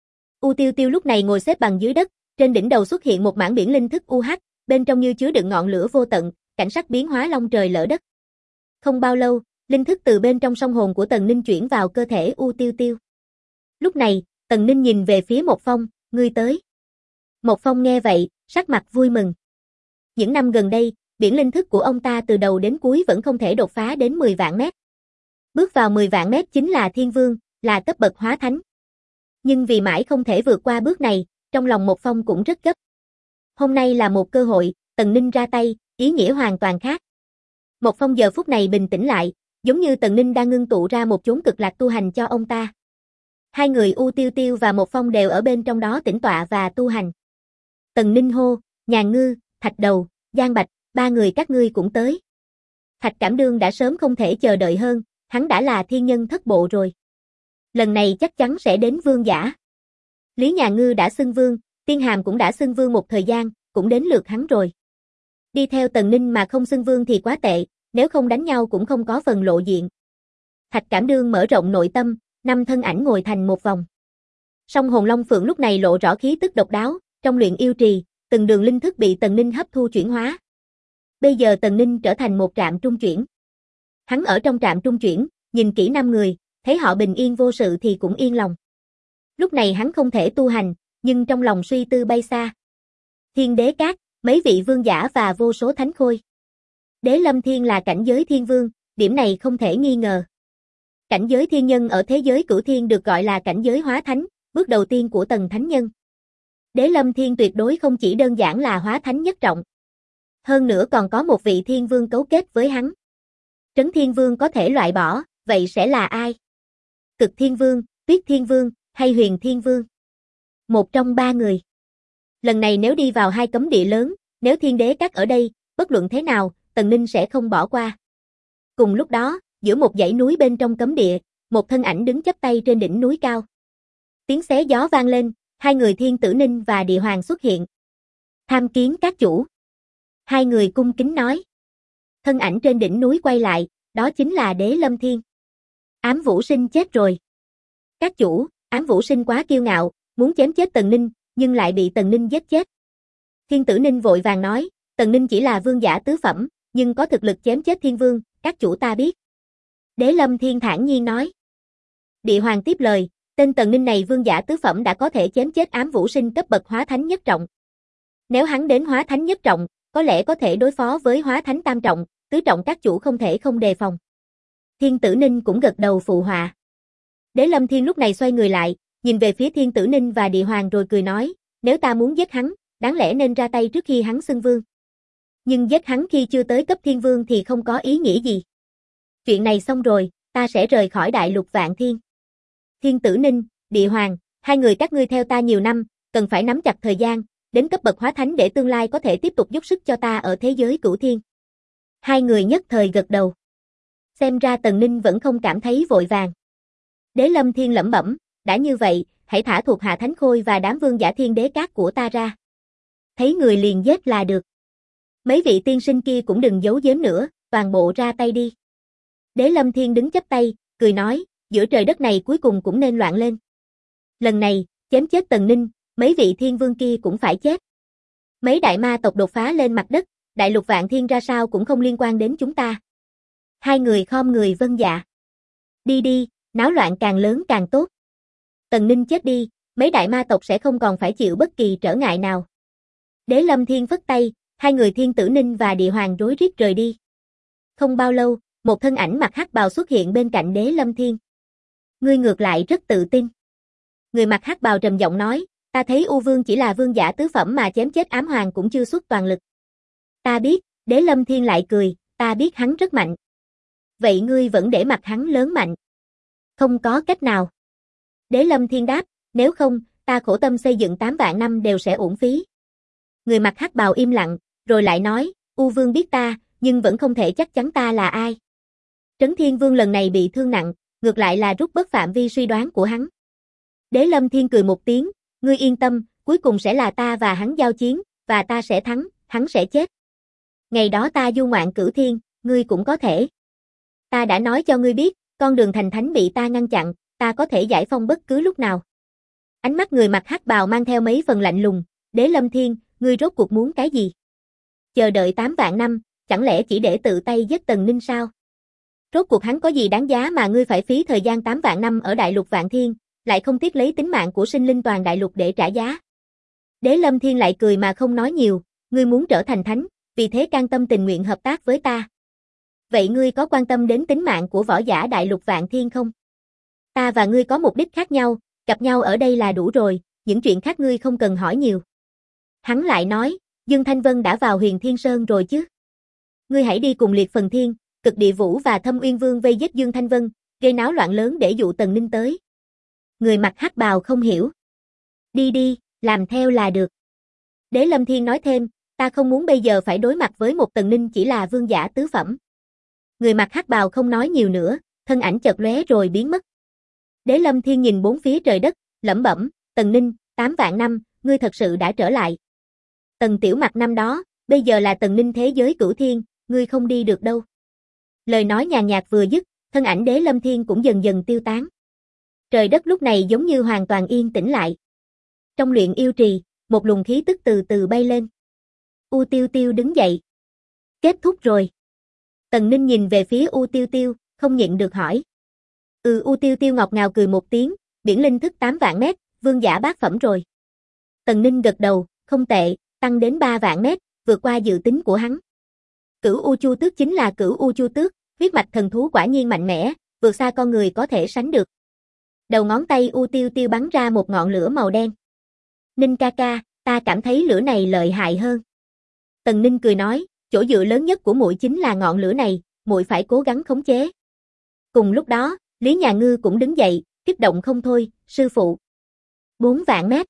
U Tiêu Tiêu lúc này ngồi xếp bằng dưới đất, trên đỉnh đầu xuất hiện một mảng biển linh thức UH, bên trong như chứa đựng ngọn lửa vô tận, cảnh sắc biến hóa long trời lở đất. Không bao lâu, linh thức từ bên trong song hồn của Tần Ninh chuyển vào cơ thể U Tiêu Tiêu. Lúc này, Tần Ninh nhìn về phía Một Phong, ngươi tới. Một Phong nghe vậy, sắc mặt vui mừng. Những năm gần đây, biển linh thức của ông ta từ đầu đến cuối vẫn không thể đột phá đến 10 vạn mét. Bước vào 10 vạn mét chính là Thiên Vương, là cấp bậc hóa thánh. Nhưng vì mãi không thể vượt qua bước này, trong lòng Một Phong cũng rất gấp. Hôm nay là một cơ hội, Tần Ninh ra tay, ý nghĩa hoàn toàn khác. Một Phong giờ phút này bình tĩnh lại, giống như Tần Ninh đang ngưng tụ ra một chốn cực lạc tu hành cho ông ta. Hai người U Tiêu Tiêu và Một Phong đều ở bên trong đó tĩnh tọa và tu hành. Tần Ninh hô, Nhà Ngư, Thạch Đầu, Giang Bạch, ba người các ngươi cũng tới. Thạch Cảm Đương đã sớm không thể chờ đợi hơn, hắn đã là thiên nhân thất bộ rồi. Lần này chắc chắn sẽ đến vương giả. Lý Nhà Ngư đã xưng vương, Tiên Hàm cũng đã xưng vương một thời gian, cũng đến lượt hắn rồi. Đi theo Tần Ninh mà không xưng vương thì quá tệ, nếu không đánh nhau cũng không có phần lộ diện. Thạch Cảm Đương mở rộng nội tâm, 5 thân ảnh ngồi thành một vòng. Song hồn Long Phượng lúc này lộ rõ khí tức độc đáo, trong luyện yêu trì, từng đường linh thức bị Tần Ninh hấp thu chuyển hóa. Bây giờ Tần Ninh trở thành một trạm trung chuyển. Hắn ở trong trạm trung chuyển, nhìn kỹ 5 người, thấy họ bình yên vô sự thì cũng yên lòng. Lúc này hắn không thể tu hành, nhưng trong lòng suy tư bay xa. Thiên Đế Các, mấy vị vương giả và vô số thánh khôi. Đế Lâm Thiên là cảnh giới thiên vương, điểm này không thể nghi ngờ. Cảnh giới thiên nhân ở thế giới cửu thiên được gọi là cảnh giới hóa thánh, bước đầu tiên của tầng thánh nhân. Đế Lâm Thiên tuyệt đối không chỉ đơn giản là hóa thánh nhất trọng. Hơn nữa còn có một vị thiên vương cấu kết với hắn. Trấn Thiên Vương có thể loại bỏ, vậy sẽ là ai? Cực Thiên Vương, Tuyết Thiên Vương, hay Huyền Thiên Vương? Một trong 3 người. Lần này nếu đi vào 2 cấm địa lớn, nếu Thiên Đế Các ở đây, bất luận thế nào, Tần Ninh sẽ không bỏ qua. Cùng lúc đó, giữa một dãy núi bên trong cấm địa, một thân ảnh đứng chắp tay trên đỉnh núi cao. Tiếng xé gió vang lên, 2 người Thiên Tử Ninh và Địa Hoàng xuất hiện. Tham kiến các chủ. 2 người cung kính nói. Thân ảnh trên đỉnh núi quay lại, đó chính là Đế Lâm Thiên. Ám Vũ Sinh chết rồi. Các chủ, Ám Vũ Sinh quá kiêu ngạo, muốn chém chết Tần Ninh, nhưng lại bị Tần Ninh giết chết. Thiên Tử Ninh vội vàng nói, Tần Ninh chỉ là vương giả tứ phẩm, nhưng có thực lực chém chết thiên vương, các chủ ta biết. Đế Lâm Thiên thản nhiên nói. Địa Hoàng tiếp lời, tên Tần Ninh này vương giả tứ phẩm đã có thể chém chết Ám Vũ Sinh cấp bậc hóa thánh nhất trọng. Nếu hắn đến hóa thánh nhất trọng, có lẽ có thể đối phó với hóa thánh tam trọng, tứ trọng các chủ không thể không đề phòng. Thiên Tử Ninh cũng gật đầu phụ họa. Đế Lâm Thiên lúc này xoay người lại, nhìn về phía Thiên Tử Ninh và Địa Hoàng rồi cười nói, nếu ta muốn giết hắn, đáng lẽ nên ra tay trước khi hắn xưng vương. Nhưng giết hắn khi chưa tới cấp thiên vương thì không có ý nghĩa gì. Chuyện này xong rồi, ta sẽ rời khỏi đại lục Vạn Thiên. Thiên Tử Ninh, Địa Hoàng, 2 người các ngươi theo ta nhiều năm, cần phải nắm chặt thời gian, đến cấp bậc hóa thánh để tương lai có thể tiếp tục giúp sức cho ta ở thế giới cửu thiên. 2 người nhất thời gật đầu. Xem ra Tần Ninh vẫn không cảm thấy vội vàng. Đế Lâm Thiên lẩm bẩm, đã như vậy, hãy thả thuộc hạ thánh khôi và đám vương giả Thiên Đế Các của ta ra. Thấy người liền giết là được. Mấy vị tiên sinh kia cũng đừng giấu giếm nữa, toàn bộ ra tay đi. Đế Lâm Thiên đứng chắp tay, cười nói, giữa trời đất này cuối cùng cũng nên loạn lên. Lần này, chém chết Tần Ninh, mấy vị thiên vương kia cũng phải chết. Mấy đại ma tộc đột phá lên mặt đất, đại lục Vạn Thiên ra sao cũng không liên quan đến chúng ta. 2 người khom người vâng dạ. Đi đi, náo loạn càng lớn càng tốt. Tần Ninh chết đi, mấy đại ma tộc sẽ không còn phải chịu bất kỳ trở ngại nào. Đế Lâm Thiên phất tay, 2 người Thiên Tử Ninh và Địa Hoàng rối rít rời đi. Không bao lâu, một thân ảnh mặc hắc bào xuất hiện bên cạnh Đế Lâm Thiên. Ngươi ngược lại rất tự tin. Người mặc hắc bào trầm giọng nói, ta thấy U Vương chỉ là vương giả tứ phẩm mà chém chết Ám Hoàng cũng chưa xuất toàn lực. Ta biết, Đế Lâm Thiên lại cười, ta biết hắn rất mạnh. Vậy ngươi vẫn để mặc hắn lớn mạnh. Không có cách nào. Đế Lâm Thiên đáp, nếu không, ta khổ tâm xây dựng 8 vạn năm đều sẽ uổng phí. Người mặc hắc bào im lặng, rồi lại nói, U Vương biết ta, nhưng vẫn không thể chắc chắn ta là ai. Trấn Thiên Vương lần này bị thương nặng, ngược lại là rút bớt phạm vi suy đoán của hắn. Đế Lâm Thiên cười một tiếng, ngươi yên tâm, cuối cùng sẽ là ta và hắn giao chiến, và ta sẽ thắng, hắn sẽ chết. Ngày đó ta du ngoạn cửu thiên, ngươi cũng có thể. Ta đã nói cho ngươi biết, con đường thành thánh bị ta ngăn chặn, ta có thể giải phong bất cứ lúc nào. Ánh mắt người mặc hắc bào mang theo mấy phần lạnh lùng, Đế Lâm Thiên, ngươi rốt cuộc muốn cái gì? Chờ đợi 8 vạn năm, chẳng lẽ chỉ để tự tay giết Tần Ninh sao? Rốt cuộc hắn có gì đáng giá mà ngươi phải phí thời gian 8 vạn năm ở đại lục Vạn Thiên, lại không tiếc lấy tính mạng của sinh linh toàn đại lục để trả giá? Đế Lâm Thiên lại cười mà không nói nhiều, ngươi muốn trở thành thánh, vì thế can tâm tình nguyện hợp tác với ta. Vậy ngươi có quan tâm đến tính mạng của võ giả đại lục Vạn Thiên không? Ta và ngươi có mục đích khác nhau, gặp nhau ở đây là đủ rồi, những chuyện khác ngươi không cần hỏi nhiều. Hắn lại nói, Dương Thanh Vân đã vào Huyền Thiên Sơn rồi chứ? Ngươi hãy đi cùng Liệt Phần Thiên, Cực Địa Vũ và Thâm Uyên Vương vây giết Dương Thanh Vân, gây náo loạn lớn để dụ Tần Ninh tới. Người mặc hắc bào không hiểu. Đi đi, làm theo là được. Đế Lâm Thiên nói thêm, Ta không muốn bây giờ phải đối mặt với một Tần Ninh chỉ là vương giả tứ phẩm. Người mặc hắc bào không nói nhiều nữa, thân ảnh chợt lóe rồi biến mất. Đế Lâm Thiên nhìn bốn phía trời đất, lẩm bẩm, Tần Ninh, 8 vạn năm, ngươi thật sự đã trở lại. Tần Tiểu Mặc năm đó, bây giờ là Tần Ninh thế giới cửu thiên, ngươi không đi được đâu. Lời nói nhàn nhạt vừa dứt, thân ảnh Đế Lâm Thiên cũng dần dần tiêu tán. Trời đất lúc này giống như hoàn toàn yên tĩnh lại. Trong luyện yêu trì, một luồng khí tức từ từ bay lên. U Tiêu Tiêu đứng dậy. Kết thúc rồi. Tần Ninh nhìn về phía U Tiêu Tiêu, không nhịn được hỏi. U Tiêu Tiêu ngọt ngào cười một tiếng, biển linh thức 8 vạn mét, vương giả bát phẩm rồi. Tần Ninh gật đầu, không tệ, tăng đến 3 vạn mét, vượt qua dự tính của hắn. Cửu U Chu Tước chính là Cửu U Chu Tước, huyết mạch thần thú quả nhiên mạnh mẽ, vượt xa con người có thể sánh được. Đầu ngón tay U Tiêu Tiêu bắn ra một ngọn lửa màu đen. Ninh ca ca, ta cảm thấy lửa này lợi hại hơn. Tần Ninh cười nói, chỗ dựa lớn nhất của muội chính là ngọn lửa này, muội phải cố gắng khống chế. Cùng lúc đó, Lý Nhà Ngư cũng đứng dậy, kích động không thôi, sư phụ. 4 vạn mét.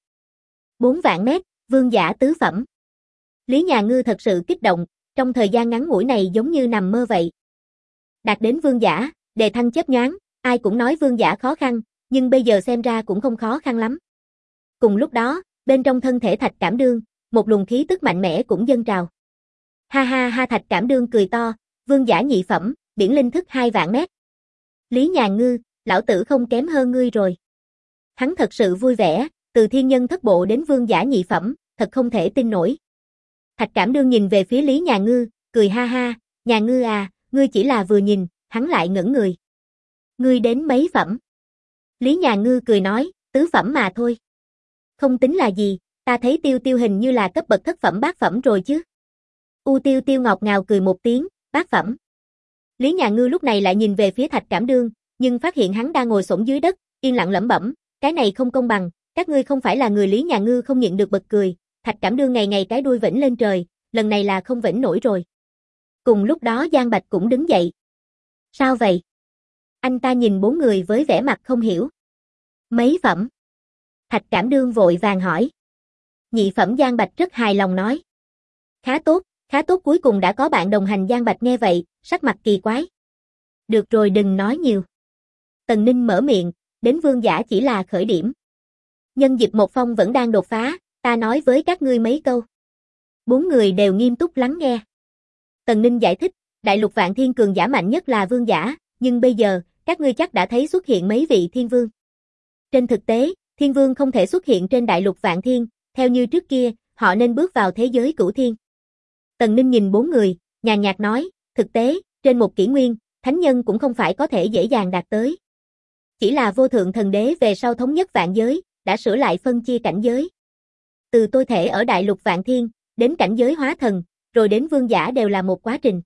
4 vạn mét, vương giả tứ phẩm. Lý Nhà Ngư thật sự kích động, trong thời gian ngắn ngủi này giống như nằm mơ vậy. Đạt đến vương giả, đề thăng chớp nhoáng, ai cũng nói vương giả khó khăn, nhưng bây giờ xem ra cũng không khó khăn lắm. Cùng lúc đó, bên trong thân thể Thạch Cảm Đương, một luồng khí tức mạnh mẽ cũng dâng trào. Ha ha ha, Thạch Cảm Đương cười to, vương giả nhị phẩm, biển linh thức 2 vạn mét. Lý Nhà Ngư, lão tử không kém hơn ngươi rồi. Hắn thật sự vui vẻ, từ thiên nhân thất bộ đến vương giả nhị phẩm, thật không thể tin nổi. Thạch Cảm Đương nhìn về phía Lý Nhà Ngư, cười ha ha, Nhà Ngư à, ngươi chỉ là vừa nhìn, hắn lại ngẩn người. Ngươi đến mấy phẩm? Lý Nhà Ngư cười nói, tứ phẩm mà thôi. Không tính là gì, ta thấy Tiêu Tiêu hình như là cấp bậc thất phẩm bát phẩm rồi chứ. U Tiêu Tiêu ngọt ngào cười một tiếng, bát phẩm. Lý Nhà Ngư lúc này lại nhìn về phía Thạch Cảm Đương, nhưng phát hiện hắn đang ngồi xổm dưới đất, yên lặng lẩm bẩm, cái này không công bằng, các ngươi không phải là người. Lý Nhà Ngư không nhịn được bật cười, Thạch Cảm Đương ngày ngày cái đuôi vểnh lên trời, lần này là không vểnh nổi rồi. Cùng lúc đó Giang Bạch cũng đứng dậy. Sao vậy? Anh ta nhìn bốn người với vẻ mặt không hiểu. Mấy phẩm? Thạch Cảm Đương vội vàng hỏi. Nhị phẩm. Giang Bạch rất hài lòng nói. Khá tốt, cuối cùng đã có bạn đồng hành. Giang Bạch nghe vậy, sắc mặt kỳ quái. Được rồi, đừng nói nhiều. Tần Ninh mở miệng, đến vương giả chỉ là khởi điểm. Nhân dịp một phong vẫn đang đột phá, ta nói với các ngươi mấy câu. Bốn người đều nghiêm túc lắng nghe. Tần Ninh giải thích, đại lục Vạn Thiên cường giả mạnh nhất là vương giả, nhưng bây giờ, các ngươi chắc đã thấy xuất hiện mấy vị thiên vương. Trên thực tế, thiên vương không thể xuất hiện trên đại lục Vạn Thiên, theo như trước kia, họ nên bước vào thế giới cửu thiên. Tần Ninh nhìn bốn người, nhàn nhạt nói, thực tế, trên một kỷ nguyên, thánh nhân cũng không phải có thể dễ dàng đạt tới. Chỉ là vô thượng thần đế về sau thống nhất vạn giới, đã sửa lại phân chia cảnh giới. Từ tôi thể ở đại lục Vạn Thiên, đến cảnh giới hóa thần, rồi đến vương giả đều là một quá trình.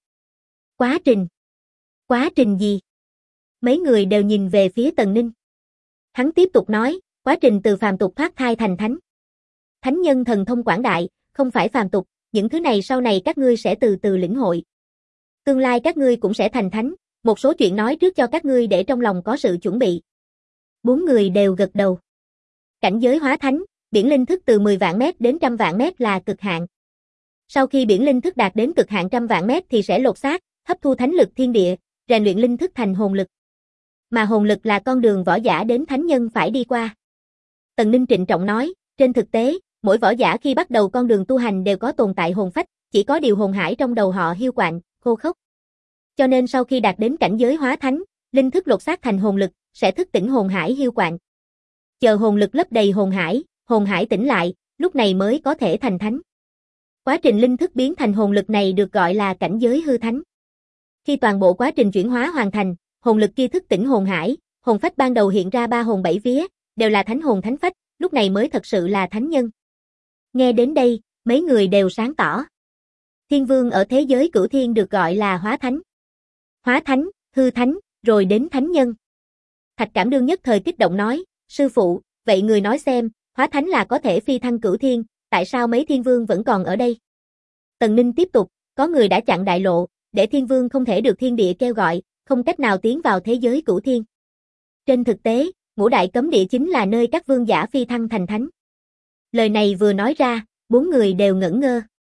Quá trình gì? Mấy người đều nhìn về phía Tần Ninh. Hắn tiếp tục nói, quá trình từ phàm tục thoát thai thành thánh. Thánh nhân thần thông quảng đại, không phải phàm tục, những thứ này sau này các ngươi sẽ từ từ lĩnh hội. Tương lai các ngươi cũng sẽ thành thánh, một số chuyện nói trước cho các ngươi để trong lòng có sự chuẩn bị. Bốn người đều gật đầu. Cảnh giới hóa thánh, biển linh thức từ 10 vạn mét đến 100 vạn mét là cực hạn. Sau khi biển linh thức đạt đến cực hạn 100 vạn mét thì sẽ lột xác, hấp thu thánh lực thiên địa, rèn luyện linh thức thành hồn lực. Mà hồn lực là con đường võ giả đến thánh nhân phải đi qua. Tần Ninh trịnh trọng nói, trên thực tế, mỗi võ giả khi bắt đầu con đường tu hành đều có tồn tại hồn phách, chỉ có điều hồn hải trong đầu họ hiu quạnh, khô khốc. Cho nên sau khi đạt đến cảnh giới hóa thánh, linh thức lột xác thành hồn lực, sẽ thức tỉnh hồn hải hiu quạnh. Chờ hồn lực lấp đầy hồn hải tỉnh lại, lúc này mới có thể thành thánh. Quá trình linh thức biến thành hồn lực này được gọi là cảnh giới hư thánh. Khi toàn bộ quá trình chuyển hóa hoàn thành, hồn lực kia thức tỉnh hồn hải, hồn phách ban đầu hiện ra 3 hồn 7 vía, đều là thánh hồn thánh phách, lúc này mới thật sự là thánh nhân. Nghe đến đây, mấy người đều sáng tỏ. Thiên vương ở thế giới cửu thiên được gọi là hóa thánh, hư thánh, rồi đến thánh nhân. Thạch Cảm Đương nhất thời kích động nói, sư phụ, vậy người nói xem, hóa thánh là có thể phi thăng cửu thiên, tại sao mấy thiên vương vẫn còn ở đây? Tần Ninh tiếp tục, có người đã chặn đại lộ, để thiên vương không thể được thiên địa kêu gọi, không cách nào tiến vào thế giới cửu thiên. Trên thực tế, ngũ đại cấm địa chính là nơi các vương giả phi thăng thành thánh. Lời này vừa nói ra, bốn người đều ngẩn ngơ.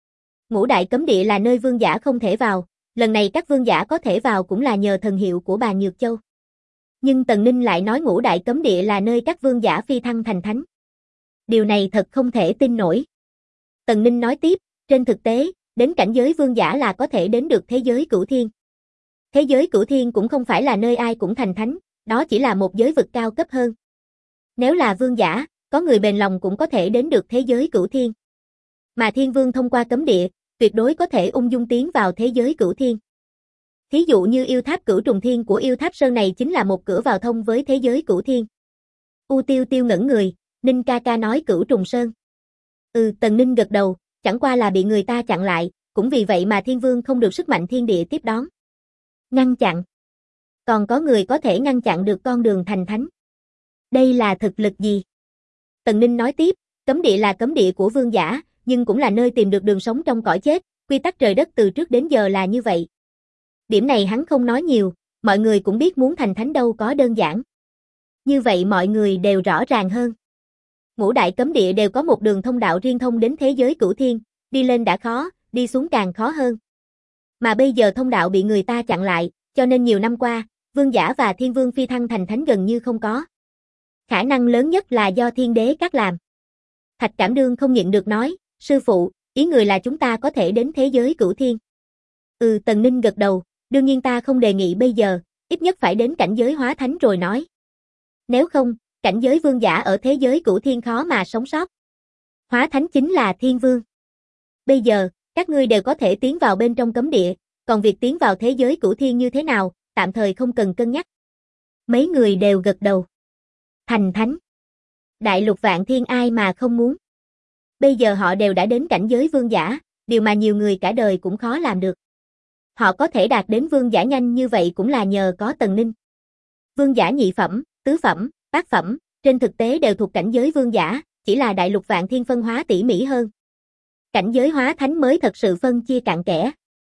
Ngũ đại cấm địa là nơi vương giả không thể vào, lần này các vương giả có thể vào cũng là nhờ thần hiệu của bà Nhược Châu. Nhưng Tần Ninh lại nói ngũ đại cấm địa là nơi các vương giả phi thăng thành thánh. Điều này thật không thể tin nổi. Tần Ninh nói tiếp, trên thực tế, đến cảnh giới vương giả là có thể đến được thế giới cửu thiên. Thế giới cửu thiên cũng không phải là nơi ai cũng thành thánh, đó chỉ là một giới vực cao cấp hơn. Nếu là vương giả, có người bền lòng cũng có thể đến được thế giới cửu thiên. Mà thiên vương thông qua cấm địa, tuyệt đối có thể ung dung tiến vào thế giới cửu thiên. Thí dụ như yêu tháp Cửu Trùng Thiên của yêu tháp Sơn này chính là một cửa vào thông với thế giới cửu thiên. U Tiêu Tiêu ngẩn người, Ninh ca ca nói Cửu Trùng Sơn. Tần Ninh gật đầu, chẳng qua là bị người ta chặn lại, cũng vì vậy mà thiên vương không được sức mạnh thiên địa tiếp đón. Ngăn chặn. Còn có người có thể ngăn chặn được con đường thành thánh. Đây là thực lực gì? Tần Ninh nói tiếp, cấm địa là cấm địa của vương giả, nhưng cũng là nơi tìm được đường sống trong cõi chết, quy tắc trời đất từ trước đến giờ là như vậy. Điểm này hắn không nói nhiều, mọi người cũng biết muốn thành thánh đâu có đơn giản. Như vậy mọi người đều rõ ràng hơn. Ngũ đại cấm địa đều có một đường thông đạo riêng thông đến thế giới cửu thiên, đi lên đã khó, đi xuống càng khó hơn. Mà bây giờ thông đạo bị người ta chặn lại, cho nên nhiều năm qua, vương giả và thiên vương phi thăng thành thánh gần như không có. Khả năng lớn nhất là do thiên đế cắt làm. Thạch Cảm Đương không nhịn được nói, sư phụ, ý người là chúng ta có thể đến thế giới cửu thiên. Tần Ninh gật đầu, đương nhiên ta không đề nghị bây giờ, ít nhất phải đến cảnh giới hóa thánh rồi nói. Nếu không, cảnh giới vương giả ở thế giới cửu thiên khó mà sống sót. Hóa thánh chính là thiên vương. Bây giờ, các ngươi đều có thể tiến vào bên trong cấm địa, còn việc tiến vào thế giới cửu thiên như thế nào, tạm thời không cần cân nhắc. Mấy người đều gật đầu. Thành thánh. Đại lục vạn thiên ai mà không muốn. Bây giờ họ đều đã đến cảnh giới vương giả, điều mà nhiều người cả đời cũng khó làm được. Họ có thể đạt đến vương giả nhanh như vậy cũng là nhờ có Tần Ninh. Vương giả nhị phẩm, tứ phẩm, bát phẩm, trên thực tế đều thuộc cảnh giới vương giả, chỉ là đại lục vạn thiên phân hóa tỉ mỉ hơn. Cảnh giới hóa thánh mới thật sự phân chia cặn kẽ.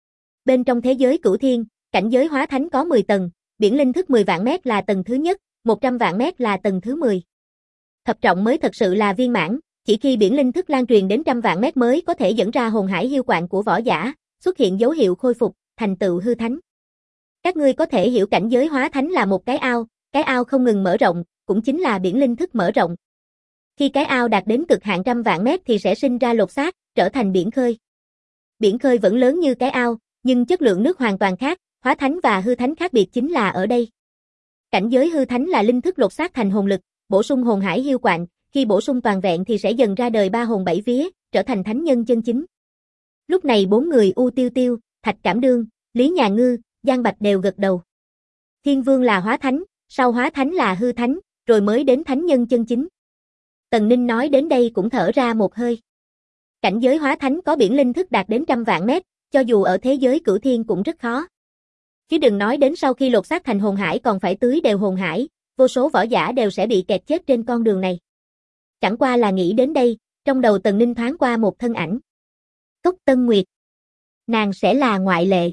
Bên trong thế giới cửu thiên, cảnh giới hóa thánh có 10 tầng, biển linh thức 10 vạn mét là tầng thứ nhất, 100 vạn mét là tầng thứ 10. Thập trọng mới thật sự là viên mãn, chỉ khi biển linh thức lan truyền đến 100 vạn mét mới có thể dẫn ra hồn hải hiu quạnh của võ giả, xuất hiện dấu hiệu khôi phục, thành tựu hư thánh. Các ngươi có thể hiểu cảnh giới hóa thánh là một cái ao không ngừng mở rộng, cũng chính là biển linh thức mở rộng. Khi cái ao đạt đến cực hạn 100 vạn mét thì sẽ sinh ra lột xác, trở thành biển khơi. Biển khơi vẫn lớn như cái ao, nhưng chất lượng nước hoàn toàn khác, hóa thánh và hư thánh khác biệt chính là ở đây. Cảnh giới hư thánh là linh thức lột xác thành hồn lực, bổ sung hồn hải hiu quạnh, khi bổ sung toàn vẹn thì sẽ dần ra đời ba hồn bảy vía, trở thành thánh nhân chân chính. Lúc này bốn người U Tiêu Tiêu, Thạch Cảm Đương, Lý Nhà Ngư, Giang Bạch đều gật đầu. Thiên vương là hóa thánh, sau hóa thánh là hư thánh, rồi mới đến thánh nhân chân chính. Tần Ninh nói đến đây cũng thở ra một hơi. Cảnh giới hóa thánh có biển linh thức đạt đến 100 vạn mét, cho dù ở thế giới cửu thiên cũng rất khó. Chứ đừng nói đến sau khi lột xác thành hồn hải còn phải tưới đều hồn hải, vô số võ giả đều sẽ bị kẹt chết trên con đường này. Chẳng qua là nghĩ đến đây, trong đầu Tần Ninh thoáng qua một thân ảnh. Cốc Tân Nguyệt. Nàng sẽ là ngoại lệ.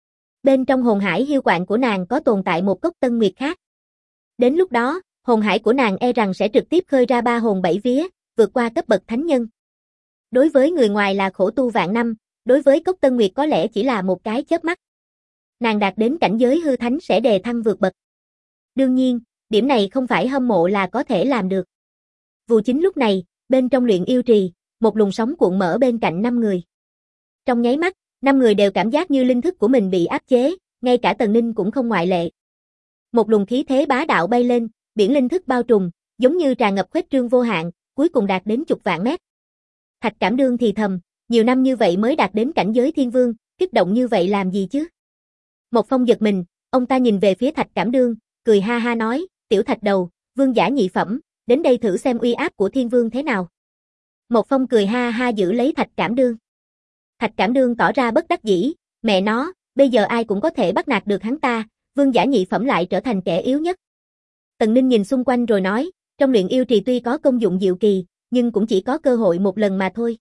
Bên trong hồn hải hiu quạnh của nàng có tồn tại một Cốc Tân Nguyệt khác. Đến lúc đó, hồn hải của nàng e rằng sẽ trực tiếp khơi ra ba hồn bảy vía, vượt qua cấp bậc thánh nhân. Đối với người ngoài là khổ tu vạn năm, đối với Cốc Tân Nguyệt có lẽ chỉ là một cái chớp mắt. Nàng đạt đến cảnh giới hư thánh sẽ đề thăng vượt bậc. Đương nhiên, điểm này không phải hâm mộ là có thể làm được. Vụ chính lúc này, bên trong luyện yêu trì, một luồng sóng cuộn mở bên cạnh 5 người. Trong nháy mắt, 5 người đều cảm giác như linh thức của mình bị áp chế, ngay cả Tần Ninh cũng không ngoại lệ. Một luồng khí thế bá đạo bay lên, biển linh thức bao trùm, giống như tràn ngập khuếch trương vô hạn, cuối cùng đạt đến chục vạn mét. Thạch Cảm Đương thì thầm, nhiều năm như vậy mới đạt đến cảnh giới thiên vương, kích động như vậy làm gì chứ? Một Phong giật mình, ông ta nhìn về phía Thạch Cảm Đương, cười ha ha nói, tiểu Thạch đầu, vương giả nhị phẩm, đến đây thử xem uy áp của thiên vương thế nào. Một Phong cười ha ha giữ lấy Thạch Cảm Đương. Thạch Cảm Đương tỏ ra bất đắc dĩ, mẹ nó, bây giờ ai cũng có thể bắt nạt được hắn ta, vương giả nhị phẩm lại trở thành kẻ yếu nhất. Tần Ninh nhìn xung quanh rồi nói, trong luyện yêu trì tuy có công dụng diệu kỳ, nhưng cũng chỉ có cơ hội một lần mà thôi.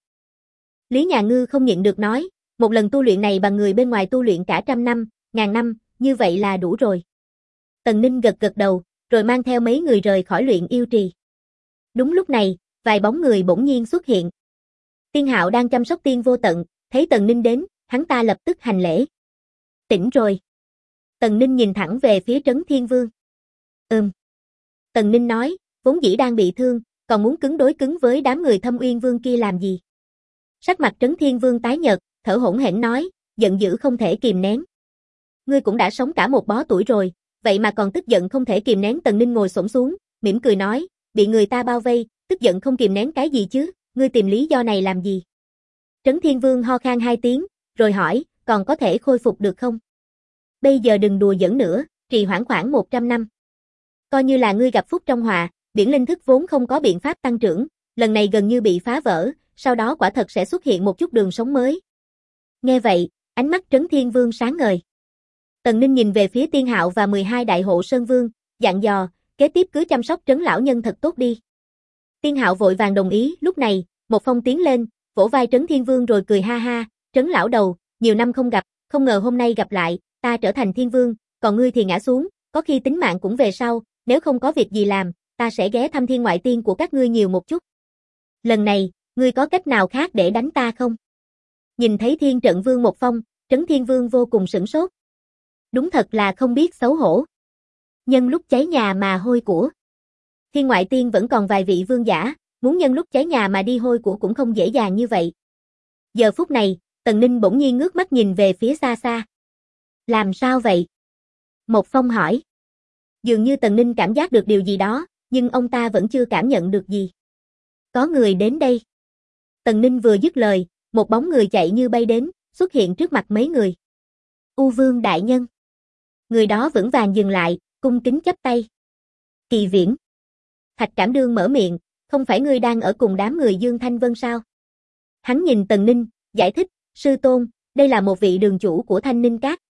Lý Nhà Ngư không nhịn được nói, một lần tu luyện này bằng người bên ngoài tu luyện cả 100 năm, 1000 năm, như vậy là đủ rồi. Tần Ninh gật gật đầu, rồi mang theo mấy người rời khỏi luyện yêu trì. Đúng lúc này, vài bóng người bỗng nhiên xuất hiện. Tiên Hạo đang chăm sóc Tiên Vô Tận, Thấy Tần Ninh đến, hắn ta lập tức hành lễ. Tỉnh rồi. Tần Ninh nhìn thẳng về phía Trấn Thiên Vương. Tần Ninh nói, vốn dĩ đang bị thương, còn muốn cứng đối cứng với đám người Thâm Uyên Vương kia làm gì? Sắc mặt Trấn Thiên Vương tái nhợt, thở hổn hển nói, giận dữ không thể kìm nén. Ngươi cũng đã sống cả một bó tuổi rồi, vậy mà còn tức giận không thể kìm nén. Tần Ninh ngồi xổm xuống, mỉm cười nói, bị người ta bao vây, tức giận không kìm nén cái gì chứ, ngươi tìm lý do này làm gì? Trấn Thiên Vương ho khan 2 tiếng, rồi hỏi, còn có thể khôi phục được không? Bây giờ đừng đùa giỡn nữa, trì hoãn khoảng 100 năm. Coi như là ngươi gặp phúc trong họa, biển linh thức vốn không có biện pháp tăng trưởng, lần này gần như bị phá vỡ, sau đó quả thật sẽ xuất hiện một chút đường sống mới. Nghe vậy, ánh mắt Trấn Thiên Vương sáng ngời. Tần Ninh nhìn về phía Tiên Hạo và 12 đại hộ Sơn Vương, dặn dò, kế tiếp cứ chăm sóc Trấn lão nhân thật tốt đi. Tiên Hạo vội vàng đồng ý. Lúc này, Một Phong tiến lên, vỗ vai Trấn Thiên Vương rồi cười ha ha, Trấn lão đầu, nhiều năm không gặp, không ngờ hôm nay gặp lại, ta trở thành Thiên Vương, còn ngươi thì ngã xuống, có khi tính mạng cũng về sau, nếu không có việc gì làm, ta sẽ ghé thăm thiên ngoại tiên của các ngươi nhiều một chút. Lần này, ngươi có cách nào khác để đánh ta không? Nhìn thấy Thiên Trận Vương Một Phong, Trấn Thiên Vương vô cùng sửng sốt. Đúng thật là không biết xấu hổ. Nhân lúc cháy nhà mà hôi của. Thiên ngoại tiên vẫn còn vài vị vương giả, muốn nhân lúc cháy nhà mà đi hôi của cũng không dễ dàng như vậy. Giờ phút này, Tần Ninh bỗng nhiên ngước mắt nhìn về phía xa xa. Làm sao vậy? Một Phong hỏi. Dường như Tần Ninh cảm giác được điều gì đó, nhưng ông ta vẫn chưa cảm nhận được gì. Có người đến đây. Tần Ninh vừa dứt lời, một bóng người chạy như bay đến, xuất hiện trước mặt mấy người. U Vương đại nhân. Người đó vững vàng dừng lại, cung kính chắp tay. Kỳ Viễn. Thạch Cảm Đương mở miệng, không phải ngươi đang ở cùng đám người Dương Thanh Vân sao? Hắn nhìn Tần Ninh, giải thích, sư tôn, đây là một vị đường chủ của Thanh Ninh Các.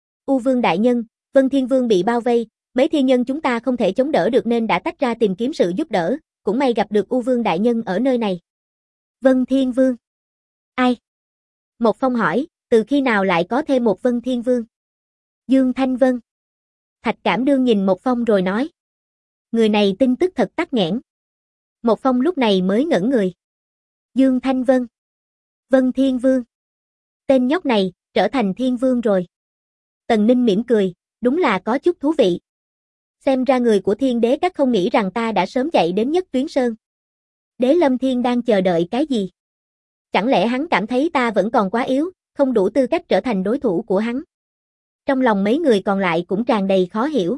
U Vương đại nhân, Vân Thiên Vương bị bao vây, mấy thiên nhân chúng ta không thể chống đỡ được nên đã tách ra tìm kiếm sự giúp đỡ, cũng may gặp được U Vương đại nhân ở nơi này. Vân Thiên Vương? Ai? Một Phong hỏi, từ khi nào lại có thêm một Vân Thiên Vương? Dương Thanh Vân. Thạch Cảm Đương nhìn Một Phong rồi nói. Người này tin tức thật tắc nghẽn. Một Phong lúc này mới ngẩn người. Dương Thanh Vân. Vân Thiên Vương. Tên nhóc này, trở thành Thiên Vương rồi. Tần Ninh mỉm cười, đúng là có chút thú vị. Xem ra người của Thiên Đế Các không nghĩ rằng ta đã sớm chạy đến Nhất Tuyến Sơn. Đế Lâm Thiên đang chờ đợi cái gì? Chẳng lẽ hắn cảm thấy ta vẫn còn quá yếu, không đủ tư cách trở thành đối thủ của hắn? Trong lòng mấy người còn lại cũng tràn đầy khó hiểu.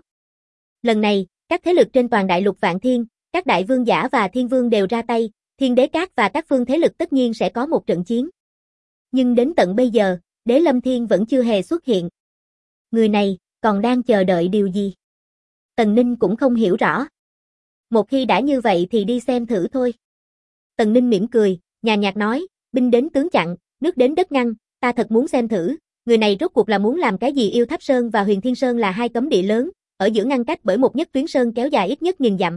Lần này, các thế lực trên toàn đại lục Vạn Thiên, các đại vương giả và thiên vương đều ra tay, Thiên Đế Các và các phương thế lực tất nhiên sẽ có một trận chiến. Nhưng đến tận bây giờ, Đế Lâm Thiên vẫn chưa hề xuất hiện. Người này, còn đang chờ đợi điều gì? Tần Ninh cũng không hiểu rõ. Một khi đã như vậy thì đi xem thử thôi. Tần Ninh mỉm cười, nhàn nhạt nói, binh đến tướng chặn, nước đến đất ngăn, ta thật muốn xem thử, người này rốt cuộc là muốn làm cái gì? Yêu Tháp Sơn và Huyền Thiên Sơn là hai cấm địa lớn, ở giữa ngăn cách bởi một Nhất Tuyến Sơn kéo dài ít nhất 1000 dặm.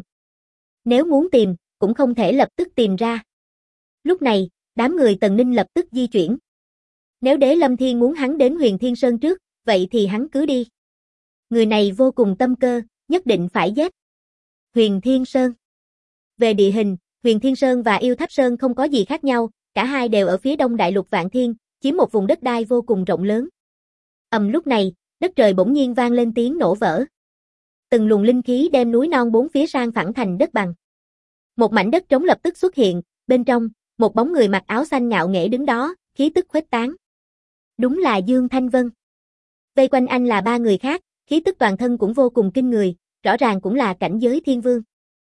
Nếu muốn tìm, cũng không thể lập tức tìm ra. Lúc này, đám người Tần Ninh lập tức di chuyển. Nếu Đế Lâm Thiên muốn hắn đến Huyền Thiên Sơn trước, vậy thì hắn cứ đi. Người này vô cùng tâm cơ, nhất định phải giết. Huyền Thiên Sơn. Về địa hình, Huyền Thiên Sơn và Yêu Tháp Sơn không có gì khác nhau, cả hai đều ở phía đông đại lục Vạn Thiên, chiếm một vùng đất đai vô cùng rộng lớn. Lúc này, đất trời bỗng nhiên vang lên tiếng nổ vỡ. Từng luồng linh khí đem núi non bốn phía san phẳng thành đất bằng. Một mảnh đất trống lập tức xuất hiện, bên trong, một bóng người mặc áo xanh ngạo nghễ đứng đó, khí tức khuếch tán. Đúng là Dương Thanh Vân. Vây quanh anh là 3 người khác, khí tức toàn thân cũng vô cùng kinh người, rõ ràng cũng là cảnh giới thiên vương.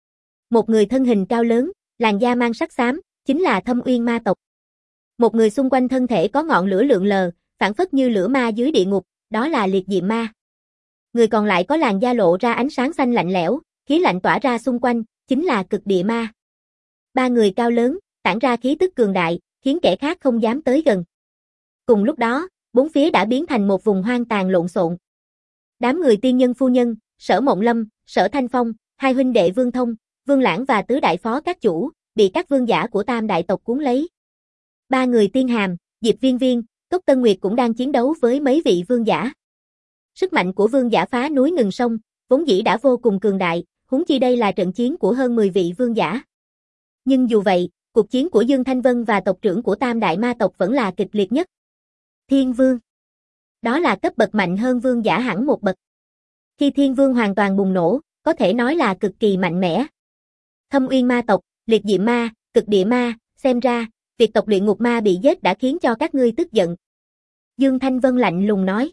Một người thân hình cao lớn, làn da mang sắc xám, chính là Thâm Uyên ma tộc. Một người xung quanh thân thể có ngọn lửa lượn lờ, phảng phất như lửa ma dưới địa ngục, đó là Liệt Diệm ma. Người còn lại có làn da lộ ra ánh sáng xanh lạnh lẽo, khí lạnh tỏa ra xung quanh, chính là Cực Địa ma. 3 người cao lớn, tản ra khí tức cường đại, khiến kẻ khác không dám tới gần. Cùng lúc đó, bốn phía đã biến thành một vùng hoang tàn lộn xộn. Đám người tiên nhân phu nhân, Sở Mộng Lâm, Sở Thanh Phong, hai huynh đệ Vương Thông, Vương Lãng và tứ đại phó các chủ, bị các vương giả của Tam đại tộc cuốn lấy. 3 người Tiên Hàm, Diệp Viên Viên, Cốc Tân Nguyệt cũng đang chiến đấu với mấy vị vương giả. Sức mạnh của vương giả phá núi ngừng sông, vốn dĩ đã vô cùng cường đại, huống chi đây là trận chiến của hơn 10 vị vương giả. Nhưng dù vậy, cuộc chiến của Dương Thanh Vân và tộc trưởng của Tam Đại Ma tộc vẫn là kịch liệt nhất. Thiên Vương. Đó là cấp bậc mạnh hơn vương giả hẳn một bậc. Khi Thiên Vương hoàn toàn bùng nổ, có thể nói là cực kỳ mạnh mẽ. Thâm Uyên Ma tộc, Liệt Diệm Ma, Cực Địa Ma, xem ra, việc tộc Luyện Ngục Ma bị giết đã khiến cho các ngươi tức giận. Dương Thanh Vân lạnh lùng nói.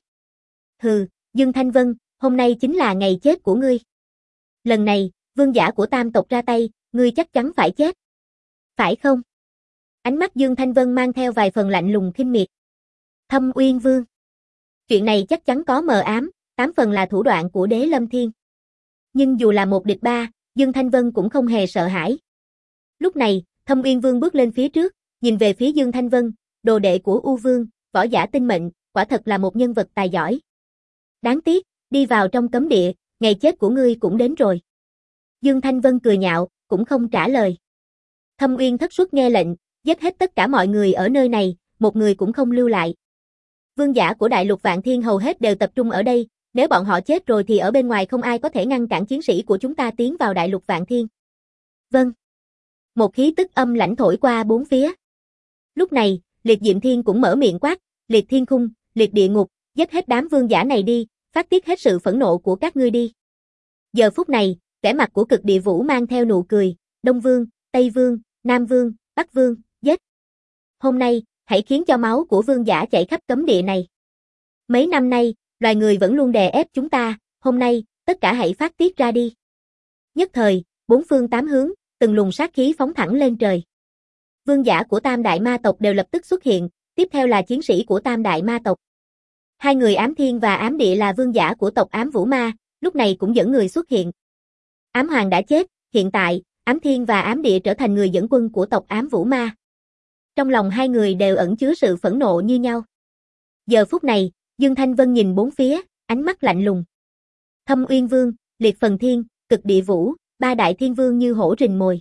Hừ, Dương Thanh Vân, hôm nay chính là ngày chết của ngươi. Lần này, vương giả của Tam tộc ra tay, ngươi chắc chắn phải chết. Phải không? Ánh mắt Dương Thanh Vân mang theo vài phần lạnh lùng khinh miệt. Thâm Uyên Vương. Chuyện này chắc chắn có mờ ám, 8 phần là thủ đoạn của Đế Lâm Thiên. Nhưng dù là một địch ba, Dương Thanh Vân cũng không hề sợ hãi. Lúc này, Thâm Uyên Vương bước lên phía trước, nhìn về phía Dương Thanh Vân, đồ đệ của U Vương, võ giả tinh mệnh, quả thật là một nhân vật tài giỏi. Đáng tiếc, đi vào trong cấm địa, ngày chết của ngươi cũng đến rồi. Dương Thanh Vân cười nhạo, cũng không trả lời. Thâm Uyên thất xuất nghe lệnh, giết hết tất cả mọi người ở nơi này, một người cũng không lưu lại. Vương giả của Đại Lục Vạn Thiên hầu hết đều tập trung ở đây, nếu bọn họ chết rồi thì ở bên ngoài không ai có thể ngăn cản chiến sĩ của chúng ta tiến vào Đại Lục Vạn Thiên. Vâng. Một khí tức âm lãnh thổi qua bốn phía. Lúc này, Liệt Diệm Thiên cũng mở miệng quát, Liệt Thiên Khung, Liệt Địa Ngục, giết hết đám vương giả này đi, phát tiết hết sự phẫn nộ của các ngươi đi. Giờ phút này, vẻ mặt của Cực Địa Vũ mang theo nụ cười, Đông Vương, Tây Vương, Nam Vương, Bắc Vương, giết. Hôm nay, hãy khiến cho máu của vương giả chảy khắp cấm địa này. Mấy năm nay, loài người vẫn luôn đè ép chúng ta, hôm nay, tất cả hãy phát tiết ra đi. Nhất thời, bốn phương tám hướng, từng luồng sát khí phóng thẳng lên trời. Vương giả của Tam Đại Ma tộc đều lập tức xuất hiện, tiếp theo là chiến sĩ của Tam Đại Ma tộc. Hai người Ám Thiên và Ám Địa là vương giả của tộc Ám Vũ Ma, lúc này cũng dẫn người xuất hiện. Ám Hoàng đã chết, hiện tại, Ám Thiên và Ám Địa trở thành người dẫn quân của tộc Ám Vũ Ma. Trong lòng hai người đều ẩn chứa sự phẫn nộ như nhau. Giờ phút này, Dương Thanh Vân nhìn bốn phía, ánh mắt lạnh lùng. Thâm Uyên Vương, Liệt Phần Thiên, Cực Địa Vũ, ba đại thiên vương như hổ rình mồi.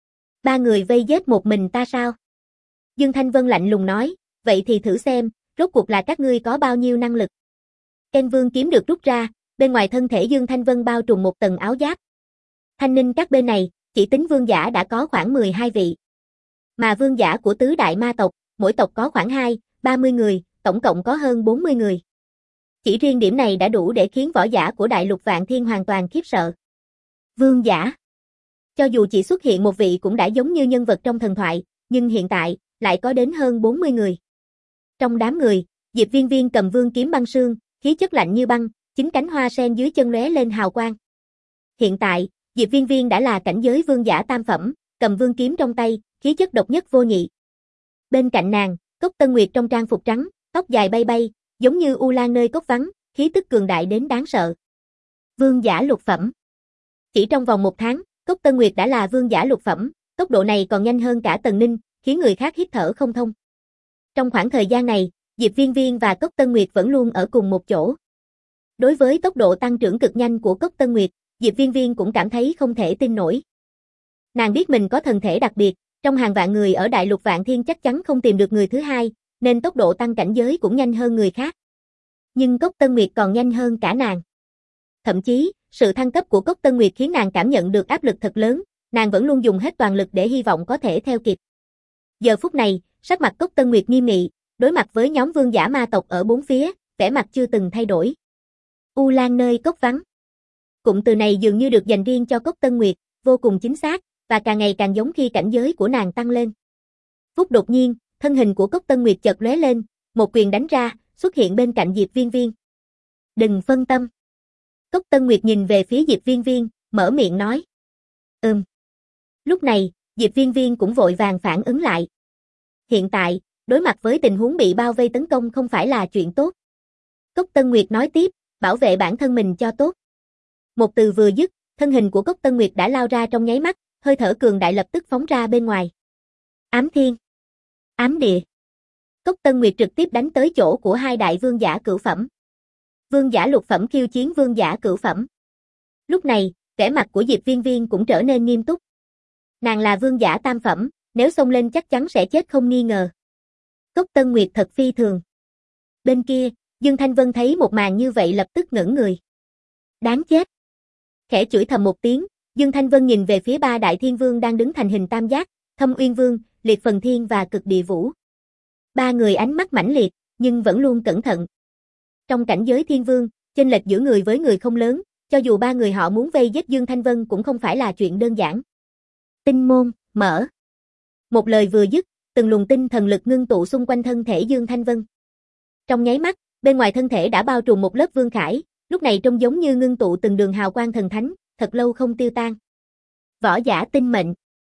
Ba người vây giết một mình ta sao? Dương Thanh Vân lạnh lùng nói, vậy thì thử xem, rốt cuộc là các ngươi có bao nhiêu năng lực. Ken Vương kiếm được rút ra, bên ngoài thân thể Dương Thanh Vân bao trùm một tầng áo giáp. Thanh ninh các bên này, chỉ tính vương giả đã có khoảng 12 vị. Mà vương giả của tứ đại ma tộc, mỗi tộc có khoảng 30 người, tổng cộng có hơn 40 người. Chỉ riêng điểm này đã đủ để khiến võ giả của Đại Lục Vạn Thiên hoàn toàn khiếp sợ. Vương giả. Cho dù chỉ xuất hiện một vị cũng đã giống như nhân vật trong thần thoại, nhưng hiện tại, lại có đến hơn 40 người. Trong đám người, Diệp Viên Viên cầm vương kiếm băng sương, khí chất lạnh như băng, chính cánh hoa sen dưới chân lóe lên hào quang. Hiện tại, Diệp Viên Viên đã là cảnh giới vương giả tam phẩm, cầm vương kiếm trong tay, khí chất độc nhất vô nhị. Bên cạnh nàng, Cốc Tân Nguyệt trong trang phục trắng, tóc dài bay bay, giống như u lan nơi cốc vắng, khí tức cường đại đến đáng sợ. Vương giả lục phẩm. Chỉ trong vòng 1 tháng, Cốc Tân Nguyệt đã là vương giả lục phẩm, tốc độ này còn nhanh hơn cả Tần Ninh, khiến người khác hít thở không thông. Trong khoảng thời gian này, Diệp Viên Viên và Cốc Tân Nguyệt vẫn luôn ở cùng một chỗ. Đối với tốc độ tăng trưởng cực nhanh của Cốc Tân Nguyệt, Diệp Viên Viên cũng cảm thấy không thể tin nổi. Nàng biết mình có thần thể đặc biệt, trong hàng vạn người ở Đại Lục Vạn Thiên chắc chắn không tìm được người thứ hai, nên tốc độ tăng cảnh giới cũng nhanh hơn người khác. Nhưng Cốc Tân Nguyệt còn nhanh hơn cả nàng. Thậm chí, sự thăng cấp của Cốc Tân Nguyệt khiến nàng cảm nhận được áp lực thật lớn, nàng vẫn luôn dùng hết toàn lực để hy vọng có thể theo kịp. Giờ phút này, sắc mặt Cốc Tân Nguyệt nghiêm nghị, đối mặt với nhóm vương giả ma tộc ở bốn phía, vẻ mặt chưa từng thay đổi. U Lan nơi cốc vắng. Cụm từ này dường như được dành riêng cho Cốc Tân Nguyệt, vô cùng chính xác, và càng ngày càng giống khi cảnh giới của nàng tăng lên. Phút đột nhiên, thân hình của Cốc Tân Nguyệt chợt lóe lên, một quyền đánh ra, xuất hiện bên cạnh Diệp Viên Viên. Đừng phân tâm. Cốc Tân Nguyệt nhìn về phía Diệp Viên Viên, mở miệng nói. Lúc này, Diệp Viên Viên cũng vội vàng phản ứng lại. Hiện tại, đối mặt với tình huống bị bao vây tấn công không phải là chuyện tốt. Cốc Tân Nguyệt nói tiếp, bảo vệ bản thân mình cho tốt. Một từ vừa dứt, thân hình của Cốc Tân Nguyệt đã lao ra trong nháy mắt, hơi thở cường đại lập tức phóng ra bên ngoài. Ám Thiên, Ám Địa. Cốc Tân Nguyệt trực tiếp đánh tới chỗ của hai đại vương giả cửu phẩm. Vương giả lục phẩm khiêu chiến vương giả cửu phẩm. Lúc này, vẻ mặt của Diệp Viên Viên cũng trở nên nghiêm túc. Nàng là vương giả tam phẩm, nếu xông lên chắc chắn sẽ chết không nghi ngờ. Cốc Tân Nguyệt thật phi thường. Bên kia, Dương Thanh Vân thấy một màn như vậy lập tức ngẩn người. Đáng chết. Khẽ chửi thầm một tiếng, Dương Thanh Vân nhìn về phía ba đại thiên vương đang đứng thành hình tam giác, Thâm Uyên Vương, Liệt Phần Thiên và Cực Địa Vũ. Ba người ánh mắt mãnh liệt, nhưng vẫn luôn cẩn thận. Trong cảnh giới Thiên Vương, chênh lệch giữa người với người không lớn, cho dù ba người họ muốn vây giết Dương Thanh Vân cũng không phải là chuyện đơn giản. Tinh môn, mở. Một lời vừa dứt, từng luồng tinh thần lực ngưng tụ xung quanh thân thể Dương Thanh Vân. Trong nháy mắt, bên ngoài thân thể đã bao trùm một lớp vương khải, lúc này trông giống như ngưng tụ từng đường hào quang thần thánh, thật lâu không tiêu tan. Võ giả tinh mệnh.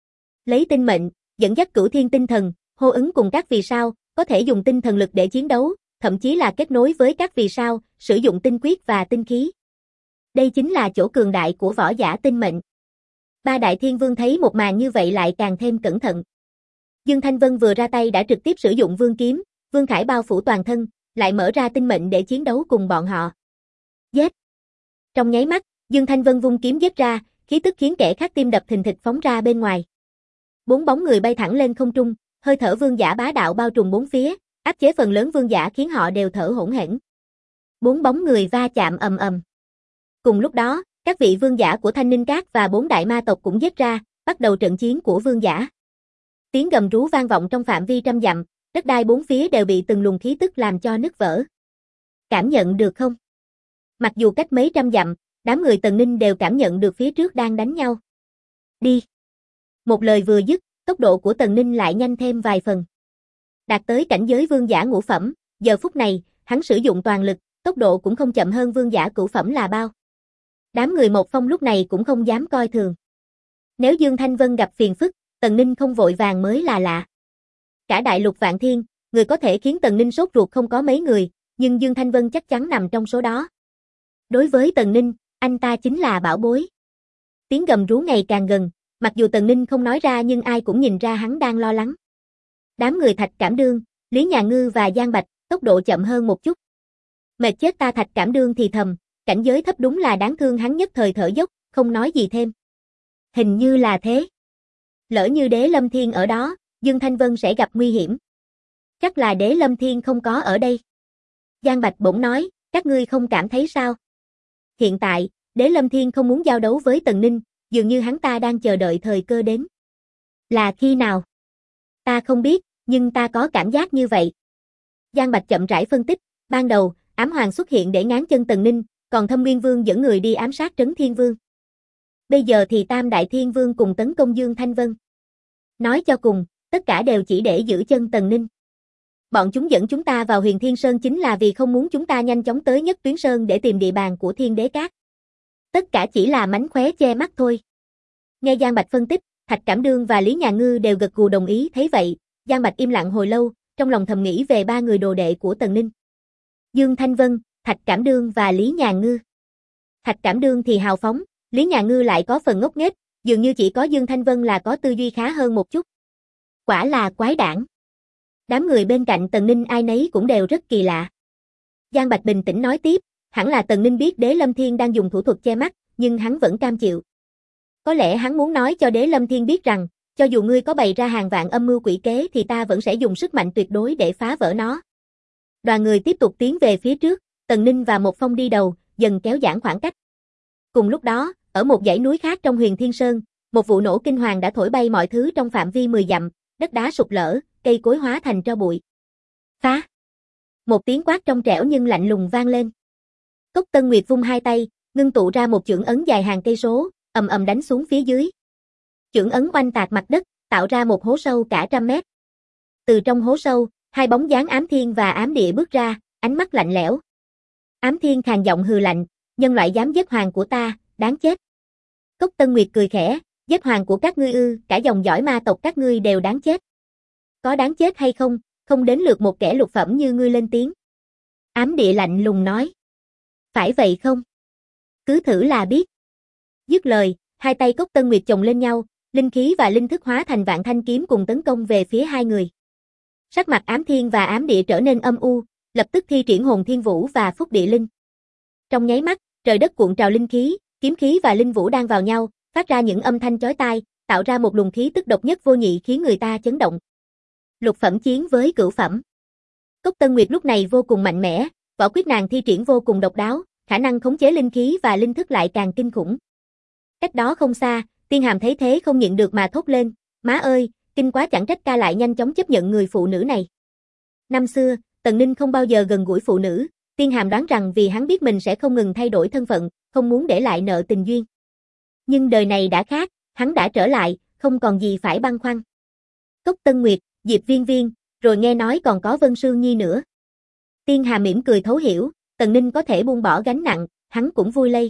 Lấy tinh mệnh, dẫn dắt cửu thiên tinh thần, hô ứng cùng các vì sao, có thể dùng tinh thần lực để chiến đấu, thậm chí là kết nối với các vì sao, sử dụng tinh quyết và tinh khí. Đây chính là chỗ cường đại của võ giả tinh mệnh. Ba đại thiên vương thấy một màn như vậy lại càng thêm cẩn thận. Dương Thanh Vân vừa ra tay đã trực tiếp sử dụng vương kiếm, vương khải bao phủ toàn thân, lại mở ra tinh mệnh để chiến đấu cùng bọn họ. Giết! Trong nháy mắt, Dương Thanh Vân vung kiếm giết ra, khí tức khiến kẻ khác tim đập thình thịch phóng ra bên ngoài. Bốn bóng người bay thẳng lên không trung, hơi thở vương giả bá đạo bao trùm bốn phía, áp chế phần lớn vương giả khiến họ đều thở hổn hển. Bốn bóng người va chạm ầm ầm. Cùng lúc đó, các vị vương giả của Thanh Ninh Các và bốn đại ma tộc cũng giết ra, bắt đầu trận chiến của vương giả. Tiếng gầm rú vang vọng trong phạm vi trăm dặm, đất đai bốn phía đều bị từng luồng khí tức làm cho nứt vỡ. Cảm nhận được không? Mặc dù cách mấy trăm dặm, đám người Tần Ninh đều cảm nhận được phía trước đang đánh nhau. Đi! Một lời vừa dứt, tốc độ của Tần Ninh lại nhanh thêm vài phần. Đạt tới cảnh giới vương giả ngũ phẩm, giờ phút này, hắn sử dụng toàn lực, tốc độ cũng không chậm hơn vương giả cửu phẩm là bao. Đám người Một Phong lúc này cũng không dám coi thường. Nếu Dương Thanh Vân gặp phiền phức, Tần Ninh không vội vàng mới là lạ. Cả đại lục vạn thiên, người có thể khiến Tần Ninh sốt ruột không có mấy người, nhưng Dương Thanh Vân chắc chắn nằm trong số đó. Đối với Tần Ninh, anh ta chính là bảo bối. Tiếng gầm rú ngày càng gần, mặc dù Tần Ninh không nói ra nhưng ai cũng nhìn ra hắn đang lo lắng. Đám người Thạch Cảm Đương, Lý Nhà Ngư và Giang Bạch, tốc độ chậm hơn một chút. Mệt chết ta. Thạch Cảm Đương thì thầm, cảnh giới thấp đúng là đáng thương. Hắn nhất thời thở dốc, không nói gì thêm. Hình như là thế. Lỡ như Đế Lâm Thiên ở đó, Dương Thanh Vân sẽ gặp nguy hiểm. Chắc là Đế Lâm Thiên không có ở đây. Giang Bạch bỗng nói, các ngươi không cảm thấy sao? Hiện tại, Đế Lâm Thiên không muốn giao đấu với Tần Ninh, dường như hắn ta đang chờ đợi thời cơ đến. Là khi nào? Ta không biết, nhưng ta có cảm giác như vậy. Giang Bạch chậm rãi phân tích, ban đầu, Ám Hoàng xuất hiện để ngáng chân Tần Ninh, còn Thâm Nguyên Vương dẫn người đi ám sát Trấn Thiên Vương. Bây giờ thì Tam Đại Thiên Vương cùng tấn công Dương Thanh Vân. Nói cho cùng, tất cả đều chỉ để giữ chân Tần Ninh. Bọn chúng dẫn chúng ta vào Huyền Thiên Sơn chính là vì không muốn chúng ta nhanh chóng tới Nhất Tuyến Sơn để tìm địa bàn của Thiên Đế Các. Tất cả chỉ là mánh khóe che mắt thôi. Nghe Giang Bạch phân tích, Thạch Cảm Đương và Lý Nhà Ngư đều gật gù đồng ý. Thấy vậy, Giang Bạch im lặng hồi lâu, trong lòng thầm nghĩ về ba người đồ đệ của Tần Ninh. Dương Thanh Vân, Thạch Cảm Đương và Lý Nhà Ngư. Thạch Cảm Đương thì hào phóng, Lý Nhà Ngư lại có phần ngốc nghếch, dường như chỉ có Dương Thanh Vân là có tư duy khá hơn một chút. Quả là quái đản. Đám người bên cạnh Tần Ninh ai nấy cũng đều rất kỳ lạ. Giang Bạch bình tĩnh nói tiếp, hẳn là Tần Ninh biết Đế Lâm Thiên đang dùng thủ thuật che mắt, nhưng hắn vẫn cam chịu. Có lẽ hắn muốn nói cho Đế Lâm Thiên biết rằng, cho dù ngươi có bày ra hàng vạn âm mưu quỷ kế thì ta vẫn sẽ dùng sức mạnh tuyệt đối để phá vỡ nó. Đoàn người tiếp tục tiến về phía trước, Tần Ninh và Một Phong đi đầu, dần kéo giãn khoảng cách. Cùng lúc đó, ở một dãy núi khác trong Huyền Thiên Sơn, một vụ nổ kinh hoàng đã thổi bay mọi thứ trong phạm vi 10 dặm, đất đá sụp lở, cây cối hóa thành tro bụi. Phá! Một tiếng quát trong trẻo nhưng lạnh lùng vang lên. Cốc Tân Nguyệt vung hai tay, ngưng tụ ra một chưởng ấn dài hàng cây số, ầm ầm đánh xuống phía dưới. Chưởng ấn oanh tạc mặt đất, tạo ra một hố sâu cả 100 mét. Từ trong hố sâu, hai bóng dáng Ám Thiên và Ám Địa bước ra, ánh mắt lạnh lẽo. Ám Thiên khàn giọng hừ lạnh, nhân loại dám giết hoàng của ta, đáng chết. Cốc Tân Nguyệt cười khẽ, giết hoàng của các ngươi ư? Cả dòng dõi ma tộc các ngươi đều đáng chết. Có đáng chết hay không, không đến lượt một kẻ lục phẩm như ngươi lên tiếng. Ám Địa lạnh lùng nói. Phải vậy không? Cứ thử là biết. Dứt lời, hai tay Cốc Tân Nguyệt chồng lên nhau, linh khí và linh thức hóa thành vạn thanh kiếm cùng tấn công về phía hai người. Sắc mặt Ám Thiên và Ám Địa trở nên âm u, lập tức thi triển Hồn Thiên Vũ và Phúc Địa Linh. Trong nháy mắt, trời đất cuộn trào linh khí, kiếm khí và linh vũ đang vào nhau, phát ra những âm thanh chói tai, tạo ra một luồng khí tức độc nhất vô nhị khiến người ta chấn động. Lục phẩm chiến với cửu phẩm. Cốc Tân Nguyệt lúc này vô cùng mạnh mẽ, võ quyết nàng thi triển vô cùng độc đáo, khả năng khống chế linh khí và linh thức lại càng kinh khủng. Cách đó không xa, Tiên Hàm thấy thế không nhịn được mà thốt lên, má ơi, Kinh quá chẳng trách ca lại nhanh chóng chấp nhận người phụ nữ này. Năm xưa, Tần Ninh không bao giờ gần gũi phụ nữ, Tiên Hàm đoán rằng vì hắn biết mình sẽ không ngừng thay đổi thân phận, không muốn để lại nợ tình duyên. Nhưng đời này đã khác, hắn đã trở lại, không còn gì phải băn khoăn. Cốc Tân Nguyệt, Diệp Viên Viên, rồi nghe nói còn có Vân Sương Nhi nữa. Tiên Hàm mỉm cười thấu hiểu, Tần Ninh có thể buông bỏ gánh nặng, hắn cũng vui lây.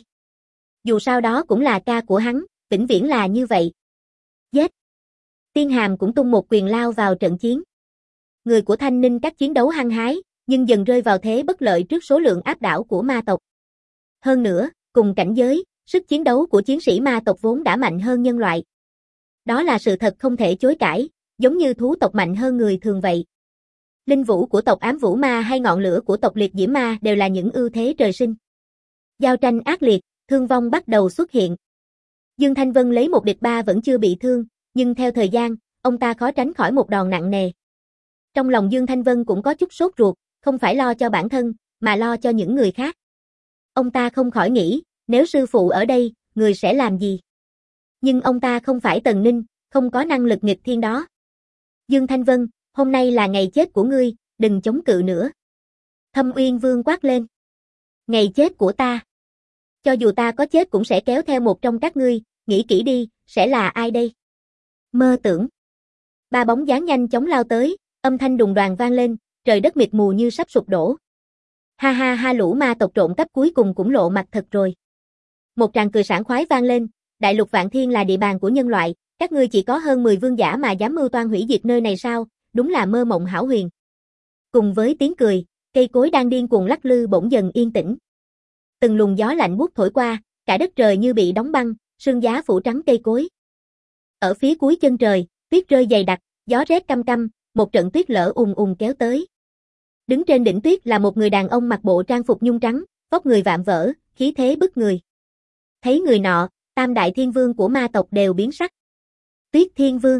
Dù sao đó cũng là ca của hắn, vĩnh viễn là như vậy. Giết! Tiên Hàm cũng tung một quyền lao vào trận chiến. Người của Thanh Ninh các chiến đấu hăng hái, nhưng dần rơi vào thế bất lợi trước số lượng áp đảo của ma tộc. Hơn nữa, cùng cảnh giới, sức chiến đấu của chiến sĩ ma tộc vốn đã mạnh hơn nhân loại. Đó là sự thật không thể chối cãi, giống như thú tộc mạnh hơn người thường vậy. Linh vũ của tộc Ám Vũ Ma hay ngọn lửa của tộc Liệt Diễm Ma đều là những ưu thế trời sinh. Giao tranh ác liệt, thương vong bắt đầu xuất hiện. Dương Thanh Vân lấy 1 địch 3 vẫn chưa bị thương, nhưng theo thời gian, ông ta khó tránh khỏi một đòn nặng nề. Trong lòng Dương Thanh Vân cũng có chút sốt ruột, không phải lo cho bản thân, mà lo cho những người khác. Ông ta không khỏi nghĩ, nếu sư phụ ở đây, người sẽ làm gì? Nhưng ông ta không phải Tần Ninh, không có năng lực nghịch thiên đó. Dương Thanh Vân, hôm nay là ngày chết của ngươi, đừng chống cự nữa. Thâm Uyên Vương quát lên. Ngày chết của ta. Cho dù ta có chết cũng sẽ kéo theo một trong các ngươi, nghĩ kỹ đi, sẽ là ai đây? Mơ tưởng. 3 bóng dáng nhanh chóng lao tới, âm thanh đùng đoàng vang lên, trời đất mịt mù như sắp sụp đổ. Ha ha ha, lũ ma tộc trộm cắp cuối cùng cũng lộ mặt thật rồi. Một tràng cười sảng khoái vang lên, đại lục Vạn Thiên là địa bàn của nhân loại, các ngươi chỉ có hơn 10 vương giả mà dám mưu toan hủy diệt nơi này sao, đúng là mơ mộng hão huyền. Cùng với tiếng cười, cây cối đang điên cuồng lắc lư bỗng dần yên tĩnh. Từng luồng gió lạnh buốt thổi qua, cả đất trời như bị đóng băng, sương giá phủ trắng cây cối. Ở phía cuối chân trời, tuyết rơi dày đặc, gió rét căm căm, một trận tuyết lở ùn ùn kéo tới. Đứng trên đỉnh tuyết là một người đàn ông mặc bộ trang phục nhung trắng, vóc người vạm vỡ, khí thế bức người. Thấy người nọ, Tam đại thiên vương của ma tộc đều biến sắc. Tuyết Thiên Vương.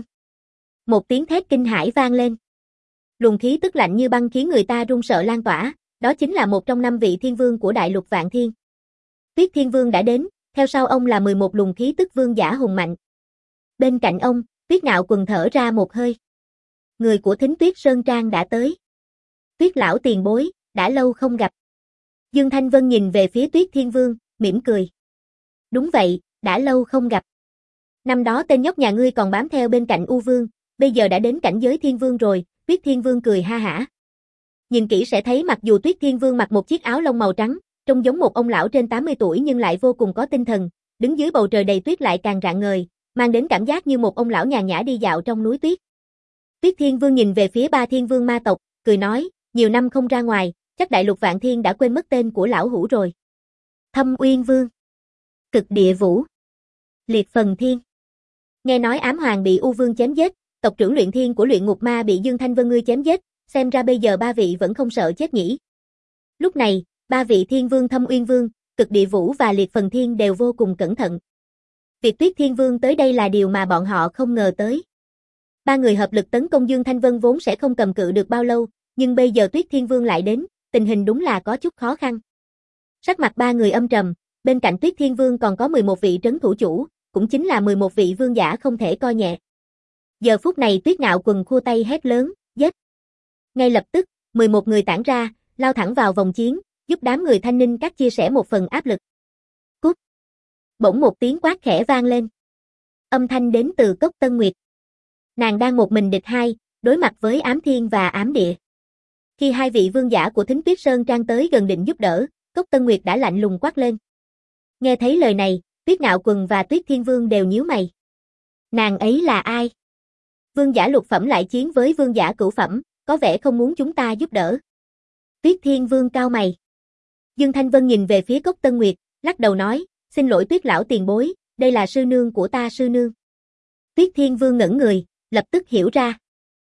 Một tiếng thét kinh hãi vang lên. Luồng khí tức lạnh như băng khiến người ta run sợ lan tỏa, đó chính là một trong 5 vị thiên vương của đại lục Vạn Thiên. Tuyết Thiên Vương đã đến, theo sau ông là 11 luồng khí tức vương giả hùng mạnh. Bên cạnh ông, Tuyết Ngạo Quần thở ra một hơi. Người của Thính Tuyết Sơn Trang đã tới. Tuyết lão tiền bối, đã lâu không gặp. Dương Thanh Vân nhìn về phía Tuyết Thiên Vương, mỉm cười. Đúng vậy, đã lâu không gặp. Năm đó tên nhóc nhà ngươi còn bám theo bên cạnh U Vương, bây giờ đã đến cảnh giới Thiên Vương rồi, Tuyết Thiên Vương cười ha hả. Nhìn kỹ sẽ thấy mặc dù Tuyết Thiên Vương mặc một chiếc áo lông màu trắng, trông giống một ông lão trên 80 tuổi nhưng lại vô cùng có tinh thần, đứng dưới bầu trời đầy tuyết lại càng rạng ngời, mang đến cảm giác như một ông lão nhàn nhã đi dạo trong núi tuyết. Tuyết Thiên Vương nhìn về phía 3 thiên vương ma tộc, cười nói, nhiều năm không ra ngoài, chắc đại lục Vạn Thiên đã quên mất tên của lão hủ rồi. Thâm Uyên Vương, Cực Địa Vũ, Liệt Phần Thiên. Nghe nói Ám Hoàng bị U Vương chém giết, tộc trưởng Luyện Thiên của Luyện Ngục Ma bị Dương Thanh Vân ngươi chém giết, xem ra bây giờ 3 vị vẫn không sợ chết nhỉ. Lúc này, 3 vị thiên vương Thâm Uyên Vương, Cực Địa Vũ và Liệt Phần Thiên đều vô cùng cẩn thận. Việc Tuyết Thiên Vương tới đây là điều mà bọn họ không ngờ tới. 3 người hợp lực tấn công Dương Thanh Vân vốn sẽ không cầm cự được bao lâu, nhưng bây giờ Tuyết Thiên Vương lại đến, tình hình đúng là có chút khó khăn. Sắc mặt 3 người âm trầm, bên cạnh Tuyết Thiên Vương còn có 11 vị trấn thủ chủ, cũng chính là 11 vị vương giả không thể coi nhẹ. Giờ phút này Tuyết Ngạo Quần khua tay hét lớn, giết. Ngay lập tức, 11 người tản ra, lao thẳng vào vòng chiến, giúp đám người Thanh Ninh các chia sẻ một phần áp lực. Cút. Bỗng một tiếng quát khẽ vang lên. Âm thanh đến từ Cốc Tân Nguyệt. Nàng đang một mình địch 2, đối mặt với Ám Thiên và Ám Địa. Khi 2 vị vương giả của Thính Tuyết Sơn Trang tới gần định giúp đỡ, Cốc Tân Nguyệt đã lạnh lùng quát lên. Nghe thấy lời này, Tuyết Ngạo Quần và Tuyết Thiên Vương đều nhíu mày. Nàng ấy là ai? Vương giả lục phẩm lại chiến với vương giả cửu phẩm, có vẻ không muốn chúng ta giúp đỡ. Tuyết Thiên Vương cau mày. Dương Thanh Vân nhìn về phía Cốc Tân Nguyệt, lắc đầu nói, xin lỗi Tuyết lão tiền bối, đây là sư nương của ta sư nương. Tuyết Thiên Vương ngẩn người, lập tức hiểu ra.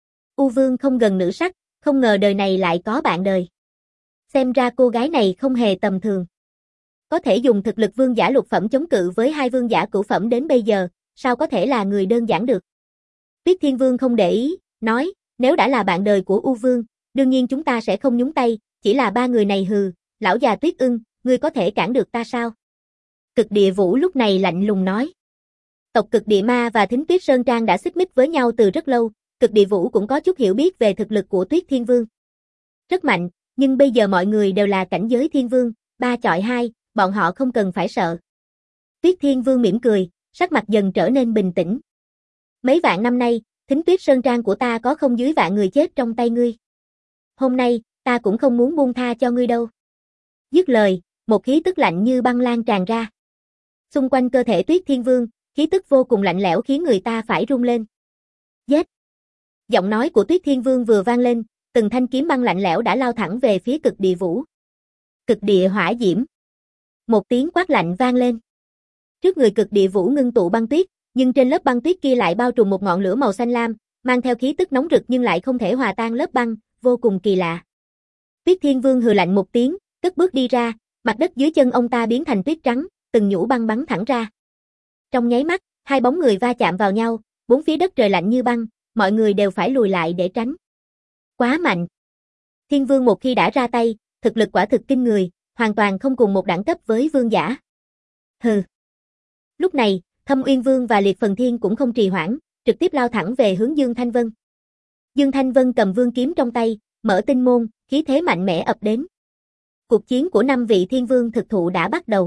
U Vương không gần nữ sắc, không ngờ đời này lại có bạn đời. Xem ra cô gái này không hề tầm thường. Có thể dùng thực lực vương giả lục phẩm chống cự với 2 vương giả cửu phẩm đến bây giờ, sao có thể là người đơn giản được. Tuyết Thiên Vương không để ý, nói, nếu đã là bạn đời của U Vương, đương nhiên chúng ta sẽ không nhúng tay, chỉ là 3 người này hừ, lão già Tuyết Ưng, ngươi có thể cản được ta sao? Cực Địa Vũ lúc này lạnh lùng nói. Tộc Cực Địa Ma và Thính Tuyết Sơn Trang đã xích mích với nhau từ rất lâu, Cực Địa Vũ cũng có chút hiểu biết về thực lực của Tuyết Thiên Vương. Rất mạnh, nhưng bây giờ mọi người đều là cảnh giới Thiên Vương, 3 chọi 2, bọn họ không cần phải sợ. Tuyết Thiên Vương mỉm cười, sắc mặt dần trở nên bình tĩnh. Mấy vạn năm nay, Thính Tuyết Sơn Trang của ta có không dưới vạn người chết trong tay ngươi. Hôm nay, ta cũng không muốn buông tha cho ngươi đâu. Dứt lời, một khí tức lạnh như băng lan tràn ra. Xung quanh cơ thể Tuyết Thiên Vương, khí tức vô cùng lạnh lẽo khiến người ta phải run lên. Giết! Giọng nói của Tuyết Thiên Vương vừa vang lên, từng thanh kiếm băng lạnh lẽo đã lao thẳng về phía Cực Địa Vũ. Cực địa hỏa diễm. Một tiếng quát lạnh vang lên. Trước người Cực Địa Vũ ngưng tụ băng tuyết, nhưng trên lớp băng tuyết kia lại bao trùm một ngọn lửa màu xanh lam, mang theo khí tức nóng rực nhưng lại không thể hòa tan lớp băng, vô cùng kỳ lạ. Tuyết Thiên Vương hừ lạnh một tiếng, cất bước đi ra, mặt đất dưới chân ông ta biến thành tuyết trắng, từng nhũ băng bắn thẳng ra. Trong nháy mắt, hai bóng người va chạm vào nhau, bốn phía đất trời lạnh như băng, mọi người đều phải lùi lại để tránh. Quá mạnh. Thiên Vương một khi đã ra tay, thực lực quả thực kinh người, hoàn toàn không cùng một đẳng cấp với vương giả. Hừ. Lúc này, Thâm Uyên Vương và Liệt Phần Thiên cũng không trì hoãn, trực tiếp lao thẳng về hướng Dương Thanh Vân. Dương Thanh Vân cầm vương kiếm trong tay, mở tinh môn, khí thế mạnh mẽ ập đến. Cuộc chiến của 5 vị Thiên Vương thực thụ đã bắt đầu.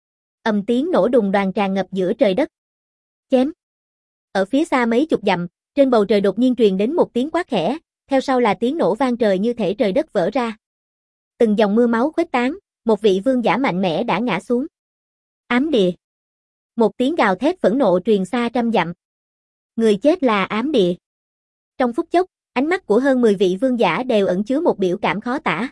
Ầm tiếng nổ đùng đoàng tràn ngập giữa trời đất. Chém. Ở phía xa mấy chục dặm, trên bầu trời đột nhiên truyền đến một tiếng quát khẽ, theo sau là tiếng nổ vang trời như thể trời đất vỡ ra. Từng dòng mưa máu khuếch tán, một vị vương giả mạnh mẽ đã ngã xuống. Ám địa. Một tiếng gào thét phẫn nộ truyền xa trăm dặm. Người chết là ám địa. Trong phút chốc, ánh mắt của hơn 10 vị vương giả đều ẩn chứa một biểu cảm khó tả.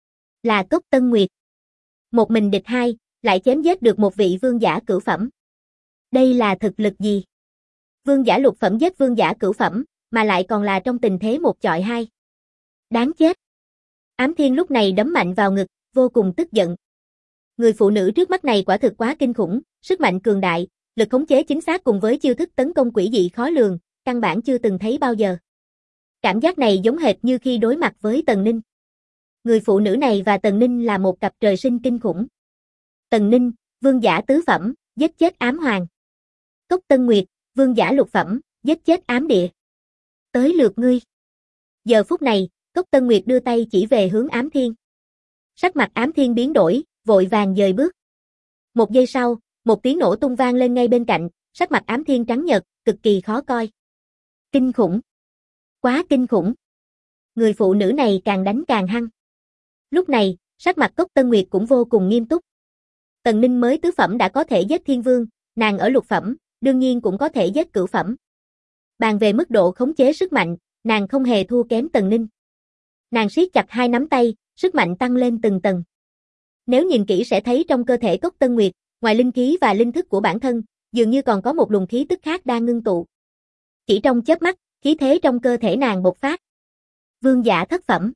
Là Cốc Tân Nguyệt. Một mình địch hai, lại chém giết được một vị vương giả cửu phẩm. Đây là thực lực gì? Vương giả lục phẩm giết vương giả cửu phẩm, mà lại còn là trong tình thế một chọi hai. Đáng chết. Ám Thiên lúc này đấm mạnh vào ngực, vô cùng tức giận. Người phụ nữ trước mắt này quả thực quá kinh khủng, sức mạnh cường đại, lực khống chế chính xác cùng với chiêu thức tấn công quỷ dị khó lường, căn bản chưa từng thấy bao giờ. Cảm giác này giống hệt như khi đối mặt với Tần Ninh. Người phụ nữ này và Tần Ninh là một cặp trời sinh kinh khủng. Tần Ninh, vương giả tứ phẩm, giết chết ám hoàng. Cốc Tân Nguyệt, vương giả lục phẩm, giết chết ám địa. Tới lượt ngươi. Giờ phút này, Cốc Tân Nguyệt đưa tay chỉ về hướng Ám Thiên. Sắc mặt Ám Thiên biến đổi, vội vàng dời bước. Một giây sau, một tiếng nổ tung vang lên ngay bên cạnh, sắc mặt Ám Thiên trắng nhợt, cực kỳ khó coi. Kinh khủng. Quá kinh khủng. Người phụ nữ này càng đánh càng hăng. Lúc này, sắc mặt Cốc Tân Nguyệt cũng vô cùng nghiêm túc. Tần Ninh mới tứ phẩm đã có thể giết Thiên Vương, nàng ở lục phẩm, đương nhiên cũng có thể giết cửu phẩm. Bàn về mức độ khống chế sức mạnh, nàng không hề thua kém Tần Ninh. Nàng siết chặt hai nắm tay, sức mạnh tăng lên từng tầng. Nếu nhìn kỹ sẽ thấy trong cơ thể Cốc Tân Nguyệt, ngoài linh khí và linh thức của bản thân, dường như còn có một luồng khí tức khác đang ngưng tụ. Chỉ trong chớp mắt, khí thế trong cơ thể nàng bộc phát. Vương giả thất phẩm.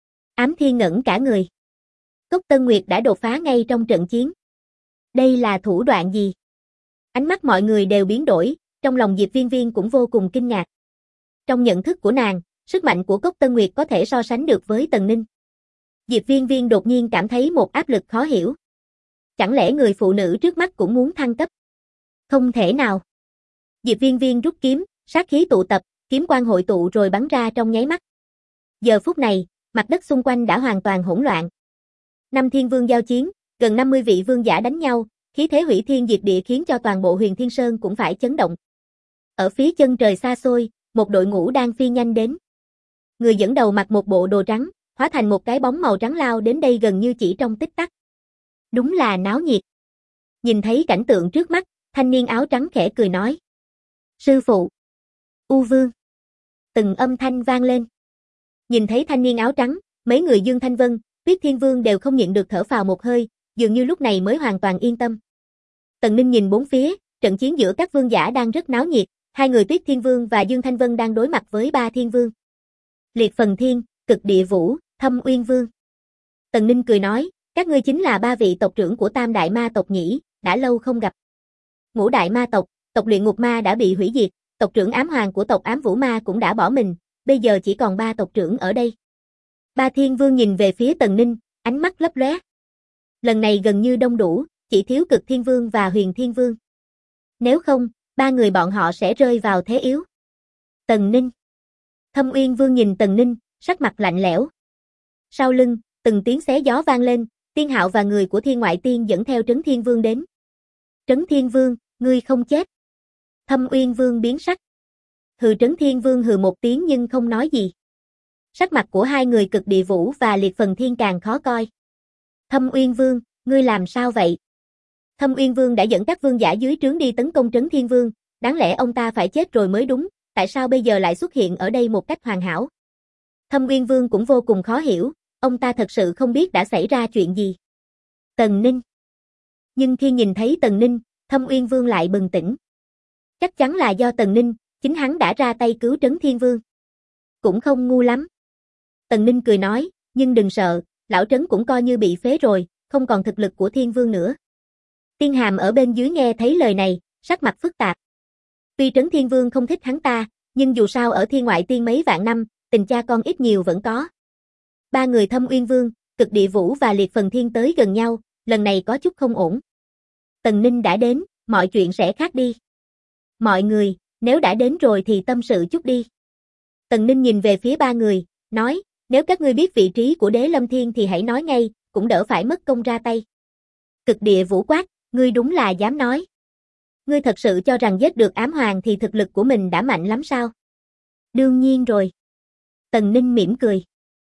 Ám Thiên ngẩn cả người. Cốc Tân Nguyệt đã đột phá ngay trong trận chiến. Đây là thủ đoạn gì? Ánh mắt mọi người đều biến đổi, trong lòng Diệp Viên Viên cũng vô cùng kinh ngạc. Trong nhận thức của nàng, sức mạnh của Cốc Tân Nguyệt có thể so sánh được với Tần Ninh. Diệp Viên Viên đột nhiên cảm thấy một áp lực khó hiểu. Chẳng lẽ người phụ nữ trước mắt cũng muốn thăng cấp? Không thể nào. Diệp Viên Viên rút kiếm, sát khí tụ tập, kiếm quang hội tụ rồi bắn ra trong nháy mắt. Giờ phút này, mặt đất xung quanh đã hoàn toàn hỗn loạn. 5 thiên vương giao chiến, gần 50 vị vương giả đánh nhau, khí thế hủy thiên diệt địa khiến cho toàn bộ Huyền Thiên Sơn cũng phải chấn động. Ở phía chân trời xa xôi, một đội ngũ đang phi nhanh đến. Người dẫn đầu mặc một bộ đồ trắng, hóa thành một cái bóng màu trắng lao đến đây gần như chỉ trong tích tắc. Đúng là náo nhiệt. Nhìn thấy cảnh tượng trước mắt, thanh niên áo trắng khẽ cười nói. Sư phụ. U Vương. Từng âm thanh vang lên. Nhìn thấy thanh niên áo trắng, mấy người Dương Thanh Vân, Tuyết Thiên Vương đều không nhịn được thở phào một hơi, dường như lúc này mới hoàn toàn yên tâm. Tần Ninh nhìn bốn phía, trận chiến giữa các vương giả đang rất náo nhiệt, hai người Tuyết Thiên Vương và Dương Thanh Vân đang đối mặt với 3 thiên vương. Liệt Phần Thiên, Cực Địa Vũ, Thâm Uyên Vương. Tần Ninh cười nói, các ngươi chính là 3 vị tộc trưởng của Tam Đại Ma tộc nhỉ, đã lâu không gặp. Ngũ Đại Ma tộc, tộc Luyện Ngục Ma đã bị hủy diệt, tộc trưởng Ám Hoàng của tộc Ám Vũ Ma cũng đã bỏ mình, bây giờ chỉ còn 3 tộc trưởng ở đây. 3 thiên vương nhìn về phía Tần Ninh, ánh mắt lấp lóe. Lần này gần như đông đủ, chỉ thiếu Cực Thiên Vương và Huyền Thiên Vương. Nếu không, ba người bọn họ sẽ rơi vào thế yếu. Tần Ninh. Thâm Uyên Vương nhìn Tần Ninh, sắc mặt lạnh lẽo. Sau lưng, từng tiếng xé gió vang lên, Tiên Hạo và người của Thiên Ngoại Tiên dẫn theo Trấn Thiên Vương đến. Trấn Thiên Vương, ngươi không chết. Thâm Uyên Vương biến sắc. Hừ, Trấn Thiên Vương hừ một tiếng nhưng không nói gì. Sắc mặt của hai người Cực Địa Vũ và Liệt Phần Thiên càng khó coi. Thâm Uyên Vương, ngươi làm sao vậy? Thâm Uyên Vương đã dẫn các vương giả dưới trướng đi tấn công Trấn Thiên Vương, đáng lẽ ông ta phải chết rồi mới đúng, tại sao bây giờ lại xuất hiện ở đây một cách hoàn hảo? Thâm Uyên Vương cũng vô cùng khó hiểu, ông ta thật sự không biết đã xảy ra chuyện gì. Tần Ninh. Nhưng khi nhìn thấy Tần Ninh, Thâm Uyên Vương lại bừng tỉnh. Chắc chắn là do Tần Ninh, chính hắn đã ra tay cứu Trấn Thiên Vương. Cũng không ngu lắm. Tần Ninh cười nói, nhưng đừng sợ, lão Trấn cũng coi như bị phế rồi, không còn thực lực của Thiên Vương nữa. Tiên Hàm ở bên dưới nghe thấy lời này, sắc mặt phức tạp. Tuy Trấn Thiên Vương không thích hắn ta, nhưng dù sao ở Thiên Ngoại Tiên mấy vạn năm, tình cha con ít nhiều vẫn có. Ba người Thâm Uyên Vương, Cực Địa Vũ và Liệt Phần Thiên tới gần nhau, lần này có chút không ổn. Tần Ninh đã đến, mọi chuyện sẽ khác đi. Mọi người, nếu đã đến rồi thì tâm sự chút đi. Tần Ninh nhìn về phía ba người, nói, nếu các ngươi biết vị trí của Đế Lâm Thiên thì hãy nói ngay, cũng đỡ phải mất công ra tay. Cực Địa Vũ quát, ngươi đúng là dám nói. Ngươi thật sự cho rằng giết được Ám Hoàng thì thực lực của mình đã mạnh lắm sao? Đương nhiên rồi. Tần Ninh mỉm cười.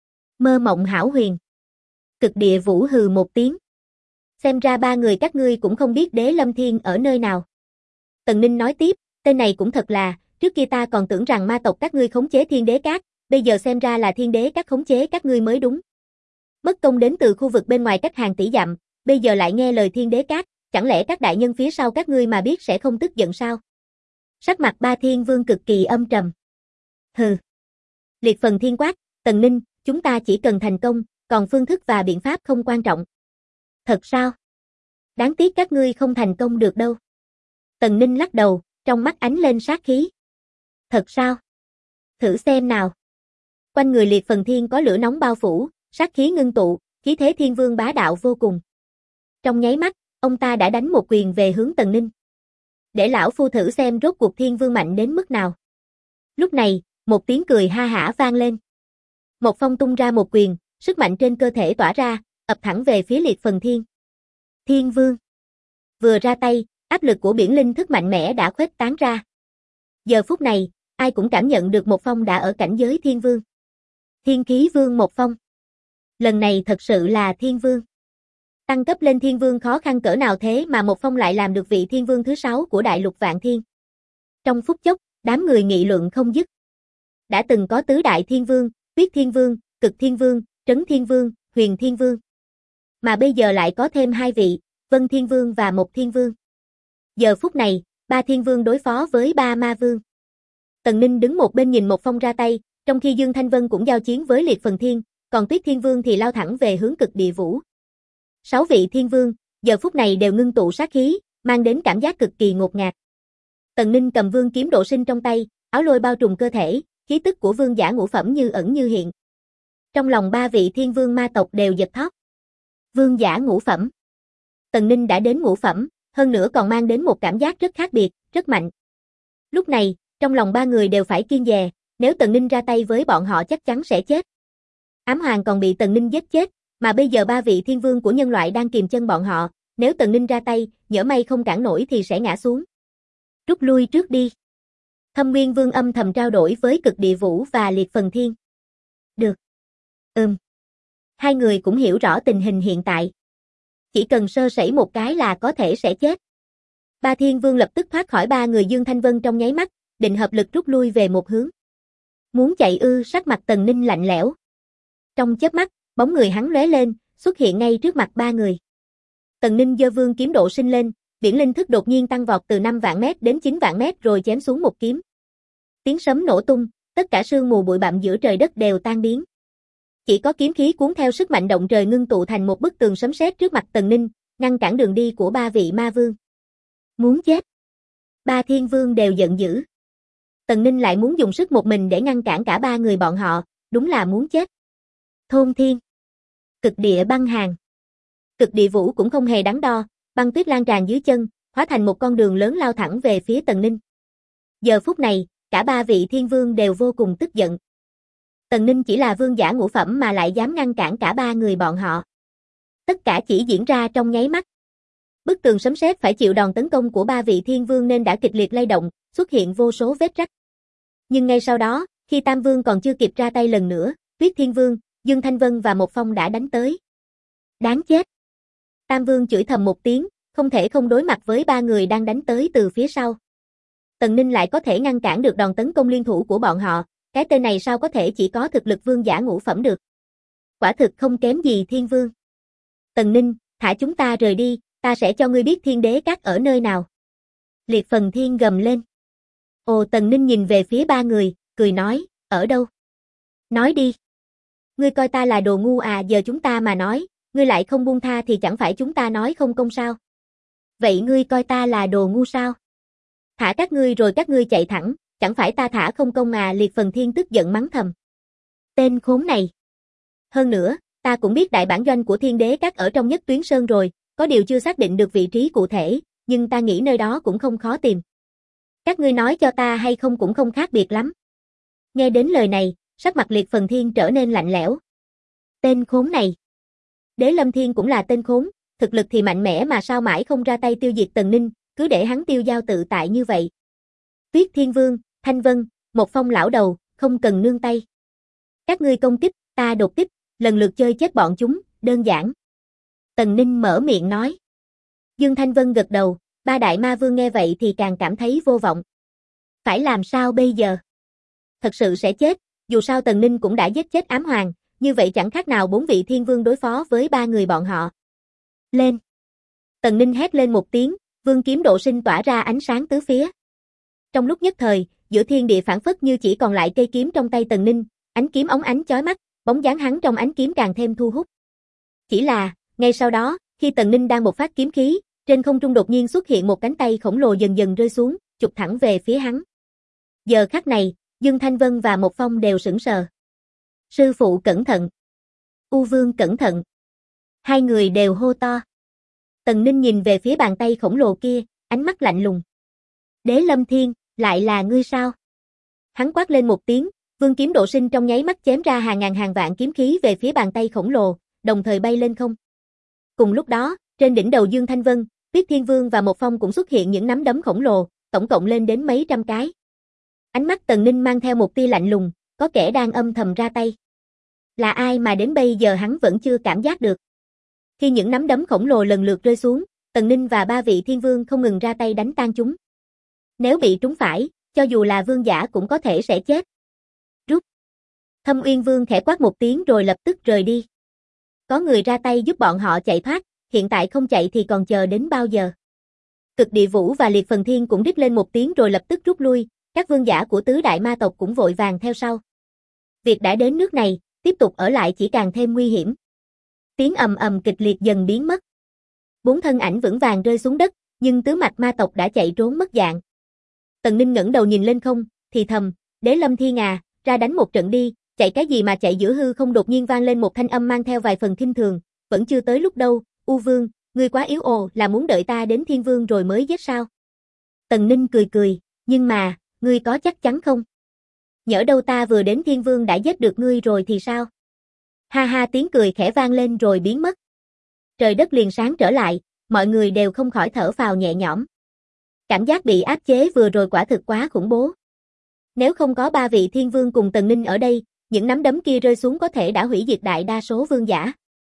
Mơ mộng hão huyền. Cực Địa Vũ hừ một tiếng. Xem ra ba người các ngươi cũng không biết Đế Lâm Thiên ở nơi nào. Tần Ninh nói tiếp, tên này cũng thật là, trước kia ta còn tưởng rằng ma tộc các ngươi khống chế Thiên Đế Các, bây giờ xem ra là Thiên Đế Các khống chế các ngươi mới đúng. Mất công đến từ khu vực bên ngoài cách hàng tỷ dặm, bây giờ lại nghe lời Thiên Đế Các, chẳng lẽ các đại nhân phía sau các ngươi mà biết sẽ không tức giận sao? Sắc mặt ba Thiên Vương cực kỳ âm trầm. Hừ. Liệt Phần Thiên quát, Tần Ninh, chúng ta chỉ cần thành công, còn phương thức và biện pháp không quan trọng. Thật sao? Đáng tiếc các ngươi không thành công được đâu. Tần Ninh lắc đầu, trong mắt ánh lên sát khí. Thật sao? Thử xem nào. Quanh người Liệt Phần Thiên có lửa nóng bao phủ, sát khí ngưng tụ, khí thế Thiên Vương bá đạo vô cùng. Trong nháy mắt, ông ta đã đánh một quyền về hướng Tần Ninh. Để lão phu thử xem rốt cuộc Thiên Vương mạnh đến mức nào. Lúc này, một tiếng cười ha hả vang lên. Một phong tung ra một quyền, sức mạnh trên cơ thể tỏa ra, ập thẳng về phía Liệt Phần Thiên. Thiên Vương. Vừa ra tay, áp lực của biển linh thức mạnh mẽ đã khuếch tán ra. Giờ phút này, ai cũng cảm nhận được một phong đã ở cảnh giới Thiên Vương. Thiên Khí Vương một phong. Lần này thật sự là Thiên Vương. Tăng cấp lên Thiên Vương khó khăn cỡ nào thế mà một phong lại làm được vị Thiên Vương thứ 6 của Đại Lục Vạn Thiên. Trong phút chốc, đám người nghị luận không dứt. Đã từng có tứ đại Thiên Vương, Tuyết Thiên Vương, Cực Thiên Vương, Trấn Thiên Vương, Huyền Thiên Vương. Mà bây giờ lại có thêm hai vị, Vân Thiên Vương và Mộc Thiên Vương. Giờ phút này, ba Thiên Vương đối phó với ba Ma Vương. Tần Ninh đứng một bên nhìn một phong ra tay, trong khi Dương Thanh Vân cũng giao chiến với Liệt Phần Thiên, còn Tuyết Thiên Vương thì lao thẳng về hướng Cực Địa Vũ. 6 vị Thiên Vương, giờ phút này đều ngưng tụ sát khí, mang đến cảm giác cực kỳ ngột ngạt. Tần Ninh cầm vương kiếm độ sinh trong tay, áo lôi bao trùm cơ thể, khí tức của vương giả ngũ phẩm như ẩn như hiện. Trong lòng ba vị Thiên Vương ma tộc đều giật thót. Vương giả ngũ phẩm. Tần Ninh đã đến ngũ phẩm, hơn nữa còn mang đến một cảm giác rất khác biệt, rất mạnh. Lúc này, trong lòng ba người đều phải kiêng dè, nếu Tần Ninh ra tay với bọn họ chắc chắn sẽ chết. Ám Hoàng còn bị Tần Ninh giết chết, mà bây giờ ba vị Thiên Vương của nhân loại đang kìm chân bọn họ, nếu Tần Ninh ra tay, nhỡ may không cản nổi thì sẽ ngã xuống. Rút lui trước đi. Thâm Nguyên Vương âm thầm trao đổi với Cực Địa Vũ và Liệt Phần Thiên. Được. Hai người cũng hiểu rõ tình hình hiện tại. Chỉ cần sơ sẩy một cái là có thể sẽ chết. Ba Thiên Vương lập tức thoát khỏi ba người Dương Thanh Vân trong nháy mắt, định hợp lực rút lui về một hướng. Muốn chạy ư? Sắc mặt Tần Ninh lạnh lẽo. Trong chớp mắt, bóng người hắn lóe lên, xuất hiện ngay trước mặt ba người. Tần Ninh giơ vương kiếm độ sinh lên, biển linh thức đột nhiên tăng vọt từ 5 vạn mét đến 9 vạn mét rồi chém xuống một kiếm. Tiếng sấm nổ tung, tất cả sương mù bụi bặm giữa trời đất đều tan biến. Chỉ có kiếm khí cuốn theo sức mạnh động trời ngưng tụ thành một bức tường sấm sét trước mặt Tần Ninh, ngăn cản đường đi của ba vị ma vương. Muốn chết. Ba Thiên Vương đều giận dữ. Tần Ninh lại muốn dùng sức một mình để ngăn cản cả ba người bọn họ, đúng là muốn chết. Thôn Thiên. Cực địa băng hàn. Cực Địa Vũ cũng không hề đắn đo, băng tuyết lan tràn dưới chân, hóa thành một con đường lớn lao thẳng về phía Tần Ninh. Giờ phút này, cả ba vị thiên vương đều vô cùng tức giận. Tần Ninh chỉ là vương giả ngũ phẩm mà lại dám ngăn cản cả ba người bọn họ. Tất cả chỉ diễn ra trong nháy mắt. Bức tường sấm sét phải chịu đòn tấn công của ba vị thiên vương nên đã kịch liệt lay động, xuất hiện vô số vết rách. Nhưng ngay sau đó, khi Tam Vương còn chưa kịp ra tay lần nữa, Tuyết Thiên Vương, Dương Thanh Vân và Một Phong đã đánh tới. Đáng chết! Tam Vương chửi thầm một tiếng, không thể không đối mặt với ba người đang đánh tới từ phía sau. Tần Ninh lại có thể ngăn cản được đòn tấn công liên thủ của bọn họ, cái tên này sao có thể chỉ có thực lực vương giả ngũ phẩm được. Quả thực không kém gì Thiên Vương. Tần Ninh, thả chúng ta rời đi, ta sẽ cho ngươi biết Thiên Đế Các ở nơi nào. Liệt Phần Thiên gầm lên. Ồ, Tần Ninh nhìn về phía ba người, cười nói, ở đâu? Nói đi. Ngươi coi ta là đồ ngu à, giờ chúng ta mà nói, ngươi lại không buông tha thì chẳng phải chúng ta nói không công sao? Vậy ngươi coi ta là đồ ngu sao? Thả các ngươi rồi các ngươi chạy thẳng, chẳng phải ta thả không công à, Liệt Phần Thiên tức giận mắng thầm. Tên khốn này. Hơn nữa, ta cũng biết đại bản doanh của Thiên Đế Các ở trong Nhất Tuyến Sơn rồi, có điều chưa xác định được vị trí cụ thể, nhưng ta nghĩ nơi đó cũng không khó tìm. Các ngươi nói cho ta hay không cũng không khác biệt lắm. Nghe đến lời này, sắc mặt Liệt Phần Thiên trở nên lạnh lẽo. Tên khốn này. Đế Lâm Thiên cũng là tên khốn, thực lực thì mạnh mẽ mà sao mãi không ra tay tiêu diệt Tần Ninh, cứ để hắn tiêu dao tự tại như vậy. Tuyết Thiên Vương, Thanh Vân, Một Phong lão đầu, không cần nương tay. Các ngươi công kích, ta đột kích, lần lượt chơi chết bọn chúng, đơn giản. Tần Ninh mở miệng nói. Dương Thanh Vân gật đầu, ba đại ma vương nghe vậy thì càng cảm thấy vô vọng. Phải làm sao bây giờ? Thật sự sẽ chết, dù sao Tần Ninh cũng đã giết chết Ám Hoàng, như vậy chẳng khác nào bốn vị thiên vương đối phó với ba người bọn họ. Lên! Tần Ninh hét lên một tiếng, vương kiếm độ sinh tỏa ra ánh sáng tứ phía. Trong lúc nhất thời, giữa thiên địa phảng phất như chỉ còn lại cây kiếm trong tay Tần Ninh, ánh kiếm óng ánh chói mắt, bóng dáng hắn trong ánh kiếm càng thêm thu hút. Chỉ là, ngay sau đó, khi Tần Ninh đang bộc phát kiếm khí, trên không trung đột nhiên xuất hiện một cánh tay khổng lồ dần dần rơi xuống, chụp thẳng về phía hắn. Giờ khắc này, Dương Thanh Vân và Một Phong đều sững sờ. Sư phụ cẩn thận. U Vương cẩn thận. Hai người đều hô to. Tần Ninh nhìn về phía bàn tay khổng lồ kia, ánh mắt lạnh lùng. Đế Lâm Thiên, lại là ngươi sao? Hắn quát lên một tiếng, vương kiếm độ sinh trong nháy mắt chém ra hàng ngàn hàng vạn kiếm khí về phía bàn tay khổng lồ, đồng thời bay lên không. Cùng lúc đó, trên đỉnh đầu Dương Thanh Vân, Tuyết Thiên Vương và Một Phong cũng xuất hiện những nắm đấm khổng lồ, tổng cộng lên đến mấy trăm cái. Ánh mắt Tần Ninh mang theo một tia lạnh lùng, có kẻ đang âm thầm ra tay. Là ai mà đến bây giờ hắn vẫn chưa cảm giác được. Khi những nắm đấm khổng lồ lần lượt rơi xuống, Tần Ninh và ba vị thiên vương không ngừng ra tay đánh tan chúng. Nếu bị trúng phải, cho dù là vương giả cũng có thể sẽ chết. Rút. Thâm Uyên Vương khẽ quát một tiếng rồi lập tức rời đi. Có người ra tay giúp bọn họ chạy thoát, hiện tại không chạy thì còn chờ đến bao giờ. Cực Địa Vũ và Liệt Phần Thiên cũng rít lên một tiếng rồi lập tức rút lui, các vương giả của tứ đại ma tộc cũng vội vàng theo sau. Việc đã đến nước này, tiếp tục ở lại chỉ càng thêm nguy hiểm. Tiếng ầm ầm kịch liệt dần biến mất. Bốn thân ảnh vững vàng rơi xuống đất, nhưng tứ mạch ma tộc đã chạy trốn mất dạng. Tần Ninh ngẩng đầu nhìn lên không, thì thầm, Đế Lâm Thiên à, ra đánh một trận đi, chạy cái gì mà chạy giữa hư không, đột nhiên vang lên một thanh âm mang theo vài phần khinh thường, vẫn chưa tới lúc đâu, U Vương, ngươi quá yếu ồ, là muốn đợi ta đến Thiên Vương rồi mới giết sao? Tần Ninh cười cười, nhưng mà, ngươi có chắc chắn không? Nhỡ đâu ta vừa đến Thiên Vương đã giết được ngươi rồi thì sao? Ha ha, tiếng cười khẽ vang lên rồi biến mất. Trời đất liền sáng trở lại, mọi người đều không khỏi thở phào nhẹ nhõm. Cảm giác bị áp chế vừa rồi quả thực quá khủng bố. Nếu không có ba vị thiên vương cùng Tần Ninh ở đây, những nắm đấm kia rơi xuống có thể đã hủy diệt đại đa số vương giả.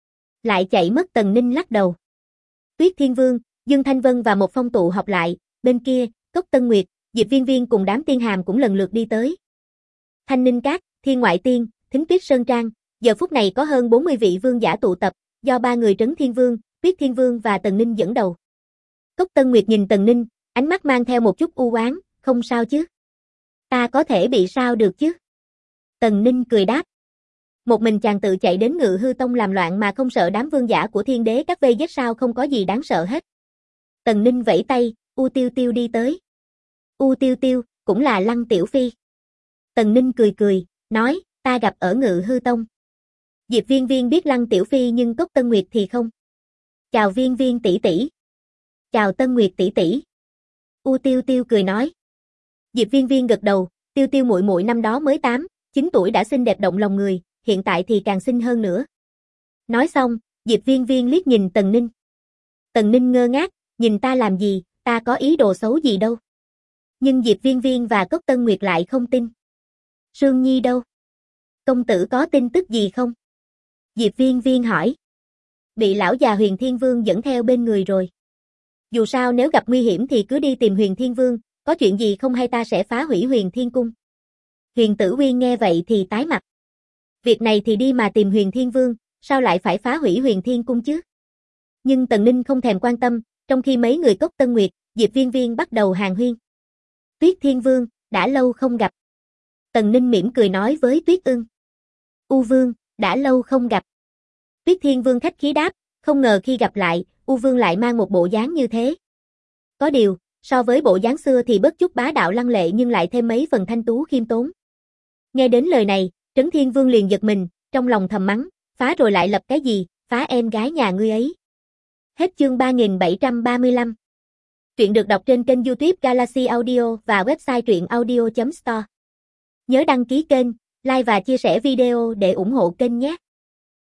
Lại chạy mất. Tần Ninh lắc đầu. Tuyết Thiên Vương, Dương Thanh Vân và Một Phong tụ họp lại, bên kia, Cốc Tân Nguyệt, Diệp Viên Viên cùng đám tiên hàm cũng lần lượt đi tới. Thanh Ninh Các, Thiên Ngoại Tiên, Thính Tuyết Sơn Trang, giờ phút này có hơn 40 vị vương giả tụ tập, do ba người Trấn Thiên Vương, Tuyết Thiên Vương và Tần Ninh dẫn đầu. Cốc Tân Nguyệt nhìn Tần Ninh, ánh mắt mang theo một chút u oán, không sao chứ? Ta có thể bị sao được chứ? Tần Ninh cười đáp. Một mình chàng tự chạy đến Ngự Hư Tông làm loạn mà không sợ đám vương giả của Thiên Đế Các vây giết sao, không có gì đáng sợ hết. Tần Ninh vẫy tay, U Tiêu Tiêu đi tới. U Tiêu Tiêu, cũng là Lăng Tiểu Phi. Tần Ninh cười cười, nói, ta gặp ở Ngự Hư Tông. Diệp Viên Viên biết Lăng Tiểu Phi nhưng Cốc Tân Nguyệt thì không. Chào Viên Viên tỷ tỷ. Chào Tân Nguyệt tỷ tỷ. U Tiêu Tiêu cười nói. Diệp Viên Viên gật đầu, Tiêu Tiêu muội muội năm đó mới 8, 9 tuổi đã xinh đẹp động lòng người, hiện tại thì càng xinh hơn nữa. Nói xong, Diệp Viên Viên liếc nhìn Tần Ninh. Tần Ninh ngơ ngác, nhìn ta làm gì, ta có ý đồ xấu gì đâu. Nhưng Diệp Viên Viên và Cốc Tân Nguyệt lại không tin. Sương Nhi đâu? Công tử có tin tức gì không? Diệp Viên Viên hỏi. Bị lão già Huyền Thiên Vương dẫn theo bên người rồi. Dù sao nếu gặp nguy hiểm thì cứ đi tìm Huyền Thiên Vương, có chuyện gì không hay ta sẽ phá hủy Huyền Thiên Cung. Huyền Tử Uyên nghe vậy thì tái mặt. Việc này thì đi mà tìm Huyền Thiên Vương, sao lại phải phá hủy Huyền Thiên Cung chứ? Nhưng Tần Ninh không thèm quan tâm, trong khi mấy người Cốc Tân Nguyệt, Diệp Viên Viên bắt đầu hàn huyên. Tuyết Thiên Vương, đã lâu không gặp. Tần Ninh mỉm cười nói với Tuyết Ưng. U Vương, đã lâu không gặp. Tuyết Thiên Vương khách khí đáp, không ngờ khi gặp lại, U Vương lại mang một bộ dáng như thế. Có điều, so với bộ dáng xưa thì bất chút bá đạo lăng lệ nhưng lại thêm mấy phần thanh tú khiêm tốn. Nghe đến lời này, Trấn Thiên Vương liền giật mình, trong lòng thầm mắng, phá rồi lại lập cái gì, phá em gái nhà ngươi ấy. Hết chương 3735. Truyện được đọc trên kênh YouTube Galaxy Audio và website truyệnaudio.store. Nhớ đăng ký kênh, like và chia sẻ video để ủng hộ kênh nhé.